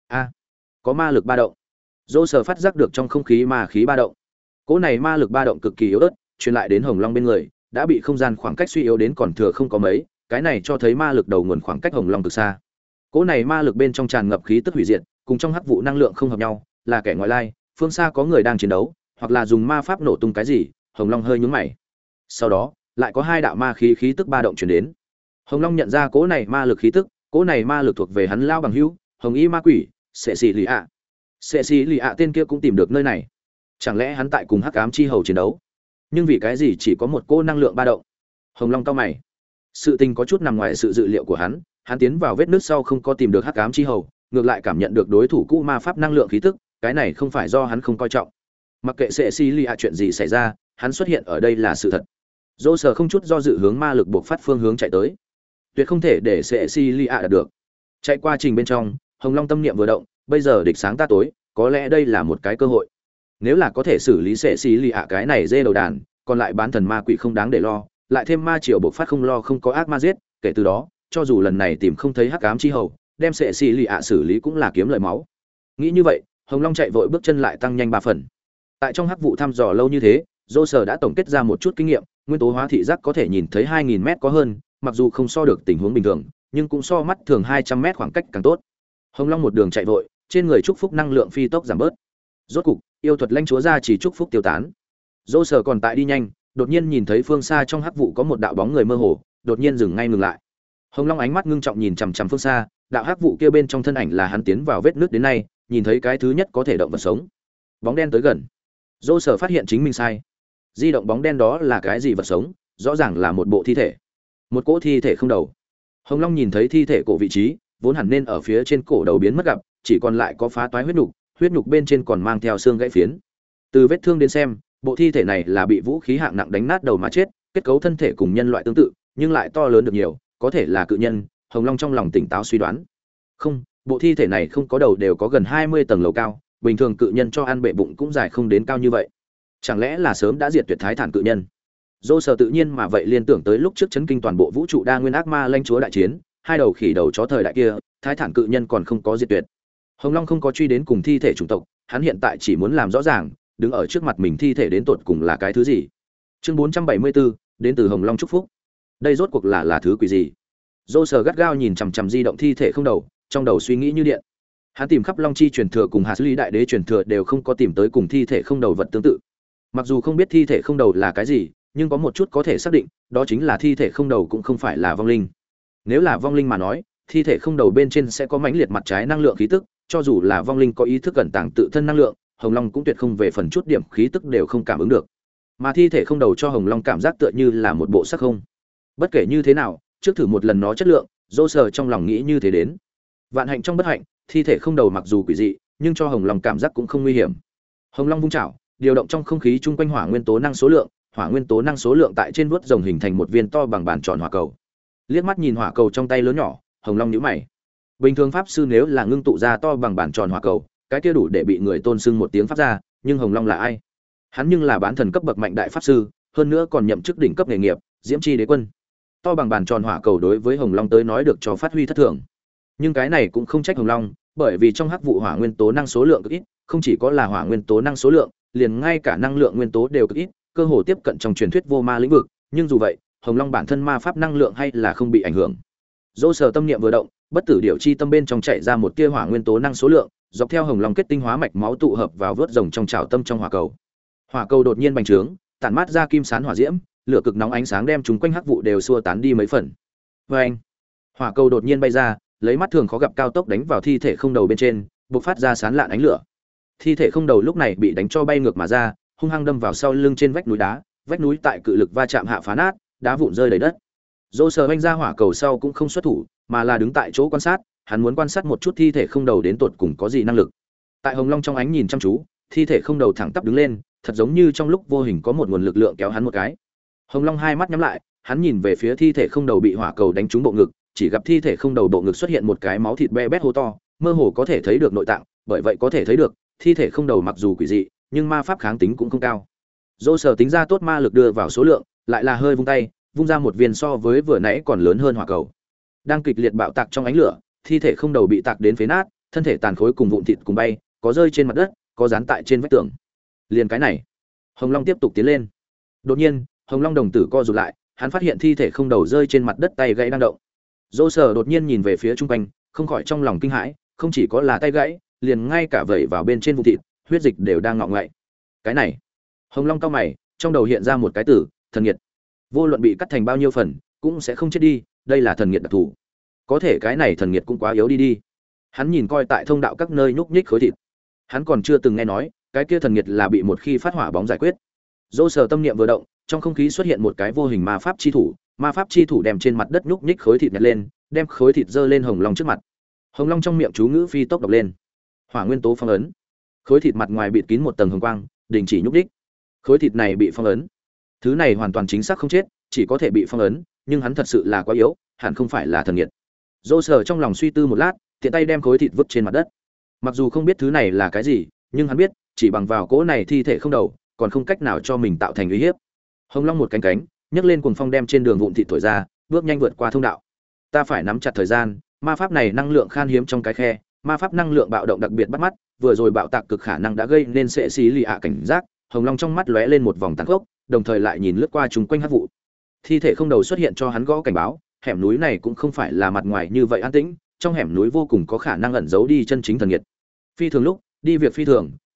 Có ma lực ba động. Dỗ Sở phát giác được trong không khí ma khí ba động. Cỗ này ma lực ba động cực kỳ yếu ớt, truyền lại đến Hồng Long bên người, đã bị không gian khoảng cách suy yếu đến còn thừa không có mấy, cái này cho thấy ma lực đầu nguồn khoảng cách Hồng Long cực xa. Cỗ này ma lực bên trong tràn ngập khí tức hủy diệt, cùng trong hắc vụ năng lượng không hợp nhau, là kẻ ngoại lai, phương xa có người đang chiến đấu, hoặc là dùng ma pháp nổ tung cái gì, Hồng Long hơi nhướng mày. Sau đó, lại có hai đạo ma khí tức ba động truyền đến. Hồng Long nhận ra cỗ này ma lực khí tức, cỗ này ma lực thuộc về hắn lao bằng hữu, Hồng Y Ma Quỷ, Cecilia. Cecilia tên kia cũng tìm được nơi này. Chẳng lẽ hắn tại cùng Hắc Ám Chi Hầu chiến đấu? Nhưng vì cái gì chỉ có một cỗ năng lượng ba động? Hồng Long cau mày. Sự tình có chút nằm ngoài sự dự liệu của hắn tiến vào vết nứt sau không có tìm được Hắc Ám Chi Hầu, ngược lại cảm nhận được đối thủ cũ ma pháp năng lượng khí tức, cái này không phải do hắn không coi trọng. Mặc kệ Cecilia chuyện gì xảy ra, hắn xuất hiện ở đây là sự thật. Dỗ Sở không chút do dự hướng ma lực buộc phát phương hướng chạy tới. Tuyệt không thể để Cecilia đạt được. Chạy qua trình bên trong, Hồng Long tâm niệm vừa động, bây giờ địch sáng ta tối, có lẽ đây là một cái cơ hội. Nếu là có thể xử lý Cecilia cái này dê đầu đàn, còn lại bán thần ma quỷ không đáng để lo, lại thêm ma triều buộc phát không lo không có ác ma giết, kể từ đó, cho dù lần này tìm không thấy Hắc Ám Chi Hầu, đem Cecilia xử lý cũng là kiếm lời máu. Nghĩ như vậy, Hồng Long chạy vội bước chân lại tăng nhanh 3 phần. Tại trong hắc vụ thăm dò lâu như thế, Dỗ Sở đã tổng kết ra một chút kinh nghiệm, nguyên tố hóa thị giác có thể nhìn thấy 2000m có hơn, mặc dù không so được tình huống bình thường, nhưng cũng so mắt thường 200m khoảng cách càng tốt. Hồng Long một đường chạy vội, trên người chúc phúc năng lượng phi tốc giảm bớt. Rốt cục, yêu thuật lãnh chúa ra chỉ chúc phúc tiêu tán. Dỗ Sở còn tại đi nhanh, đột nhiên nhìn thấy phương xa trong hắc vụ có một đạo bóng người mơ hồ, đột nhiên dừng ngay ngừng lại. Hồng Long ánh mắt ngưng trọng nhìn chằm chằm phương xa, đạo hắc vụ kia bên trong thân ảnh là hắn tiến vào vết nước đến nay, nhìn thấy cái thứ nhất có thể động vật sống. Bóng đen tới gần. Dỗ Sở phát hiện chính mình sai. Di động bóng đen đó là cái gì vật sống? Rõ ràng là một bộ thi thể. Một cỗ thi thể không đầu. Hồng Long nhìn thấy thi thể cổ vị trí, vốn hẳn nên ở phía trên cổ đầu biến mất gặp, chỉ còn lại có phá toái huyết nhục bên trên còn mang theo xương gãy phiến. Từ vết thương đến xem, bộ thi thể này là bị vũ khí hạng nặng đánh nát đầu mà chết, kết cấu thân thể cùng nhân loại tương tự, nhưng lại to lớn được nhiều, có thể là cự nhân. Hồng Long trong lòng tỉnh táo suy đoán. Không, bộ thi thể này không có đầu đều có gần 20 tầng lầu cao, bình thường cự nhân cho ăn bệ bụng cũng dài không đến cao như vậy. Chẳng lẽ là sớm đã diệt tuyệt thái thản cự nhân? Dô Sở tự nhiên mà vậy liên tưởng tới lúc trước chấn kinh toàn bộ vũ trụ đa nguyên ác ma lãnh chúa đại chiến, hai đầu khỉ đầu chó thời đại kia, thái thản cự nhân còn không có diệt tuyệt. Hồng Long không có truy đến cùng thi thể chủng tộc, hắn hiện tại chỉ muốn làm rõ ràng, đứng ở trước mặt mình thi thể đến tột cùng là cái thứ gì. Chương 474, đến từ Hồng Long chúc phúc. Đây rốt cuộc là thứ quỷ gì? Dô Sở gắt gao nhìn chằm chằm di động thi thể không đầu, trong đầu suy nghĩ như điện. Hắn tìm khắp Long chi truyền thừa cùng Hạt Lý đại đế truyền thừa đều không có tìm tới cùng thi thể không đầu vật tương tự. Mặc dù không biết thi thể không đầu là cái gì, nhưng có một chút có thể xác định, đó chính là thi thể không đầu cũng không phải là vong linh. Nếu là vong linh mà nói, thi thể không đầu bên trên sẽ có mãnh liệt mặt trái năng lượng khí tức, cho dù là vong linh có ý thức cẩn tàng tự thân năng lượng, Hồng Long cũng tuyệt không về phần chút điểm khí tức đều không cảm ứng được. Mà thi thể không đầu cho Hồng Long cảm giác tựa như là một bộ xác không. Bất kể như thế nào, trước thử một lần nó chất lượng, Dô Sở trong lòng nghĩ như thế đến. Vạn hạnh trong bất hạnh, thi thể không đầu mặc dù quỷ dị, nhưng cho Hồng Long cảm giác cũng không nguy hiểm. Hồng Long vung chảo, điều động trong không khí chung quanh hỏa nguyên tố năng số lượng, hỏa nguyên tố năng số lượng tại trên vuốt rồng hình thành một viên to bằng bàn tròn hỏa cầu. Liếc mắt nhìn hỏa cầu trong tay lớn nhỏ, Hồng Long nhíu mày. Bình thường pháp sư nếu là ngưng tụ ra to bằng bàn tròn hỏa cầu, cái kia đủ để bị người tôn xưng một tiếng pháp gia, nhưng Hồng Long là ai? Hắn nhưng là bán thần cấp bậc mạnh đại pháp sư, hơn nữa còn nhậm chức đỉnh cấp nghề nghiệp, Diễm Chi Đế Quân. To bằng bàn tròn hỏa cầu đối với Hồng Long tới nói được cho phát huy thất thường. Nhưng cái này cũng không trách Hồng Long, bởi vì trong hắc vụ hỏa nguyên tố năng số lượng cực ít, không chỉ có là hỏa nguyên tố năng số lượng, liền ngay cả năng lượng nguyên tố đều cực ít, cơ hồ tiếp cận trong truyền thuyết vô ma lĩnh vực, nhưng dù vậy, Hồng Long bản thân ma pháp năng lượng hay là không bị ảnh hưởng. Dỗ Sở tâm niệm vừa động, bất tử điểu chi tâm bên trong chạy ra một tia hỏa nguyên tố năng số lượng, dọc theo Hồng Long kết tinh hóa mạch máu tụ hợp vào vớt rồng trong trảo tâm trong hỏa cầu. Hỏa cầu đột nhiên bành trướng, tản mát ra kim sán hỏa diễm, lửa cực nóng ánh sáng đem chúng quanh hắc vụ đều xua tán đi mấy phần. Oeng! Hỏa cầu đột nhiên bay ra, lấy mắt thường khó gặp cao tốc đánh vào thi thể không đầu bên trên, bộc phát ra sán lạn ánh lửa. Thi thể không đầu lúc này bị đánh cho bay ngược mà ra, hung hăng đâm vào sau lưng trên vách núi đá, vách núi tại cự lực va chạm hạ phá nát, đá vụn rơi đầy đất. Dỗ Sở vung ra hỏa cầu sau cũng không xuất thủ, mà là đứng tại chỗ quan sát, hắn muốn quan sát một chút thi thể không đầu đến tột cùng có gì năng lực. Tại Hồng Long trong ánh nhìn chăm chú, thi thể không đầu thẳng tắp đứng lên, thật giống như trong lúc vô hình có một nguồn lực lượng kéo hắn một cái. Hồng Long hai mắt nhắm lại, hắn nhìn về phía thi thể không đầu bị hỏa cầu đánh trúng bộ ngực, chỉ gặp thi thể không đầu bộ ngực xuất hiện một cái máu thịt be bét hố to, mơ hồ có thể thấy được nội tạng, bởi vậy có thể thấy được, thi thể không đầu mặc dù quỷ dị, nhưng ma pháp kháng tính cũng không cao. Dỗ Sở tính ra tốt ma lực đưa vào số lượng, lại là hơi vung tay, vung ra một viên so với vừa nãy còn lớn hơn hỏa cầu. Đang kịch liệt bạo tạc trong ánh lửa, thi thể không đầu bị tạc đến phế nát, thân thể tàn khối cùng vụn thịt cùng bay, có rơi trên mặt đất, có dán tại trên vách tường. Liền cái này, Hồng Long tiếp tục tiến lên. Đột nhiên, Hồng Long đồng tử co rụt lại, hắn phát hiện thi thể không đầu rơi trên mặt đất tay gãy đang động. Dỗ Sở đột nhiên nhìn về phía trung quanh, không khỏi trong lòng kinh hãi, không chỉ có là tay gãy, liền ngay cả vẩy vào bên trên vụn thịt, huyết dịch đều đang ngọ ngậy. Cái này, Hồng Long cau mày, trong đầu hiện ra một cái từ, thần nghiệt. Vô luận bị cắt thành bao nhiêu phần, cũng sẽ không chết đi, đây là thần nghiệt đặc thù. Có thể cái này thần nghiệt cũng quá yếu đi. Hắn nhìn coi tại thông đạo các nơi nhúc nhích khối thịt. Hắn còn chưa từng nghe nói, cái kia thần nghiệt là bị một khi phát hỏa bóng giải quyết. Dỗ Sở tâm niệm vừa động, trong không khí xuất hiện một cái vô hình ma pháp chi thủ đem trên mặt đất nhúc nhích khối thịt nhặt lên, đem khối thịt dơ lên Hồng Long trước mặt. Hồng Long trong miệng chú ngữ phi tốc đọc lên. Hỏa nguyên tố phong ấn. Khối thịt mặt ngoài bịt kín một tầng hồng quang, đình chỉ nhúc nhích. Khối thịt này bị phong ấn. Thứ này hoàn toàn chính xác không chết, chỉ có thể bị phong ấn, nhưng hắn thật sự là quá yếu, hẳn không phải là thần nghiệt. Dỗ Sở trong lòng suy tư một lát, tiện tay đem khối thịt vứt trên mặt đất. Mặc dù không biết thứ này là cái gì, nhưng hắn biết, chỉ bằng vào cỗ này thi thể không đầu, còn không cách nào cho mình tạo thành uy hiếp. Hồng Long một cánh cánh, nhấc lên cuồng phong đem trên đường vụn thịt thổi ra, bước nhanh vượt qua thông đạo. Ta phải nắm chặt thời gian, ma pháp này năng lượng khan hiếm trong cái khe, ma pháp năng lượng bạo động đặc biệt bắt mắt, vừa rồi bạo tạc cực khả năng đã gây nên sẽ xí lì ạ cảnh giác. Hồng Long trong mắt lóe lên một vòng tàn khốc, đồng thời lại nhìn lướt qua chúng quanh hắc vụ. Thi thể không đầu xuất hiện cho hắn gõ cảnh báo, hẻm núi này cũng không phải là mặt ngoài như vậy an tĩnh, trong hẻm núi vô cùng có khả năng ẩn giấu đi chân chính thần nghiệt. Phi thường lúc, đi việc phi thường,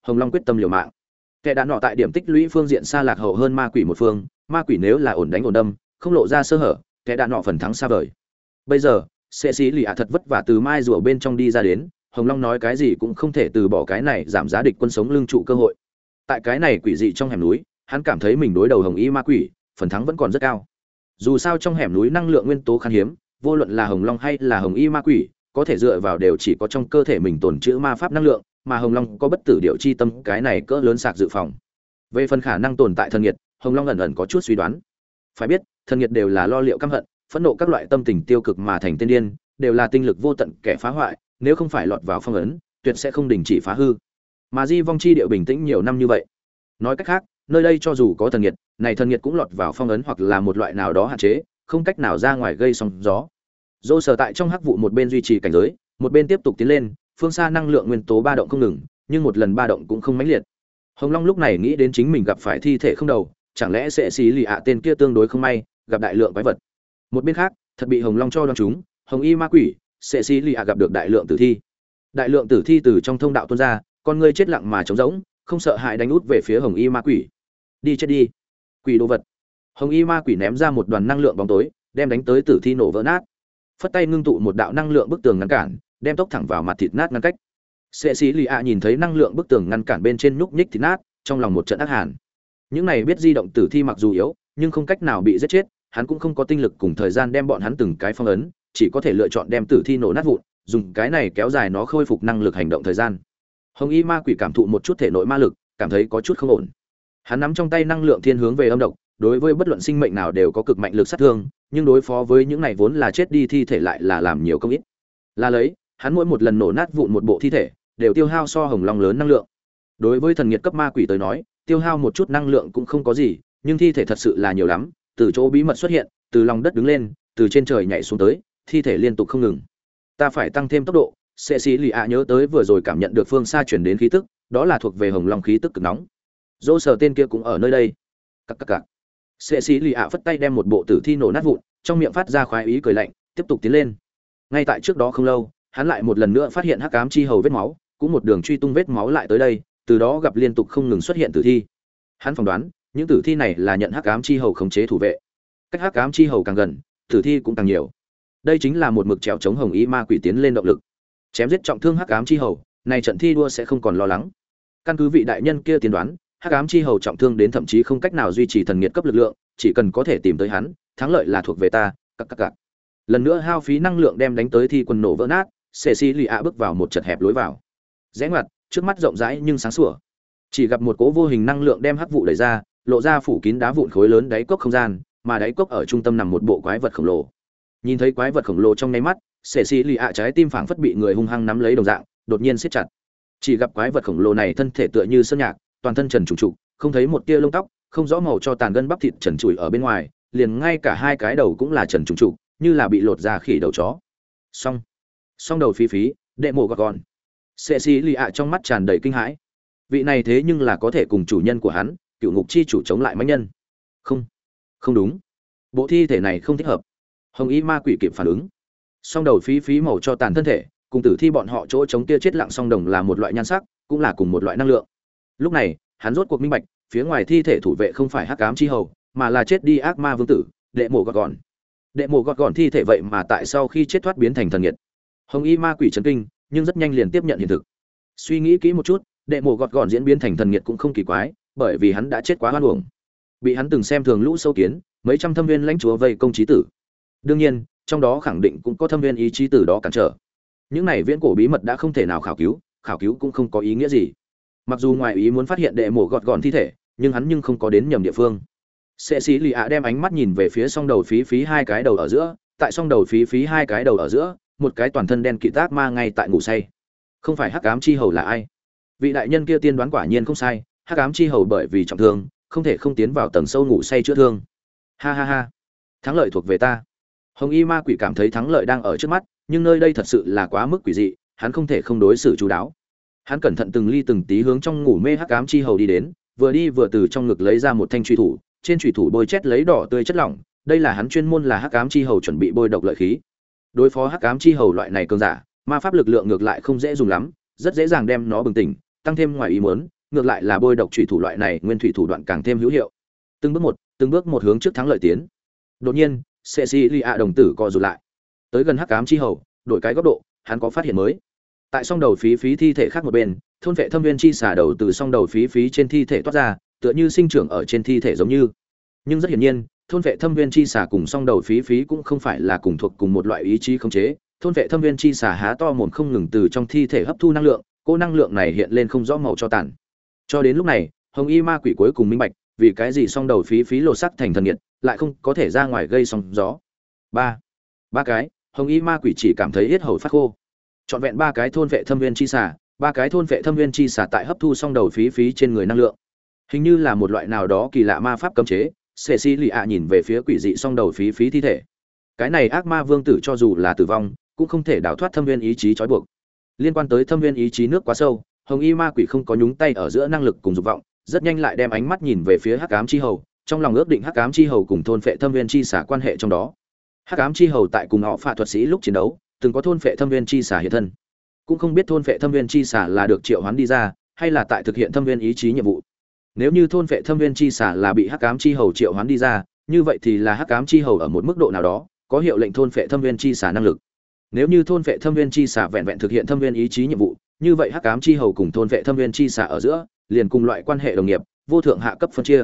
Hồng Long quyết tâm liều mạng. Kẻ đạn nọ tại điểm tích lũy phương diện xa lạc hậu hơn ma quỷ một phương, ma quỷ nếu là ổn đánh ổn đâm, không lộ ra sơ hở, kẻ đạn nọ phần thắng xa vời. Bây giờ, sẽ xí lì ạ thật vất vả từ mai rùa bên trong đi ra đến, Hồng Long nói cái gì cũng không thể từ bỏ cái này giảm giá địch quân sống lưng trụ cơ hội. Tại cái này quỷ dị trong hẻm núi, hắn cảm thấy mình đối đầu Hồng Y ma quỷ, phần thắng vẫn còn rất cao. Dù sao trong hẻm núi năng lượng nguyên tố khan hiếm, vô luận là Hồng Long hay là Hồng Y ma quỷ, có thể dựa vào đều chỉ có trong cơ thể mình tồn trữ ma pháp năng lượng, mà Hồng Long có bất tử điệu chi tâm, cái này cỡ lớn sạc dự phòng. Về phần khả năng tồn tại thần nhiệt, Hồng Long ẩn ẩn có chút suy đoán. Phải biết, thần nhiệt đều là lo liệu căm hận, phẫn nộ các loại tâm tình tiêu cực mà thành tiên điên, đều là tinh lực vô tận kẻ phá hoại, nếu không phải lọt vào phong ấn, tuyệt sẽ không đình chỉ phá hư. Mà Di Vong chi điệu bình tĩnh nhiều năm như vậy. Nói cách khác, nơi đây cho dù có thần nhiệt, này thần nhiệt cũng lọt vào phong ấn hoặc là một loại nào đó hạn chế, không cách nào ra ngoài gây sóng gió. Dỗ sở tại trong hắc vụ một bên duy trì cảnh giới, một bên tiếp tục tiến lên, phương xa năng lượng nguyên tố ba động không ngừng, nhưng một lần ba động cũng không mãnh liệt. Hồng Long lúc này nghĩ đến chính mình gặp phải thi thể không đầu, chẳng lẽ sẽ xí lì ạ tên kia tương đối không may, gặp đại lượng quái vật. Một bên khác, thật bị Hồng Long cho đoán chúng, Hồng Y ma quỷ, sẽ xí lì ạ gặp được đại lượng tử thi. Đại lượng tử thi từ trong thông đạo tuôn ra, con ngươi chết lặng mà trống rỗng, không sợ hãi đánh út về phía Hồng Y ma quỷ. Đi chết đi, quỷ đồ vật. Hồng Y ma quỷ ném ra một đoàn năng lượng bóng tối, đem đánh tới tử thi nổ vỡ nát. Phất tay ngưng tụ một đạo năng lượng bức tường ngăn cản, đem tốc thẳng vào mặt thịt nát ngăn cách. Sẽ xí lì ạ nhìn thấy năng lượng bức tường ngăn cản bên trên nhúc nhích thịt nát, trong lòng một trận ác hàn. Những này biết di động tử thi mặc dù yếu, nhưng không cách nào bị giết chết, hắn cũng không có tinh lực cùng thời gian đem bọn hắn từng cái phong ấn, chỉ có thể lựa chọn đem tử thi nổ nát vụn, dùng cái này kéo dài nó khôi phục năng lực hành động thời gian. Hồng Y ma quỷ cảm thụ một chút thể nội ma lực, cảm thấy có chút không ổn. Hắn nắm trong tay năng lượng thiên hướng về âm độc, đối với bất luận sinh mệnh nào đều có cực mạnh lực sát thương, nhưng đối phó với những này vốn là chết đi thi thể lại là làm nhiều công ít. Là lấy, hắn mỗi một lần nổ nát vụn một bộ thi thể, đều tiêu hao so Hồng Long lớn năng lượng. Đối với thần nghiệt cấp ma quỷ tới nói, tiêu hao một chút năng lượng cũng không có gì, nhưng thi thể thật sự là nhiều lắm, từ chỗ bí mật xuất hiện, từ lòng đất đứng lên, từ trên trời nhảy xuống tới, thi thể liên tục không ngừng. Ta phải tăng thêm tốc độ. Sẽ xí lì ạ nhớ tới vừa rồi cảm nhận được phương xa chuyển đến khí tức, đó là thuộc về Hồng Long khí tức cực nóng. Dỗ sở tên kia cũng ở nơi đây. Cặc. Sẽ xí lì ạ phất tay đem một bộ tử thi nổ nát vụn, trong miệng phát ra khoái ý cười lạnh, tiếp tục tiến lên. Ngay tại trước đó không lâu, hắn lại một lần nữa phát hiện hắc ám chi hầu vết máu, cũng một đường truy tung vết máu lại tới đây, từ đó gặp liên tục không ngừng xuất hiện tử thi. Hắn phỏng đoán, những tử thi này là nhận hắc ám chi hầu khống chế thủ vệ. Cách hắc ám chi hầu càng gần, tử thi cũng càng nhiều. Đây chính là một mực trèo chống Hồng Y ma quỷ tiến lên động lực. Chém giết trọng thương hắc ám chi hầu, này trận thi đua sẽ không còn lo lắng. Căn cứ vị đại nhân kia tiên đoán, hắc ám chi hầu trọng thương đến thậm chí không cách nào duy trì thần nghiệt cấp lực lượng, chỉ cần có thể tìm tới hắn, thắng lợi là thuộc về ta. Cặc. Lần nữa hao phí năng lượng đem đánh tới thi quân nổ vỡ nát, Cecilia bước vào một chật hẹp lối vào. Rẽ ngoặt, trước mắt rộng rãi nhưng sáng sủa. Chỉ gặp một cỗ vô hình năng lượng đem hắc vụ đẩy ra, lộ ra phủ kín đá vụn khối lớn đáy cốc không gian, mà đáy cốc ở trung tâm nằm một bộ quái vật khổng lồ. Nhìn thấy quái vật khổng lồ trong nháy mắt, Cecilia trái tim phảng phất bị người hung hăng nắm lấy đồng dạng, đột nhiên siết chặt. Chỉ gặp quái vật khổng lồ này thân thể tựa như sơn nhạc, toàn thân trần trùng trục, không thấy một tia lông tóc, không rõ màu cho tàn gân bắp thịt trần trụi ở bên ngoài, liền ngay cả hai cái đầu cũng là trần trùng trục, như là bị lột ra khỉ đầu chó. Song đầu phí, đệ mộ gọt gọn. Cecilia trong mắt tràn đầy kinh hãi. Vị này thế nhưng là có thể cùng chủ nhân của hắn, cựu ngục chi chủ chống lại mãnh nhân. Không đúng. Bộ thi thể này không thích hợp. Hồng Y ma quỷ kịp phản ứng. Song đầu phí màu cho tàn thân thể, cùng tử thi bọn họ chỗ chống kia chết lặng song đồng là một loại nhan sắc, cũng là cùng một loại năng lượng. Lúc này, hắn rốt cuộc minh bạch, phía ngoài thi thể thủ vệ không phải hắc ám chi hầu, mà là chết đi ác ma vương tử, đệ mộ gọt gọn. Đệ mộ gọt gọn thi thể vậy mà tại sau khi chết thoát biến thành thần nghiệt. Hồng Y ma quỷ chấn kinh, nhưng rất nhanh liền tiếp nhận hiện thực. Suy nghĩ kỹ một chút, đệ mộ gọt gọn diễn biến thành thần nghiệt cũng không kỳ quái, bởi vì hắn đã chết quá oan uổng. Bị hắn từng xem thường lũ sâu kiến, mấy trăm thâm viên lãnh chúa vây công chí tử. Đương nhiên, trong đó khẳng định cũng có thâm viên ý chí tử đó cản trở. Những này viễn cổ bí mật đã không thể nào khảo cứu cũng không có ý nghĩa gì. Mặc dù ngoài ý muốn phát hiện đệ mộ gọt gọn thi thể, nhưng hắn không có đến nhầm địa phương. Cecilia đem ánh mắt nhìn về phía song đầu phí hai cái đầu ở giữa, tại song đầu phí hai cái đầu ở giữa, một cái toàn thân đen kịt ác ma ngay tại ngủ say. Không phải hắc ám chi hầu là ai? Vị đại nhân kia tiên đoán quả nhiên không sai, hắc ám chi hầu bởi vì trọng thương, không thể không tiến vào tầng sâu ngủ say chữa thương. Ha. Thắng lợi thuộc về ta. Hồng Y ma quỷ cảm thấy thắng lợi đang ở trước mắt, nhưng nơi đây thật sự là quá mức quỷ dị, hắn không thể không đối xử chú đáo. Hắn cẩn thận từng ly từng tí hướng trong ngủ mê hắc ám chi hầu đi đến, vừa đi vừa từ trong ngực lấy ra một thanh truy thủ, trên truy thủ bôi chét lấy đỏ tươi chất lỏng, đây là hắn chuyên môn là hắc ám chi hầu chuẩn bị bôi độc lợi khí. Đối phó hắc ám chi hầu loại này cường giả, ma pháp lực lượng ngược lại không dễ dùng lắm, rất dễ dàng đem nó bừng tỉnh, tăng thêm ngoài ý muốn, ngược lại là bôi độc thủy thủ loại này nguyên thủy thủ đoạn càng thêm hữu hiệu. Từng bước một hướng trước thắng lợi tiến. Đột nhiên, Cecilia đồng tử co rụt lại. Tới gần hắc ám chi hầu, đổi cái góc độ, hắn có phát hiện mới. Tại song đầu phí phí thi thể khác một bên, thôn vệ thâm viên chi xả đầu từ song đầu phí phí trên thi thể toát ra, tựa như sinh trưởng ở trên thi thể giống như. Nhưng rất hiển nhiên, thôn vệ thâm viên chi xả cùng song đầu phí phí cũng không phải là cùng thuộc cùng một loại ý chí khống chế. Thôn vệ thâm viên chi xả há to mồm không ngừng từ trong thi thể hấp thu năng lượng, cô năng lượng này hiện lên không rõ màu cho tàn. Cho đến lúc này, Hồng Y Ma Quỷ cuối cùng minh bạch, vì cái gì song đầu phí phí lột sắc thành thần nhiệt, lại không có thể ra ngoài gây sóng gió. Ba cái, Hồng Y Ma Quỷ chỉ cảm thấy yết hầu phát khô. Trọn vẹn 3 cái thôn vệ thâm viên chi xả, 3 cái thôn vệ thâm viên chi xả tại hấp thu song đầu phí phí trên người năng lượng. Hình như là một loại nào đó kỳ lạ ma pháp cấm chế. Cecilia nhìn về phía quỷ dị song đầu phí phí thi thể. Cái này ác ma vương tử cho dù là tử vong, cũng không thể đào thoát thâm viên ý chí trói buộc. Liên quan tới thâm viên ý chí nước quá sâu, Hồng Y Ma Quỷ không có nhúng tay ở giữa năng lực cùng dục vọng, rất nhanh lại đem ánh mắt nhìn về phía Hắc Ám Chi Hầu, trong lòng ước định Hắc Ám Chi Hầu cùng thôn phệ thâm viên chi xả quan hệ trong đó. Hắc Ám Chi Hầu tại cùng họ phạ thuật sĩ lúc chiến đấu, từng có thôn phệ thâm viên chi xả hiện thân. Cũng không biết thôn phệ thâm viên chi xả là được triệu hoán đi ra, hay là tại thực hiện thâm viên ý chí nhiệm vụ. Nếu như thôn phệ thâm viên chi xả là bị Hắc Ám Chi Hầu triệu hoán đi ra, như vậy thì là Hắc Ám Chi Hầu ở một mức độ nào đó có hiệu lệnh thôn phệ thâm viên chi xả năng lực. Nếu như thôn phệ thâm viên chi xả vẹn vẹn thực hiện thâm viên ý chí nhiệm vụ, như vậy Hắc Ám Chi Hầu cùng thôn phệ thâm viên chi xả ở giữa liền cùng loại quan hệ đồng nghiệp, vô thượng hạ cấp phân chia.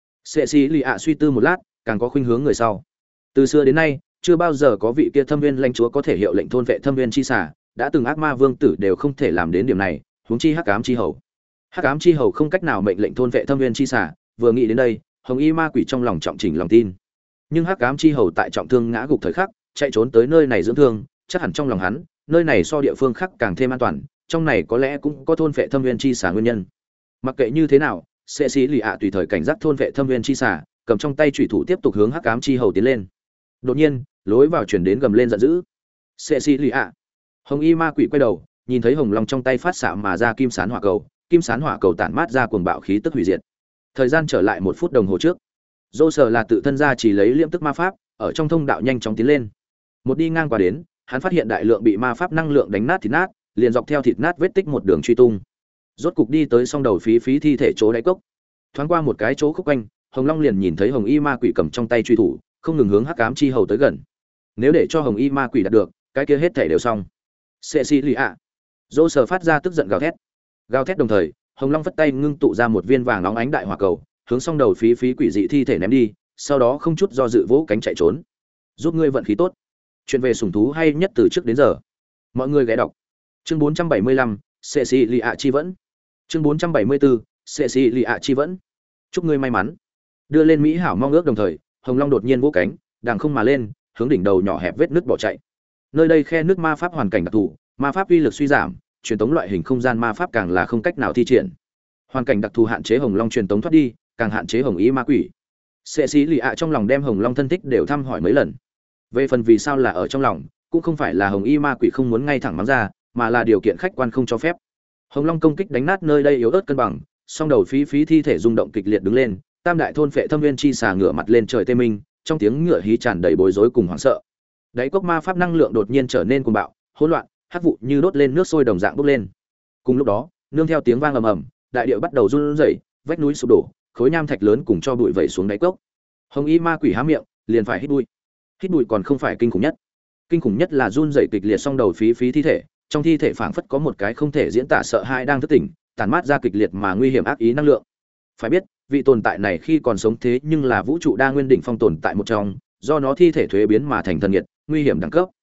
Cecilia suy tư một lát, càng có khuynh hướng người sau. Từ xưa đến nay, chưa bao giờ có vị kia thâm viên lãnh chúa có thể hiệu lệnh thôn vệ thâm viên chi xả, đã từng ác ma vương tử đều không thể làm đến điểm này, huống chi Hắc Ám Chi Hầu. Hắc Ám Chi Hầu không cách nào mệnh lệnh thôn vệ thâm viên chi xả, vừa nghĩ đến đây, Hồng Y Ma Quỷ trong lòng trọng chỉnh lòng tin. Nhưng Hắc Ám Chi Hầu tại trọng thương ngã gục thời khắc, chạy trốn tới nơi này dưỡng thương, chắc hẳn trong lòng hắn, nơi này so địa phương khác càng thêm an toàn, trong này có lẽ cũng có thôn vệ thâm viên chi xả nguyên nhân. Mặc kệ như thế nào, Cecilia tùy thời cảnh giác thôn vệ thâm viên chi xả, cầm trong tay chủy thủ tiếp tục hướng Hắc Ám Chi Hầu tiến lên. Đột nhiên, lối vào chuyển đến gầm lên giận dữ. Cecilia. Hồng Y Ma Quỷ quay đầu, nhìn thấy hồng long trong tay phát xạ mà ra kim sán hỏa cầu, kim sán hỏa cầu tản mát ra cuồng bạo khí tức hủy diệt. Thời gian trở lại 1 phút đồng hồ trước. Dô sở là tự thân ra chỉ lấy liễm tức ma pháp, ở trong thông đạo nhanh chóng tiến lên. Một đi ngang qua đến, hắn phát hiện đại lượng bị ma pháp năng lượng đánh nát thịt nát, liền dọc theo thịt nát vết tích một đường truy tung. Rốt cục đi tới song đầu phí phí thi thể chỗ đáy cốc. Thoáng qua một cái chỗ khúc quanh, Hồng Long liền nhìn thấy Hồng Y Ma Quỷ cầm trong tay truy thủ, không ngừng hướng Hắc Ám Chi Hầu tới gần. Nếu để cho Hồng Y Ma Quỷ đạt được, cái kia hết thể đều xong. Cecilia. Dô sở phát ra tức giận gào thét. Gào thét đồng thời, Hồng Long vất tay ngưng tụ ra một viên vàng nóng ánh đại hỏa cầu, hướng song đầu phí phí quỷ dị thi thể ném đi, sau đó không chút do dự vỗ cánh chạy trốn. Giúp ngươi vận khí tốt. Chuyện về sủng thú hay nhất từ trước đến giờ. Mọi người ghé đọc. Chương 475, Cecilia chi vẫn. Chương 474, Cecilia chi vẫn. Chúc ngươi may mắn. Đưa lên mỹ hảo mong ước đồng thời, Hồng Long đột nhiên vỗ cánh, đàng không mà lên, hướng đỉnh đầu nhỏ hẹp vết nước bỏ chạy. Nơi đây khe nước ma pháp hoàn cảnh đặc thù, ma pháp uy lực suy giảm, truyền tống loại hình không gian ma pháp càng là không cách nào thi triển. Hoàn cảnh đặc thù hạn chế Hồng Long truyền tống thoát đi, càng hạn chế Hồng Y Ma Quỷ. Cecilia trong lòng đem Hồng Long thân thích đều thăm hỏi mấy lần. Về phần vì sao là ở trong lòng, cũng không phải là Hồng Y Ma Quỷ không muốn ngay thẳng mắng ra, mà là điều kiện khách quan không cho phép. Hồng Long công kích đánh nát nơi đây yếu ớt cân bằng, song đầu phí phí thi thể rung động kịch liệt đứng lên, tam đại thôn phệ thâm viên chi xà ngửa mặt lên trời tê minh, trong tiếng ngựa hí tràn đầy bối rối cùng hoảng sợ. Đáy cốc ma pháp năng lượng đột nhiên trở nên cuồng bạo, hỗn loạn, hắc vụ như đốt lên nước sôi đồng dạng bốc lên. Cùng lúc đó, nương theo tiếng vang ầm ầm, đại địa bắt đầu run rẩy, vách núi sụp đổ, khối nham thạch lớn cùng cho bụi vẩy xuống đáy cốc. Hồng Y Ma Quỷ há miệng, liền phải hít bụi. Hít bụi còn không phải kinh khủng nhất. Kinh khủng nhất là run rẩy kịch liệt song đầu phí phí thi thể, trong thi thể phảng phất có một cái không thể diễn tả sợ hãi đang thức tỉnh, tản mát ra kịch liệt mà nguy hiểm ác ý năng lượng. Phải biết, vị tồn tại này khi còn sống thế nhưng là vũ trụ đa nguyên đỉnh phong tồn tại một trong, do nó thi thể thuế biến mà thành thần nhiệt, nguy hiểm đẳng cấp.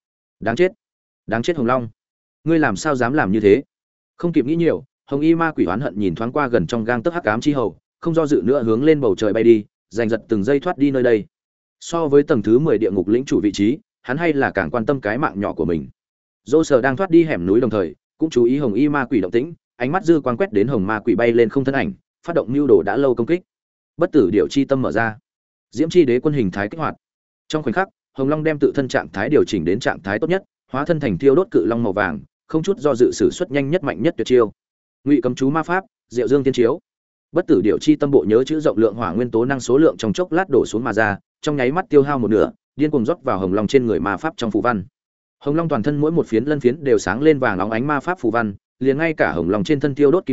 Đáng chết Hồng Long, ngươi làm sao dám làm như thế? Không kịp nghĩ nhiều, Hồng Y Ma Quỷ oán hận nhìn thoáng qua gần trong gang tấc Hắc Ám Chi Hầu, không do dự nữa hướng lên bầu trời bay đi, giành giật từng giây thoát đi nơi đây. So với tầng thứ 10 địa ngục lĩnh chủ vị trí, hắn hay là càng quan tâm cái mạng nhỏ của mình. Dô Sở đang thoát đi hẻm núi đồng thời, cũng chú ý Hồng Y Ma Quỷ động tĩnh, ánh mắt dư quang quét đến Hồng Ma Quỷ bay lên không thân ảnh, phát động mưu đồ đã lâu công kích. Bất tử điệu chi tâm mở ra, Diễm Chi Đế quân hình thái kích hoạt. Trong khoảnh khắc, Hồng Long đem tự thân trạng thái điều chỉnh đến trạng thái tốt nhất, hóa thân thành thiêu đốt cự long màu vàng, không chút do dự sử xuất nhanh nhất mạnh nhất tuyệt chiêu. Ngụy cấm chú ma pháp, Diệu Dương Tiên Chiếu. Bất tử điệu chi tâm bộ nhớ chữ rộng lượng hỏa nguyên tố năng số lượng trong chốc lát đổ xuống mà ra, trong nháy mắt tiêu hao một nửa, điên cuồng rót vào Hồng Long trên người ma pháp trong phù văn. Hồng Long toàn thân mỗi một phiến lân phiến đều sáng lên vàng óng ánh ma pháp phù văn, liền ngay cả Hồng Long trên thân tiêu đốt kim viêm,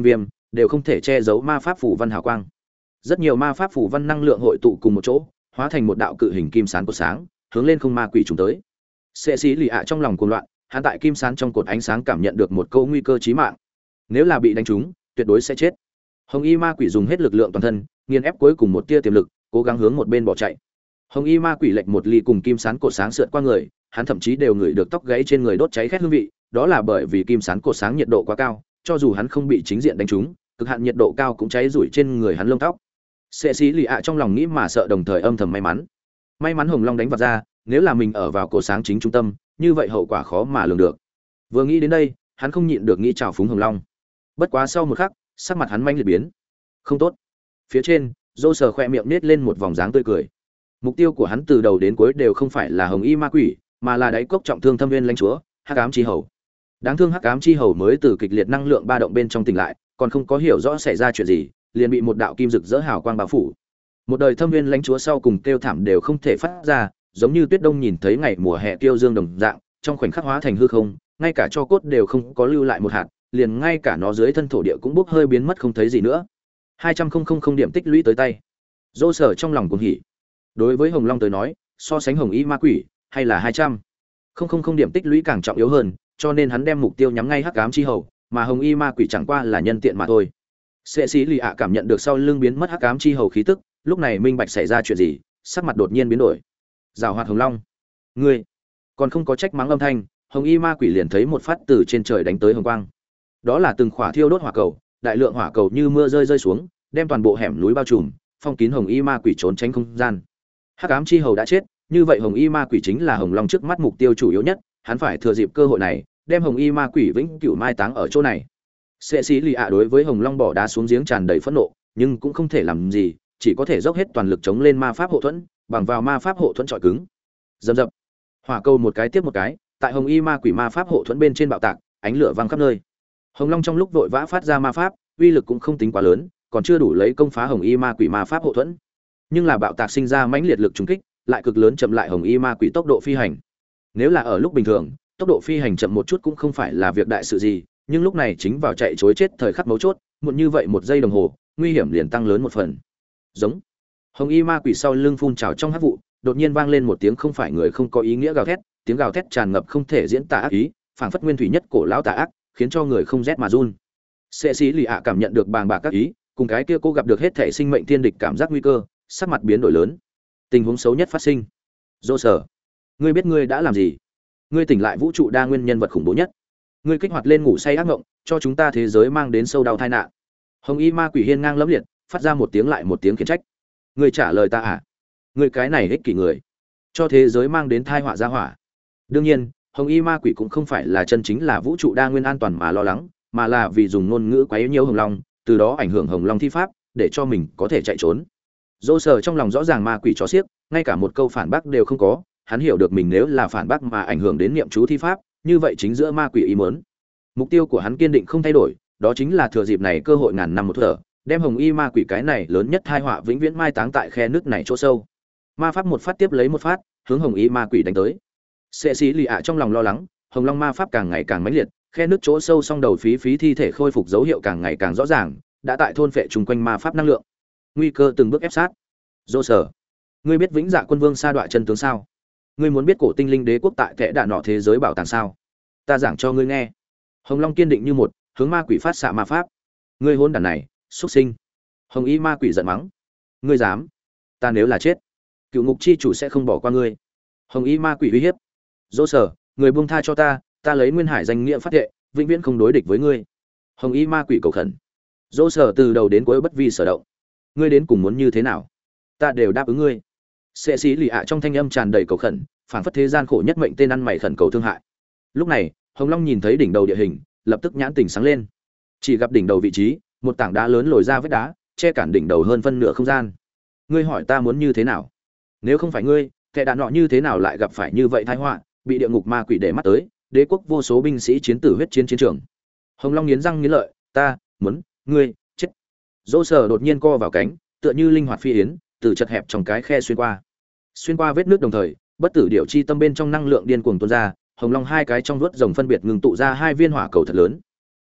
đều không thể che giấu ma pháp phủ văn hào quang. Rất nhiều ma pháp phủ văn năng lượng hội tụ cùng một chỗ, hóa thành một đạo cự hình kim sán cột sáng, hướng lên không ma quỷ trùng tới. Sệ sĩ lì ạ trong lòng cuồng loạn, hắn tại kim sán trong cột ánh sáng cảm nhận được một câu nguy cơ chí mạng. Nếu là bị đánh trúng, tuyệt đối sẽ chết. Hồng y ma quỷ dùng hết lực lượng toàn thân, nghiền ép cuối cùng một tia tiềm lực, cố gắng hướng một bên bỏ chạy. Hồng y ma quỷ lệch một ly cùng kim sán cột sáng sượt qua người, hắn thậm chí đều ngửi được tóc gáy trên người đốt cháy khét hương vị, đó là bởi vì kim sán cột sáng nhiệt độ quá cao, cho dù hắn không bị chính diện đánh trúng, cực hạn nhiệt độ cao cũng cháy rủi trên người hắn lông tóc. Sệ sĩ lì ạ trong lòng nghĩ mà sợ, đồng thời âm thầm may mắn. May mắn Hồng Long đánh vọt ra, nếu là mình ở vào cột sáng chính trung tâm, như vậy hậu quả khó mà lường được. Vừa nghĩ đến đây, hắn không nhịn được nghĩ chào phúng Hồng Long. Bất quá sau một khắc, sắc mặt hắn manh liệt biến. Không tốt. Phía trên, Dô Sở khoe miệng nết lên một vòng dáng tươi cười. Mục tiêu của hắn từ đầu đến cuối đều không phải là Hồng Y Ma Quỷ, mà là đáy cốc trọng thương Thâm Viên lãnh chúa, Hắc Ám Chi Hầu. Đáng thương Hắc Ám Chi Hầu mới từ kịch liệt năng lượng ba động bên trong tỉnh lại, còn không có hiểu rõ xảy ra chuyện gì, liền bị một đạo kim rực rỡ hào quang bao phủ. Một đời Thâm Viên lãnh chúa sau cùng kêu thảm đều không thể phát ra, giống như tuyết đông nhìn thấy ngày mùa hè tiêu dương đồng dạng, trong khoảnh khắc hóa thành hư không, ngay cả tro cốt đều không có lưu lại một hạt, liền ngay cả nó dưới thân thổ địa cũng bốc hơi biến mất không thấy gì nữa. 200.000 điểm tích lũy tới tay. Dô Sở trong lòng cuồng hỉ. Đối với Hồng Long tới nói, so sánh Hồng Y Ma Quỷ, hay là 200.000 điểm tích lũy càng trọng yếu hơn, cho nên hắn đem mục tiêu nhắm ngay Hắc Ám Chi Hầu, mà Hồng Y Ma Quỷ chẳng qua là nhân tiện mà thôi. Sệ sĩ lì ạ cảm nhận được sau lưng biến mất Hắc Ám Chi Hầu khí tức, lúc này minh bạch xảy ra chuyện gì, sắc mặt đột nhiên biến đổi. Giảo hoạt Hồng Long, ngươi còn không có trách mắng âm thanh, Hồng Y Ma Quỷ liền thấy một phát từ trên trời đánh tới hồng quang. Đó là từng khỏa thiêu đốt hỏa cầu, đại lượng hỏa cầu như mưa rơi xuống, đem toàn bộ hẻm núi bao trùm, phong kín Hồng Y Ma Quỷ trốn tránh không gian. Hắc Ám Chi Hầu đã chết, như vậy Hồng Y Ma Quỷ chính là Hồng Long trước mắt mục tiêu chủ yếu nhất, hắn phải thừa dịp cơ hội này, đem Hồng Y Ma Quỷ vĩnh cửu mai táng ở chỗ này. Sệ sĩ lì ạ đối với Hồng Long bỏ đá xuống giếng tràn đầy phẫn nộ, nhưng cũng không thể làm gì, chỉ có thể dốc hết toàn lực chống lên ma pháp hộ thuẫn, bằng vào ma pháp hộ thuẫn trọi cứng. Dầm dập, hỏa cầu một cái tiếp một cái, tại Hồng Y Ma Quỷ ma pháp hộ thuẫn bên trên bạo tạc, ánh lửa văng khắp nơi. Hồng Long trong lúc vội vã phát ra ma pháp, uy lực cũng không tính quá lớn, còn chưa đủ lấy công phá Hồng Y Ma Quỷ ma pháp hộ thuẫn. Nhưng là bạo tạc sinh ra mãnh liệt lực trùng kích, lại cực lớn chậm lại Hồng Y Ma Quỷ tốc độ phi hành. Nếu là ở lúc bình thường, tốc độ phi hành chậm một chút cũng không phải là việc đại sự gì, nhưng lúc này chính vào chạy trối chết thời khắc mấu chốt, muộn như vậy một giây đồng hồ, nguy hiểm liền tăng lớn một phần. Giống. Hồng Y Ma Quỷ sau lưng phun trào trong hắc vụ, đột nhiên vang lên một tiếng không phải người không có ý nghĩa gào thét, tiếng gào thét tràn ngập không thể diễn tả ác ý, phảng phất nguyên thủy nhất cổ lão tà ác, khiến cho người không rét mà run. Sệ sĩ lì ạ cảm nhận được bàng bạc các ý, cùng cái kia cô gặp được hết thể sinh mệnh thiên địch cảm giác nguy cơ, sắc mặt biến đổi lớn. Tình huống xấu nhất phát sinh. Dô Sở, ngươi biết ngươi đã làm gì? Ngươi tỉnh lại vũ trụ đa nguyên nhân vật khủng bố nhất. Ngươi kích hoạt lên ngủ say ác ngộng, cho chúng ta thế giới mang đến sâu đau tai nạn. Hồng Y Ma Quỷ hiên ngang lẫm liệt, phát ra một tiếng lại một tiếng khiển trách. Ngươi trả lời ta à? Ngươi cái này ích kỷ người, cho thế giới mang đến tai họa gia hỏa. Đương nhiên, Hồng Y Ma Quỷ cũng không phải là chân chính là vũ trụ đa nguyên an toàn mà lo lắng, mà là vì dùng ngôn ngữ quấy nhiễu Hồng Long, từ đó ảnh hưởng Hồng Long thi pháp, để cho mình có thể chạy trốn. Dô Sở trong lòng rõ ràng ma quỷ chó xiếc, ngay cả một câu phản bác đều không có, hắn hiểu được mình nếu là phản bác mà ảnh hưởng đến niệm chú thi pháp, như vậy chính giữa ma quỷ ý muốn. Mục tiêu của hắn kiên định không thay đổi, đó chính là thừa dịp này cơ hội ngàn năm một thở, đem Hồng Y Ma Quỷ cái này lớn nhất tai họa vĩnh viễn mai táng tại khe nước này chỗ sâu. Ma pháp một phát tiếp lấy một phát, hướng Hồng Y Ma Quỷ đánh tới. Sệ sĩ lì ạ trong lòng lo lắng, Hồng Long ma pháp càng ngày càng mãnh liệt, khe nước chỗ sâu song đầu phí thi thể khôi phục dấu hiệu càng ngày càng rõ ràng, đã tại thôn phệ chung quanh ma pháp năng lượng. Nguy cơ từng bước ép sát. Dô Sở, ngươi biết Vĩnh Dạ Quân Vương sa đọa chân tướng sao? Ngươi muốn biết cổ tinh linh đế quốc tại kẽ đạn nọ thế giới bảo tàng sao? Ta giảng cho ngươi nghe. Hồng Long kiên định như một, hướng ma quỷ phát xạ ma pháp. Ngươi hôn đản này, xuất sinh! Hồng Y Ma Quỷ giận mắng. Ngươi dám? Ta nếu là chết, cựu ngục chi chủ sẽ không bỏ qua ngươi. Hồng Y Ma Quỷ uy hiếp. Dô Sở, người buông tha cho ta, ta lấy Nguyên Hải danh nghĩa phát thệ, vĩnh viễn không đối địch với ngươi. Hồng Y Ma Quỷ cầu khẩn. Dô Sở từ đầu đến cuối bất vi sở động. Ngươi đến cùng muốn như thế nào? Ta đều đáp ứng ngươi. Sệ sĩ lì ạ trong thanh âm tràn đầy cầu khẩn, phảng phất thế gian khổ nhất mệnh tên ăn mày khẩn cầu thương hại. Lúc này, Hồng Long nhìn thấy đỉnh đầu địa hình, lập tức nhãn tỉnh sáng lên. Chỉ gặp đỉnh đầu vị trí, một tảng đá lớn lồi ra vết đá, che cản đỉnh đầu hơn phân nửa không gian. Ngươi hỏi ta muốn như thế nào? Nếu không phải ngươi, kẻ đạn nọ như thế nào lại gặp phải như vậy tai họa, bị địa ngục ma quỷ để mắt tới, đế quốc vô số binh sĩ chiến tử huyết chiến chiến trường. Hồng Long nghiến răng nghiến lợi, ta muốn ngươi chết. Dỗ Sở đột nhiên co vào cánh, tựa như linh hoạt phi yến, từ chật hẹp trong cái khe xuyên qua vết nước, đồng thời bất tử điệu chi tâm bên trong năng lượng điên cuồng tuôn ra. Hồng Long hai cái trong vuốt rồng phân biệt ngừng tụ ra hai viên hỏa cầu thật lớn.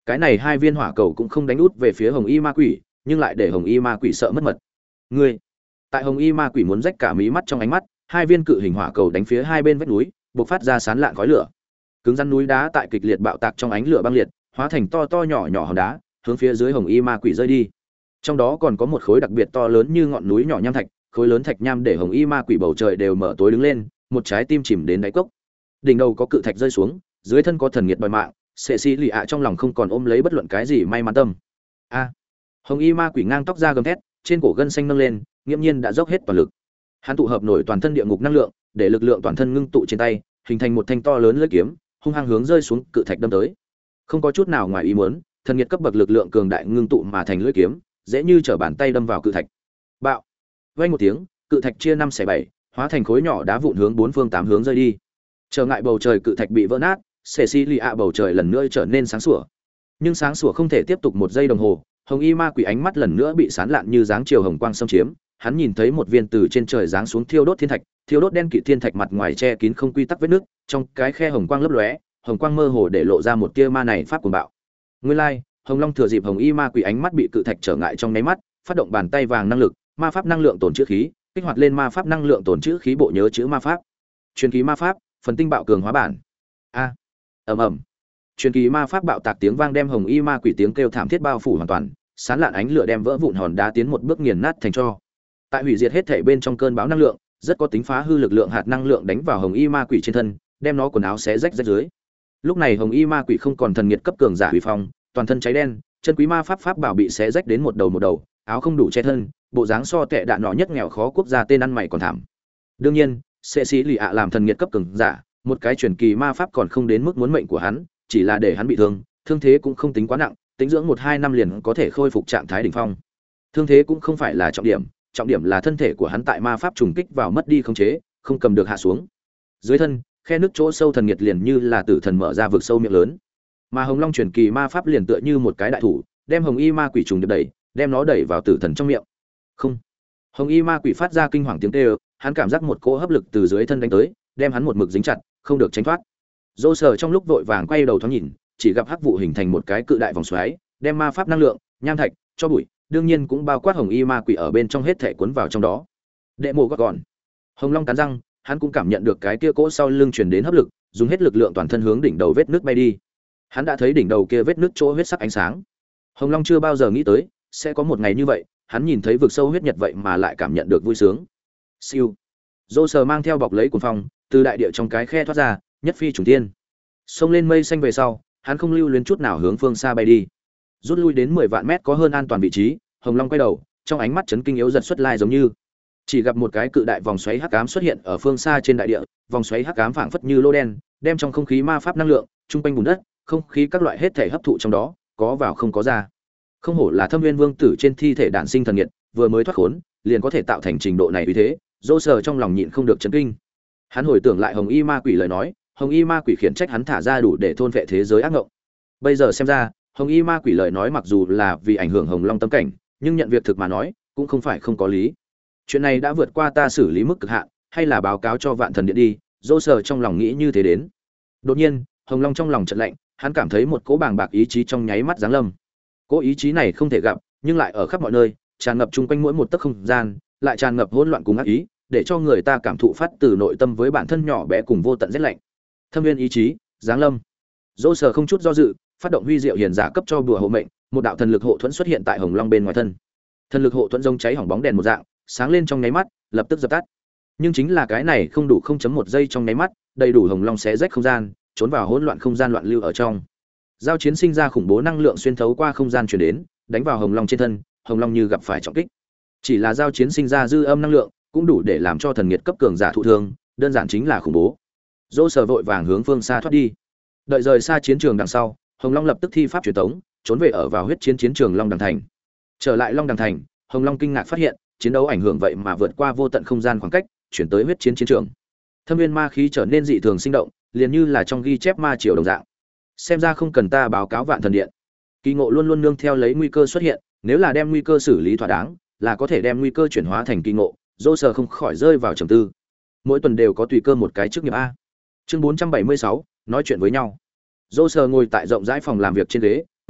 Cái này hai viên hỏa cầu cũng không đánh út về phía hồng y ma quỷ, nhưng lại để hồng y ma quỷ sợ mất mật. Ngươi, tại hồng y ma quỷ muốn rách cả mí mắt trong ánh mắt, hai viên cự hình hỏa cầu đánh phía hai bên vách núi, bộc phát ra sán lạn khói lửa. Cứng rắn núi đá tại kịch liệt bạo tạc trong ánh lửa băng liệt, hóa thành to to nhỏ nhỏ hòn đá, hướng phía dưới hồng y ma quỷ rơi đi. Trong đó còn có một khối đặc biệt to lớn như ngọn núi nhỏ nham thạch, khối lớn thạch nham để hồng y ma quỷ bầu trời đều mở tối đứng lên, một trái tim chìm đến đáy cốc. Đỉnh đầu có cự thạch rơi xuống, dưới thân có thần nghiệt đòi mạng, sệ xì lì ạ trong lòng không còn ôm lấy bất luận cái gì may mắn tâm. A! Hồng y ma quỷ ngang tóc ra gầm thét, trên cổ gân xanh nâng lên, nghiễm nhiên đã dốc hết toàn lực. Hắn tụ hợp nổi toàn thân địa ngục năng lượng, để lực lượng toàn thân ngưng tụ trên tay, hình thành một thanh to lớn lưỡi kiếm, hung hăng hướng rơi xuống cự thạch đâm tới. Không có chút nào ngoài ý muốn, thần nhiệt cấp bậc lực lượng cường đại ngưng tụ mà thành lưỡi kiếm, dễ như trở bàn tay đâm vào cự thạch. Bạo! Vang một tiếng, cự thạch chia 5/7, hóa thành khối nhỏ đá vụn hướng bốn phương tám hướng rơi đi. Trở ngại bầu trời cự thạch bị vỡ nát, Cecilia bầu trời lần nữa trở nên sáng sủa. Nhưng sáng sủa không thể tiếp tục một giây đồng hồ, hồng y ma quỷ ánh mắt lần nữa bị sán lạn như dáng chiều hồng quang xâm chiếm. Hắn nhìn thấy một viên từ trên trời giáng xuống thiêu đốt thiên thạch, thiêu đốt đen kịt thiên thạch mặt ngoài che kín không quy tắc vết nước, trong cái khe hồng quang lấp lóe, hồng quang mơ hồ để lộ ra một tia ma này pháp cuồng bạo. Nguyên lai, Hồng Long thừa dịp hồng y ma quỷ ánh mắt bị cự thạch trở ngại trong nháy mắt, phát động bàn tay vàng năng lực, ma pháp năng lượng tổn trữ khí, kích hoạt lên ma pháp năng lượng tổn trữ khí bộ nhớ chữ ma pháp. Truyền ký ma pháp, phần tinh bạo cường hóa bản. A. Ầm ầm. Truyền kỳ ma pháp bạo tạc tiếng vang đem hồng y ma quỷ tiếng kêu thảm thiết bao phủ hoàn toàn, sán lạn ánh lửa đem vỡ vụn hòn đá tiến một bước nghiền nát thành tro. Tại hủy diệt hết thể bên trong cơn bão năng lượng, rất có tính phá hư lực lượng hạt năng lượng đánh vào hồng y ma quỷ trên thân, đem nó quần áo xé rách rách dưới. Lúc này hồng y ma quỷ không còn thần nghiệt cấp cường giả uy phong, toàn thân cháy đen, chân quý ma pháp bảo bị xé rách đến một đầu, áo không đủ che thân, bộ dáng so tệ đạn nọ nhất nghèo khó quốc gia tên ăn mày còn thảm. Đương nhiên, sẽ sĩ lì ạ làm thần nghiệt cấp cường giả, một cái truyền kỳ ma pháp còn không đến mức muốn mệnh của hắn, chỉ là để hắn bị thương, thương thế cũng không tính quá nặng, tính dưỡng 1-2 năm liền có thể khôi phục trạng thái đỉnh phong. Thương thế cũng không phải là trọng điểm là thân thể của hắn tại ma pháp trùng kích vào mất đi khống chế, không cầm được hạ xuống. Dưới thân, khe nước chỗ sâu thần nhiệt liền như là tử thần mở ra vực sâu miệng lớn. Mà Hồng Long truyền kỳ ma pháp liền tựa như một cái đại thủ, đem Hồng Y ma quỷ trùng điệp đẩy, đem nó đẩy vào tử thần trong miệng. Không. Hồng Y ma quỷ phát ra kinh hoàng tiếng kêu, hắn cảm giác một cỗ hấp lực từ dưới thân đánh tới, đem hắn một mực dính chặt, không được tránh thoát. Dô Sở trong lúc vội vàng quay đầu thoáng nhìn, chỉ gặp hắc vụ hình thành một cái cự đại vòng xoáy, đem ma pháp năng lượng, nham thạch, cho bụi, đương nhiên cũng bao quát Hồng Y ma quỷ ở bên trong hết thể cuốn vào trong đó. Đệ mộ gọn. Hồng Long cắn răng, hắn cũng cảm nhận được cái kia cỗ sau lưng truyền đến hấp lực, dùng hết lực lượng toàn thân hướng đỉnh đầu vết nước bay đi. Hắn đã thấy đỉnh đầu kia vết nước chỗ huyết sắc ánh sáng. Hồng Long chưa bao giờ nghĩ tới sẽ có một ngày như vậy, hắn nhìn thấy vực sâu huyết nhật vậy mà lại cảm nhận được vui sướng. Siêu. Dô Sở mang theo bọc lấy cuồng phong, từ đại địa trong cái khe thoát ra, nhất phi trùng thiên. Xông lên mây xanh về sau, hắn không lưu luyến chút nào hướng phương xa bay đi. Rút lui đến 10 vạn mét có hơn an toàn vị trí, Hồng Long quay đầu, trong ánh mắt chấn kinh yếu giật xuất lai giống như chỉ gặp một cái cự đại vòng xoáy hắc ám xuất hiện ở phương xa trên đại địa, vòng xoáy hắc ám phảng phất như lô đen, đem trong không khí ma pháp năng lượng, trung quanh bùn đất, không khí các loại hết thể hấp thụ trong đó, có vào không có ra. Không hổ là Thâm Nguyên Vương tử trên thi thể đản sinh thần nghiệt, vừa mới thoát khốn, liền có thể tạo thành trình độ này uy thế, Dô Sở trong lòng nhịn không được chấn kinh. Hắn hồi tưởng lại Hồng Y ma quỷ lời nói, Hồng Y ma quỷ khiển trách hắn thả ra đủ để thôn vệ thế giới ác ngộng. Bây giờ xem ra, Hồng Y ma quỷ lời nói mặc dù là vì ảnh hưởng Hồng Long tâm cảnh, nhưng nhận việc thực mà nói, cũng không phải không có lý. Chuyện này đã vượt qua ta xử lý mức cực hạn, hay là báo cáo cho Vạn Thần Điện đi, Dô Sở trong lòng nghĩ như thế đến. Đột nhiên, Hồng Long trong lòng chợt lạnh, hắn cảm thấy một cỗ bàng bạc ý chí trong nháy mắt giáng lâm. Cỗ ý chí này không thể gặp, nhưng lại ở khắp mọi nơi, tràn ngập chung quanh mỗi một tấc không gian, lại tràn ngập hỗn loạn cùng ác ý, để cho người ta cảm thụ phát từ nội tâm với bản thân nhỏ bé cùng vô tận rét lạnh. Thâm viên ý chí, giáng lâm. Dô Sở không chút do dự, phát động huy diệu hiền giả cấp cho bùa hộ mệnh, một đạo thần lực hộ thuẫn xuất hiện tại Hồng Long bên ngoài thân. Thần lực hộ thuẫn giống cháy hỏng bóng đèn một dạng, sáng lên trong nháy mắt, lập tức dập tắt. Nhưng chính là cái này không đủ 0.1 giây trong nháy mắt, đầy đủ Hồng Long xé rách không gian, trốn vào hỗn loạn không gian loạn lưu ở trong. Giao chiến sinh ra khủng bố năng lượng xuyên thấu qua không gian truyền đến, đánh vào Hồng Long trên thân, Hồng Long như gặp phải trọng kích. Chỉ là giao chiến sinh ra dư âm năng lượng, cũng đủ để làm cho thần nghiệt cấp cường giả thụ thương, đơn giản chính là khủng bố. Dô Sở vội vàng hướng phương xa thoát đi. Đợi rời xa chiến trường đằng sau, Hồng Long lập tức thi pháp truyền tống, trốn về ở vào huyết chiến chiến trường Long Đằng Thành. Trở lại Long Đằng Thành, Hồng Long kinh ngạc phát hiện, chiến đấu ảnh hưởng vậy mà vượt qua vô tận không gian khoảng cách, chuyển tới huyết chiến chiến trường. Thâm viên ma khí trở nên dị thường sinh động, liền như là trong ghi chép ma triều đồng dạng. Xem ra không cần ta báo cáo Vạn Thần Điện. Kỳ Ngộ luôn luôn nương theo lấy nguy cơ xuất hiện, nếu là đem nguy cơ xử lý thỏa đáng, là có thể đem nguy cơ chuyển hóa thành kỳ ngộ. Dô Sở không khỏi rơi vào trầm tư. Mỗi tuần đều có tùy cơ một cái chức nghiệp a. Chương 476, nói chuyện với nhau. Dô Sở ngồi tại rộng rãi phòng làm việc trên ghế,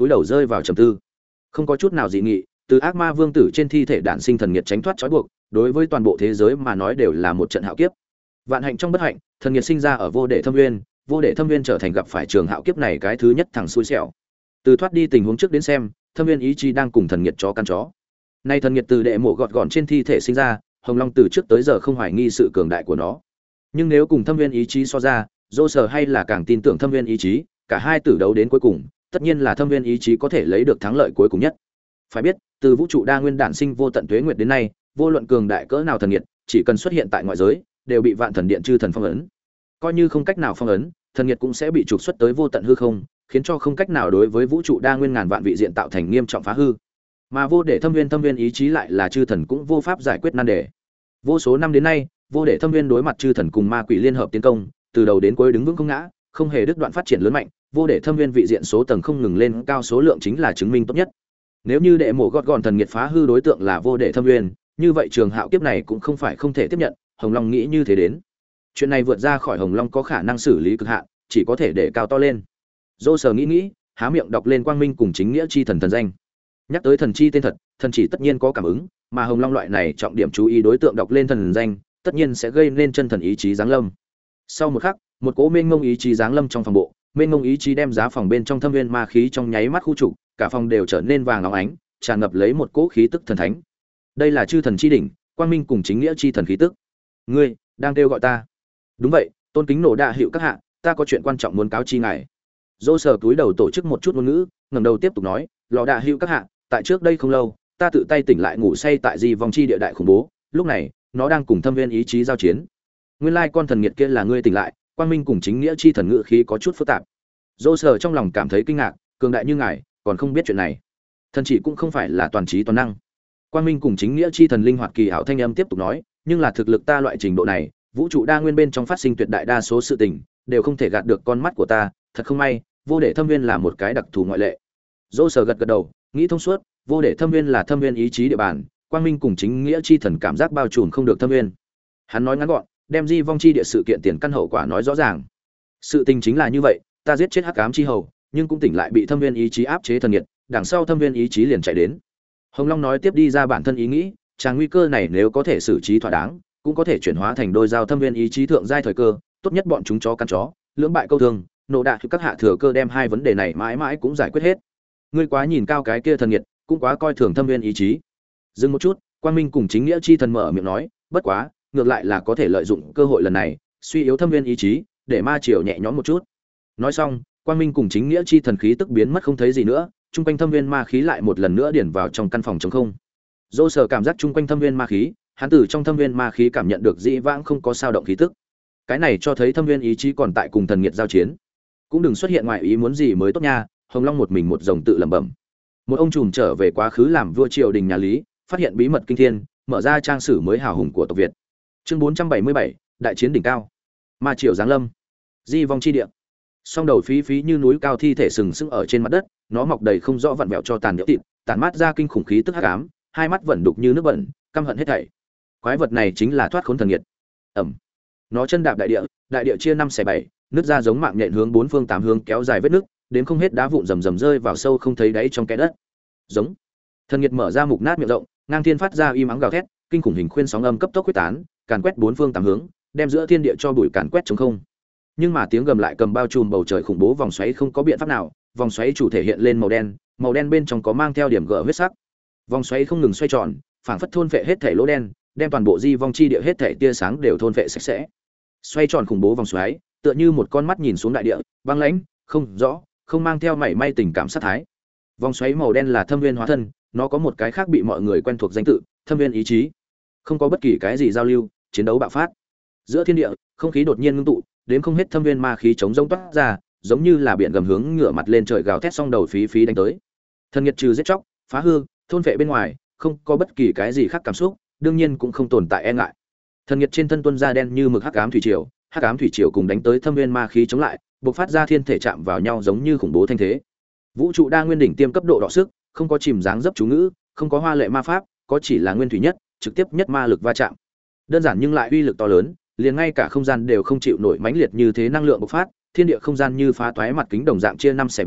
túi đầu rơi vào trầm tư. Không có chút nào dị nghị, từ ác ma vương tử trên thi thể đản sinh thần nghiệt tránh thoát trói buộc, đối với toàn bộ thế giới mà nói đều là một trận hạo kiếp. Vạn hạnh trong bất hạnh, thần nghiệt sinh ra ở vô đệ thâm nguyên, vô đệ thâm nguyên trở thành gặp phải trường hạo kiếp này cái thứ nhất thằng xui xẻo. Từ thoát đi tình huống trước đến xem, thâm nguyên ý chí đang cùng thần nghiệt chó căn chó. Nay thần nghiệt từ đệ mộ gọt gọn trên thi thể sinh ra, Hồng Long từ trước tới giờ không hoài nghi sự cường đại của nó. Nhưng nếu cùng thâm nguyên ý chí so ra, dô sở hay là càng tin tưởng thâm nguyên ý chí, cả hai tử đấu đến cuối cùng, tất nhiên là thâm nguyên ý chí có thể lấy được thắng lợi cuối cùng nhất. Phải biết, từ vũ trụ đa nguyên đản sinh vô tận tuế nguyệt đến nay, vô luận cường đại cỡ nào thần nghiệt, chỉ cần xuất hiện tại ngoại giới, đều bị vạn thần điện chư thần phong ấn. Coi như không cách nào phong ấn, thần nghiệt cũng sẽ bị trục xuất tới vô tận hư không, khiến cho không cách nào đối với vũ trụ đa nguyên ngàn vạn vị diện tạo thành nghiêm trọng phá hư. Mà vô để thâm nguyên ý chí lại là chư thần cũng vô pháp giải quyết nan đề. Vô số năm đến nay, vô để thâm nguyên đối mặt chư thần cùng ma quỷ liên hợp tiến công, từ đầu đến cuối đứng vững không ngã, không hề đứt đoạn phát triển lớn mạnh, vô để thâm nguyên vị diện số tầng không ngừng lên cao số lượng chính là chứng minh tốt nhất. Nếu như đệ mộ gót gọn thần nghiệt phá hư đối tượng là vô để thâm nguyên, như vậy trường hạo kiếp này cũng không phải không thể tiếp nhận, Hồng Long nghĩ như thế đến. Chuyện này vượt ra khỏi Hồng Long có khả năng xử lý cực hạn, chỉ có thể để cao to lên. Dô Sở nghĩ, há miệng đọc lên quang minh cùng chính nghĩa chi thần thần danh. Nhắc tới thần chi tên thật, thần chỉ tất nhiên có cảm ứng, mà Hồng Long loại này trọng điểm chú ý đối tượng đọc lên thần danh, tất nhiên sẽ gây nên chân thần ý chí giáng lâm. Sau một khắc, một cỗ mênh mông ý chí giáng lâm trong phòng bộ, mênh mông ý chí đem giá phòng bên trong thâm viên ma khí trong nháy mắt khu trục, cả phòng đều trở nên vàng óng ánh, tràn ngập lấy một cỗ khí tức thần thánh. Đây là chư thần chi đỉnh, quang minh cùng chính nghĩa chi thần khí tức. Ngươi đang kêu gọi ta? Đúng vậy, tôn kính nổ đa hiệu các hạ, ta có chuyện quan trọng muốn cáo chi ngài. Dô Sở túi đầu tổ chức một chút ngôn ngữ, ngẩng đầu tiếp tục nói, lò đa hiệu các hạ, tại trước đây không lâu, ta tự tay tỉnh lại ngủ say tại di vong chi địa đại khủng bố, lúc này, nó đang cùng thâm viên ý chí giao chiến. Nguyên lai con thần nghiệt kia là ngươi tỉnh lại, quang minh cùng chính nghĩa chi thần ngữ khí có chút phức tạp. Dô Sở trong lòng cảm thấy kinh ngạc, cường đại như ngài, còn không biết chuyện này. Thần chỉ cũng không phải là toàn trí toàn năng. Quang minh cùng chính nghĩa chi thần linh hoạt kỳ ảo thanh âm tiếp tục nói, nhưng là thực lực ta loại trình độ này, vũ trụ đa nguyên bên trong phát sinh tuyệt đại đa số sự tình, đều không thể gạt được con mắt của ta, thật không may, vô để thâm viên là một cái đặc thù ngoại lệ. Dô Sở gật gật đầu, nghĩ thông suốt, vô để thâm viên là thâm viên ý chí địa bàn, quang minh cùng chính nghĩa chi thần cảm giác bao trùm không được thâm viên. Hắn nói ngắn gọn, đem di vong chi địa sự kiện tiền căn hậu quả nói rõ ràng. Sự tình chính là như vậy, ta giết chết hắc ám chi hầu, nhưng cũng tỉnh lại bị thâm viên ý chí áp chế thần nghiệt, đằng sau thâm viên ý chí liền chạy đến. Hồng Long nói tiếp đi ra bản thân ý nghĩ, chàng nguy cơ này nếu có thể xử trí thỏa đáng, cũng có thể chuyển hóa thành đôi giao thâm viên ý chí thượng giai thời cơ, tốt nhất bọn chúng chó căn chó, lưỡng bại câu thương, nộ đạ các hạ thừa cơ đem hai vấn đề này mãi mãi cũng giải quyết hết. Ngươi quá nhìn cao cái kia thần nghiệt, cũng quá coi thường thâm viên ý chí. Dừng một chút, quang minh cùng chính nghĩa chi thần mở miệng nói, bất quá, ngược lại là có thể lợi dụng cơ hội lần này, suy yếu thâm viên ý chí, để ma triều nhẹ nhõm một chút. Nói xong, quang minh cùng chính nghĩa chi thần khí tức biến mất không thấy gì nữa, trung quanh thâm viên ma khí lại một lần nữa điển vào trong căn phòng trống không. Dô Sở cảm giác trung quanh thâm viên ma khí, hắn từ trong thâm viên ma khí cảm nhận được dĩ vãng không có sao động khí tức. Cái này cho thấy thâm viên ý chí còn tại cùng thần nghiệt giao chiến. Cũng đừng xuất hiện ngoài ý muốn gì mới tốt nha. Hồng Long một mình một rồng tự lẩm bẩm. Một ông trùm trở về quá khứ làm vua triều đình nhà Lý, phát hiện bí mật kinh thiên, mở ra trang sử mới hào hùng của tộc Việt. Chương 477, đại chiến đỉnh cao. Ma triều giáng lâm. Di vong chi địa. Song đầu phí phí như núi cao thi thể sừng sững ở trên mặt đất, nó mọc đầy không rõ vặn vẹo cho tàn nhỡ thịt, tản mát ra kinh khủng khí tức hắc ám, hai mắt vẫn đục như nước bẩn, căm hận hết thảy. Quái vật này chính là thoát khốn thần nghiệt. Ẩm. Nó chân đạp đại địa chia 5/7, nứt ra giống mạng nhện hướng bốn phương tám hướng kéo dài vết nước, đến không hết đá vụn rầm rầm rơi vào sâu không thấy đáy trong kẽ đất. Giống. Thần nghiệt mở ra mục nát miệng rộng, ngang thiên phát ra im ắng gào thét, kinh khủng hình khuyên sóng âm cấp tốc quyết tán, càn quét bốn phương tám hướng, đem giữa thiên địa cho bụi càn quét trống không. Nhưng mà tiếng gầm lại cầm bao trùm bầu trời khủng bố vòng xoáy không có biện pháp nào, vòng xoáy chủ thể hiện lên màu đen bên trong có mang theo điểm gở huyết sắc. Vòng xoáy không ngừng xoay tròn, phảng phất thôn phệ hết thể lỗ đen, đem toàn bộ di vong chi địa hết thể tia sáng đều thôn phệ sạch sẽ. Xoay tròn khủng bố vòng xoáy, tựa như một con mắt nhìn xuống đại địa, băng lãnh, không rõ, không mang theo mảy may tình cảm sát thái. Vòng xoáy màu đen là thâm viên hóa thân, nó có một cái khác bị mọi người quen thuộc danh tự, thâm viên ý chí. Không có bất kỳ cái gì giao lưu, chiến đấu bạo phát. Giữa thiên địa, không khí đột nhiên ngưng tụ, đến không hết thâm viên ma khí chống rông toát ra, giống như là biển gầm hướng ngửa mặt lên trời gào thét song đầu phí phí đánh tới. Thần nghiệt trừ giết chóc, phá hư, thôn vệ bên ngoài, không có bất kỳ cái gì khác cảm xúc, đương nhiên cũng không tồn tại e ngại. Thần nghiệt trên thân tuôn ra đen như mực hắc ám thủy triều cùng đánh tới thâm viên ma khí chống lại, bộc phát ra thiên thể chạm vào nhau giống như khủng bố thanh thế. Vũ trụ đa nguyên đỉnh tiêm cấp độ đọ sức, không có chìm dáng dấp chú ngữ, không có hoa lệ ma pháp, có chỉ là nguyên thủy nhất, trực tiếp nhất ma lực va chạm. Đơn giản nhưng lại uy lực to lớn, liền ngay cả không gian đều không chịu nổi mãnh liệt như thế năng lượng bộc phát, thiên địa không gian như phá toái mặt kính đồng dạng chia 5/7,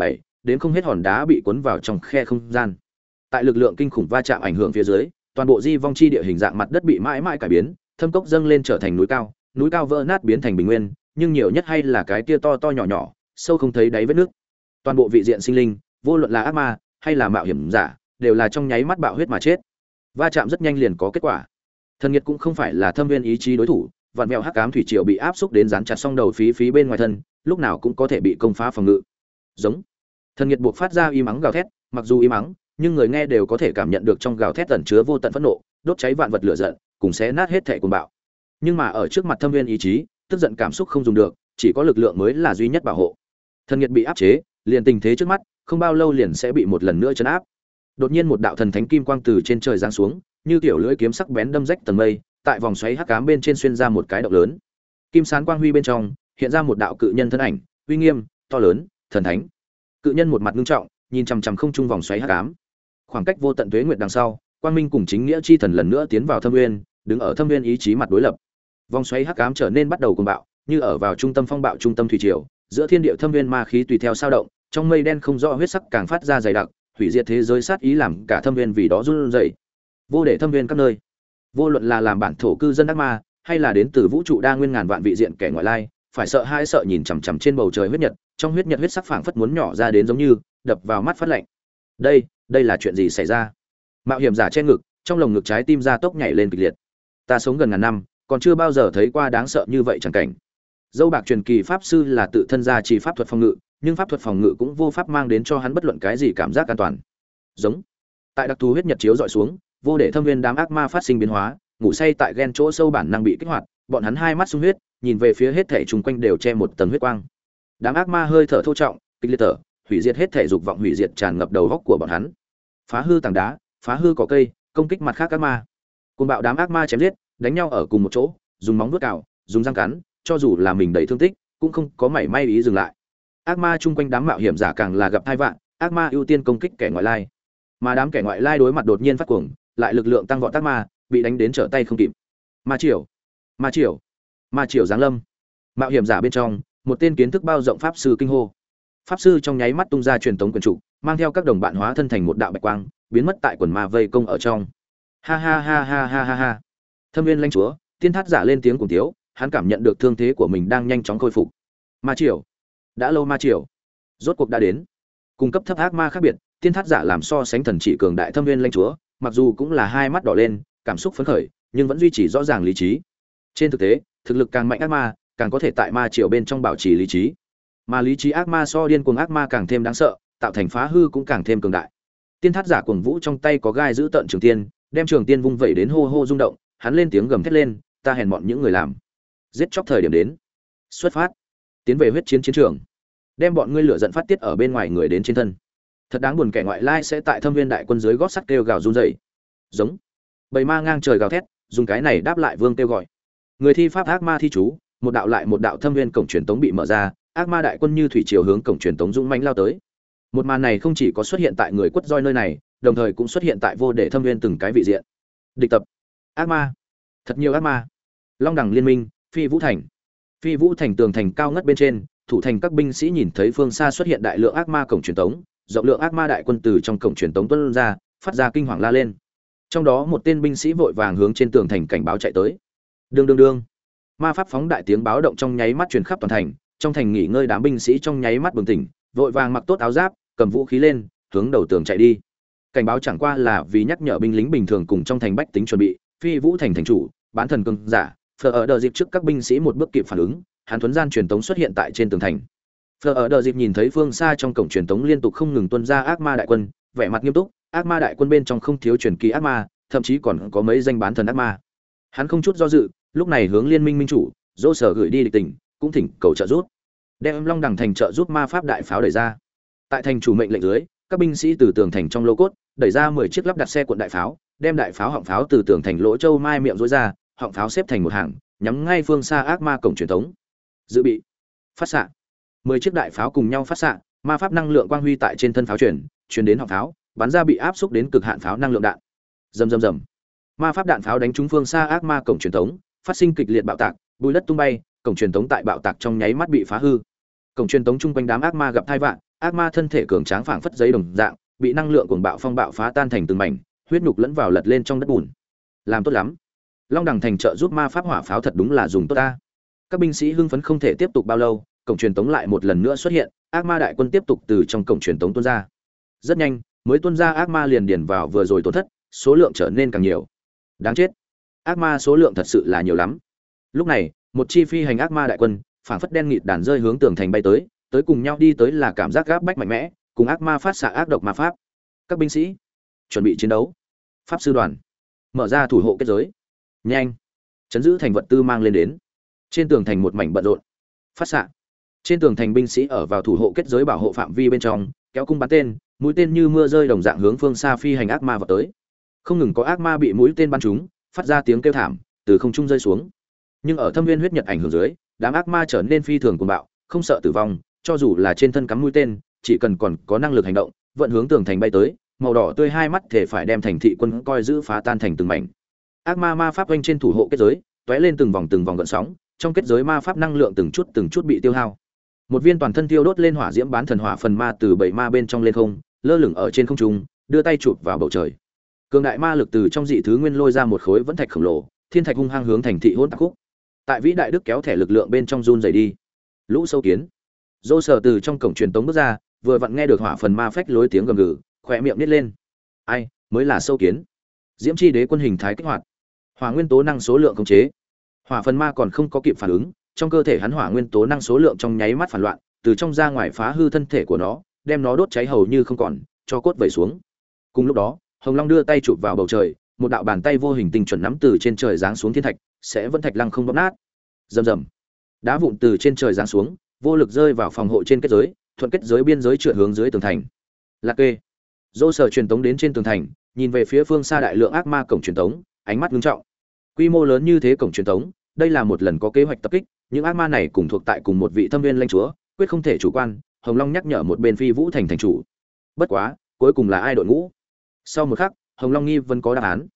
đến không hết hòn đá bị cuốn vào trong khe không gian. Tại lực lượng kinh khủng va chạm ảnh hưởng phía dưới, toàn bộ di vong chi địa hình dạng mặt đất bị mãi mãi cải biến, thâm cốc dâng lên trở thành núi cao vỡ nát biến thành bình nguyên, nhưng nhiều nhất hay là cái tia to to nhỏ nhỏ, sâu không thấy đáy vết nước. Toàn bộ vị diện sinh linh, vô luận là ác ma hay là mạo hiểm giả, đều là trong nháy mắt bạo huyết mà chết. Va chạm rất nhanh liền có kết quả. Thần Nhiệt cũng không phải là Thâm Viên ý chí đối thủ, vạn mèo hắc ám thủy triều bị áp xúc đến dán chặt song đầu phí bên ngoài thân, lúc nào cũng có thể bị công phá phòng ngự. Giống. Thần Nhiệt buộc phát ra y mắng gào thét, mặc dù y mắng, nhưng người nghe đều có thể cảm nhận được trong gào thét ẩn chứa vô tận phẫn nộ, đốt cháy vạn vật lửa giận, cùng xé nát hết thảy cuồng bạo. Nhưng mà ở trước mặt Thâm Viên ý chí, tức giận cảm xúc không dùng được, chỉ có lực lượng mới là duy nhất bảo hộ. Thần Nhiệt bị áp chế, liền tình thế trước mắt, không bao lâu liền sẽ bị một lần nữa trấn áp. Đột nhiên một đạo thần thánh kim quang từ trên trời giáng xuống, như tiểu lưỡi kiếm sắc bén đâm rách tầng mây, tại vòng xoáy hắc ám bên trên xuyên ra một cái động lớn. Kim sán quang huy bên trong, hiện ra một đạo cự nhân thân ảnh, uy nghiêm, to lớn, thần thánh. Cự nhân một mặt nghiêm trọng, nhìn chằm chằm không trung vòng xoáy hắc ám. Khoảng cách vô tận tuế nguyệt đằng sau, quang minh cùng chính nghĩa chi thần lần nữa tiến vào Thâm Nguyên, đứng ở Thâm Nguyên ý chí mặt đối lập. Vòng xoáy hắc ám trở nên bắt đầu cuồng bạo, như ở vào trung tâm phong bạo trung tâm thủy triều, giữa thiên địa Thâm Nguyên ma khí tùy theo sao động, trong mây đen không rõ huyết sắc càng phát ra dày đặc, hủy diệt thế giới sát ý làm cả Thâm Nguyên vì đó run rẩy. Vô để Thâm Nguyên các nơi, vô luận là làm bản thổ cư dân ác ma, hay là đến từ vũ trụ đa nguyên ngàn vạn vị diện kẻ ngoại lai, phải sợ hãi sợ nhìn chằm chằm trên bầu trời huyết nhật, trong huyết nhật huyết sắc phảng phất muốn nhỏ ra đến giống như đập vào mắt phát lạnh. Đây là chuyện gì xảy ra? Mạo hiểm giả che ngực, trong lồng ngực trái tim ra tốc nhảy lên kịch liệt. Ta sống gần ngàn năm, còn chưa bao giờ thấy qua đáng sợ như vậy chẳng cảnh. Dâu bạc truyền kỳ pháp sư là tự thân gia trì pháp thuật phòng ngự, nhưng pháp thuật phòng ngự cũng vô pháp mang đến cho hắn bất luận cái gì cảm giác an toàn. Giống. Tại đặc thù huyết nhật chiếu dọi xuống, vô để Thâm Nguyên đám ác ma phát sinh biến hóa, ngủ say tại gen chỗ sâu bản năng bị kích hoạt, bọn hắn hai mắt sung huyết, nhìn về phía hết thảy xung quanh đều che một tầng huyết quang. Đám ác ma hơi thở thô trọng, kịch liệt thở, hủy diệt hết thảy dục vọng hủy diệt tràn ngập đầu góc của bọn hắn. Phá hư tảng đá, phá hư cỏ cây, công kích mặt khác ác ma. Cùng bạo đám ác ma chém giết, đánh nhau ở cùng một chỗ, dùng móng vuốt cào, dùng răng cắn, cho dù là mình đầy thương tích, cũng không có mảy may ý dừng lại. Ác ma chung quanh đám mạo hiểm giả càng là gặp tai vạn, ác ma ưu tiên công kích kẻ ngoại lai. Mà đám kẻ ngoại lai đối mặt đột nhiên phát cuồng, lại lực lượng tăng vọt ác ma, bị đánh đến trở tay không kịp. Ma triều giáng lâm. Mạo hiểm giả bên trong, một tên kiến thức bao rộng pháp sư kinh hô. Pháp sư trong nháy mắt tung ra truyền tống quyền trụ, mang theo các đồng bạn hóa thân thành một đạo bạch quang, biến mất tại quần ma vây công ở trong. Ha ha ha ha ha ha ha. Thâm Nguyên lãnh chúa, tiên thát giả lên tiếng cùng tiếu, hắn cảm nhận được thương thế của mình đang nhanh chóng khôi phục. Ma triều, đã lâu ma triều, rốt cuộc đã đến. Cung cấp thấp ác ma khác biệt, tiên thát giả làm so sánh thần chỉ cường đại Thâm Nguyên lãnh chúa, mặc dù cũng là hai mắt đỏ lên, cảm xúc phấn khởi, nhưng vẫn duy trì rõ ràng lý trí. Trên thực tế, thực lực càng mạnh ác ma, càng có thể tại ma triều bên trong bảo trì lý trí. Mà lý trí ác ma so điên cuồng ác ma càng thêm đáng sợ, tạo thành phá hư cũng càng thêm cường đại. Tiên thát giả cuồng vũ trong tay có gai giữ tận trường tiên, đem trường tiên vung vẩy đến hô hô rung động, hắn lên tiếng gầm thét lên, ta hèn mọn những người làm. Giết chóc thời điểm đến. Xuất phát. Tiến về huyết chiến chiến trường. Đem bọn ngươi lửa giận phát tiết ở bên ngoài người đến trên thân. Thật đáng buồn kẻ ngoại lai sẽ tại Thâm Viên đại quân dưới gót sắt kêu gào run rẩy. Giống. Bầy ma ngang trời gào thét, dùng cái này đáp lại vương kêu gọi. Người thi pháp ác ma thi chú, một đạo lại một đạo Thâm Viên cổng truyền tống bị mở ra, ác ma đại quân như thủy triều hướng cổng truyền tống dũng mãnh lao tới. Một màn này không chỉ có xuất hiện tại người quất roi nơi này, đồng thời cũng xuất hiện tại vô để Thâm Viên từng cái vị diện. Địch tập, ác ma, thật nhiều ác ma. Long Đẳng liên minh, Phi Vũ thành. Phi Vũ thành tường thành cao ngất bên trên, thủ thành các binh sĩ nhìn thấy phương xa xuất hiện đại lượng ác ma cổng truyền tống, rộng lượng ác ma đại quân từ trong cổng truyền tống tuôn ra, phát ra kinh hoàng la lên. Trong đó một tên binh sĩ vội vàng hướng trên tường thành cảnh báo chạy tới. Đương đương đương. Ma pháp phóng đại tiếng báo động trong nháy mắt truyền khắp toàn thành, trong thành nghỉ ngơi đám binh sĩ trong nháy mắt bừng tỉnh, vội vàng mặc tốt áo giáp, cầm vũ khí lên, hướng đầu tường chạy đi. Cảnh báo chẳng qua là vì nhắc nhở binh lính bình thường cùng trong thành bách tính chuẩn bị. Phi Vũ thành thành chủ, bán thần cường giả, Phở ở đờ dịp trước các binh sĩ một bước kịp phản ứng, hắn thuấn gian truyền tống xuất hiện tại trên tường thành. Phở ở đờ dịp nhìn thấy phương xa trong cổng truyền tống liên tục không ngừng tuôn ra ác ma đại quân, vẻ mặt nghiêm túc. Ác ma đại quân bên trong không thiếu truyền kỳ ác ma, thậm chí còn có mấy danh bán thần ác ma. Hắn không chút do dự, lúc này hướng liên minh minh chủ dỗ sở gửi đi địch tỉnh, cũng thỉnh cầu trợ giúp, đem Long Đẳng thành trợ giúp ma pháp đại pháo đẩy ra. Tại thành chủ mệnh lệnh dưới, các binh sĩ từ tường thành trong lô cốt đẩy ra 10 chiếc lắp đặt xe cuộn đại pháo, đem đại pháo họng pháo từ tường thành lỗ châu mai miệng rối ra, họng pháo xếp thành một hàng, nhắm ngay phương xa ác ma cổng truyền thống. Dự bị, phát xạ. 10 chiếc đại pháo cùng nhau phát xạ, ma pháp năng lượng quang huy tại trên thân pháo truyền đến họng pháo, bắn ra bị áp xúc đến cực hạn pháo năng lượng đạn. Rầm rầm rầm. Ma pháp đạn pháo đánh trúng phương xa ác ma cổng truyền thống, phát sinh kịch liệt bạo tạc, bùi đất tung bay, cổng truyền thống tại bạo tạc trong nháy mắt bị phá hư. Cổng truyền thống chung quanh đám ác ma gặp tai vạn, ác ma thân thể cường tráng phảng phất giấy đồng dạng, bị năng lượng cuồng bạo phong bạo phá tan thành từng mảnh, huyết nhục lẫn vào lật lên trong đất bùn. Làm tốt lắm. Long đẳng thành trợ giúp ma pháp hỏa pháo thật đúng là dùng tốt ta. Các binh sĩ hưng phấn không thể tiếp tục bao lâu, cổng truyền tống lại một lần nữa xuất hiện, ác ma đại quân tiếp tục từ trong cổng truyền tống tuôn ra. Rất nhanh, mới tuôn ra ác ma liền điền vào vừa rồi tổn thất, số lượng trở nên càng nhiều. Đáng chết. Ác ma số lượng thật sự là nhiều lắm. Lúc này, một chi phi hành ác ma đại quân, phảng phất đen nghịt đàn rơi hướng tường thành bay tới, tới cùng nhau đi tới là cảm giác gáp bách mạnh mẽ, cùng ác ma phát xạ ác độc ma pháp. Các binh sĩ, chuẩn bị chiến đấu. Pháp sư đoàn, mở ra thủ hộ kết giới. Nhanh. Chấn giữ thành vật tư mang lên đến. Trên tường thành một mảnh bận rộn. Phát xạ. Trên tường thành binh sĩ ở vào thủ hộ kết giới bảo hộ phạm vi bên trong, kéo cung bắn tên, mũi tên như mưa rơi đồng dạng hướng phương xa phi hành ác ma vào tới. Không ngừng có ác ma bị mũi tên bắn trúng, phát ra tiếng kêu thảm, từ không trung rơi xuống. Nhưng ở thâm viên huyết nhật ảnh hưởng dưới, đám ác ma trở nên phi thường cuồng bạo, không sợ tử vong, cho dù là trên thân cắm mũi tên, chỉ cần còn có năng lực hành động, vận hướng tường thành bay tới, màu đỏ tươi hai mắt thể phải đem thành thị quân coi giữ phá tan thành từng mảnh. Ác ma ma pháp quanh trên thủ hộ kết giới, tóe lên từng vòng gợn sóng, trong kết giới ma pháp năng lượng từng chút bị tiêu hao. Một viên toàn thân tiêu đốt lên hỏa diễm bán thần hỏa phần ma từ bảy ma bên trong lên không, lơ lửng ở trên không trung, đưa tay chụp vào bầu trời. Cường đại ma lực từ trong dị thứ nguyên lôi ra một khối vẫn thạch khổng lồ, thiên thạch hung hăng hướng thành thị hỗn tạc khúc. Tại vĩ đại đức kéo thẻ lực lượng bên trong run rẩy đi. Lũ sâu kiến. Dô sở từ trong cổng truyền tống bước ra, vừa vặn nghe được hỏa phần ma phách lối tiếng gầm gừ, khóe miệng nhếch lên. Ai, mới là sâu kiến. Diễm chi đế quân hình thái kích hoạt. Hỏa nguyên tố năng số lượng khống chế. Hỏa phần ma còn không có kịp phản ứng, trong cơ thể hắn hỏa nguyên tố năng số lượng trong nháy mắt phản loạn, từ trong ra ngoài phá hư thân thể của nó, đem nó đốt cháy hầu như không còn, cho cốt vẩy xuống. Cùng lúc đó, Hồng Long đưa tay chụp vào bầu trời, một đạo bàn tay vô hình tinh chuẩn nắm từ trên trời giáng xuống thiên thạch, sẽ vẫn thạch lăng không bóp nát. Rầm rầm. Đá vụn từ trên trời giáng xuống, vô lực rơi vào phòng hộ trên kết giới, thuận kết giới biên giới trượt hướng dưới tường thành. Lạc kê. Dô sở truyền tống đến trên tường thành, nhìn về phía phương xa đại lượng ác ma cổng truyền tống, ánh mắt nghiêm trọng. Quy mô lớn như thế cổng truyền tống, đây là một lần có kế hoạch tập kích, những ác ma này cùng thuộc tại cùng một vị thâm viên lãnh chúa, quyết không thể chủ quan. Hồng Long nhắc nhở một bên Phi Vũ thành thành chủ. Bất quá, cuối cùng là ai đội ngũ? Sau một khắc, Hồng Long nghi vẫn có đáp án.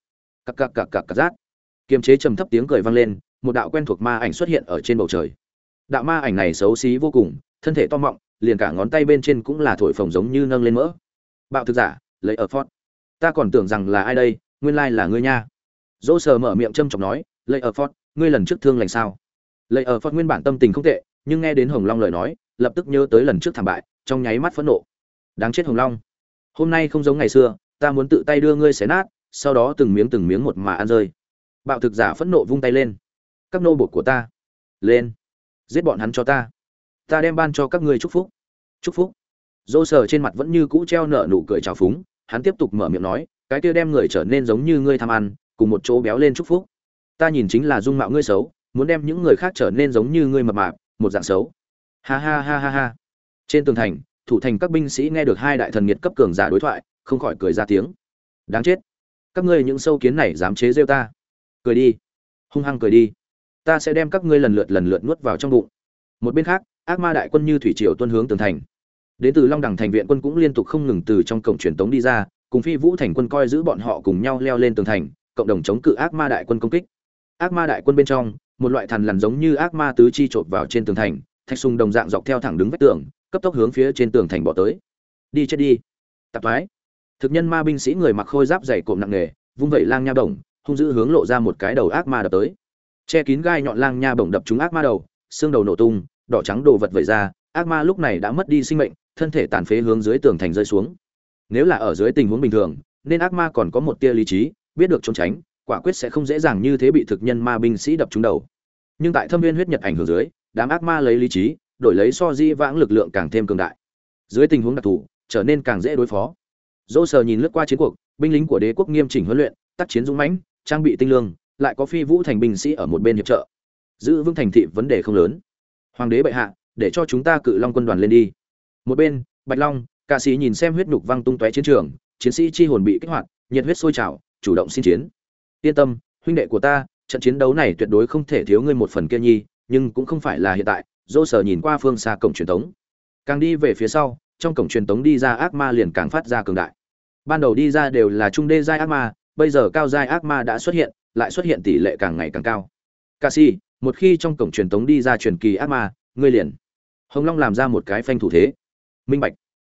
Cặc rát. Kiềm chế trầm thấp tiếng cười vang lên, một đạo quen thuộc ma ảnh xuất hiện ở trên bầu trời. Đạo ma ảnh này xấu xí vô cùng, thân thể to mọng, liền cả ngón tay bên trên cũng là thổi phồng giống như nâng lên mỡ. Bạo thực giả, lấy ở Fort. Ta còn tưởng rằng là ai đây, nguyên lai là ngươi nha. Dỗ sờ mở miệng châm chọc nói, lấy ở Fort, ngươi lần trước thương lành sao? Lấy ở Fort nguyên bản tâm tình không tệ, nhưng nghe đến Hồng Long lời nói, lập tức nhớ tới lần trước thảm bại, trong nháy mắt phẫn nộ. Đáng chết Hồng Long, hôm nay không giống ngày xưa, ta muốn tự tay đưa ngươi xé nát, sau đó từng miếng một mà ăn rơi. Bạo thực giả phẫn nộ vung tay lên. Các nô bột của ta, lên, giết bọn hắn cho ta. Ta đem ban cho các ngươi chúc phúc. Chúc phúc. Dô sờ trên mặt vẫn như cũ treo nợ nụ cười trào phúng, hắn tiếp tục mở miệng nói, cái kia đem người trở nên giống như ngươi tham ăn, cùng một chỗ béo lên chúc phúc. Ta nhìn chính là dung mạo ngươi xấu, muốn đem những người khác trở nên giống như ngươi mập mạp, một dạng xấu. Ha ha ha ha ha. Trên tường thành, thủ thành các binh sĩ nghe được hai đại thần nghiệt cấp cường giả đối thoại, không khỏi cười ra tiếng. Đáng chết, các ngươi những sâu kiến này dám chế giễu ta. Cười đi, hung hăng cười đi. Ta sẽ đem các ngươi lần lượt nuốt vào trong bụng. Một bên khác, ác ma đại quân như thủy triều tuôn hướng tường thành. Đến từ Long Đẳng thành viện quân cũng liên tục không ngừng từ trong cổng truyền tống đi ra, cùng Phi Vũ thành quân coi giữ bọn họ cùng nhau leo lên tường thành, cộng đồng chống cự ác ma đại quân công kích. Ác ma đại quân bên trong, một loại thằn lằn giống như ác ma tứ chi chộp vào trên tường thành, thạch sùng đồng dạng dọc theo thẳng đứng vách tường, cấp tốc hướng phía trên tường thành bỏ tới. Đi chết đi. Tạp thoái. Thực nhân ma binh sĩ người mặc khôi giáp dày cộm nặng nề, vung vẩy lang nha bổng, hung dữ hướng lộ ra một cái đầu ác ma đập tới. Che kín gai nhọn lang nha bổng đập trúng ác ma đầu, xương đầu nổ tung, đỏ trắng đồ vật vẩy ra, ác ma lúc này đã mất đi sinh mệnh, thân thể tàn phế hướng dưới tường thành rơi xuống. Nếu là ở dưới tình huống bình thường, nên ác ma còn có một tia lý trí, biết được trốn tránh, quả quyết sẽ không dễ dàng như thế bị thực nhân ma binh sĩ đập trúng đầu. Nhưng tại thâm viên huyết nhật ảnh hưởng dưới, đám ác ma lấy lý trí, đổi lấy so di vãng lực lượng càng thêm cường đại. Dưới tình huống đặc thù, trở nên càng dễ đối phó. Dỗ sờ nhìn lướt qua chiến cuộc, binh lính của đế quốc nghiêm chỉnh huấn luyện, tác chiến dũng mãnh, trang bị tinh lương, lại có Phi Vũ thành binh sĩ ở một bên hiệp trợ, giữ vững thành thị vấn đề không lớn. Hoàng đế bệ hạ, để cho chúng ta Cự Long quân đoàn lên đi. Một bên, Bạch Long, Ca Sĩ nhìn xem huyết nhục văng tung tóe chiến trường, chiến sĩ chi hồn bị kích hoạt, nhiệt huyết sôi trào, chủ động xin chiến. Yên tâm, huynh đệ của ta, trận chiến đấu này tuyệt đối không thể thiếu ngươi một phần kia nhi, nhưng cũng không phải là hiện tại. Dỗ sở nhìn qua phương xa cổng truyền tống, càng đi về phía sau, trong cổng truyền tống đi ra ác ma liền càng phát ra cường đại. Ban đầu đi ra đều là trung đê giai ác ma, bây giờ cao giai ác ma đã xuất hiện, lại xuất hiện tỷ lệ càng ngày càng cao. Ca Sĩ, một khi trong cổng truyền tống đi ra truyền kỳ ác ma, ngươi liền. Hồng Long làm ra một cái phanh thủ thế. Minh bạch.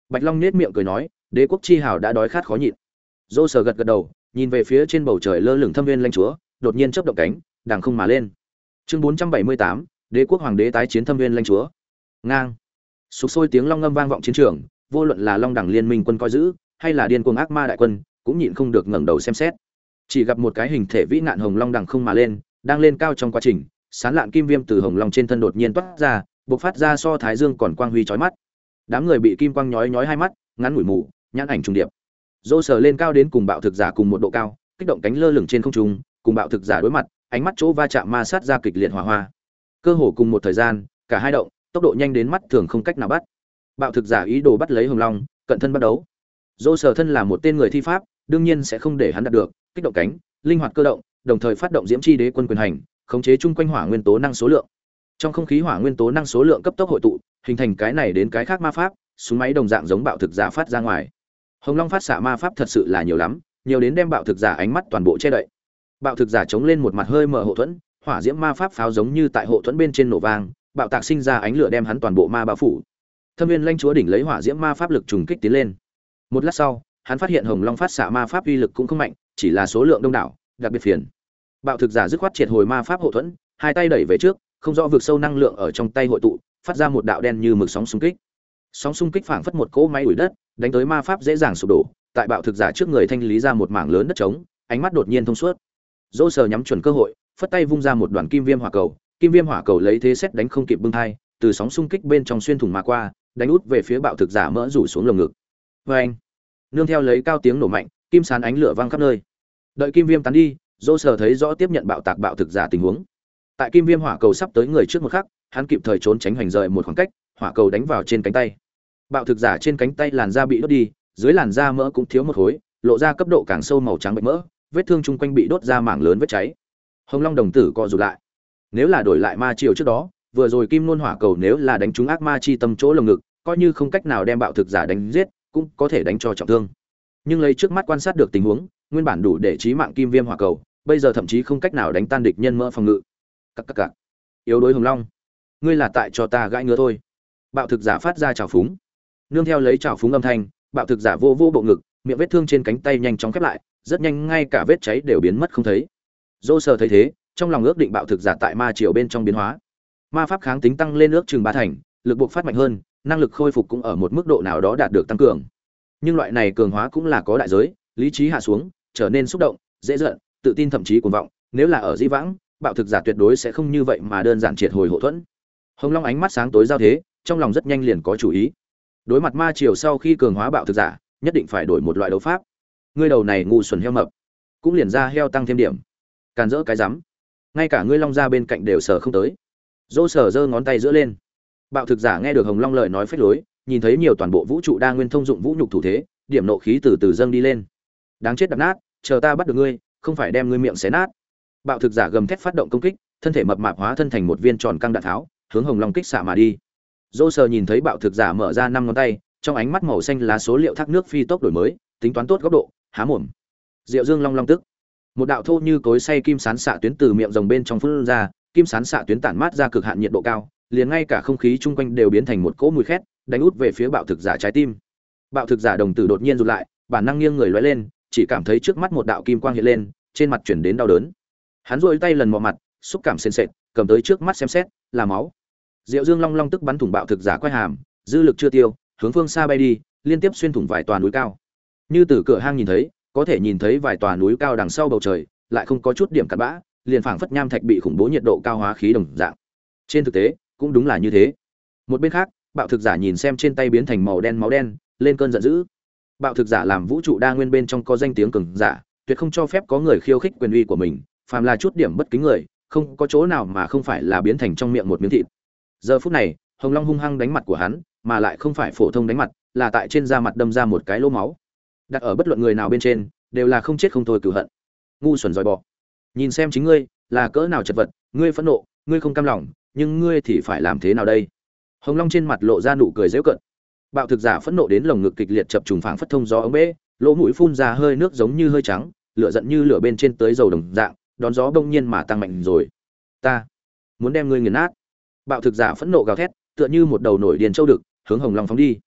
Bạch Long nhếch miệng cười nói, đế quốc chi hào đã đói khát khó nhịn. Dô Sở gật gật đầu, nhìn về phía trên bầu trời lơ lửng Thâm Viên lãnh chúa, đột nhiên chớp động cánh, đàng không mà lên. Chương 478, đế quốc hoàng đế tái chiến Thâm Viên lãnh chúa. Ngang. Sục sôi tiếng long ngâm vang vọng chiến trường, vô luận là Long Đẳng liên minh quân coi giữ, hay là điên cuồng ác ma đại quân, cũng nhịn không được ngẩng đầu xem xét. Chỉ gặp một cái hình thể vĩ nạn hồng long đằng không mà lên, đang lên cao trong quá trình, sán lạn kim viêm từ hồng long trên thân đột nhiên toát ra, bộc phát ra so thái dương còn quang huy chói mắt. Đám người bị kim quang nhói nhói hai mắt, ngắn ngủi mù, nhãn ảnh trùng điệp. Dô Sở lên cao đến cùng bạo thực giả cùng một độ cao, kích động cánh lơ lửng trên không trung, cùng bạo thực giả đối mặt, ánh mắt chỗ va chạm ma sát ra kịch liệt hỏa hoa. Cơ hồ cùng một thời gian, cả hai động, tốc độ nhanh đến mắt thường không cách nào bắt. Bạo thực giả ý đồ bắt lấy hồng long, cận thân bắt đấu. Dô Sở thân là một tên người thi pháp, đương nhiên sẽ không để hắn đạt được, kích động cánh, linh hoạt cơ động, đồng thời phát động diễm chi đế quân quyền hành, khống chế chung quanh hỏa nguyên tố năng số lượng. Trong không khí hỏa nguyên tố năng số lượng cấp tốc hội tụ, hình thành cái này đến cái khác ma pháp, súng máy đồng dạng giống bạo thực giả phát ra ngoài. Hồng Long phát xạ ma pháp thật sự là nhiều lắm, nhiều đến đem bạo thực giả ánh mắt toàn bộ che đậy. Bạo thực giả chống lên một mặt hơi mở hộ thuẫn, hỏa diễm ma pháp pháo giống như tại hộ thuẫn bên trên nổ vang, bạo tạc sinh ra ánh lửa đem hắn toàn bộ ma bao phủ. Thâm Viên lãnh chúa đỉnh lấy hỏa diễm ma pháp lực trùng kích tiến lên. Một lát sau, hắn phát hiện Hồng Long phát xạ ma pháp uy lực cũng không mạnh, chỉ là số lượng đông đảo, đặc biệt phiền. Bạo thực giả dứt khoát triệt hồi ma pháp hộ thuẫn, hai tay đẩy về trước, không rõ vực sâu năng lượng ở trong tay hội tụ, phát ra một đạo đen như mực sóng xung kích. Sóng xung kích phảng phất một cỗ máy đuổi đất, đánh tới ma pháp dễ dàng sụp đổ, tại bạo thực giả trước người thanh lý ra một mảng lớn đất trống, ánh mắt đột nhiên thông suốt. Dỗ Sở nhắm chuẩn cơ hội, phất tay vung ra một đoàn kim viêm hỏa cầu, kim viêm hỏa cầu lấy thế xét đánh không kịp bưng thai, từ sóng xung kích bên trong xuyên thủng mà qua, đánh út về phía bạo thực giả mỡ rủ xuống lồng ngực. Oeng! Nương theo lấy cao tiếng nổ mạnh, kim sán ánh lửa vang khắp nơi. Đợi kim viêm tán đi, Dỗ Sở thấy rõ tiếp nhận bạo tạc bạo thực giả tình huống. Tại kim viêm hỏa cầu sắp tới người trước một khắc, hắn kịp thời trốn tránh hoành rời một khoảng cách, hỏa cầu đánh vào trên cánh tay. Bạo thực giả trên cánh tay làn da bị đốt đi, dưới làn da mỡ cũng thiếu một khối, lộ ra cấp độ càng sâu màu trắng bệnh mỡ, vết thương chung quanh bị đốt ra mảng lớn vết cháy. Hồng Long đồng tử co rụt lại. Nếu là đổi lại ma triều trước đó, vừa rồi kim nôn hỏa cầu nếu là đánh trúng ác ma chi tâm chỗ lồng ngực, coi như không cách nào đem bạo thực giả đánh giết, cũng có thể đánh cho trọng thương. Nhưng lấy trước mắt quan sát được tình huống, nguyên bản đủ để chí mạng kim viêm hỏa cầu, bây giờ thậm chí không cách nào đánh tan địch nhân mỡ phòng ngự. Cặc. Yếu đối Hồng Long, ngươi là tại cho ta gãi ngứa thôi. Bạo thực giả phát ra trào phúng. Nương theo lấy trào phúng âm thanh, bạo thực giả vô bộ ngực, miệng vết thương trên cánh tay nhanh chóng khép lại, rất nhanh ngay cả vết cháy đều biến mất không thấy. Dô Sở thấy thế, trong lòng ước định bạo thực giả tại ma triều bên trong biến hóa. Ma pháp kháng tính tăng lên ước chừng 3 thành, lực buộc phát mạnh hơn, năng lực khôi phục cũng ở một mức độ nào đó đạt được tăng cường. Nhưng loại này cường hóa cũng là có đại giới, lý trí hạ xuống, trở nên xúc động, dễ giận, tự tin thậm chí cuồng vọng, nếu là ở dĩ vãng, bạo thực giả tuyệt đối sẽ không như vậy mà đơn giản triệt hồi hộ thuẫn. Hồng Long ánh mắt sáng tối giao thế, trong lòng rất nhanh liền có chủ ý. Đối mặt ma triều sau khi cường hóa bạo thực giả, nhất định phải đổi một loại đấu pháp. Ngươi đầu này ngu xuẩn heo mập, cũng liền ra heo tăng thêm điểm. Càn rỡ cái rắm, ngay cả ngươi long ra bên cạnh đều sờ không tới. Dỗ Sở giơ ngón tay giữa lên. Bạo thực giả nghe được Hồng Long lời nói phách lối, nhìn thấy nhiều toàn bộ vũ trụ đa nguyên thông dụng vũ nhục thủ thế, điểm nộ khí từ từ dâng đi lên. Đáng chết đập nát, chờ ta bắt được ngươi, không phải đem ngươi miệng xé nát. Bạo thực giả gầm thét phát động công kích, thân thể mập mạp hóa thân thành một viên tròn căng đạn tháo, hướng Hồng Long kích xạ mà đi. Dỗ Sở nhìn thấy bạo thực giả mở ra 5 ngón tay, trong ánh mắt màu xanh lá số liệu thác nước phi tốc đổi mới, tính toán tốt góc độ, há mồm. Diệu Dương Long Long tức. Một đạo thô như cối xay kim sán xạ tuyến từ miệng rồng bên trong phun ra, kim sán xạ tuyến tản mát ra cực hạn nhiệt độ cao, liền ngay cả không khí chung quanh đều biến thành một cỗ mùi khét, đánh út về phía bạo thực giả trái tim. Bạo thực giả đồng tử đột nhiên rụt lại, bản năng nghiêng người lóe lên, chỉ cảm thấy trước mắt một đạo kim quang hiện lên, trên mặt chuyển đến đau đớn. Hắn duỗi tay lần mò mặt, xúc cảm sền sệt, cầm tới trước mắt xem xét, là máu. Diệu Dương Long Long tức bắn thủng bạo thực giả quai hàm, dư lực chưa tiêu, hướng phương xa bay đi, liên tiếp xuyên thủng vài tòa núi cao. Như từ cửa hang nhìn thấy, có thể nhìn thấy vài tòa núi cao đằng sau bầu trời, lại không có chút điểm cặn bã, liền phảng phất nham thạch bị khủng bố nhiệt độ cao hóa khí đồng dạng. Trên thực tế, cũng đúng là như thế. Một bên khác, bạo thực giả nhìn xem trên tay biến thành màu đen máu đen, lên cơn giận dữ. Bạo thực giả làm vũ trụ đa nguyên bên trong có danh tiếng cường giả, tuyệt không cho phép có người khiêu khích quyền uy của mình, phàm là chút điểm bất kính người, không có chỗ nào mà không phải là biến thành trong miệng một miếng thịt. Giờ phút này, Hồng Long hung hăng đánh mặt của hắn, mà lại không phải phổ thông đánh mặt, là tại trên da mặt đâm ra một cái lỗ máu. Đặt ở bất luận người nào bên trên, đều là không chết không thôi cửu hận. Ngu xuẩn giỏi bọ. Nhìn xem chính ngươi, là cỡ nào chật vật, ngươi phẫn nộ, ngươi không cam lòng, nhưng ngươi thì phải làm thế nào đây? Hồng Long trên mặt lộ ra nụ cười giễu cợt. Bạo thực giả phẫn nộ đến lồng ngực kịch liệt chập trùng phảng phất thông gió ống bể, lỗ mũi phun ra hơi nước giống như hơi trắng, lửa giận như lửa bên trên tới dầu đồng dạng, đón gió bỗng nhiên mà tăng mạnh rồi. Ta muốn đem ngươi nghiền nát. Bạo thực giả phẫn nộ gào thét, tựa như một đầu nổi điên châu đực, hướng Hồng Long phóng đi.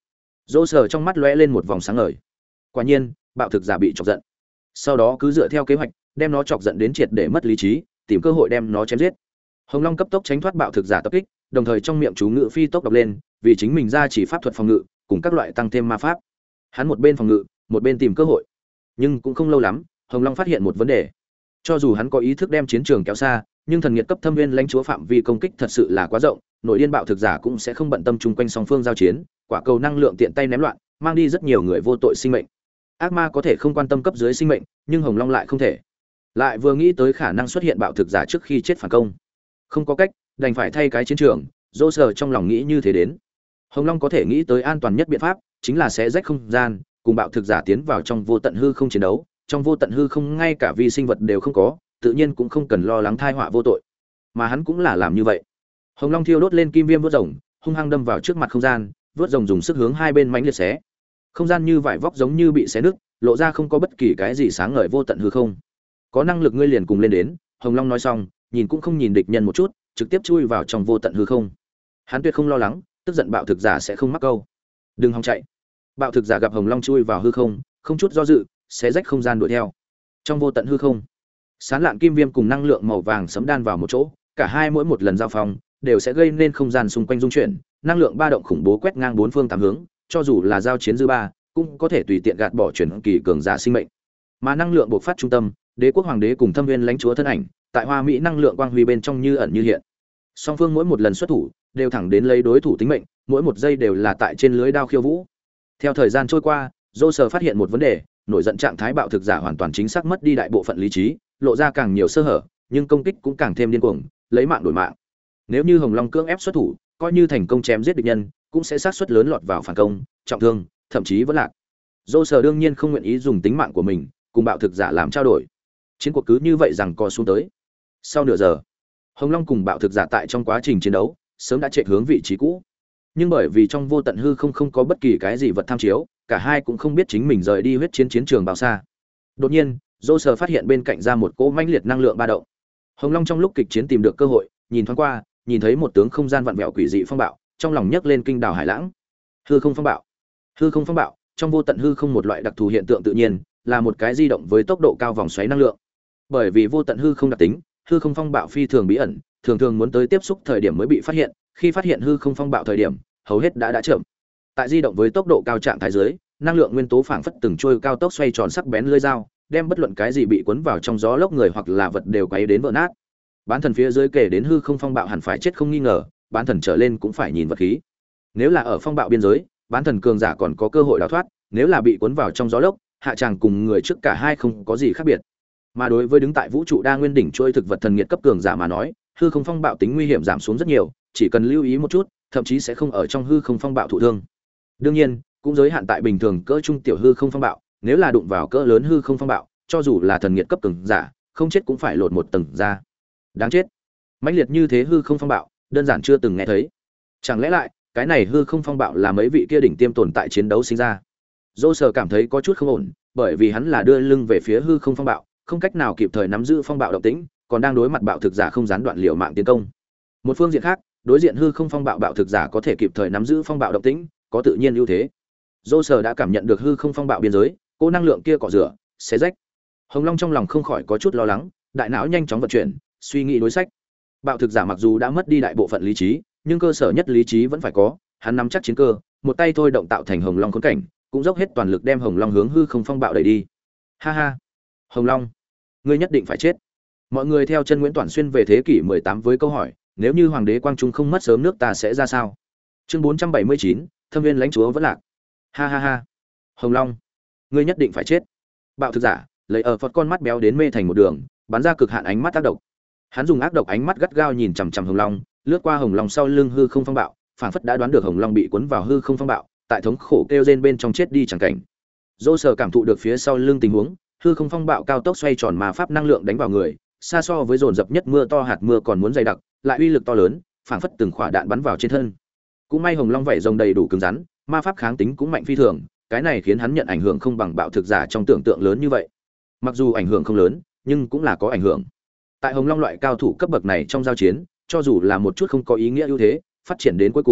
Dỗ sở trong mắt lóe lên một vòng sáng ngời. Quả nhiên, bạo thực giả bị chọc giận. Sau đó cứ dựa theo kế hoạch, đem nó chọc giận đến triệt để mất lý trí, tìm cơ hội đem nó chém giết. Hồng Long cấp tốc tránh thoát bạo thực giả tập kích, đồng thời trong miệng chú ngữ phi tốc đọc lên, vì chính mình ra chỉ pháp thuật phòng ngự, cùng các loại tăng thêm ma pháp. Hắn một bên phòng ngự, một bên tìm cơ hội. Nhưng cũng không lâu lắm, Hồng Long phát hiện một vấn đề. Cho dù hắn có ý thức đem chiến trường kéo xa, nhưng thần nghiệt cấp thâm viên lãnh chúa phạm vi công kích thật sự là quá rộng, nội điên bạo thực giả cũng sẽ không bận tâm chung quanh song phương giao chiến, quả cầu năng lượng tiện tay ném loạn, mang đi rất nhiều người vô tội sinh mệnh. Ác ma có thể không quan tâm cấp dưới sinh mệnh, nhưng Hồng Long lại không thể. Lại vừa nghĩ tới khả năng xuất hiện bạo thực giả trước khi chết phản công, không có cách, đành phải thay cái chiến trường. Dỗ sở trong lòng nghĩ như thế đến. Hồng Long có thể nghĩ tới an toàn nhất biện pháp, chính là xé rách không gian, cùng bạo thực giả tiến vào trong vô tận hư không chiến đấu. Trong vô tận hư không ngay cả vi sinh vật đều không có, tự nhiên cũng không cần lo lắng tai họa vô tội. Mà hắn cũng là làm như vậy. Hồng Long thiêu đốt lên kim viêm vớt rồng, hung hăng đâm vào trước mặt không gian, vớt rồng dùng sức hướng hai bên mãnh liệt xé. Không gian như vải vóc giống như bị xé nứt, lộ ra không có bất kỳ cái gì sáng ngời vô tận hư không. Có năng lực ngươi liền cùng lên đến. Hồng Long nói xong, nhìn cũng không nhìn địch nhân một chút, trực tiếp chui vào trong vô tận hư không. Hắn tuyệt không lo lắng, tức giận bạo thực giả sẽ không mắc câu. Đừng hòng chạy. Bạo thực giả gặp Hồng Long chui vào hư không, không chút do dự, xé rách không gian đuổi theo. Trong vô tận hư không, sán lạn kim viêm cùng năng lượng màu vàng sẫm đan vào một chỗ, cả hai mỗi một lần giao phong đều sẽ gây nên không gian xung quanh rung chuyển, năng lượng ba động khủng bố quét ngang bốn phương tám hướng, cho dù là giao chiến dư ba, cũng có thể tùy tiện gạt bỏ chuyển kỳ cường giả sinh mệnh. Mà năng lượng bộc phát trung tâm, đế quốc hoàng đế cùng thâm viên lãnh chúa thân ảnh, tại hoa mỹ năng lượng quang huy bên trong như ẩn như hiện. Song phương mỗi một lần xuất thủ, đều thẳng đến lấy đối thủ tính mệnh, mỗi một giây đều là tại trên lưới đao khiêu vũ. Theo thời gian trôi qua, Dô Sở phát hiện một vấn đề, nổi giận trạng thái bạo thực giả hoàn toàn chính xác mất đi đại bộ phận lý trí, lộ ra càng nhiều sơ hở, nhưng công kích cũng càng thêm điên cuồng, lấy mạng đổi mạng. Nếu như Hồng Long cưỡng ép xuất thủ, coi như thành công chém giết địch nhân, cũng sẽ sát suất lớn lọt vào phản công, trọng thương, thậm chí vẫn lạc. Dô Sở đương nhiên không nguyện ý dùng tính mạng của mình cùng bạo thực giả làm trao đổi. Chiến cuộc cứ như vậy rằng co xuống tới. Sau nửa giờ, Hồng Long cùng bạo thực giả tại trong quá trình chiến đấu, sớm đã chạy hướng vị trí cũ. Nhưng bởi vì trong vô tận hư không có bất kỳ cái gì vật tham chiếu, cả hai cũng không biết chính mình rời đi huyết chiến chiến trường bao xa. Đột nhiên, Dô Sở phát hiện bên cạnh ra một cỗ mãnh liệt năng lượng ba động. Hồng Long trong lúc kịch chiến tìm được cơ hội, nhìn thoáng qua, nhìn thấy một tướng không gian vặn vẹo quỷ dị phong bạo, trong lòng nhấc lên kinh đào hải lãng. Hư không phong bạo. Hư không phong bạo, trong vô tận hư không một loại đặc thù hiện tượng tự nhiên, là một cái di động với tốc độ cao vòng xoáy năng lượng. Bởi vì vô tận hư không đặc tính, hư không phong bạo phi thường bí ẩn, thường thường muốn tới tiếp xúc thời điểm mới bị phát hiện, khi phát hiện hư không phong bạo thời điểm, hầu hết đã chậm. Tại di động với tốc độ cao trạng thái dưới, năng lượng nguyên tố phảng phất từng trôi cao tốc xoay tròn sắc bén lưỡi dao, đem bất luận cái gì bị cuốn vào trong gió lốc người hoặc là vật đều quấy đến vỡ nát. Bán thần phía dưới kể đến hư không phong bạo hẳn phải chết không nghi ngờ, bán thần trở lên cũng phải nhìn vật khí. Nếu là ở phong bạo biên giới, bán thần cường giả còn có cơ hội đào thoát, nếu là bị cuốn vào trong gió lốc, hạ tràng cùng người trước cả hai không có gì khác biệt. Mà đối với đứng tại vũ trụ đa nguyên đỉnh trôi thực vật thần nghiệt cấp cường giả mà nói, hư không phong bạo tính nguy hiểm giảm xuống rất nhiều, chỉ cần lưu ý một chút, thậm chí sẽ không ở trong hư không phong bạo thụ thương. Đương nhiên, cũng giới hạn tại bình thường cỡ trung tiểu hư không phong bạo, nếu là đụng vào cỡ lớn hư không phong bạo, cho dù là thần nghiệt cấp cường giả, không chết cũng phải lột một tầng ra. Đáng chết. Mãnh liệt như thế hư không phong bạo, đơn giản chưa từng nghe thấy. Chẳng lẽ lại, cái này hư không phong bạo là mấy vị kia đỉnh tiêm tồn tại chiến đấu sinh ra? Dô Sở cảm thấy có chút không ổn, bởi vì hắn là đưa lưng về phía hư không phong bạo, không cách nào kịp thời nắm giữ phong bạo động tĩnh, còn đang đối mặt bạo thực giả không gián đoạn liều mạng tiến công. Một phương diện khác, đối diện hư không phong bạo bạo thực giả có thể kịp thời nắm giữ phong bạo động tĩnh, có tự nhiên ưu thế. Dô Sở đã cảm nhận được hư không phong bạo biên giới, cô năng lượng kia cọ rửa, xé rách. Hồng Long trong lòng không khỏi có chút lo lắng, đại não nhanh chóng vận chuyển, suy nghĩ đối sách. Bạo thực giả mặc dù đã mất đi đại bộ phận lý trí, nhưng cơ sở nhất lý trí vẫn phải có, hắn nắm chắc chiến cơ, một tay thôi động tạo thành Hồng Long khốn cảnh, cũng dốc hết toàn lực đem Hồng Long hướng hư không phong bạo đẩy đi. Ha ha, Hồng Long, ngươi nhất định phải chết. Mọi người theo chân Nguyễn Toản Xuyên về thế kỷ 18 với câu hỏi, nếu như hoàng đế Quang Trung không mất sớm nước ta sẽ ra sao? Chương 479, Thâm viên lãnh chúa vẫn lạc. Ha ha ha, Hồng Long, ngươi nhất định phải chết. Bạo thực giả lấy ở phật con mắt béo đến mê thành một đường, bắn ra cực hạn ánh mắt ác độc. Hắn dùng ác độc ánh mắt gắt gao nhìn chằm chằm Hồng Long, lướt qua Hồng Long sau lưng hư không phong bạo, phảng phất đã đoán được Hồng Long bị cuốn vào hư không phong bạo, tại thống khổ kêu rên bên trong chết đi chẳng cảnh. Dô Sở cảm thụ được phía sau lưng tình huống, hư không phong bạo cao tốc xoay tròn mà pháp năng lượng đánh vào người, xa so với dồn dập nhất mưa to hạt mưa còn muốn dày đặc, lại uy lực to lớn, phảng phất từng quả đạn bắn vào trên thân. Cũng may Hồng Long vảy rồng đầy đủ cứng rắn, ma pháp kháng tính cũng mạnh phi thường, cái này khiến hắn nhận ảnh hưởng không bằng bạo thực giả trong tưởng tượng lớn như vậy. Mặc dù ảnh hưởng không lớn, nhưng cũng là có ảnh hưởng. Tại Hồng Long loại cao thủ cấp bậc này trong giao chiến, cho dù là một chút không có ý nghĩa ưu thế, phát triển đến cuối cùng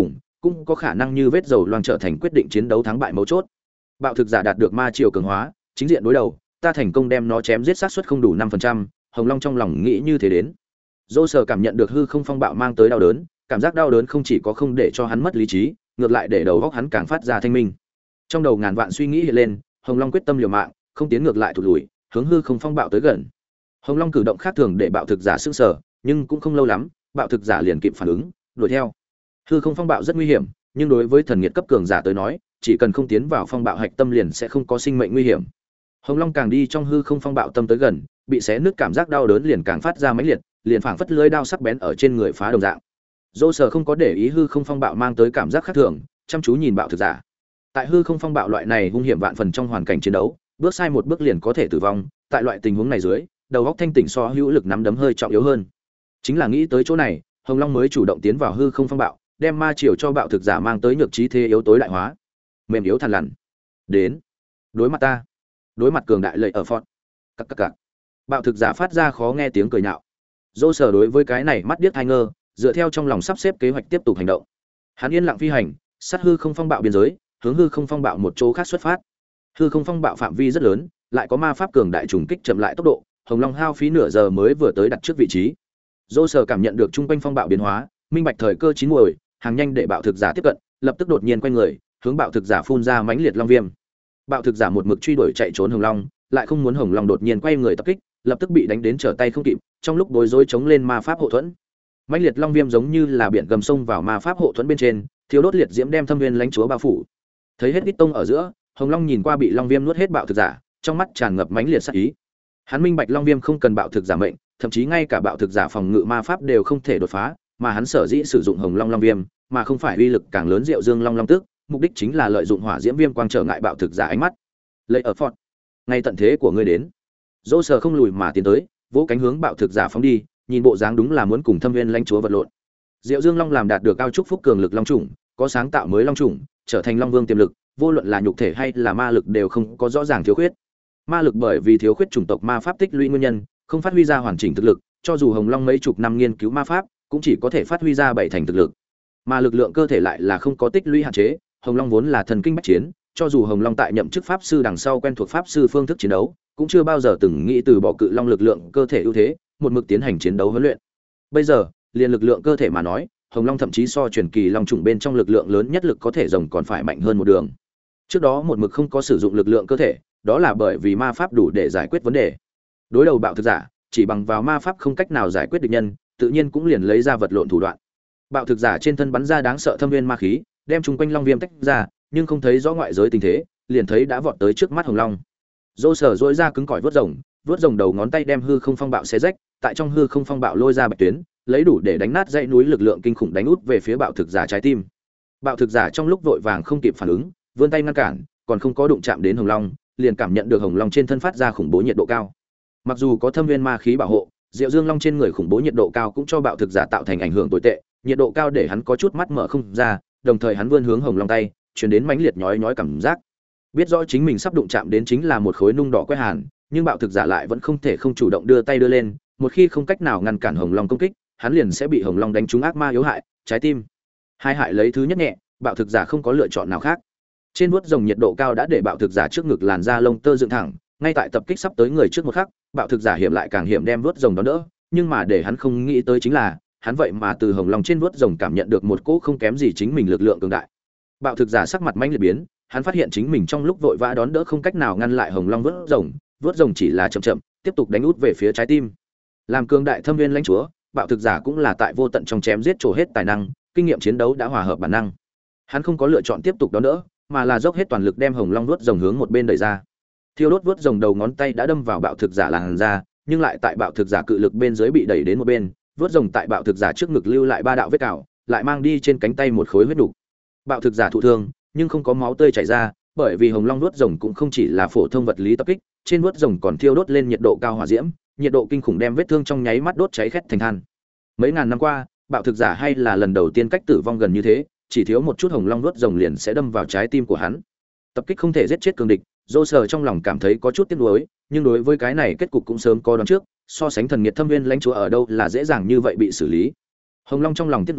cũng có khả năng như vết dầu loang trở thành quyết định chiến đấu thắng bại mấu chốt. Bạo thực giả đạt được ma triều cường hóa, chính diện đối đầu, ta thành công đem nó chém giết xác suất không đủ 5%, Hồng Long trong lòng nghĩ như thế đến. Dô Sở cảm nhận được hư không phong bạo mang tới đau đớn, cảm giác đau đớn không chỉ có không để cho hắn mất lý trí, ngược lại để đầu óc hắn càng phát ra thanh minh. Trong đầu ngàn vạn suy nghĩ hiện lên, Hồng Long quyết tâm liều mạng, không tiến ngược lại thụt lùi, hướng hư không phong bạo tới gần. Hồng Long cử động khác thường để bạo thực giả sững sờ, nhưng cũng không lâu lắm, bạo thực giả liền kịp phản ứng, đuổi theo. Hư không phong bạo rất nguy hiểm, nhưng đối với thần nghiệt cấp cường giả tới nói, chỉ cần không tiến vào phong bạo hạch tâm liền sẽ không có sinh mệnh nguy hiểm. Hồng Long càng đi trong hư không phong bạo tâm tới gần, bị xé nứt cảm giác đau đớn liền càng phát ra mãnh liệt, liền phảng phất lưỡi đao sắc bén ở trên người phá đồng dạng. Dô Sở không có để ý hư không phong bạo mang tới cảm giác khác thường, chăm chú nhìn bạo thực giả. Tại hư không phong bạo loại này hung hiểm vạn phần trong hoàn cảnh chiến đấu, bước sai một bước liền có thể tử vong, tại loại tình huống này dưới, đầu óc thanh tỉnh so hữu lực nắm đấm hơi trọng yếu hơn. Chính là nghĩ tới chỗ này, Hồng Long mới chủ động tiến vào hư không phong bạo, đem ma triều cho bạo thực giả mang tới nhược trí thế yếu tối đại hóa. Mềm yếu thằn lằn. Đến, đối mặt ta. Đối mặt cường đại lợi ở phọt. Cặc. Bạo thực giả phát ra khó nghe tiếng cười nhạo. Dô Sở đối với cái này mắt điếc hai ngơ, dựa theo trong lòng sắp xếp kế hoạch tiếp tục hành động. Hắn yên lặng phi hành, sát hư không phong bạo biên giới, hướng hư không phong bạo một chỗ khác xuất phát. Hư không phong bạo phạm vi rất lớn, lại có ma pháp cường đại trùng kích chậm lại tốc độ, Hồng Long hao phí nửa giờ mới vừa tới đặt trước vị trí. Dô Sở cảm nhận được trung quanh phong bạo biến hóa, minh bạch thời cơ chín muồi, hàng nhanh để bạo thực giả tiếp cận, lập tức đột nhiên quay người, hướng bạo thực giả phun ra mãnh liệt long viêm. Bạo thực giả một mực truy đuổi chạy trốn Hồng Long, lại không muốn Hồng Long đột nhiên quay người tập kích, lập tức bị đánh đến trở tay không kịp, trong lúc bối rối chống lên ma pháp hộ thuẫn. Mãnh liệt long viêm giống như là biển gầm sông vào ma pháp hộ thuẫn bên trên, thiếu đốt liệt diễm đem Thâm Nguyên lãnh chúa bao phủ. Thấy hết ít tông ở giữa, Hồng Long nhìn qua bị long viêm nuốt hết bạo thực giả, trong mắt tràn ngập mãnh liệt sát ý. Hắn minh bạch long viêm không cần bạo thực giả mệnh, thậm chí ngay cả bạo thực giả phòng ngự ma pháp đều không thể đột phá, mà hắn sở dĩ sử dụng Hồng Long long viêm, mà không phải uy lực càng lớn Diệu Dương Long Long Tức, mục đích chính là lợi dụng hỏa diễm viêm quang trở ngại bạo thực giả ánh mắt. Lấy ở Fort, ngay tận thế của ngươi đến. Dỗ Sở không lùi mà tiến tới, vỗ cánh hướng bạo thực giả phóng đi, nhìn bộ dáng đúng là muốn cùng Thâm Nguyên lãnh chúa vật lộn. Diệu Dương Long làm đạt được cao trúc phúc cường lực long trùng, có sáng tạo mới long trùng, trở thành long vương tiềm lực, vô luận là nhục thể hay là ma lực đều không có rõ ràng thiếu khuyết. Ma lực bởi vì thiếu khuyết chủng tộc ma pháp tích lũy nguyên nhân, không phát huy ra hoàn chỉnh thực lực, cho dù Hồng Long mấy chục năm nghiên cứu ma pháp, cũng chỉ có thể phát huy ra bảy thành thực lực. Mà lực lượng cơ thể lại là không có tích lũy hạn chế, Hồng Long vốn là thần kinh bách chiến, cho dù Hồng Long tại nhậm chức pháp sư đằng sau quen thuộc pháp sư phương thức chiến đấu, cũng chưa bao giờ từng nghĩ từ bỏ cự long lực lượng cơ thể ưu thế, một mực tiến hành chiến đấu huấn luyện. Bây giờ, liền lực lượng cơ thể mà nói, Hồng Long thậm chí so truyền kỳ long trùng bên trong lực lượng lớn nhất lực có thể rồng còn phải mạnh hơn một đường. Trước đó một mực không có sử dụng lực lượng cơ thể, đó là bởi vì ma pháp đủ để giải quyết vấn đề. Đối đầu bạo thực giả, chỉ bằng vào ma pháp không cách nào giải quyết địch nhân, tự nhiên cũng liền lấy ra vật lộn thủ đoạn. Bạo thực giả trên thân bắn ra đáng sợ thâm viên ma khí, đem chung quanh long viêm tách ra, nhưng không thấy rõ ngoại giới tình thế, liền thấy đã vọt tới trước mắt Hồng Long. Dỗ Sở duỗi ra cứng cỏi vớt rồng đầu ngón tay đem hư không phong bạo xé rách, tại trong hư không phong bạo lôi ra bạch tuyến, lấy đủ để đánh nát dãy núi lực lượng kinh khủng đánh út về phía bạo thực giả trái tim. Bạo thực giả trong lúc vội vàng không kịp phản ứng, vươn tay ngăn cản, còn không có đụng chạm đến Hồng Long, liền cảm nhận được Hồng Long trên thân phát ra khủng bố nhiệt độ cao. Mặc dù có thâm viên ma khí bảo hộ, Diệu Dương Long trên người khủng bố nhiệt độ cao cũng cho bạo thực giả tạo thành ảnh hưởng tồi tệ, nhiệt độ cao để hắn có chút mắt mở không ra, đồng thời hắn vươn hướng Hồng Long tay, truyền đến mãnh liệt nhói nhói cảm giác. Biết rõ chính mình sắp đụng chạm đến chính là một khối nung đỏ quét hàn, nhưng bạo thực giả lại vẫn không thể không chủ động đưa tay đưa lên, một khi không cách nào ngăn cản Hồng Long công kích, hắn liền sẽ bị Hồng Long đánh trúng ác ma yếu hại, trái tim. Hai hại lấy thứ nhất nhẹ, bạo thực giả không có lựa chọn nào khác. Trên vuốt rồng nhiệt độ cao đã để bạo thực giả trước ngực làn da lông tơ dựng thẳng, ngay tại tập kích sắp tới người trước một khắc, bạo thực giả hiểm lại càng hiểm đem vuốt rồng đón đỡ, nhưng mà để hắn không nghĩ tới chính là, hắn vậy mà từ Hồng Long trên vuốt rồng cảm nhận được một cỗ không kém gì chính mình lực lượng cường đại. Bạo thực giả sắc mặt manh liệt biến, hắn phát hiện chính mình trong lúc vội vã đón đỡ không cách nào ngăn lại Hồng Long vuốt rồng chỉ là chậm chậm, tiếp tục đánh út về phía trái tim. Làm cường đại thâm viên lãnh chúa, bạo thực giả cũng là tại vô tận trong chém giết trổ hết tài năng, kinh nghiệm chiến đấu đã hòa hợp bản năng. Hắn không có lựa chọn tiếp tục đón đỡ, mà là dốc hết toàn lực đem Hồng Long vuốt rồng hướng một bên đẩy ra. Thiêu đốt vuốt rồng đầu ngón tay đã đâm vào bạo thực giả làn da, nhưng lại tại bạo thực giả cự lực bên dưới bị đẩy đến một bên, vuốt rồng tại bạo thực giả trước ngực lưu lại 3 đạo vết cào, lại mang đi trên cánh tay một khối huyết đủ. Bạo thực giả thụ thương, nhưng không có máu tươi chảy ra, bởi vì Hồng Long vuốt rồng cũng không chỉ là phổ thông vật lý tập kích, trên vuốt rồng còn thiêu đốt lên nhiệt độ cao hỏa diễm, nhiệt độ kinh khủng đem vết thương trong nháy mắt đốt cháy khét thành than. Mấy ngàn năm qua, bạo thực giả hay là lần đầu tiên cách tử vong gần như thế, chỉ thiếu một chút Hồng Long vuốt rồng liền sẽ đâm vào trái tim của hắn. Tập kích không thể giết chết cường địch, Dỗ Sở trong lòng cảm thấy có chút tiếc nuối, nhưng đối với cái này kết cục cũng sớm có đoán trước, so sánh thần nghiệt thâm viên lãnh chúa ở đâu là dễ dàng như vậy bị xử lý. Hồng Long trong lòng tiếc nuối,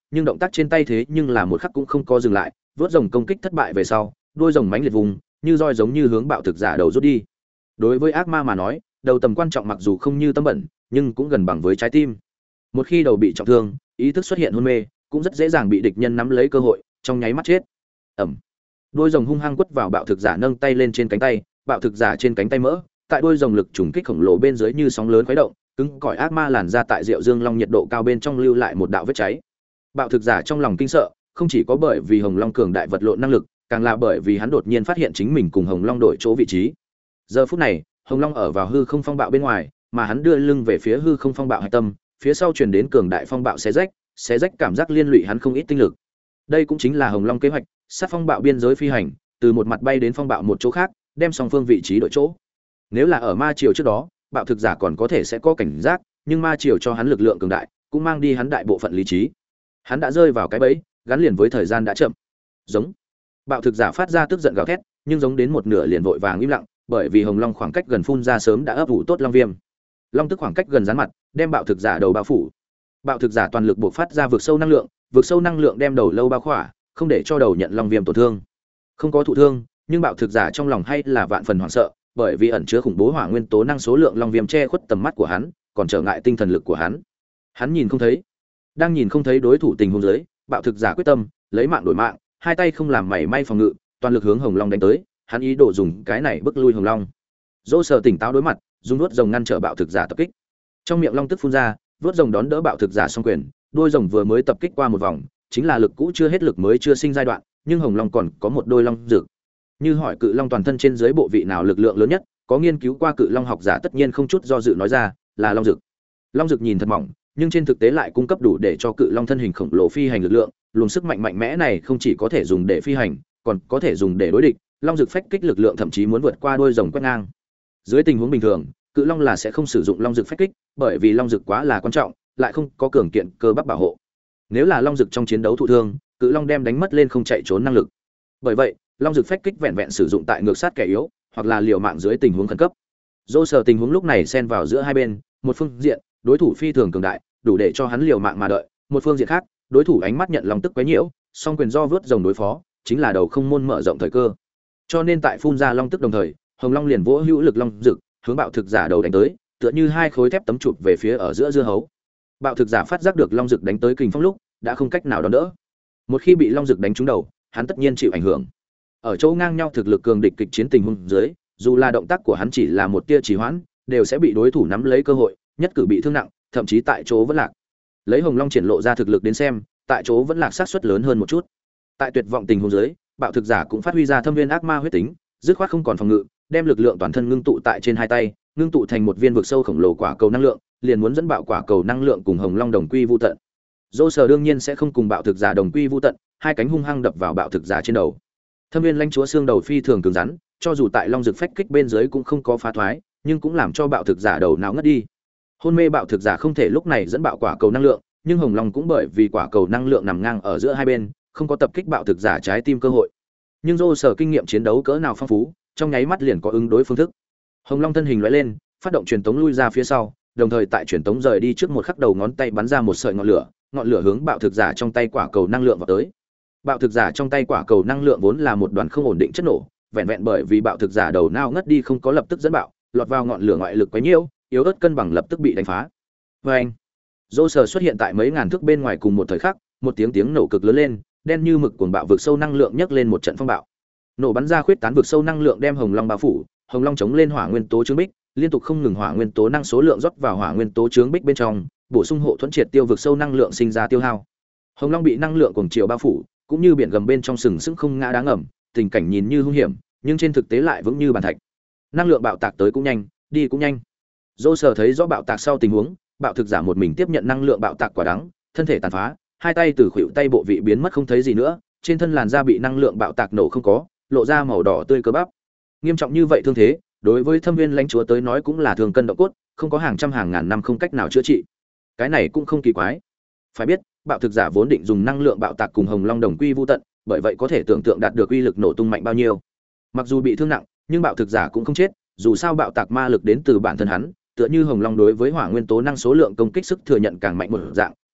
nhưng động tác trên tay thế nhưng là một khắc cũng không có dừng lại, vớt rồng công kích thất bại về sau, đuôi rồng mãnh liệt vùng, như roi giống như hướng bạo thực giả đầu rút đi. Đối với ác ma mà nói, đầu tầm quan trọng mặc dù không như tâm bẩn, nhưng cũng gần bằng với trái tim. Một khi đầu bị trọng thương, ý thức xuất hiện hôn mê, cũng rất dễ dàng bị địch nhân nắm lấy cơ hội, trong nháy mắt chết. Ẩm. Đuôi rồng hung hăng quất vào bạo thực giả nâng tay lên trên cánh tay, bạo thực giả trên cánh tay mỡ, tại đuôi rồng lực trùng kích khổng lồ bên dưới như sóng lớn khuấy động, cứng cỏi ác ma làn ra tại Diệu Dương Long nhiệt độ cao bên trong lưu lại một đạo vết cháy. Bạo thực giả trong lòng kinh sợ, không chỉ có bởi vì Hồng Long cường đại vật lộn năng lực, càng là bởi vì hắn đột nhiên phát hiện chính mình cùng Hồng Long đổi chỗ vị trí. Giờ phút này, Hồng Long ở vào hư không phong bạo bên ngoài, mà hắn đưa lưng về phía hư không phong bạo hạch tâm, phía sau truyền đến cường đại phong bạo xé rách cảm giác liên lụy hắn không ít tinh lực. Đây cũng chính là Hồng Long kế hoạch, sát phong bạo biên giới phi hành, từ một mặt bay đến phong bạo một chỗ khác, đem song phương vị trí đổi chỗ. Nếu là ở ma triều trước đó, bạo thực giả còn có thể sẽ có cảnh giác, nhưng ma triều cho hắn lực lượng cường đại, cũng mang đi hắn đại bộ phận lý trí. Hắn đã rơi vào cái bẫy, gắn liền với thời gian đã chậm. Giống. Bạo thực giả phát ra tức giận gào thét, nhưng giống đến một nửa liền vội vàng im lặng, bởi vì Hồng Long khoảng cách gần phun ra sớm đã ấp ủ tốt long viêm. Long tức khoảng cách gần dán mặt, đem bạo thực giả đầu bao phủ. Bạo thực giả toàn lực buộc phát ra vực sâu năng lượng đem đầu lâu bao khỏa, không để cho đầu nhận long viêm tổn thương. Không có thụ thương, nhưng bạo thực giả trong lòng hay là vạn phần hoảng sợ, bởi vì ẩn chứa khủng bố hỏa nguyên tố năng số lượng long viêm che khuất tầm mắt của hắn, còn trở ngại tinh thần lực của hắn. Hắn nhìn không thấy. Đang nhìn không thấy đối thủ tình huống dưới, bạo thực giả quyết tâm lấy mạng đổi mạng, hai tay không làm mảy may phòng ngự, toàn lực hướng Hồng Long đánh tới, hắn ý đồ dùng cái này bức lui Hồng Long. Dỗ Sở tỉnh táo đối mặt, dùng nuốt rồng ngăn trở bạo thực giả tập kích. Trong miệng long tức phun ra, vuốt rồng đón đỡ bạo thực giả song quyền, đuôi rồng vừa mới tập kích qua một vòng, chính là lực cũ chưa hết lực mới chưa sinh giai đoạn, nhưng Hồng Long còn có một đôi long dược. Như hỏi cự long toàn thân trên dưới bộ vị nào lực lượng lớn nhất, có nghiên cứu qua cự long học giả tất nhiên không chút do dự nói ra, là long dược. Long dược nhìn thật mỏng, nhưng trên thực tế lại cung cấp đủ để cho cự long thân hình khổng lồ phi hành lực lượng, luồng sức mạnh mạnh mẽ này không chỉ có thể dùng để phi hành, còn có thể dùng để đối địch, long dược phách kích lực lượng thậm chí muốn vượt qua đuôi rồng quét ngang. Dưới tình huống bình thường, cự long là sẽ không sử dụng long dược phách kích, bởi vì long dược quá là quan trọng, lại không có cường kiện cơ bắp bảo hộ. Nếu là long dược trong chiến đấu thụ thương, cự long đem đánh mất lên không chạy trốn năng lực. Bởi vậy, long dược phách kích vẹn vẹn sử dụng tại ngược sát kẻ yếu, hoặc là liều mạng dưới tình huống khẩn cấp. Dỗ Sở tình huống lúc này xen vào giữa hai bên, một phương diện, đối thủ phi thường cường đại, đủ để cho hắn liều mạng mà đợi, một phương diện khác, đối thủ ánh mắt nhận long tức quấy nhiễu, song quyền do vớt rồng đối phó, chính là đầu không môn mở rộng thời cơ. Cho nên tại phun ra long tức đồng thời, Hồng Long liền vỗ hữu lực long dực, hướng bạo thực giả đầu đánh tới, tựa như hai khối thép tấm chụp về phía ở giữa dưa hấu. Bạo thực giả phát giác được long dực đánh tới kình phong lúc, đã không cách nào đón đỡ. Một khi bị long dực đánh trúng đầu, hắn tất nhiên chịu ảnh hưởng. Ở chỗ ngang nhau thực lực cường địch kịch chiến tình huống dưới, dù là động tác của hắn chỉ là một tia trì hoãn, đều sẽ bị đối thủ nắm lấy cơ hội, nhất cử bị thương nặng, thậm chí tại chỗ vẫn lạc. Lấy Hồng Long triển lộ ra thực lực đến xem, tại chỗ vẫn lạc xác suất lớn hơn một chút. Tại tuyệt vọng tình huống dưới, bạo thực giả cũng phát huy ra thâm viên ác ma huyết tính, dứt khoát không còn phòng ngự, đem lực lượng toàn thân ngưng tụ tại trên hai tay, ngưng tụ thành một viên vực sâu khổng lồ quả cầu năng lượng, liền muốn dẫn bạo quả cầu năng lượng cùng Hồng Long đồng quy vu tận. Dỗ Sở đương nhiên sẽ không cùng bạo thực giả đồng quy vu tận, hai cánh hung hăng đập vào bạo thực giả trên đầu. Thâm viên lãnh chúa xương đầu phi thường cứng rắn, cho dù tại long dực phách kích bên dưới cũng không có phá thoái, nhưng cũng làm cho bạo thực giả đầu não ngất đi. Hôn mê bạo thực giả không thể lúc này dẫn bạo quả cầu năng lượng, nhưng Hồng Long cũng bởi vì quả cầu năng lượng nằm ngang ở giữa hai bên, không có tập kích bạo thực giả trái tim cơ hội. Nhưng Dỗ Sở kinh nghiệm chiến đấu cỡ nào phong phú, trong nháy mắt liền có ứng đối phương thức. Hồng Long thân hình lóe lên, phát động truyền tống lui ra phía sau, đồng thời tại truyền tống rời đi trước một khắc đầu ngón tay bắn ra một sợi ngọn lửa hướng bạo thực giả trong tay quả cầu năng lượng vào tới. Bạo thực giả trong tay quả cầu năng lượng vốn là một đoàn không ổn định chất nổ, vẹn vẹn bởi vì bạo thực giả đầu não ngất đi không có lập tức dẫn bạo, lọt vào ngọn lửa ngoại lực quấy nhiễu, yếu ớt cân bằng lập tức bị đánh phá. Oeng! Dỗ Sở xuất hiện tại mấy ngàn thước bên ngoài cùng một thời khắc, một tiếng nổ cực lớn lên, đen như mực cuồng bạo vực sâu năng lượng nhấc lên một trận phong bạo. Nổ bắn ra khuyết tán vực sâu năng lượng đem Hồng Long bao phủ, Hồng Long chống lên hỏa nguyên tố chướng bích, liên tục không ngừng hỏa nguyên tố năng số lượng rót vào hỏa nguyên tố chướng bích bên trong, bổ sung hộ thuẫn triệt tiêu vực sâu năng lượng sinh ra tiêu hao. Hồng Long bị năng lượng cuồng chiều bao phủ, cũng như biển gầm bên trong sừng sững không ngã đá ngầm, tình cảnh nhìn như hung hiểm, nhưng trên thực tế lại vững như bàn thạch. Năng lượng bạo tạc tới cũng nhanh, đi cũng nhanh. Dỗ Sở thấy rõ bạo tạc sau tình huống, bạo thực giả một mình tiếp nhận năng lượng bạo tạc quả đắng, thân thể tàn phá, hai tay từ khuỷu tay bộ vị biến mất không thấy gì nữa, trên thân làn da bị năng lượng bạo tạc nổ không có, lộ ra màu đỏ tươi cơ bắp. Nghiêm trọng như vậy thương thế, đối với Thâm Viên lãnh chúa tới nói cũng là thường cân động cốt, không có hàng trăm hàng ngàn năm không cách nào chữa trị. Cái này cũng không kỳ quái. Phải biết, bạo thực giả vốn định dùng năng lượng bạo tạc cùng Hồng Long đồng quy vu tận, bởi vậy có thể tưởng tượng đạt được uy lực nổ tung mạnh bao nhiêu. Mặc dù bị thương nặng, nhưng bạo thực giả cũng không chết, dù sao bạo tạc ma lực đến từ bản thân hắn, tựa như Hồng Long đối với hỏa nguyên tố năng số lượng công kích sức thừa nhận càng mạnh một dạng,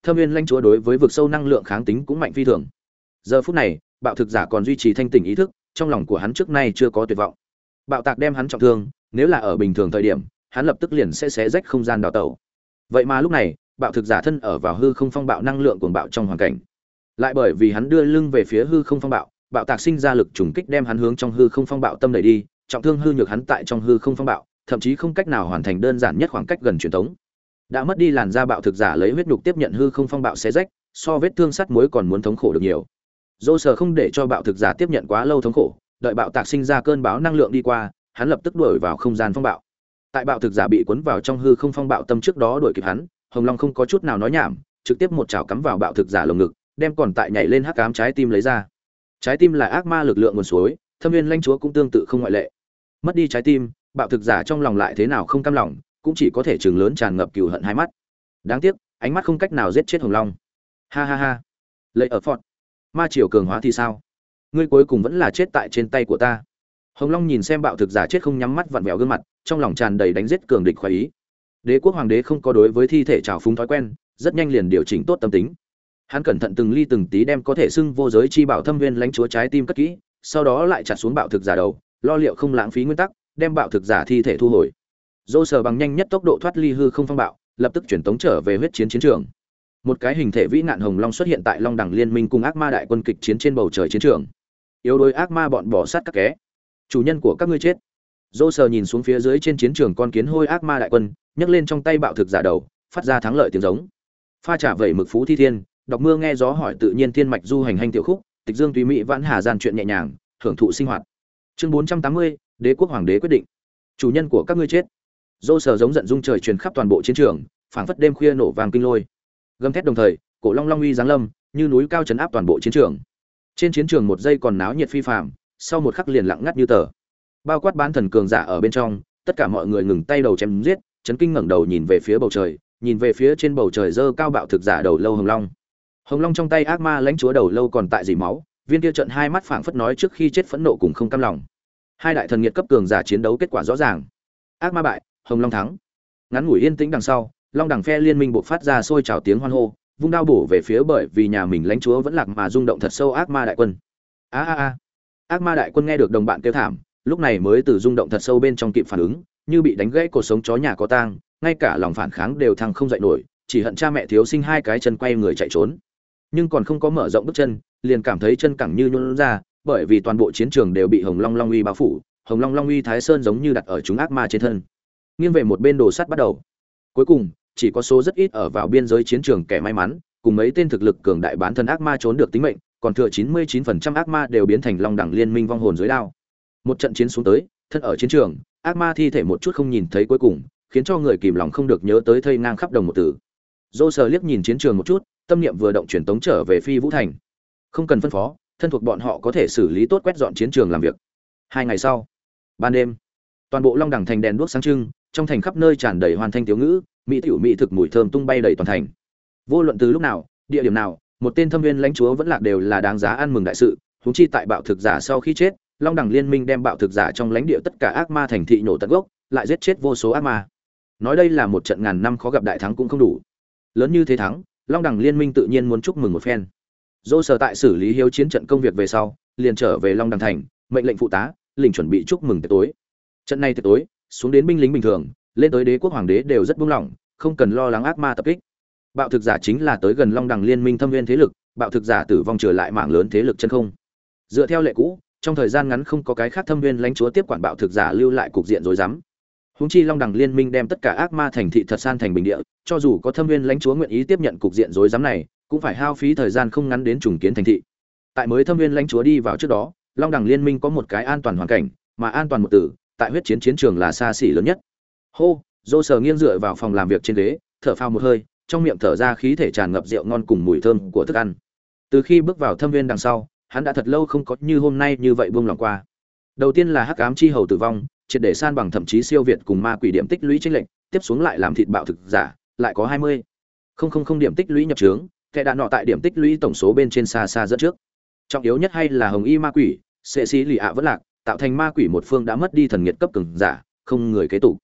Thâm Viên lãnh chúa đối với vực sâu năng lượng kháng tính cũng mạnh phi thường. Giờ phút này, bạo thực giả còn duy trì thanh tỉnh ý thức, trong lòng của hắn trước nay chưa có tuyệt vọng. Bạo tạc đem hắn trọng thương, nếu là ở bình thường thời điểm, hắn lập tức liền sẽ xé rách không gian đào tẩu. Vậy mà lúc này, bạo thực giả thân ở vào hư không phong bạo năng lượng cuồng bạo trong hoàn cảnh. Lại bởi vì hắn đưa lưng về phía hư không phong bạo, bạo tạc sinh ra lực trùng kích đem hắn hướng trong hư không phong bạo tâm đẩy đi, trọng thương hư nhược hắn tại trong hư không phong bạo, thậm chí không cách nào hoàn thành đơn giản nhất khoảng cách gần truyền thống. Đã mất đi làn da bạo thực giả lấy huyết nhục tiếp nhận hư không phong bạo xé rách, so vết thương sắt muối còn muốn thống khổ được nhiều. Dô sở không để cho bạo thực giả tiếp nhận quá lâu thống khổ, đợi bạo tạc sinh ra cơn bão năng lượng đi qua, hắn lập tức đuổi vào không gian phong bạo. Tại bạo thực giả bị cuốn vào trong hư không phong bạo tâm trước đó đuổi kịp hắn, Hồng Long không có chút nào nói nhảm, trực tiếp một chảo cắm vào bạo thực giả lồng ngực, đem còn tại nhảy lên hắc ám trái tim lấy ra. Trái tim là ác ma lực lượng nguồn suối, Thâm Viên lãnh chúa cũng tương tự không ngoại lệ. Mất đi trái tim, bạo thực giả trong lòng lại thế nào không cam lòng, cũng chỉ có thể trừng lớn tràn ngập cừu hận hai mắt. Đáng tiếc, ánh mắt không cách nào giết chết Hồng Long. Ha ha ha. Lấy ở Phật, ma triều cường hóa thì sao? Ngươi cuối cùng vẫn là chết tại trên tay của ta. Hồng Long nhìn xem bạo thực giả chết không nhắm mắt vặn vẹo gương mặt, trong lòng tràn đầy đánh giết cường địch khoái ý. Đế quốc hoàng đế không có đối với thi thể trào phúng thói quen, rất nhanh liền điều chỉnh tốt tâm tính. Hắn cẩn thận từng ly từng tí đem có thể xưng vô giới chi bảo Thâm Viên lãnh chúa trái tim cất kỹ, sau đó lại chặt xuống bạo thực giả đầu, lo liệu không lãng phí nguyên tắc, đem bạo thực giả thi thể thu hồi. Dô sở bằng nhanh nhất tốc độ thoát ly hư không phong bạo, lập tức chuyển tống trở về huyết chiến chiến trường. Một cái hình thể vĩ nạn hồng long xuất hiện tại Long Đẳng Liên Minh cùng ác ma đại quân kịch chiến trên bầu trời chiến trường. Yếu đuối ác ma bọn bỏ sát các ké. Chủ nhân của các ngươi chết. Dô sở nhìn xuống phía dưới trên chiến trường con kiến hôi ác ma đại quân, nhấc lên trong tay bạo thực giả đầu, phát ra thắng lợi tiếng giống. Pha trả vẩy mực phú thi thiên, đọc mưa nghe gió hỏi tự nhiên thiên mạch du hành hành tiểu khúc, tịch dương tùy mỹ vãn hà gian chuyện nhẹ nhàng, hưởng thụ sinh hoạt. Chương 480, Đế quốc hoàng đế quyết định. Chủ nhân của các ngươi chết. Dô sở giống giận rung trời truyền khắp toàn bộ chiến trường, phảng phất đêm khuya nổ vàng kinh lôi. Gầm thét đồng thời, cổ long long uy giáng lâm, như núi cao trấn áp toàn bộ chiến trường. Trên chiến trường một giây còn náo nhiệt phi phàm, sau một khắc liền lặng ngắt như tờ. Bao quát bán thần cường giả ở bên trong, tất cả mọi người ngừng tay đầu chém giết, chấn kinh ngẩng đầu nhìn về phía bầu trời, nhìn về phía trên bầu trời dơ cao bạo thực giả đầu lâu hồng long. Hồng long trong tay ác ma lãnh chúa đầu lâu còn tại dỉ máu, viên kia trận hai mắt phảng phất nói trước khi chết phẫn nộ cùng không cam lòng. Hai đại thần nghiệt cấp cường giả chiến đấu kết quả rõ ràng. Ác ma bại, hồng long thắng. Ngắn ngủi yên tĩnh đằng sau, long đẳng phe liên minh buộc phát ra sôi trào tiếng hoan hô, vung đao bổ về phía bởi vì nhà mình lãnh chúa vẫn lạc mà rung động thật sâu ác ma đại quân. A. Ác ma đại quân nghe được đồng bạn kêu thảm, lúc này mới từ rung động thật sâu bên trong kịp phản ứng, như bị đánh gãy cột sống chó nhà có tang, ngay cả lòng phản kháng đều thăng không dậy nổi, chỉ hận cha mẹ thiếu sinh hai cái chân quay người chạy trốn. Nhưng còn không có mở rộng bước chân, liền cảm thấy chân cẳng như nhũn ra, bởi vì toàn bộ chiến trường đều bị hồng long long uy bao phủ, hồng long long uy thái sơn giống như đặt ở chúng ác ma trên thân. Nghiêng về một bên đồ sắt bắt đầu. Cuối cùng, chỉ có số rất ít ở vào biên giới chiến trường kẻ may mắn, cùng mấy tên thực lực cường đại bán thân ác ma trốn được tính mệnh, còn thừa 99% ác ma đều biến thành Long Đẳng Liên Minh vong hồn dưới đao. Một trận chiến xuống tới, thân ở chiến trường, ác ma thi thể một chút không nhìn thấy cuối cùng, khiến cho người kìm lòng không được nhớ tới thây ngang khắp đồng một tử. Dô sờ liếc nhìn chiến trường một chút, tâm niệm vừa động chuyển tống trở về Phi Vũ Thành. Không cần phân phó, thân thuộc bọn họ có thể xử lý tốt quét dọn chiến trường làm việc. 2 ngày sau, ban đêm, toàn bộ Long Đẳng thành đèn đuốc sáng trưng, trong thành khắp nơi tràn đầy hoàn thanh tiếu ngữ, mỹ tiểu mỹ thực mùi thơm tung bay đầy toàn thành. Vô luận từ lúc nào, địa điểm nào, một tên Thâm Viên lãnh chúa vẫn lạc đều là đáng giá ăn mừng đại sự, huống chi tại bạo thực giả sau khi chết, Long Đẳng Liên Minh đem bạo thực giả trong lãnh địa tất cả ác ma thành thị nổ tận gốc, lại giết chết vô số ác ma. Nói đây là một trận ngàn năm khó gặp đại thắng cũng không đủ. Lớn như thế thắng, Long Đẳng Liên Minh tự nhiên muốn chúc mừng một phen. Dô sở tại xử lý hiếu chiến trận công việc về sau, liền trở về Long Đẳng thành, mệnh lệnh phụ tá, lĩnh chuẩn bị chúc mừng tiệc tối. Trận này tiệc tối, xuống đến binh lính bình thường, lên tới đế quốc hoàng đế đều rất buông lỏng, không cần lo lắng ác ma tập kích. Bạo thực giả chính là tới gần Long Đẳng Liên Minh thâm viên thế lực, bạo thực giả tử vong trở lại mạng lớn thế lực chân không. Dựa theo lệ cũ, trong thời gian ngắn không có cái khác thâm viên lãnh chúa tiếp quản bạo thực giả lưu lại cục diện rối rắm. Huống chi Long Đẳng Liên Minh đem tất cả ác ma thành thị thật san thành bình địa, cho dù có thâm viên lãnh chúa nguyện ý tiếp nhận cục diện rối rắm này, cũng phải hao phí thời gian không ngắn đến trùng kiến thành thị. Tại mới thâm viên lãnh chúa đi vào trước đó, Long Đẳng Liên Minh có một cái an toàn hoàn cảnh, mà an toàn một từ, tại huyết chiến chiến trường là xa xỉ lớn nhất. Hô, Dô sờ nghiêng dựa vào phòng làm việc trên ghế, thở phào một hơi, trong miệng thở ra khí thể tràn ngập rượu ngon cùng mùi thơm của thức ăn. Từ khi bước vào thâm viên đằng sau, hắn đã thật lâu không có như hôm nay như vậy buông lòng qua. Đầu tiên là hắc ám chi hầu tử vong, triệt để san bằng thậm chí siêu việt cùng ma quỷ điểm tích lũy chênh lệch, tiếp xuống lại làm thịt bạo thực giả, lại có 20,000 điểm tích lũy nhập trướng, kẻ đạn nọ tại điểm tích lũy tổng số bên trên xa xa dẫn trước. Trọng yếu nhất hay là hồng y ma quỷ, sẽ xí lì ạ vẫn lạc, tạo thành ma quỷ một phương đã mất đi thần nghiệt cấp cường giả, không người kế tục.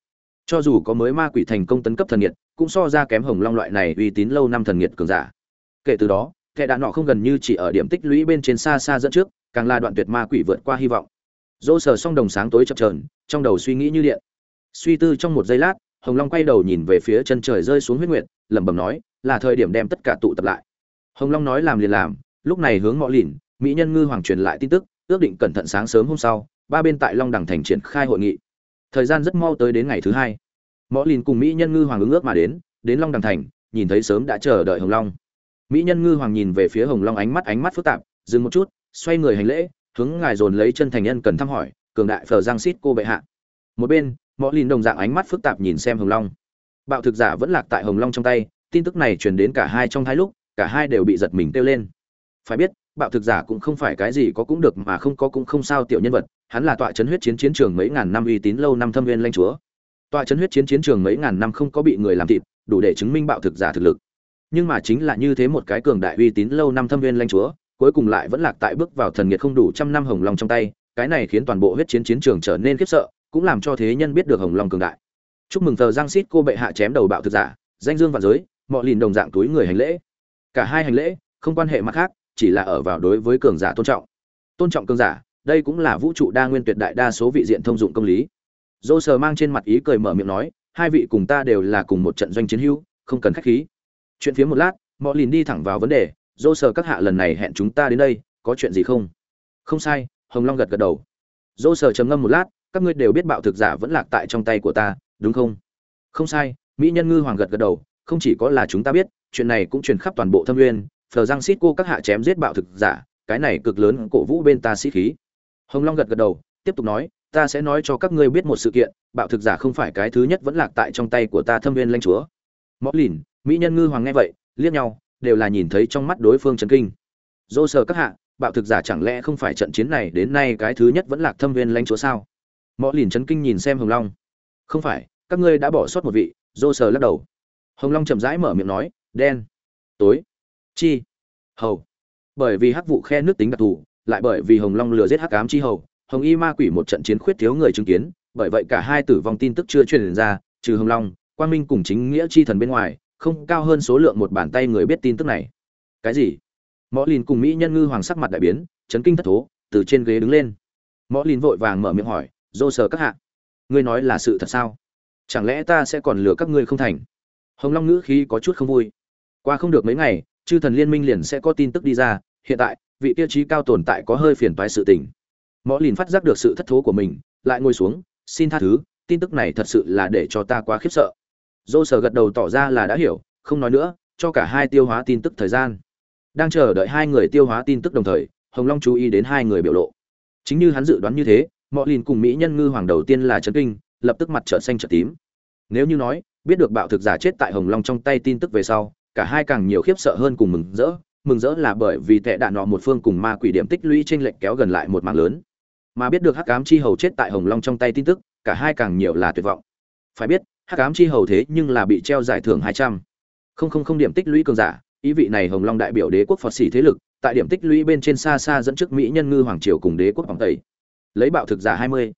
Cho dù có mới ma quỷ thành công tấn cấp thần nhiệt, cũng so ra kém Hồng Long loại này uy tín lâu năm thần nhiệt cường giả. Kể từ đó, kẻ đạn nọ không gần như chỉ ở điểm tích lũy bên trên xa xa dẫn trước, càng là đoạn tuyệt ma quỷ vượt qua hy vọng. Dỗ Sở song đồng sáng tối chập chờn, trong đầu suy nghĩ như điện. Suy tư trong một giây lát, Hồng Long quay đầu nhìn về phía chân trời rơi xuống huyết nguyệt, lẩm bẩm nói, là thời điểm đem tất cả tụ tập lại. Hồng Long nói làm liền làm, lúc này hướng Mọ Lìn, mỹ nhân ngư hoàng truyền lại tin tức, ước định cẩn thận sáng sớm hôm sau, ba bên tại Long Đằng thành triển khai hội nghị. Thời gian rất mau tới đến ngày thứ hai. Mọ Lìn cùng mỹ nhân ngư hoàng ứng ước mà đến Long Đằng thành, nhìn thấy sớm đã chờ đợi Hồng Long. Mỹ nhân ngư hoàng nhìn về phía Hồng Long ánh mắt phức tạp, dừng một chút, xoay người hành lễ, hướng ngài dồn lấy chân thành nhân cần thăm hỏi, cường đại phở giang xít cô bệ hạ. Một bên, Mọ Lìn đồng dạng ánh mắt phức tạp nhìn xem Hồng Long. Bạo thực giả vẫn lạc tại Hồng Long trong tay, tin tức này truyền đến cả hai trong hai lúc, cả hai đều bị giật mình kêu lên. Phải biết, bạo thực giả cũng không phải cái gì có cũng được mà không có cũng không sao tiểu nhân vật, hắn là tọa chấn huyết chiến trường mấy ngàn năm uy tín lâu năm thâm viên lãnh chúa. Tọa chấn huyết chiến trường mấy ngàn năm không có bị người làm thịt, đủ để chứng minh bạo thực giả thực lực. Nhưng mà chính là như thế một cái cường đại uy tín lâu năm thâm viên lãnh chúa, cuối cùng lại vẫn lạc tại bước vào thần nghiệt không đủ trăm năm Hồng Long trong tay, cái này khiến toàn bộ huyết chiến trường trở nên khiếp sợ, cũng làm cho thế nhân biết được Hồng Long cường đại. Chúc mừng thờ Giang Sít cô bệ hạ chém đầu bạo thực giả, danh dương vạn giới, Mọ Lìn đồng dạng túi người hành lễ. Cả hai hành lễ, không quan hệ mặt khác, chỉ là ở vào đối với cường giả tôn trọng. Tôn trọng cường giả, đây cũng là vũ trụ đa nguyên tuyệt đại đa số vị diện thông dụng công lý. Dô Sờ mang trên mặt ý cười mở miệng nói, hai vị cùng ta đều là cùng một trận doanh chiến hữu, không cần khách khí. Chuyện phía một lát, Mọ Lìn đi thẳng vào vấn đề, Dô Sờ các hạ lần này hẹn chúng ta đến đây, có chuyện gì không? Không sai, Hồng Long gật gật đầu. Dô Sờ trầm ngâm một lát, các ngươi đều biết bạo thực giả vẫn lạc tại trong tay của ta, đúng không? Không sai, mỹ nhân ngư hoàng gật gật đầu, không chỉ có là chúng ta biết, chuyện này cũng truyền khắp toàn bộ Thâm Nguyên, Phờ Giang Sít cô các hạ chém giết bạo thực giả, cái này cực lớn cổ vũ bên ta sĩ khí. Hồng Long gật gật đầu, tiếp tục nói, ta sẽ nói cho các ngươi biết một sự kiện, bạo thực giả không phải cái thứ nhất vẫn lạc tại trong tay của ta Thâm Nguyên lãnh chúa. Mọ Lìn, mỹ nhân ngư hoàng nghe vậy, liếc nhau, đều là nhìn thấy trong mắt đối phương chấn kinh. Dô Sờ các hạ, bạo thực giả chẳng lẽ không phải trận chiến này đến nay cái thứ nhất vẫn lạc Thâm Nguyên lãnh chúa sao? Mọ Lìn chấn kinh nhìn xem Hồng Long. Không phải, các ngươi đã bỏ sót một vị. Dô Sờ lắc đầu. Hồng Long chậm rãi mở miệng nói, đen, tối, chi, hầu. Bởi vì hắc vụ khe nước tính đặc thù, lại bởi vì Hồng Long lừa giết hắc ám chi hầu, Hồng Y ma quỷ một trận chiến khuyết thiếu người chứng kiến, bởi vậy cả hai tử vong tin tức chưa truyền ra, trừ Hồng Long, Quang Minh cùng chính nghĩa chi thần bên ngoài, không cao hơn số lượng một bàn tay người biết tin tức này. Cái gì? Mọ Lìn cùng mỹ nhân ngư hoàng sắc mặt đại biến, chấn kinh thất thố, từ trên ghế đứng lên. Mọ Lìn vội vàng mở miệng hỏi, Dô Sờ các hạ, ngươi nói là sự thật sao? Chẳng lẽ ta sẽ còn lừa các ngươi không thành? Hồng Long ngữ khí có chút không vui. Qua không được mấy ngày, chư thần liên minh liền sẽ có tin tức đi ra, hiện tại, vị tiêu chí cao tồn tại có hơi phiền toái sự tình. Mọ Lìn phát giác được sự thất thố của mình, lại ngồi xuống, xin tha thứ, tin tức này thật sự là để cho ta quá khiếp sợ. Dô Sờ gật đầu tỏ ra là đã hiểu, không nói nữa, cho cả hai tiêu hóa tin tức thời gian. Đang chờ đợi hai người tiêu hóa tin tức đồng thời, Hồng Long chú ý đến hai người biểu lộ. Chính như hắn dự đoán như thế, Mọ Lìn cùng mỹ nhân ngư hoàng đầu tiên là chấn kinh, lập tức mặt trợn xanh trợn tím. Nếu như nói, biết được bạo thực giả chết tại Hồng Long trong tay tin tức về sau, cả hai càng nhiều khiếp sợ hơn cùng mừng rỡ là bởi vì tệ đạn nọ một phương cùng ma quỷ điểm tích lũy chênh lệch kéo gần lại một mảng lớn. Mà biết được hắc ám chi hầu chết tại Hồng Long trong tay tin tức, cả hai càng nhiều là tuyệt vọng. Phải biết, hắc ám chi hầu thế nhưng là bị treo giải thưởng 200,000 điểm tích lũy cường giả, ý vị này Hồng Long đại biểu đế quốc Phật sĩ thế lực, tại điểm tích lũy bên trên xa xa dẫn trước mỹ nhân ngư hoàng triều cùng đế quốc Hoàng Tây. Lấy bạo thực giả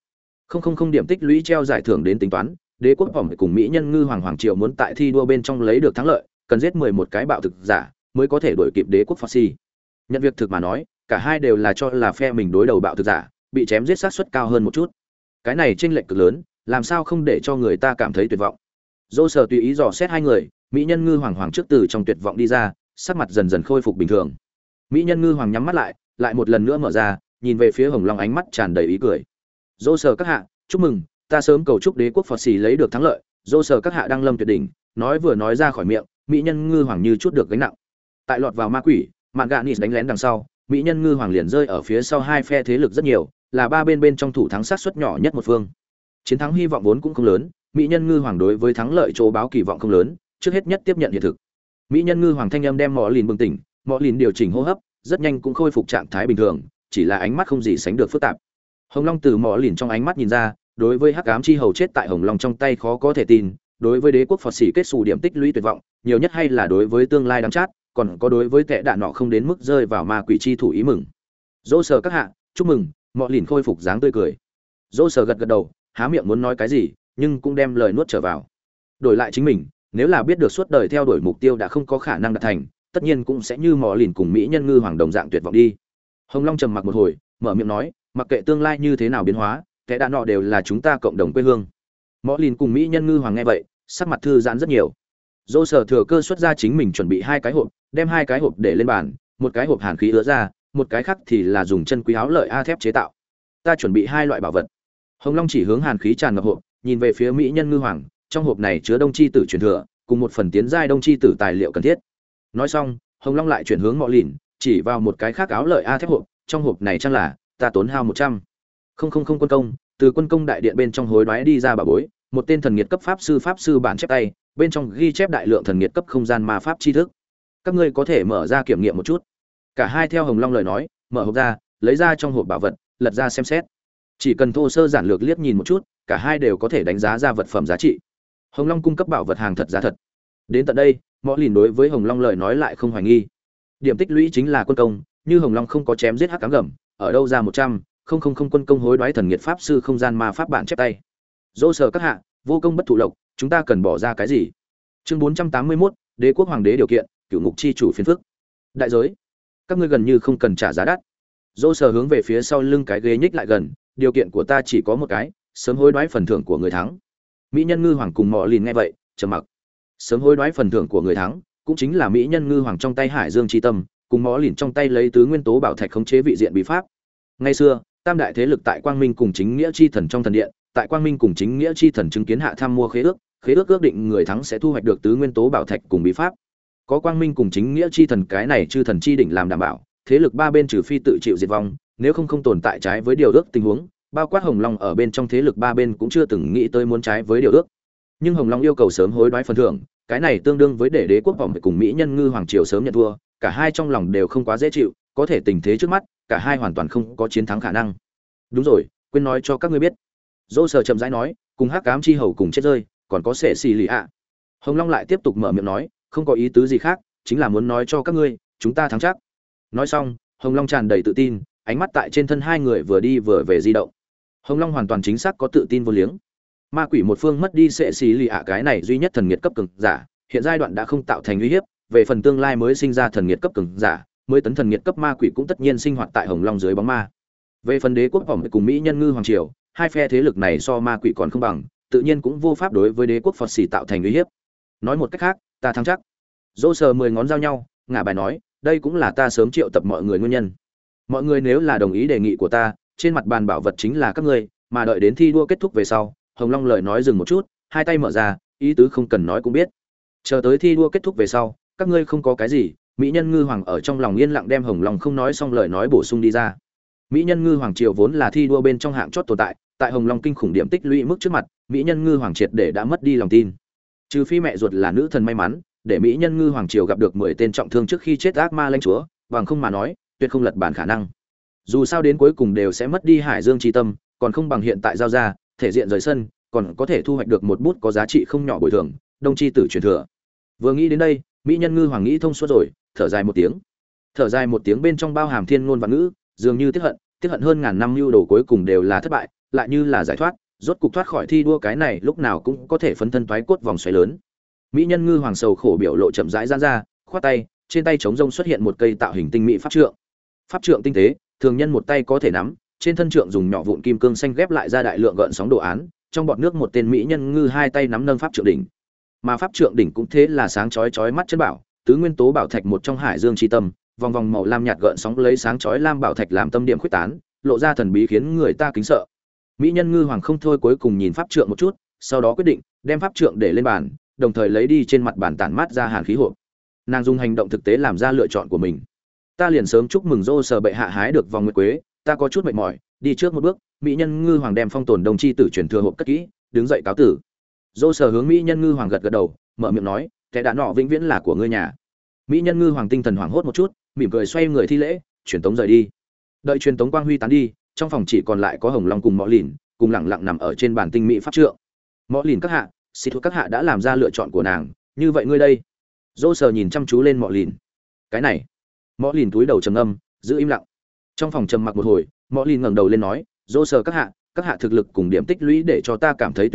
20,000 điểm tích lũy treo giải thưởng đến tính toán, đế quốc Hoàng cùng mỹ nhân ngư hoàng triều muốn tại thi đua bên trong lấy được thắng lợi, cần giết 11 cái bạo thực giả mới có thể đuổi kịp đế quốc Phật sĩ. Nhận việc thực mà nói, cả hai đều là cho là phe mình đối đầu bạo thực giả, bị chém giết xác suất cao hơn một chút. Cái này chênh lệch cực lớn, làm sao không để cho người ta cảm thấy tuyệt vọng. Dô Sờ tùy ý dò xét hai người, mỹ nhân ngư hoàng trước từ trong tuyệt vọng đi ra, sắc mặt dần dần khôi phục bình thường. Mỹ nhân ngư hoàng nhắm mắt lại một lần nữa mở ra, nhìn về phía Hồng Long ánh mắt tràn đầy ý cười. Dô Sờ các hạ, chúc mừng, ta sớm cầu chúc đế quốc Phật sĩ lấy được thắng lợi. Dô Sờ các hạ đang lâm tuyệt đỉnh, nói vừa nói ra khỏi miệng, mỹ nhân ngư hoàng như chút được gánh nặng. Tại lọt vào ma quỷ, mạn gạ nịt đánh lén đằng sau, mỹ nhân ngư hoàng liền rơi ở phía sau hai phe thế lực rất nhiều, là ba bên trong thủ thắng sát suất nhỏ nhất một phương. Chiến thắng hy vọng vốn cũng không lớn, mỹ nhân ngư hoàng đối với thắng lợi chỗ báo kỳ vọng không lớn, trước hết nhất tiếp nhận hiện thực. Mỹ nhân ngư hoàng thanh âm đem Mọ Lìn bừng tỉnh, Mọ Lìn điều chỉnh hô hấp, rất nhanh cũng khôi phục trạng thái bình thường, chỉ là ánh mắt không gì sánh được phức tạp. Hồng Long từ Mọ Lìn trong ánh mắt nhìn ra, đối với hắc ám chi hầu chết tại Hồng Long trong tay khó có thể tin, đối với đế quốc Phật sĩ kết xù điểm tích lũy tuyệt vọng, nhiều nhất hay là đối với tương lai đáng chát, còn có đối với tệ đạn nọ không đến mức rơi vào ma quỷ chi thủ ý mừng. Dỗ Sờ các hạ, chúc mừng. Mọ Lìn khôi phục dáng tươi cười. Dỗ Sờ gật gật đầu, há miệng muốn nói cái gì, nhưng cũng đem lời nuốt trở vào. Đổi lại chính mình, nếu là biết được suốt đời theo đuổi mục tiêu đã không có khả năng đạt thành, tất nhiên cũng sẽ như mò lìn cùng mỹ nhân ngư hoàng đồng dạng tuyệt vọng đi. Hồng Long trầm mặc một hồi, mở miệng nói, mặc kệ tương lai như thế nào biến hóa, kẻ đã nọ đều là chúng ta cộng đồng quê hương. Mò lìn cùng mỹ nhân ngư hoàng nghe vậy, sắc mặt thư giãn rất nhiều. Dô sở thừa cơ xuất ra chính mình chuẩn bị 2 cái hộp, đem 2 cái hộp để lên bàn, một cái hộp hàn khí ứa ra, một cái khác thì là dùng chân quý áo lợi a thép chế tạo. Ta chuẩn bị 2 loại bảo vật. Hồng Long chỉ hướng hàn khí tràn ngập hộp, nhìn về phía mỹ nhân ngư hoàng, trong hộp này chứa đông chi tử truyền thừa, cùng một phần tiến giai đông chi tử tài liệu cần thiết. Nói xong, Hồng Long lại chuyển hướng Mọ Lìn, chỉ vào một cái khác áo lợi a thép hộp, trong hộp này chắc là ta tốn hao 100. Không quân công, từ quân công đại điện bên trong hối đoái đi ra bảo bối, một tên thần nghiệt cấp pháp sư bản chép tay, bên trong ghi chép đại lượng thần nghiệt cấp không gian ma pháp tri thức. Các ngươi có thể mở ra kiểm nghiệm một chút. Cả hai theo Hồng Long lời nói, mở hộp ra, lấy ra trong hộp bảo vật, lật ra xem xét. Chỉ cần thô sơ giản lược liếc nhìn một chút, cả hai đều có thể đánh giá ra vật phẩm giá trị. Hồng Long cung cấp bảo vật hàng thật giá thật. Đến tận đây, Mõ Lìn đối với Hồng Long lời nói lại không hoài nghi. Điểm tích lũy chính là quân công, như Hồng Long không có chém giết hắc ám gầm, ở đâu ra 100, không quân công hối đoái thần nghiệt pháp sư không gian ma pháp bản chép tay. Dỗ sở các hạ, vô công bất thụ lộc, chúng ta cần bỏ ra cái gì? Chương 481, Đế quốc hoàng đế điều kiện, cửu ngục chi chủ phiền phức. Đại giới, các ngươi gần như không cần trả giá đắt. Dỗ sở hướng về phía sau lưng cái ghế nhích lại gần, điều kiện của ta chỉ có một cái, sớm hối đoái phần thưởng của người thắng. Mỹ nhân ngư hoàng cùng Mọ Lìn nghe vậy, trầm mặc. Sớm hối đoái phần thưởng của người thắng, cũng chính là mỹ nhân ngư hoàng trong tay Hải Dương chi tâm, cùng Mọ Lìn trong tay lấy tứ nguyên tố bảo thạch khống chế vị diện bí pháp. Ngày xưa, tam đại thế lực tại Quang Minh cùng Chính Nghĩa chi thần trong thần điện, tại Quang Minh cùng Chính Nghĩa chi thần chứng kiến hạ tham mua khế ước ước định người thắng sẽ thu hoạch được tứ nguyên tố bảo thạch cùng bí pháp. Có Quang Minh cùng Chính Nghĩa chi thần cái này chư thần chi đỉnh làm đảm bảo, thế lực ba bên trừ phi tự chịu diệt vong, nếu không tồn tại trái với điều ước tình huống, bao quát Hồng Long ở bên trong thế lực ba bên cũng chưa từng nghĩ tới muốn trái với điều ước. Nhưng Hồng Long yêu cầu sớm hối đoái phần thưởng, cái này tương đương với để đế quốc vọng cùng mỹ nhân ngư hoàng triều sớm nhận thua, cả hai trong lòng đều không quá dễ chịu, có thể tình thế trước mắt, cả hai hoàn toàn không có chiến thắng khả năng. Đúng rồi, quên nói cho các ngươi biết. Dỗ sở chậm rãi nói, cùng hắc ám chi hầu cùng chết rơi, còn có sệ xì lì ạ. Hồng Long lại tiếp tục mở miệng nói, không có ý tứ gì khác, chính là muốn nói cho các ngươi, chúng ta thắng chắc. Nói xong, Hồng Long tràn đầy tự tin, ánh mắt tại trên thân hai người vừa đi vừa về di động. Hồng Long hoàn toàn chính xác có tự tin vô liếng. Ma quỷ một phương mất đi sệ xì lì ạ cái này duy nhất thần nghiệt cấp cường giả, hiện giai đoạn đã không tạo thành uy hiếp, về phần tương lai mới sinh ra thần nghiệt cấp cường giả, mới tấn thần nghiệt cấp ma quỷ cũng tất nhiên sinh hoạt tại Hồng Long dưới bóng ma. Về phần đế quốc vọng cùng mỹ nhân ngư hoàng triều, hai phe thế lực này so ma quỷ còn không bằng, tự nhiên cũng vô pháp đối với đế quốc Phật xỉ tạo thành uy hiếp. Nói một cách khác, ta thắng chắc. Dỗ sờ 10 ngón giao nhau, ngả bài nói, đây cũng là ta sớm triệu tập mọi người nguyên nhân. Mọi người nếu là đồng ý đề nghị của ta, trên mặt bàn bảo vật chính là các ngươi, mà đợi đến thi đua kết thúc về sau, Hồng Long lời nói dừng một chút, hai tay mở ra, ý tứ không cần nói cũng biết. Chờ tới thi đua kết thúc về sau, các ngươi không có cái gì, mỹ nhân ngư hoàng ở trong lòng yên lặng đem Hồng Long không nói xong lời nói bổ sung đi ra. Mỹ nhân ngư hoàng triều vốn là thi đua bên trong hạng chót tồn tại, tại Hồng Long kinh khủng điểm tích lũy mức trước mặt, mỹ nhân ngư hoàng triệt để đã mất đi lòng tin. Trừ phi mẹ ruột là nữ thần may mắn, để mỹ nhân ngư hoàng triều gặp được 10 tên trọng thương trước khi chết ác ma lãnh chúa, bằng không mà nói, tuyệt không lật bản khả năng. Dù sao đến cuối cùng đều sẽ mất đi Hải Dương chi tâm, còn không bằng hiện tại giao ra, thể diện rời sân, còn có thể thu hoạch được một bút có giá trị không nhỏ bồi thường, đông chi tử truyền thừa. Vừa nghĩ đến đây, mỹ nhân ngư hoàng nghĩ thông suốt rồi, thở dài một tiếng bên trong bao hàm thiên ngôn và ngữ, dường như tiếc hận hơn ngàn năm lưu đồ cuối cùng đều là thất bại, lại như là giải thoát, rốt cục thoát khỏi thi đua cái này lúc nào cũng có thể phấn thân toái cốt vòng xoáy lớn. Mỹ nhân ngư hoàng sầu khổ biểu lộ chậm rãi giãn ra, khoát tay, trên tay trống rông xuất hiện một cây tạo hình tinh mỹ pháp trượng. Pháp trượng tinh tế, thường nhân một tay có thể nắm, trên thân trượng dùng nhỏ vụn kim cương xanh ghép lại ra đại lượng gợn sóng đồ án, trong bọt nước một tên mỹ nhân ngư hai tay nắm nâng pháp trượng đỉnh. Mà pháp trượng đỉnh cũng thế là sáng chói mắt chân bảo, tứ nguyên tố bảo thạch một trong Hải Dương chi tâm, vòng vòng màu lam nhạt gợn sóng lấy sáng chói lam bảo thạch làm tâm điểm khuếch tán, lộ ra thần bí khiến người ta kính sợ. Mỹ nhân ngư hoàng không thôi cuối cùng nhìn pháp trượng một chút, sau đó quyết định đem pháp trượng để lên bàn, đồng thời lấy đi trên mặt bàn tản mát ra hàn khí hộp. Nàng dùng hành động thực tế làm ra lựa chọn của mình. Ta liền sớm chúc mừng Dô Sở bệ hạ hái được vòng nguyệt quế, ta có chút mệt mỏi, đi trước một bước. Mỹ nhân ngư hoàng đem phong tồn đồng chi tử truyền thừa hộp cất kỹ, đứng dậy cáo tử. Dô Sở hướng mỹ nhân ngư hoàng gật gật đầu, mở miệng nói, kẻ đã nọ vĩnh viễn là của ngươi nhà. Mỹ nhân ngư hoàng tinh thần hoảng hốt một chút, mỉm cười xoay người thi lễ, truyền tống rời đi. Đợi truyền tống quang huy tán đi, trong phòng chỉ còn lại có Hồng Long cùng Mõ Lìn, cùng lẳng lặng nằm ở trên bàn tinh mỹ pháp trượng. Mõ Lìn các hạ, xì thuộc các hạ đã làm ra lựa chọn của nàng, như vậy ngươi đây? Dô Sở nhìn chăm chú lên Mõ Lìn. Cái này. Mõ Lìn túi đầu trầm ngâm, giữ im lặng. Trong phòng trầm mặc một hồi, Mõ Lìn ngẩng đầu lên nói, Dô Sở các hạ thực lực cùng điểm tích lũy để cho ta cảm thấy tuyệt vọng,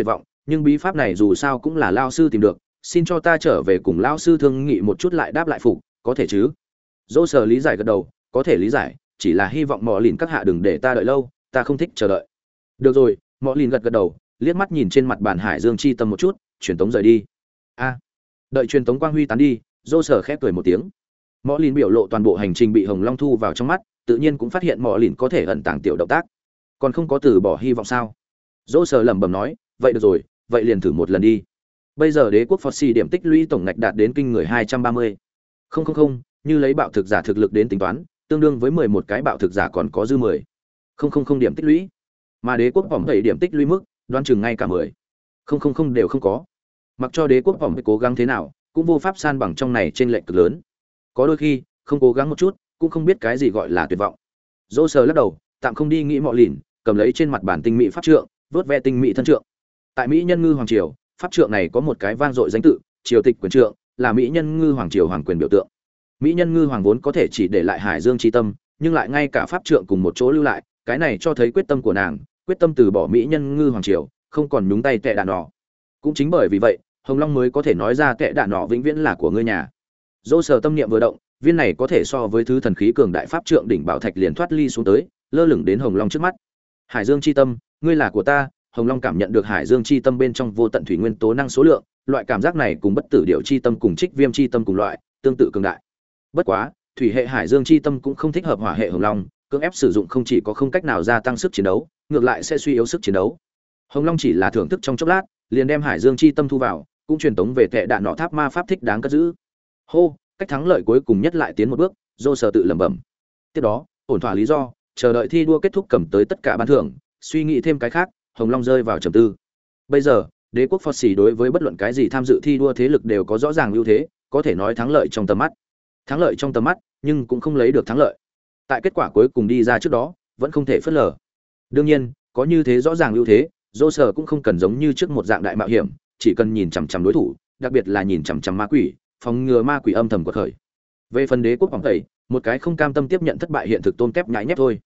nhưng bí pháp này dù sao cũng là lao sư tìm được, xin cho ta trở về cùng lao sư thương nghị một chút lại đáp lại phục, có thể chứ? Dỗ sở lý giải gật đầu, có thể lý giải, chỉ là hy vọng Mọ Lìn các hạ đừng để ta đợi lâu, ta không thích chờ đợi. Được rồi, Mọ Lìn gật gật đầu, liếc mắt nhìn trên mặt bàn Hải Dương chi tâm một chút, truyền tống rời đi. A, đợi truyền tống quang huy tán đi, Dỗ sở khép cười một tiếng. Mọ Lìn biểu lộ toàn bộ hành trình bị Hồng Long thu vào trong mắt, tự nhiên cũng phát hiện Mọ Lìn có thể ẩn tàng tiểu động tác. Còn không có từ bỏ hy vọng sao? Dỗ sở lẩm bẩm nói, vậy được rồi, vậy liền thử một lần đi. Bây giờ đế quốc Foxy điểm tích lũy tổng ngạch đạt đến kinh người 230. Không, như lấy bạo thực giả thực lực đến tính toán, tương đương với 11 cái bạo thực giả còn có dư 10. Không điểm tích lũy. Mà đế quốc vòng 7 điểm tích lũy mức, đoán chừng ngay cả 10. Không đều không có. Mặc cho đế quốc vòng cố gắng thế nào, cũng vô pháp san bằng trong này trên lệch cực lớn. Có đôi khi, không cố gắng một chút, cũng không biết cái gì gọi là tuyệt vọng. Dỗ sờ lắc đầu, tạm không đi nghĩ Mọ Lìn, cầm lấy trên mặt bản tinh mỹ pháp trượng, vớt ve tinh mỹ thân trượng. Tại Mỹ Nhân Ngư Hoàng triều, pháp trượng này có một cái vang dội danh tự, triều tịch quyền trượng, là Mỹ Nhân Ngư Hoàng triều hoàng quyền biểu tượng. Mỹ Nhân Ngư Hoàng vốn có thể chỉ để lại Hải Dương chi tâm, nhưng lại ngay cả pháp trượng cùng một chỗ lưu lại, cái này cho thấy quyết tâm của nàng, quyết tâm từ bỏ Mỹ Nhân Ngư Hoàng triều, không còn nhúng tay tệ đạn nọ. Cũng chính bởi vì vậy, Hồng Long mới có thể nói ra tệ đạn nọ vĩnh viễn là của ngươi nhà. Dỗ sở tâm niệm vừa động, viên này có thể so với thứ thần khí cường đại pháp trượng đỉnh bảo thạch liền thoát ly xuống tới, lơ lửng đến Hồng Long trước mắt. Hải Dương chi tâm, ngươi là của ta. Hồng Long cảm nhận được Hải Dương chi tâm bên trong vô tận thủy nguyên tố năng số lượng, loại cảm giác này cùng bất tử điệu chi tâm cùng trích viêm chi tâm cùng loại, tương tự cường đại. Bất quá, thủy hệ Hải Dương chi tâm cũng không thích hợp hỏa hệ Hồng Long, cưỡng ép sử dụng không chỉ có không cách nào gia tăng sức chiến đấu, ngược lại sẽ suy yếu sức chiến đấu. Hồng Long chỉ là thưởng thức trong chốc lát, liền đem Hải Dương chi tâm thu vào, cũng truyền tống về tệ đạn nọ tháp ma pháp thích đáng cất giữ. Hô, cách thắng lợi cuối cùng nhất lại tiến một bước, Dô Sở tự lẩm bẩm. Tiếp đó, ổn thỏa lý do, chờ đợi thi đua kết thúc cầm tới tất cả ban thưởng, suy nghĩ thêm cái khác, Hồng Long rơi vào trầm tư. Bây giờ, đế quốc Foxy đối với bất luận cái gì tham dự thi đua thế lực đều có rõ ràng ưu thế, có thể nói thắng lợi trong tầm mắt. Thắng lợi trong tầm mắt, nhưng cũng không lấy được thắng lợi. Tại kết quả cuối cùng đi ra trước đó, vẫn không thể phớt lờ. Đương nhiên, có như thế rõ ràng ưu thế, Dô Sở cũng không cần giống như trước một dạng đại mạo hiểm, chỉ cần nhìn chằm chằm đối thủ, đặc biệt là nhìn chằm chằm ma quỷ, phòng ngừa ma quỷ âm thầm quật khởi. Về phần đế quốc bóng tẩy, một cái không cam tâm tiếp nhận thất bại hiện thực tôm tép nhãi nhép thôi.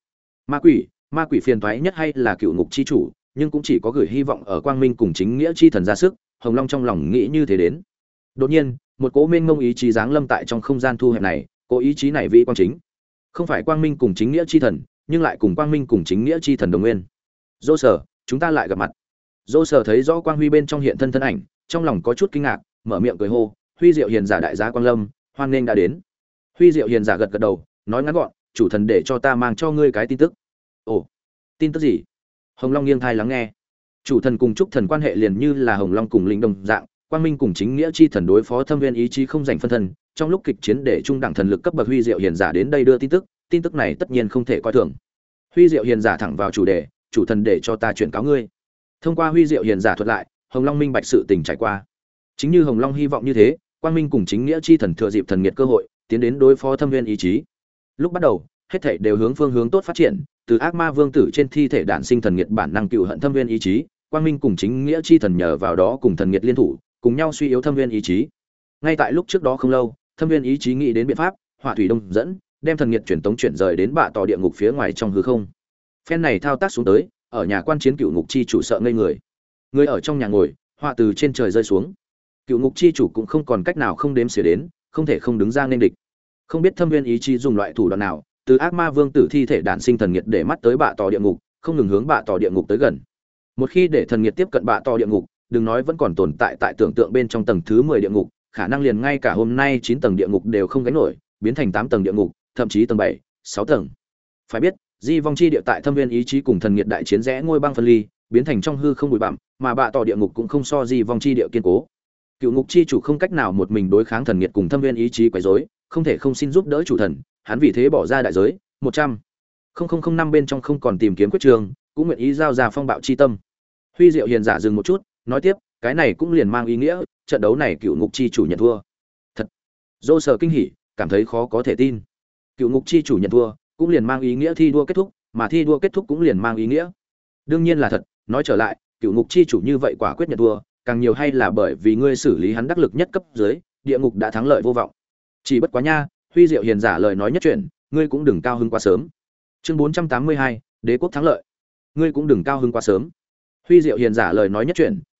Ma quỷ phiền toái nhất hay là cựu ngục chi chủ, nhưng cũng chỉ có gửi hy vọng ở quang minh cùng chính nghĩa chi thần ra sức, Hồng Long trong lòng nghĩ như thế đến. Đột nhiên, một cỗ mênh mông ý chí giáng lâm tại trong không gian thu hẹp này, cỗ ý chí này vĩ quang chính, không phải quang minh cùng chính nghĩa chi thần, nhưng lại cùng quang minh cùng chính nghĩa chi thần đồng nguyên. Dô Sở, chúng ta lại gặp mặt. Dô Sở thấy rõ quang huy bên trong hiện thân thân ảnh, trong lòng có chút kinh ngạc, mở miệng cười hô, Huy Diệu Hiền giả đại giá Quang Lâm, hoan nghênh đã đến. Huy Diệu Hiền giả gật gật đầu, nói ngắn gọn, chủ thần để cho ta mang cho ngươi cái tin tức. Ồ, tin tức gì? Hồng Long nghiêng thai lắng nghe. Chủ thần cùng trúc thần quan hệ liền như là Hồng Long cùng linh đồng dạng, quang minh cùng chính nghĩa chi thần đối phó thâm viên ý chí không giành phân thân, trong lúc kịch chiến để trung đẳng thần lực cấp bậc Huy Diệu Hiền giả đến đây đưa tin tức này tất nhiên không thể coi thường. Huy Diệu Hiền giả thẳng vào chủ đề, chủ thần để cho ta chuyển cáo ngươi. Thông qua Huy Diệu Hiền giả thuật lại, Hồng Long minh bạch sự tình trải qua. Chính như Hồng Long hy vọng như thế, quang minh cùng chính nghĩa chi thần thừa dịp thần nghiệt cơ hội, tiến đến đối phó thâm viên ý chí. Lúc bắt đầu, hết thảy đều hướng phương hướng tốt phát triển, từ ác ma vương tử trên thi thể đản sinh thần nghiệt bản năng cựu hận thâm viên ý chí, quang minh cùng chính nghĩa chi thần nhờ vào đó cùng thần nghiệt liên thủ, cùng nhau suy yếu thâm viên ý chí. Ngay tại lúc trước đó không lâu, thâm viên ý chí nghĩ đến biện pháp, hỏa thủy đông dẫn, đem thần nghiệt chuyển tống chuyển rời đến bạ tỏ địa ngục phía ngoài trong hư không. Phen này thao tác xuống tới, ở nhà quan chiến cựu ngục chi chủ sợ ngây người. Người ở trong nhà ngồi, họa từ trên trời rơi xuống. Cựu ngục chi chủ cũng không còn cách nào không đếm xỉa đến, không thể không đứng ra nên địch. Không biết thâm viên ý chí dùng loại thủ đoạn nào, từ ác ma vương tử thi thể đản sinh thần nghiệt để mắt tới bạ tỏ địa ngục, không ngừng hướng bạ tỏ địa ngục tới gần. Một khi để thần nghiệt tiếp cận bạ tỏ địa ngục, đừng nói vẫn còn tồn tại tại tưởng tượng bên trong tầng thứ 10 địa ngục, khả năng liền ngay cả hôm nay 9 tầng địa ngục đều không gánh nổi, biến thành 8 tầng địa ngục, thậm chí tầng 7, 6 tầng. Phải biết, di vong chi địa tại thâm viên ý chí cùng thần nghiệt đại chiến rẽ ngôi băng phân ly, biến thành trong hư không bụi bặm, mà bạ tỏ địa ngục cũng không so di vong chi địa kiên cố. Cựu ngục chi chủ không cách nào một mình đối kháng thần nghiệt cùng thâm viên ý chí quấy rối, không thể không xin giúp đỡ chủ thần, hắn vì thế bỏ ra đại giới 100,005 bên trong không còn tìm kiếm quyết trường, cũng nguyện ý giao ra phong bạo chi tâm. Huy Diệu Hiền giả dừng một chút, nói tiếp, cái này cũng liền mang ý nghĩa, trận đấu này cựu ngục chi chủ nhận thua. Thật. Dô Sở kinh hỉ, cảm thấy khó có thể tin. Cựu ngục chi chủ nhận thua, cũng liền mang ý nghĩa thi đua kết thúc, mà thi đua kết thúc cũng liền mang ý nghĩa. Đương nhiên là thật, nói trở lại, cựu ngục chi chủ như vậy quả quyết nhận thua, càng nhiều hay là bởi vì ngươi xử lý hắn đắc lực nhất cấp dưới, địa ngục đã thắng lợi vô vọng. Chỉ bất quá nha, Huy Diệu Hiền giả lời nói nhất chuyện, ngươi cũng đừng cao hứng quá sớm. Chương 482, đế quốc thắng lợi. Ngươi cũng đừng cao hứng quá sớm. Huy Diệu Hiền giả lời nói nhất chuyện,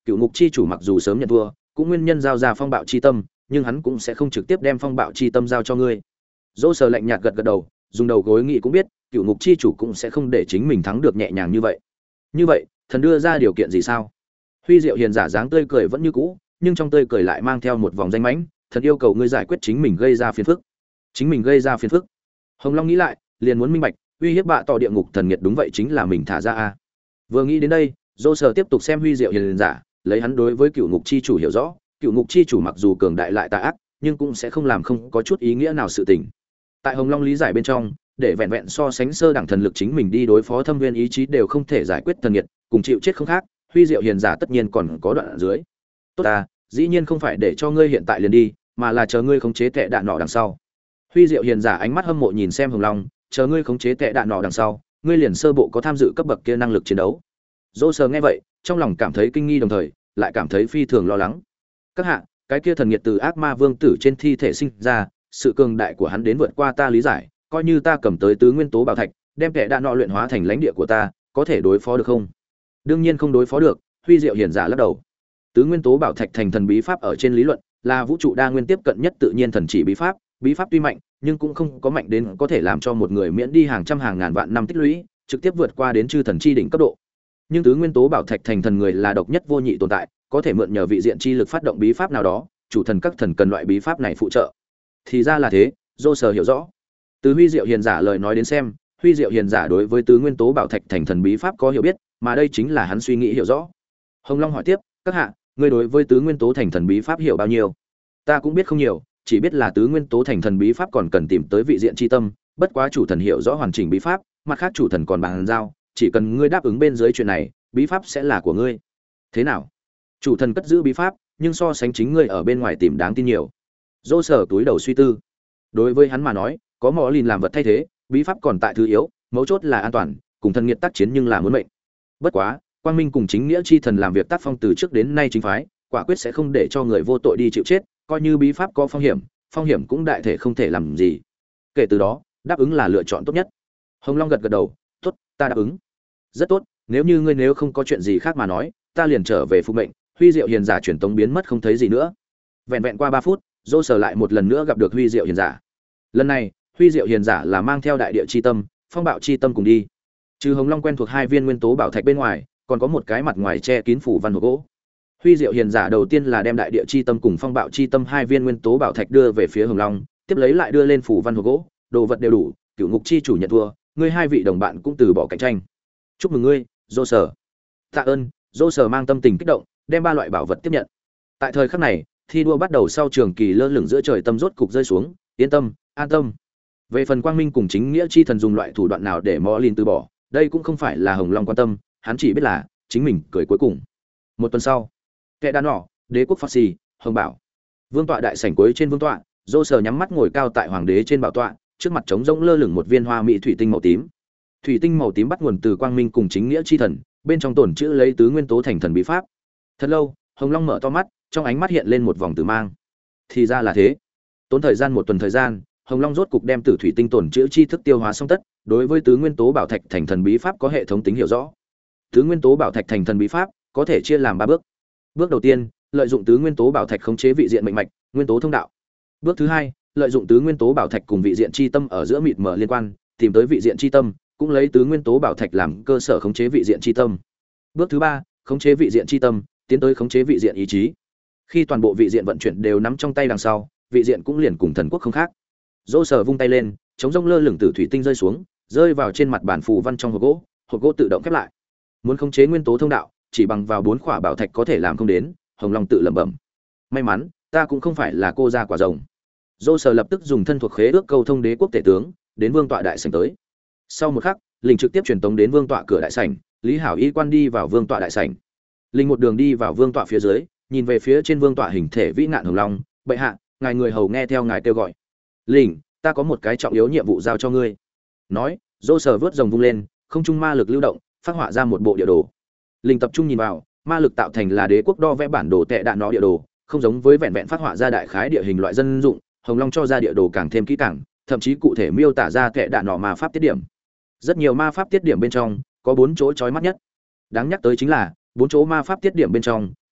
Cựu ngục chi chủ mặc dù sớm nhận thua, cũng nguyên nhân giao ra phong bạo chi tâm, nhưng hắn cũng sẽ không trực tiếp đem phong bạo chi tâm giao cho ngươi. Dỗ Sở lạnh nhạt gật gật đầu, dùng đầu gối nghĩ cũng biết, Cựu ngục chi chủ cũng sẽ không để chính mình thắng được nhẹ nhàng như vậy. Như vậy, thần đưa ra điều kiện gì sao? Huy Diệu Hiền giả dáng tươi cười vẫn như cũ, nhưng trong tươi cười lại mang theo một vòng danh mãnh, thần yêu cầu ngươi giải quyết chính mình gây ra phiền phức. Chính mình gây ra phiền phức. Hồng Long nghĩ lại, liền muốn minh bạch, uy hiếp bạ tỏ địa ngục thần nghiệt đúng vậy chính là mình thả ra a. Vừa nghĩ đến đây, Dỗ Sở tiếp tục xem Huy Diệu Hiền giả, lấy hắn đối với Cựu ngục chi chủ hiểu rõ, Cựu ngục chi chủ mặc dù cường đại lại tà ác, nhưng cũng sẽ không làm không có chút ý nghĩa nào sự tình. Tại Hồng Long lý giải bên trong, để vẹn vẹn so sánh sơ đẳng thần lực chính mình đi đối phó Thâm Nguyên ý chí đều không thể giải quyết thần nghiệt, cùng chịu chết không khác, Huy Diệu Hiền giả tất nhiên còn có đoạn ở dưới. Tốt ta, dĩ nhiên không phải để cho ngươi hiện tại liền đi, mà là chờ ngươi khống chế tệ đạn nọ đằng sau. Huy Diệu Hiền giả ánh mắt hâm mộ nhìn xem Hồng Long, chờ ngươi khống chế tệ đạn nọ đằng sau, ngươi liền sơ bộ có tham dự cấp bậc kia năng lực chiến đấu. Dỗ Sở nghe vậy, trong lòng cảm thấy kinh nghi đồng thời, lại cảm thấy phi thường lo lắng. Các hạ, cái kia thần nghiệt từ ác ma vương tử trên thi thể sinh ra, sự cường đại của hắn đến vượt qua ta lý giải, coi như ta cầm tới tứ nguyên tố bảo thạch, đem kẻ đạn nọ luyện hóa thành lãnh địa của ta, có thể đối phó được không? Đương nhiên không đối phó được, Huy Diệu Hiền giả lắc đầu. Tứ nguyên tố bảo thạch thành thần bí pháp ở trên lý luận, là vũ trụ đa nguyên tiếp cận nhất tự nhiên thần chỉ bí pháp tuy mạnh, nhưng cũng không có mạnh đến có thể làm cho một người miễn đi hàng trăm hàng ngàn vạn năm tích lũy, trực tiếp vượt qua đến chư thần chi đỉnh cấp độ. Nhưng tứ nguyên tố bảo thạch thành thần người là độc nhất vô nhị tồn tại, có thể mượn nhờ vị diện chi lực phát động bí pháp nào đó, chủ thần các thần cần loại bí pháp này phụ trợ. Thì ra là thế, Dỗ Sở hiểu rõ. Từ Huy Diệu Hiền giả lời nói đến xem, Huy Diệu Hiền giả đối với tứ nguyên tố bảo thạch thành thần bí pháp có hiểu biết, mà đây chính là hắn suy nghĩ hiểu rõ. Hồng Long hỏi tiếp, các hạ, ngươi đối với tứ nguyên tố thành thần bí pháp hiểu bao nhiêu? Ta cũng biết không nhiều, chỉ biết là tứ nguyên tố thành thần bí pháp còn cần tìm tới vị diện chi tâm, bất quá chủ thần hiểu rõ hoàn chỉnh bí pháp, mặt khác chủ thần còn bàn giao, chỉ cần ngươi đáp ứng bên dưới chuyện này, bí pháp sẽ là của ngươi. Thế nào? Chủ thần cất giữ bí pháp, nhưng so sánh chính ngươi ở bên ngoài tìm đáng tin nhiều. Dỗ Sở túi đầu suy tư. Đối với hắn mà nói, có mỏ lìn làm vật thay thế, bí pháp còn tại thứ yếu, mấu chốt là an toàn, cùng thần nghiệt tác chiến nhưng là muốn mệnh. Bất quá, quang minh cùng chính nghĩa chi thần làm việc tác phong từ trước đến nay chính phái, quả quyết sẽ không để cho người vô tội đi chịu chết, coi như bí pháp có phong hiểm cũng đại thể không thể làm gì. Kể từ đó, đáp ứng là lựa chọn tốt nhất. Hồng Long gật gật đầu, tốt, ta đáp ứng. Rất tốt, nếu không có chuyện gì khác mà nói, ta liền trở về phục mệnh. Huy Diệu Hiền giả truyền tống biến mất không thấy gì nữa. Vẹn vẹn qua 3 phút, Dỗ Sở lại một lần nữa gặp được Huy Diệu Hiền giả. Lần này, Huy Diệu Hiền giả là mang theo đại địa chi tâm, phong bạo chi tâm cùng đi. Trừ Hồng Long quen thuộc 2 viên nguyên tố bảo thạch bên ngoài, còn có một cái mặt ngoài che kín phủ văn hộp gỗ. Huy Diệu Hiền giả đầu tiên là đem đại địa chi tâm cùng phong bạo chi tâm 2 viên nguyên tố bảo thạch đưa về phía Hồng Long, tiếp lấy lại đưa lên phủ văn hộp gỗ, đồ vật đều đủ, Cựu ngục chi chủ nhận thua, ngươi 2 vị đồng bạn cũng từ bỏ cạnh tranh. Chúc mừng ngươi, Dỗ Sở. Tạ ơn. Dỗ Sở mang tâm tình kích động, đem 3 loại bảo vật tiếp nhận. Tại thời khắc này, thi đua bắt đầu sau trường kỳ lơ lửng giữa trời tâm rốt cục rơi xuống, yên tâm, an tâm. Về phần quang minh cùng chính nghĩa chi thần dùng loại thủ đoạn nào để Mõ Lìn từ bỏ, đây cũng không phải là Hồng Long quan tâm, hắn chỉ biết là chính mình cười cuối cùng. Một tuần sau, kẻ đàn nọ, đế quốc phát xì, Hồng Bảo, vương tọa đại sảnh cuối trên vương tọa, Dỗ Sở nhắm mắt ngồi cao tại hoàng đế trên bảo tọa, trước mặt trống rỗng lơ lửng một viên hoa mỹ thủy tinh màu tím. Thủy tinh màu tím bắt nguồn từ quang minh cùng chính nghĩa chi thần, bên trong tổn chữ lấy tứ nguyên tố thành thần bí pháp. Thật lâu, Hồng Long mở to mắt, trong ánh mắt hiện lên một vòng tử mang. Thì ra là thế. Tốn thời gian 1 tuần thời gian, Hồng Long rốt cục đem tử thủy tinh tổn chữ chi thức tiêu hóa xong tất, đối với tứ nguyên tố bảo thạch thành thần bí pháp có hệ thống tính hiểu rõ. Tứ nguyên tố bảo thạch thành thần bí pháp có thể chia làm 3 bước. Bước đầu tiên, lợi dụng tứ nguyên tố bảo thạch khống chế vị diện mệnh mạch, nguyên tố thông đạo. Bước thứ hai, lợi dụng tứ nguyên tố bảo thạch cùng vị diện chi tâm ở giữa mịt mờ liên quan, tìm tới vị diện chi tâm, cũng lấy tứ nguyên tố bảo thạch làm cơ sở khống chế vị diện chi tâm. Bước thứ ba, khống chế vị diện chi tâm, tiến tới khống chế vị diện ý chí. Khi toàn bộ vị diện vận chuyển đều nắm trong tay đằng sau, vị diện cũng liền cùng thần quốc không khác. Dỗ Sở vung tay lên, chống rông lơ lửng từ thủy tinh rơi xuống, rơi vào trên mặt bản phù văn trong hộp gỗ tự động khép lại. Muốn khống chế nguyên tố thông đạo, chỉ bằng vào 4 khỏa bảo thạch có thể làm không đến, Hồng Long tự lẩm bẩm. May mắn, ta cũng không phải là cô gia quả rồng. Dỗ Sở lập tức dùng thân thuộc khế ước câu thông đế quốc tể tướng, đến vương tọa đại sảnh tới. Sau một khắc, linh trực tiếp truyền tống đến vương tọa cửa đại sảnh, Lý Hảo y quan đi vào vương tọa đại sảnh. Linh một đường đi vào vương tọa phía dưới, nhìn về phía trên vương tọa hình thể vĩ ngạn Hồng Long, bệ hạ, ngài người hầu nghe theo ngài kêu gọi. Linh, ta có một cái trọng yếu nhiệm vụ giao cho ngươi. Nói, Dỗ Sở vớt rồng vung lên, không trung ma lực lưu động, phát họa ra một bộ địa đồ. Linh tập trung nhìn vào, ma lực tạo thành là đế quốc đo vẽ bản đồ tệ đạn nó địa đồ, không giống với vẹn vẹn phát họa ra đại khái địa hình loại dân dụng, Hồng Long cho ra địa đồ càng thêm kỹ càng, thậm chí cụ thể miêu tả ra tệ đạn nọ ma pháp tiết điểm. Rất nhiều ma pháp tiết điểm bên trong, có 4 chỗ chói mắt nhất. Đáng nhắc tới chính là, 4 chỗ ma pháp tiết điểm bên trong,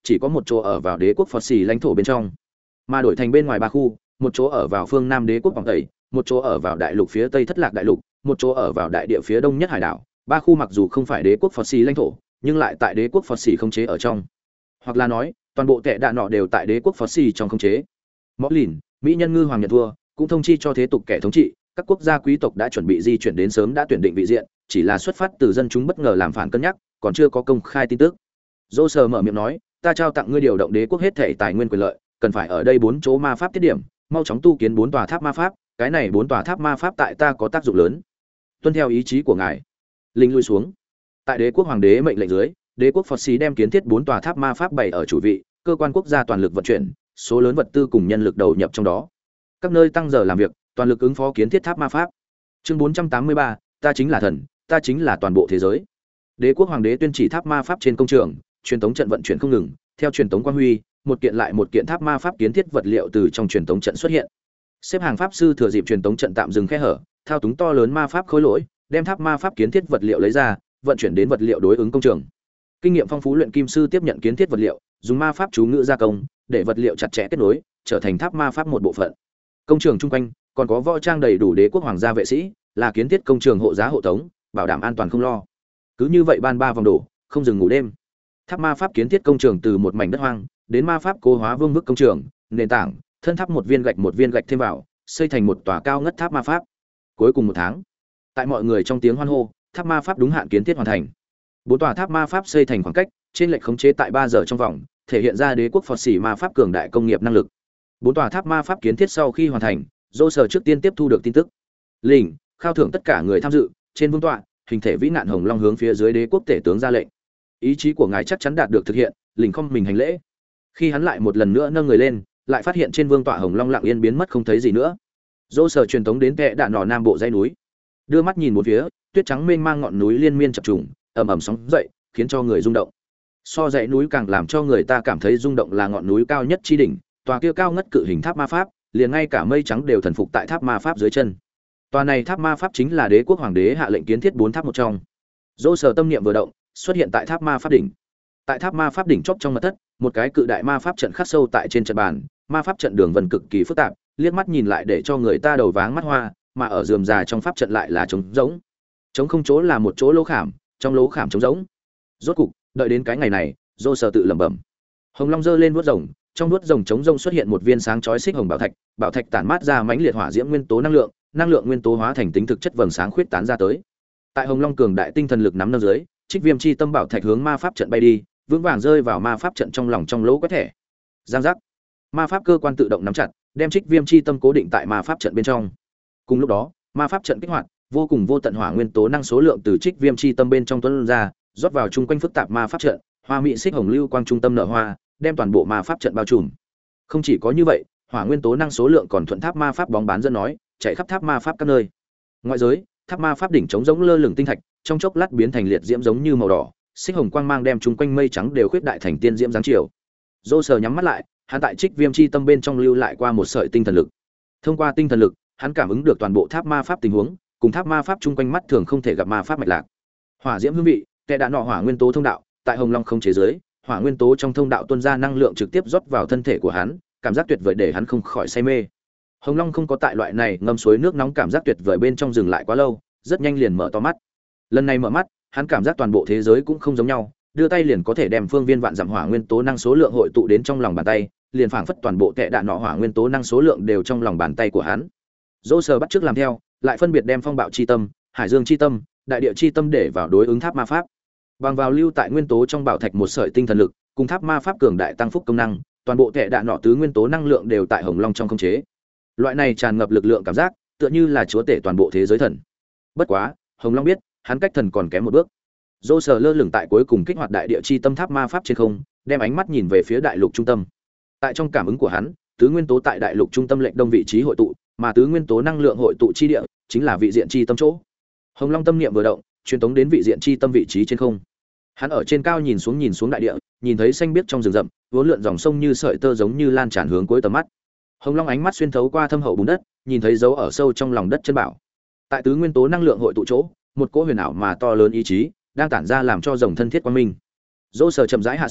chỉ có một chỗ ở vào đế quốc Phật Xỉ lãnh thổ bên trong, mà đổi thành bên ngoài ba khu, một chỗ ở vào phương Nam đế quốc vòng tây, một chỗ ở vào đại lục phía Tây Thất Lạc đại lục, một chỗ ở vào đại địa phía Đông nhất hải đảo. Ba khu mặc dù không phải đế quốc Phật Xỉ lãnh thổ, nhưng lại tại đế quốc Phật Xỉ khống chế ở trong. Hoặc là nói, toàn bộ tệ đạn nọ đều tại đế quốc Phật Xỉ trong khống chế. Mõ Lìn, mỹ nhân ngư hoàng nhận thua, cũng thông chi cho thế tục kẻ thống trị, các quốc gia quý tộc đã chuẩn bị di chuyển đến sớm đã tuyển định vị diện, chỉ là xuất phát từ dân chúng bất ngờ làm phản cân nhắc, còn chưa có công khai tin tức. Dô Sờ mở miệng nói, ta trao tặng ngươi điều động đế quốc hết thể tài nguyên quyền lợi, cần phải ở đây 4 chỗ ma pháp tiết điểm, mau chóng tu kiến 4 tòa tháp ma pháp, cái này 4 tòa tháp ma pháp tại ta có tác dụng lớn. Tuân theo ý chí của ngài. Linh lui xuống. Tại đế quốc hoàng đế mệnh lệnh dưới, đế quốc Phật Xí đem kiến thiết 4 tòa tháp ma pháp bày ở chủ vị, cơ quan quốc gia toàn lực vận chuyển, số lớn vật tư cùng nhân lực đầu nhập trong đó. Các nơi tăng giờ làm việc, toàn lực ứng phó kiến thiết tháp ma pháp. Chương 483, ta chính là thần, ta chính là toàn bộ thế giới. Đế quốc hoàng đế tuyên chỉ tháp ma pháp trên công trường, truyền tống trận vận chuyển không ngừng, theo truyền tống quang huy, một kiện lại một kiện tháp ma pháp kiến thiết vật liệu từ trong truyền tống trận xuất hiện. Xếp hàng pháp sư thừa dịp truyền tống trận tạm dừng khe hở, thao túng to lớn ma pháp khối lỗi, đem tháp ma pháp kiến thiết vật liệu lấy ra, vận chuyển đến vật liệu đối ứng công trường. Kinh nghiệm phong phú luyện kim sư tiếp nhận kiến thiết vật liệu, dùng ma pháp chú ngữ gia công, để vật liệu chặt chẽ kết nối, trở thành tháp ma pháp một bộ phận. Công trường chung quanh còn có võ trang đầy đủ đế quốc hoàng gia vệ sĩ, là kiến thiết công trường hộ giá hộ tống, bảo đảm an toàn không lo. Cứ như vậy ban 3 vòng đổ, không dừng ngủ đêm. Tháp ma pháp kiến thiết công trường từ một mảnh đất hoang đến ma pháp cố hóa vương bức công trường, nền tảng, thân tháp một viên gạch thêm vào, xây thành một tòa cao ngất tháp ma pháp. Cuối cùng 1 tháng, tại mọi người trong tiếng hoan hô, tháp ma pháp đúng hạn kiến thiết hoàn thành. 4 tòa tháp ma pháp xây thành khoảng cách, trên lệch khống chế tại 3 giờ trong vòng, thể hiện ra đế quốc Phật Xỉ ma pháp cường đại công nghiệp năng lực. 4 tòa tháp ma pháp kiến thiết sau khi hoàn thành, Dô Sở trước tiên tiếp thu được tin tức. Lĩnh, khao thưởng tất cả người tham dự, trên vương tọa, hình thể vĩ nạn hồng long hướng phía dưới đế quốc tể tướng ra lệnh. Ý chí của ngài chắc chắn đạt được thực hiện, Lĩnh không mình hành lễ. Khi hắn lại một lần nữa nâng người lên, lại phát hiện trên vương tọa hồng long lặng yên biến mất không thấy gì nữa. Dô Sở truyền tống đến kẽ đạn nỏ nam bộ dãy núi, đưa mắt nhìn một phía, tuyết trắng mênh mang ngọn núi liên miên chập trùng, ầm ầm sóng dậy, khiến cho người rung động. So dãy núi càng làm cho người ta cảm thấy rung động là ngọn núi cao nhất chi đỉnh, tòa kia cao ngất cự hình tháp ma pháp, liền ngay cả mây trắng đều thần phục tại tháp ma pháp dưới chân. Tòa này tháp ma pháp chính là đế quốc hoàng đế hạ lệnh kiến thiết 4 tháp một trong. Dỗ Sở tâm niệm vừa động, xuất hiện tại tháp ma pháp đỉnh. Tại tháp ma pháp đỉnh chóp trong mật thất, một cái cự đại ma pháp trận khắc sâu tại trên trận bàn, ma pháp trận đường vân cực kỳ phức tạp, liếc mắt nhìn lại để cho người ta đầu váng mắt hoa, mà ở rườm rà trong pháp trận lại là trống rỗng. Trống không chỗ là một chỗ lỗ khảm, trong lỗ khảm trống rỗng. Rốt cục, đợi đến cái ngày này, Dỗ Sở tự lẩm bẩm. Hồng Long giơ lên vuốt rồng, trong vuốt rồng trống rông xuất hiện một viên sáng chói xích hồng bảo thạch tản mát ra mãnh liệt hỏa diễm nguyên tố năng lượng nguyên tố hóa thành tính thực chất vầng sáng khuyết tán ra tới. Tại Hồng Long cường đại tinh thần lực nắm nâng dưới, Trích Viêm chi tâm bảo thạch hướng ma pháp trận bay đi, vững vàng rơi vào ma pháp trận trong lòng trong lỗ quét thẻ. Giang giác. Ma pháp cơ quan tự động nắm chặt, đem Trích Viêm chi tâm cố định tại ma pháp trận bên trong. Cùng lúc đó, ma pháp trận kích hoạt, vô cùng vô tận hỏa nguyên tố năng số lượng từ Trích Viêm chi tâm bên trong tuôn ra, rót vào chung quanh phức tạp ma pháp trận, hoa mỹ xích hồng lưu quang trung tâm nở hoa, đem toàn bộ ma pháp trận bao trùm. Không chỉ có như vậy, hỏa nguyên tố năng số lượng còn thuận tháp ma pháp bóng bán dẫn nói, chạy khắp tháp ma pháp các nơi. Ngoại giới, tháp ma pháp đỉnh trống giống lơ lửng tinh thạch, trong chốc lát biến thành liệt diễm giống như màu đỏ, xích hồng quang mang đem chúng quanh mây trắng đều khuyết đại thành tiên diễm dáng chiều. Dô Sở nhắm mắt lại, hắn tại Trích Viêm chi tâm bên trong lưu lại qua một sợi tinh thần lực. Thông qua tinh thần lực, hắn cảm ứng được toàn bộ tháp ma pháp tình huống, cùng tháp ma pháp chung quanh mắt thường không thể gặp ma pháp mạch lạc. Hỏa diễm hương vị, kẻ đã nọ hỏa nguyên tố thông đạo, tại Hồng Long không chế giới, hỏa nguyên tố trong thông đạo tuôn ra năng lượng trực tiếp rót vào thân thể của hắn, cảm giác tuyệt vời để hắn không khỏi say mê. Hồng Long không có tại loại này ngâm suối nước nóng cảm giác tuyệt vời bên trong dừng lại quá lâu, rất nhanh liền mở to mắt. Lần này mở mắt, hắn cảm giác toàn bộ thế giới cũng không giống nhau, đưa tay liền có thể đem phương viên vạn dặm hỏa nguyên tố năng số lượng hội tụ đến trong lòng bàn tay, liền phảng phất toàn bộ kệ đạn nọ hỏa nguyên tố năng số lượng đều trong lòng bàn tay của hắn. Dỗ Sở bắt chước làm theo, lại phân biệt đem phong bạo chi tâm, hải dương chi tâm, đại địa chi tâm để vào đối ứng tháp ma pháp. Bằng vào lưu tại nguyên tố trong bảo thạch một sợi tinh thần lực, cùng tháp ma pháp cường đại tăng phúc công năng, toàn bộ kệ đạn nọ tứ nguyên tố năng lượng đều tại Hồng Long trong khống chế. Loại này tràn ngập lực lượng cảm giác, tựa như là chúa tể toàn bộ thế giới thần. Bất quá, Hồng Long biết, hắn cách thần còn kém một bước. Dỗ Sở lơ lửng tại cuối cùng kích hoạt đại địa chi tâm tháp ma pháp trên không, đem ánh mắt nhìn về phía đại lục trung tâm. Tại trong cảm ứng của hắn, tứ nguyên tố tại đại lục trung tâm lệnh đông vị trí hội tụ, mà tứ nguyên tố năng lượng hội tụ chi địa chính là vị diện chi tâm chỗ. Hồng Long tâm niệm vừa động, truyền tống đến vị diện chi tâm vị trí trên không. Hắn ở trên cao nhìn xuống đại địa, nhìn thấy xanh biếc trong rừng rậm, uốn lượn dòng sông như sợi tơ giống như lan tràn hướng cuối tầm mắt. Hồng Long ánh mắt xuyên thấu qua thâm hậu bùn đất, nhìn thấy dấu ở sâu trong lòng đất chân bảo. Tại tứ nguyên tố năng lượng hội tụ chỗ, một cỗ huyền ảo mà to lớn ý chí đang tản ra làm cho rồng thân thiết quang minh. Dỗ Sở chậm rãi hạ xuống,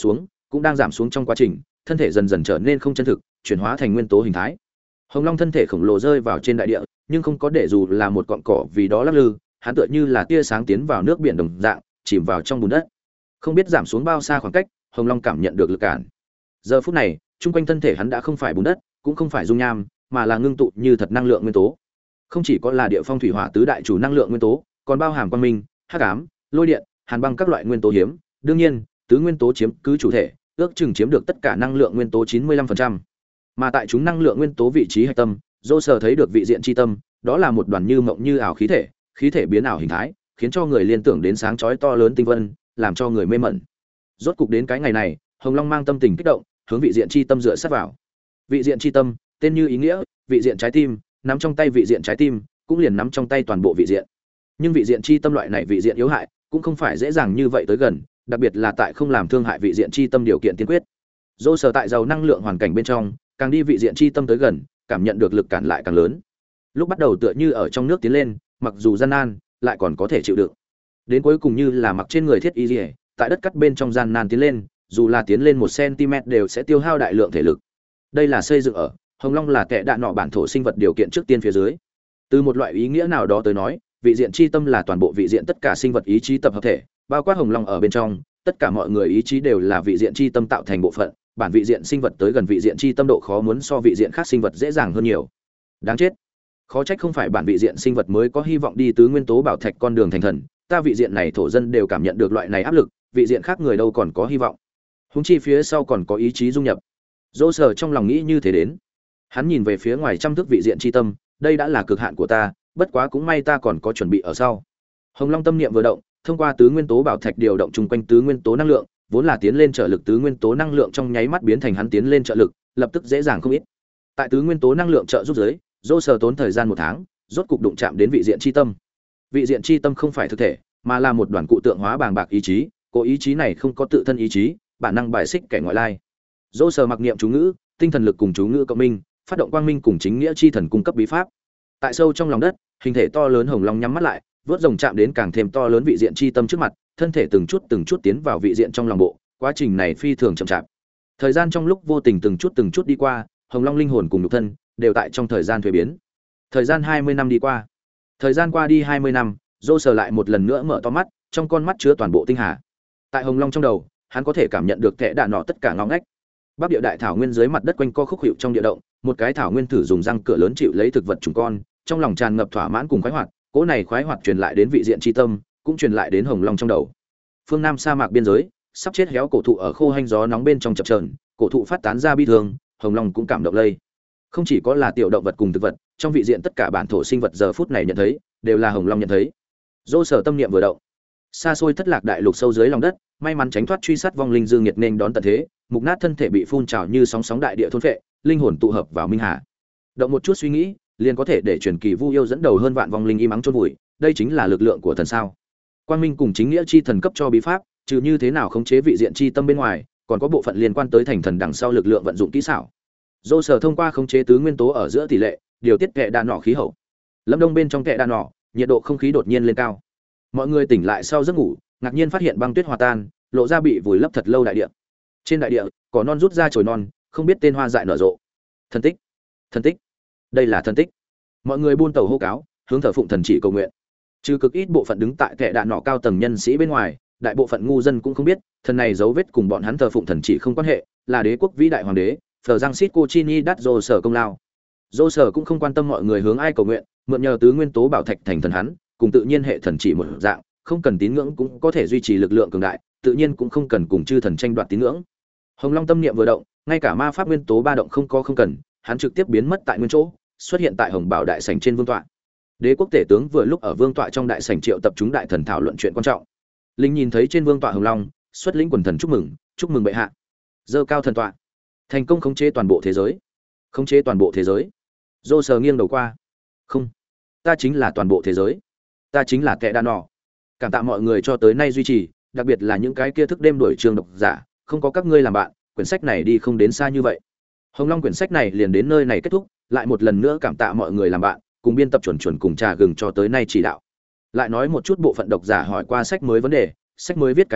cũng đang giảm xuống trong quá trình, thân thể dần dần trở nên không chân thực, chuyển hóa thành nguyên tố hình thái. Hồng Long thân thể khổng lồ rơi vào trên đại địa, nhưng không có để dù là một cọng cỏ vì đó lắc lư, hắn tựa như là tia sáng tiến vào nước biển đồng dạng, chìm vào trong bùn đất. Không biết giảm xuống bao xa khoảng cách, Hồng Long cảm nhận được lực cản. Giờ phút này, chung quanh thân thể hắn đã không phải bùn đất, cũng không phải dung nham, mà là ngưng tụ như thật năng lượng nguyên tố. Không chỉ có là địa phong thủy hỏa tứ đại chủ năng lượng nguyên tố, còn bao hàm quang minh, hắc ám, lôi điện, hàn băng các loại nguyên tố hiếm. Đương nhiên, tứ nguyên tố chiếm cứ chủ thể, ước chừng chiếm được tất cả năng lượng nguyên tố 95%. Mà tại chúng năng lượng nguyên tố vị trí hạch tâm, Dô Sở thấy được vị diện chi tâm, đó là một đoàn như mộng như ảo khí thể biến ảo hình thái, khiến cho người liên tưởng đến sáng chói to lớn tinh vân, làm cho người mê mẩn. Rốt cục đến cái ngày này, Hồng Long mang tâm tình kích động, hướng vị diện chi tâm dựa sát vào. Vị diện chi tâm, tên như ý nghĩa, vị diện trái tim, nắm trong tay vị diện trái tim, cũng liền nắm trong tay toàn bộ vị diện. Nhưng vị diện chi tâm loại này vị diện yếu hại, cũng không phải dễ dàng như vậy tới gần, đặc biệt là tại không làm thương hại vị diện chi tâm điều kiện tiên quyết. Dô Sở tại giàu năng lượng hoàn cảnh bên trong, càng đi vị diện chi tâm tới gần, cảm nhận được lực cản lại càng lớn. Lúc bắt đầu tựa như ở trong nước tiến lên, mặc dù gian nan, lại còn có thể chịu đựng. Đến cuối cùng như là mặc trên người thiết y liễu, tại đất cắt bên trong gian nan tiến lên, dù là tiến lên 1 cm đều sẽ tiêu hao đại lượng thể lực. Đây là xây dựng ở Hồng Long là kẻ đạn nọ bản thổ sinh vật điều kiện trước tiên phía dưới. Từ một loại ý nghĩa nào đó tới nói, vị diện chi tâm là toàn bộ vị diện tất cả sinh vật ý chí tập hợp thể, bao quát Hồng Long ở bên trong, tất cả mọi người ý chí đều là vị diện chi tâm tạo thành bộ phận, bản vị diện sinh vật tới gần vị diện chi tâm độ khó muốn so vị diện khác sinh vật dễ dàng hơn nhiều. Đáng chết. Khó trách không phải bản vị diện sinh vật mới có hy vọng đi tứ nguyên tố bảo thạch con đường thành thần, ta vị diện này thổ dân đều cảm nhận được loại này áp lực, vị diện khác người đâu còn có hy vọng. Huống chi phía sau còn có ý chí dung nhập. Dỗ Sở trong lòng nghĩ như thế đến. Hắn nhìn về phía ngoài trăm thước vị diện chi tâm, đây đã là cực hạn của ta, bất quá cũng may ta còn có chuẩn bị ở sau. Hồng Long tâm niệm vừa động, thông qua tứ nguyên tố bảo thạch điều động chung quanh tứ nguyên tố năng lượng, vốn là tiến lên trợ lực tứ nguyên tố năng lượng trong nháy mắt biến thành hắn tiến lên trợ lực, lập tức dễ dàng không ít. Tại tứ nguyên tố năng lượng trợ giúp dưới, Dỗ Sở tốn thời gian 1 tháng, rốt cục đụng chạm đến vị diện chi tâm. Vị diện chi tâm không phải thực thể, mà là một đoàn cụ tượng hóa bàng bạc ý chí, cố ý chí này không có tự thân ý chí, bản năng bài xích kẻ ngoại lai. Dỗ Sở mặc niệm chú ngữ, tinh thần lực cùng chú ngữ cộng minh, phát động quang minh cùng chính nghĩa chi thần cung cấp bí pháp. Tại sâu trong lòng đất, hình thể to lớn Hồng Long nhắm mắt lại, vớt rồng chạm đến càng thêm to lớn vị diện chi tâm trước mặt, thân thể từng chút tiến vào vị diện trong lòng bộ, quá trình này phi thường chậm chạp. Thời gian trong lúc vô tình từng chút đi qua, Hồng Long linh hồn cùng nhục thân đều tại trong thời gian thuế biến. Thời gian 20 năm đi qua. Thời gian qua đi 20 năm, Dô Sở lại một lần nữa mở to mắt, trong con mắt chứa toàn bộ tinh hà. Tại Hồng Long trong đầu, hắn có thể cảm nhận được kẽ đạn nọ tất cả ngóc ngách. Bắc địa đại thảo nguyên dưới mặt đất quanh co khúc hiệu trong địa động, một cái thảo nguyên thử dùng răng cửa lớn chịu lấy thực vật trùng con, trong lòng tràn ngập thỏa mãn cùng khoái hoạt, cỗ này khoái hoạt truyền lại đến vị diện chi tâm, cũng truyền lại đến Hồng Long trong đầu. Phương Nam sa mạc biên giới, sắp chết héo cổ thụ ở khô hanh gió nóng bên trong chập chờn, cổ thụ phát tán ra bi thương, Hồng Long cũng cảm động lây. Không chỉ có là tiểu động vật cùng thực vật, trong vị diện tất cả bản thổ sinh vật giờ phút này nhận thấy, đều là Hồng Long nhận thấy. Dỗ Sở tâm niệm vừa động, xa xôi thất lạc đại lục sâu dưới lòng đất, may mắn tránh thoát truy sát vong linh dương nghiệt nên đón tận thế, mục nát thân thể bị phun trào như sóng sóng đại địa thôn phệ, linh hồn tụ hợp vào minh hà. Động một chút suy nghĩ, liền có thể để truyền kỳ Vu Yêu dẫn đầu hơn vạn vong linh im ắng chôn vùi, đây chính là lực lượng của thần sao? Quang Minh cùng chính nghĩa chi thần cấp cho bí pháp, trừ như thế nào khống chế vị diện chi tâm bên ngoài, còn có bộ phận liên quan tới thành thần đằng sau lực lượng vận dụng kỹ xảo. Dỗ Sở thông qua khống chế tứ nguyên tố ở giữa tỷ lệ, điều tiết kệ đạn nọ khí hậu. Lâm Đông bên trong kệ đạn nọ, nhiệt độ không khí đột nhiên lên cao. Mọi người tỉnh lại sau giấc ngủ, ngạc nhiên phát hiện băng tuyết hòa tan, lộ ra bị vùi lấp thật lâu đại địa. Trên đại địa, cỏ non rút ra chồi non, không biết tên hoa dại nở rộ. Thần tích, thần tích, đây là thần tích. Mọi người buôn tàu hô cáo, hướng thờ phụng thần chỉ cầu nguyện. Trừ cực ít bộ phận đứng tại kệ đạn nọ cao tầng nhân sĩ bên ngoài, đại bộ phận ngu dân cũng không biết, thần này dấu vết cùng bọn hắn thờ phụng thần chỉ không quan hệ, là đế quốc vĩ đại hoàng đế, Phở Giang Sít Cô Chini đắt Dỗ Sở công lao. Dỗ Sở cũng không quan tâm mọi người hướng ai cầu nguyện, mượn nhờ tứ nguyên tố bảo thạch thành thần hắn, cùng tự nhiên hệ thần chỉ một dạng, không cần tín ngưỡng cũng có thể duy trì lực lượng cường đại, tự nhiên cũng không cần cùng chư thần tranh đoạt tín ngưỡng. Hồng Long tâm niệm vừa động, ngay cả ma pháp nguyên tố ba động không cần, hắn trực tiếp biến mất tại nguyên chỗ, xuất hiện tại Hồng Bảo đại sảnh trên vương tọa. Đế quốc tể tướng vừa lúc ở vương tọa trong đại sảnh triệu tập chúng đại thần thảo luận chuyện quan trọng. Linh nhìn thấy trên vương tọa Hồng Long, xuất lĩnh quần thần chúc mừng bệ hạ. Giơ cao thần tọa, thành công khống chế toàn bộ thế giới. Khống chế toàn bộ thế giới. Dỗ Sở nghiêng đầu qua. Không, ta chính là toàn bộ thế giới. Ta chính là kẻ đàn nọ. Cảm tạ mọi người cho tới nay duy trì, đặc biệt là những cái kia thức đêm đuổi trường độc giả, không có các ngươi làm bạn, quyển sách này đi không đến xa như vậy. Hồng Long quyển sách này liền đến nơi này kết thúc, lại một lần nữa cảm tạ mọi người làm bạn, cùng biên tập chuẩn cùng trà gừng cho tới nay chỉ đạo. Lại nói một chút bộ phận độc giả hỏi qua sách mới vấn đề, sách mới viết cái gì,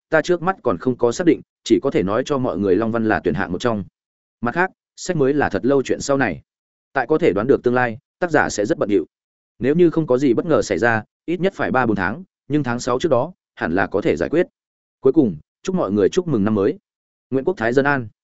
ta trước mắt còn không có xác định, chỉ có thể nói cho mọi người Long Văn là tuyển hạng một trong. Mặt khác, sách mới là thật lâu chuyện sau này. Tại có thể đoán được tương lai, tác giả sẽ rất bận rộn. Nếu như không có gì bất ngờ xảy ra, ít nhất phải 3-4 tháng, nhưng tháng 6 trước đó, hẳn là có thể giải quyết. Cuối cùng, chúc mọi người chúc mừng năm mới. Nguyễn Quốc Thái dân an.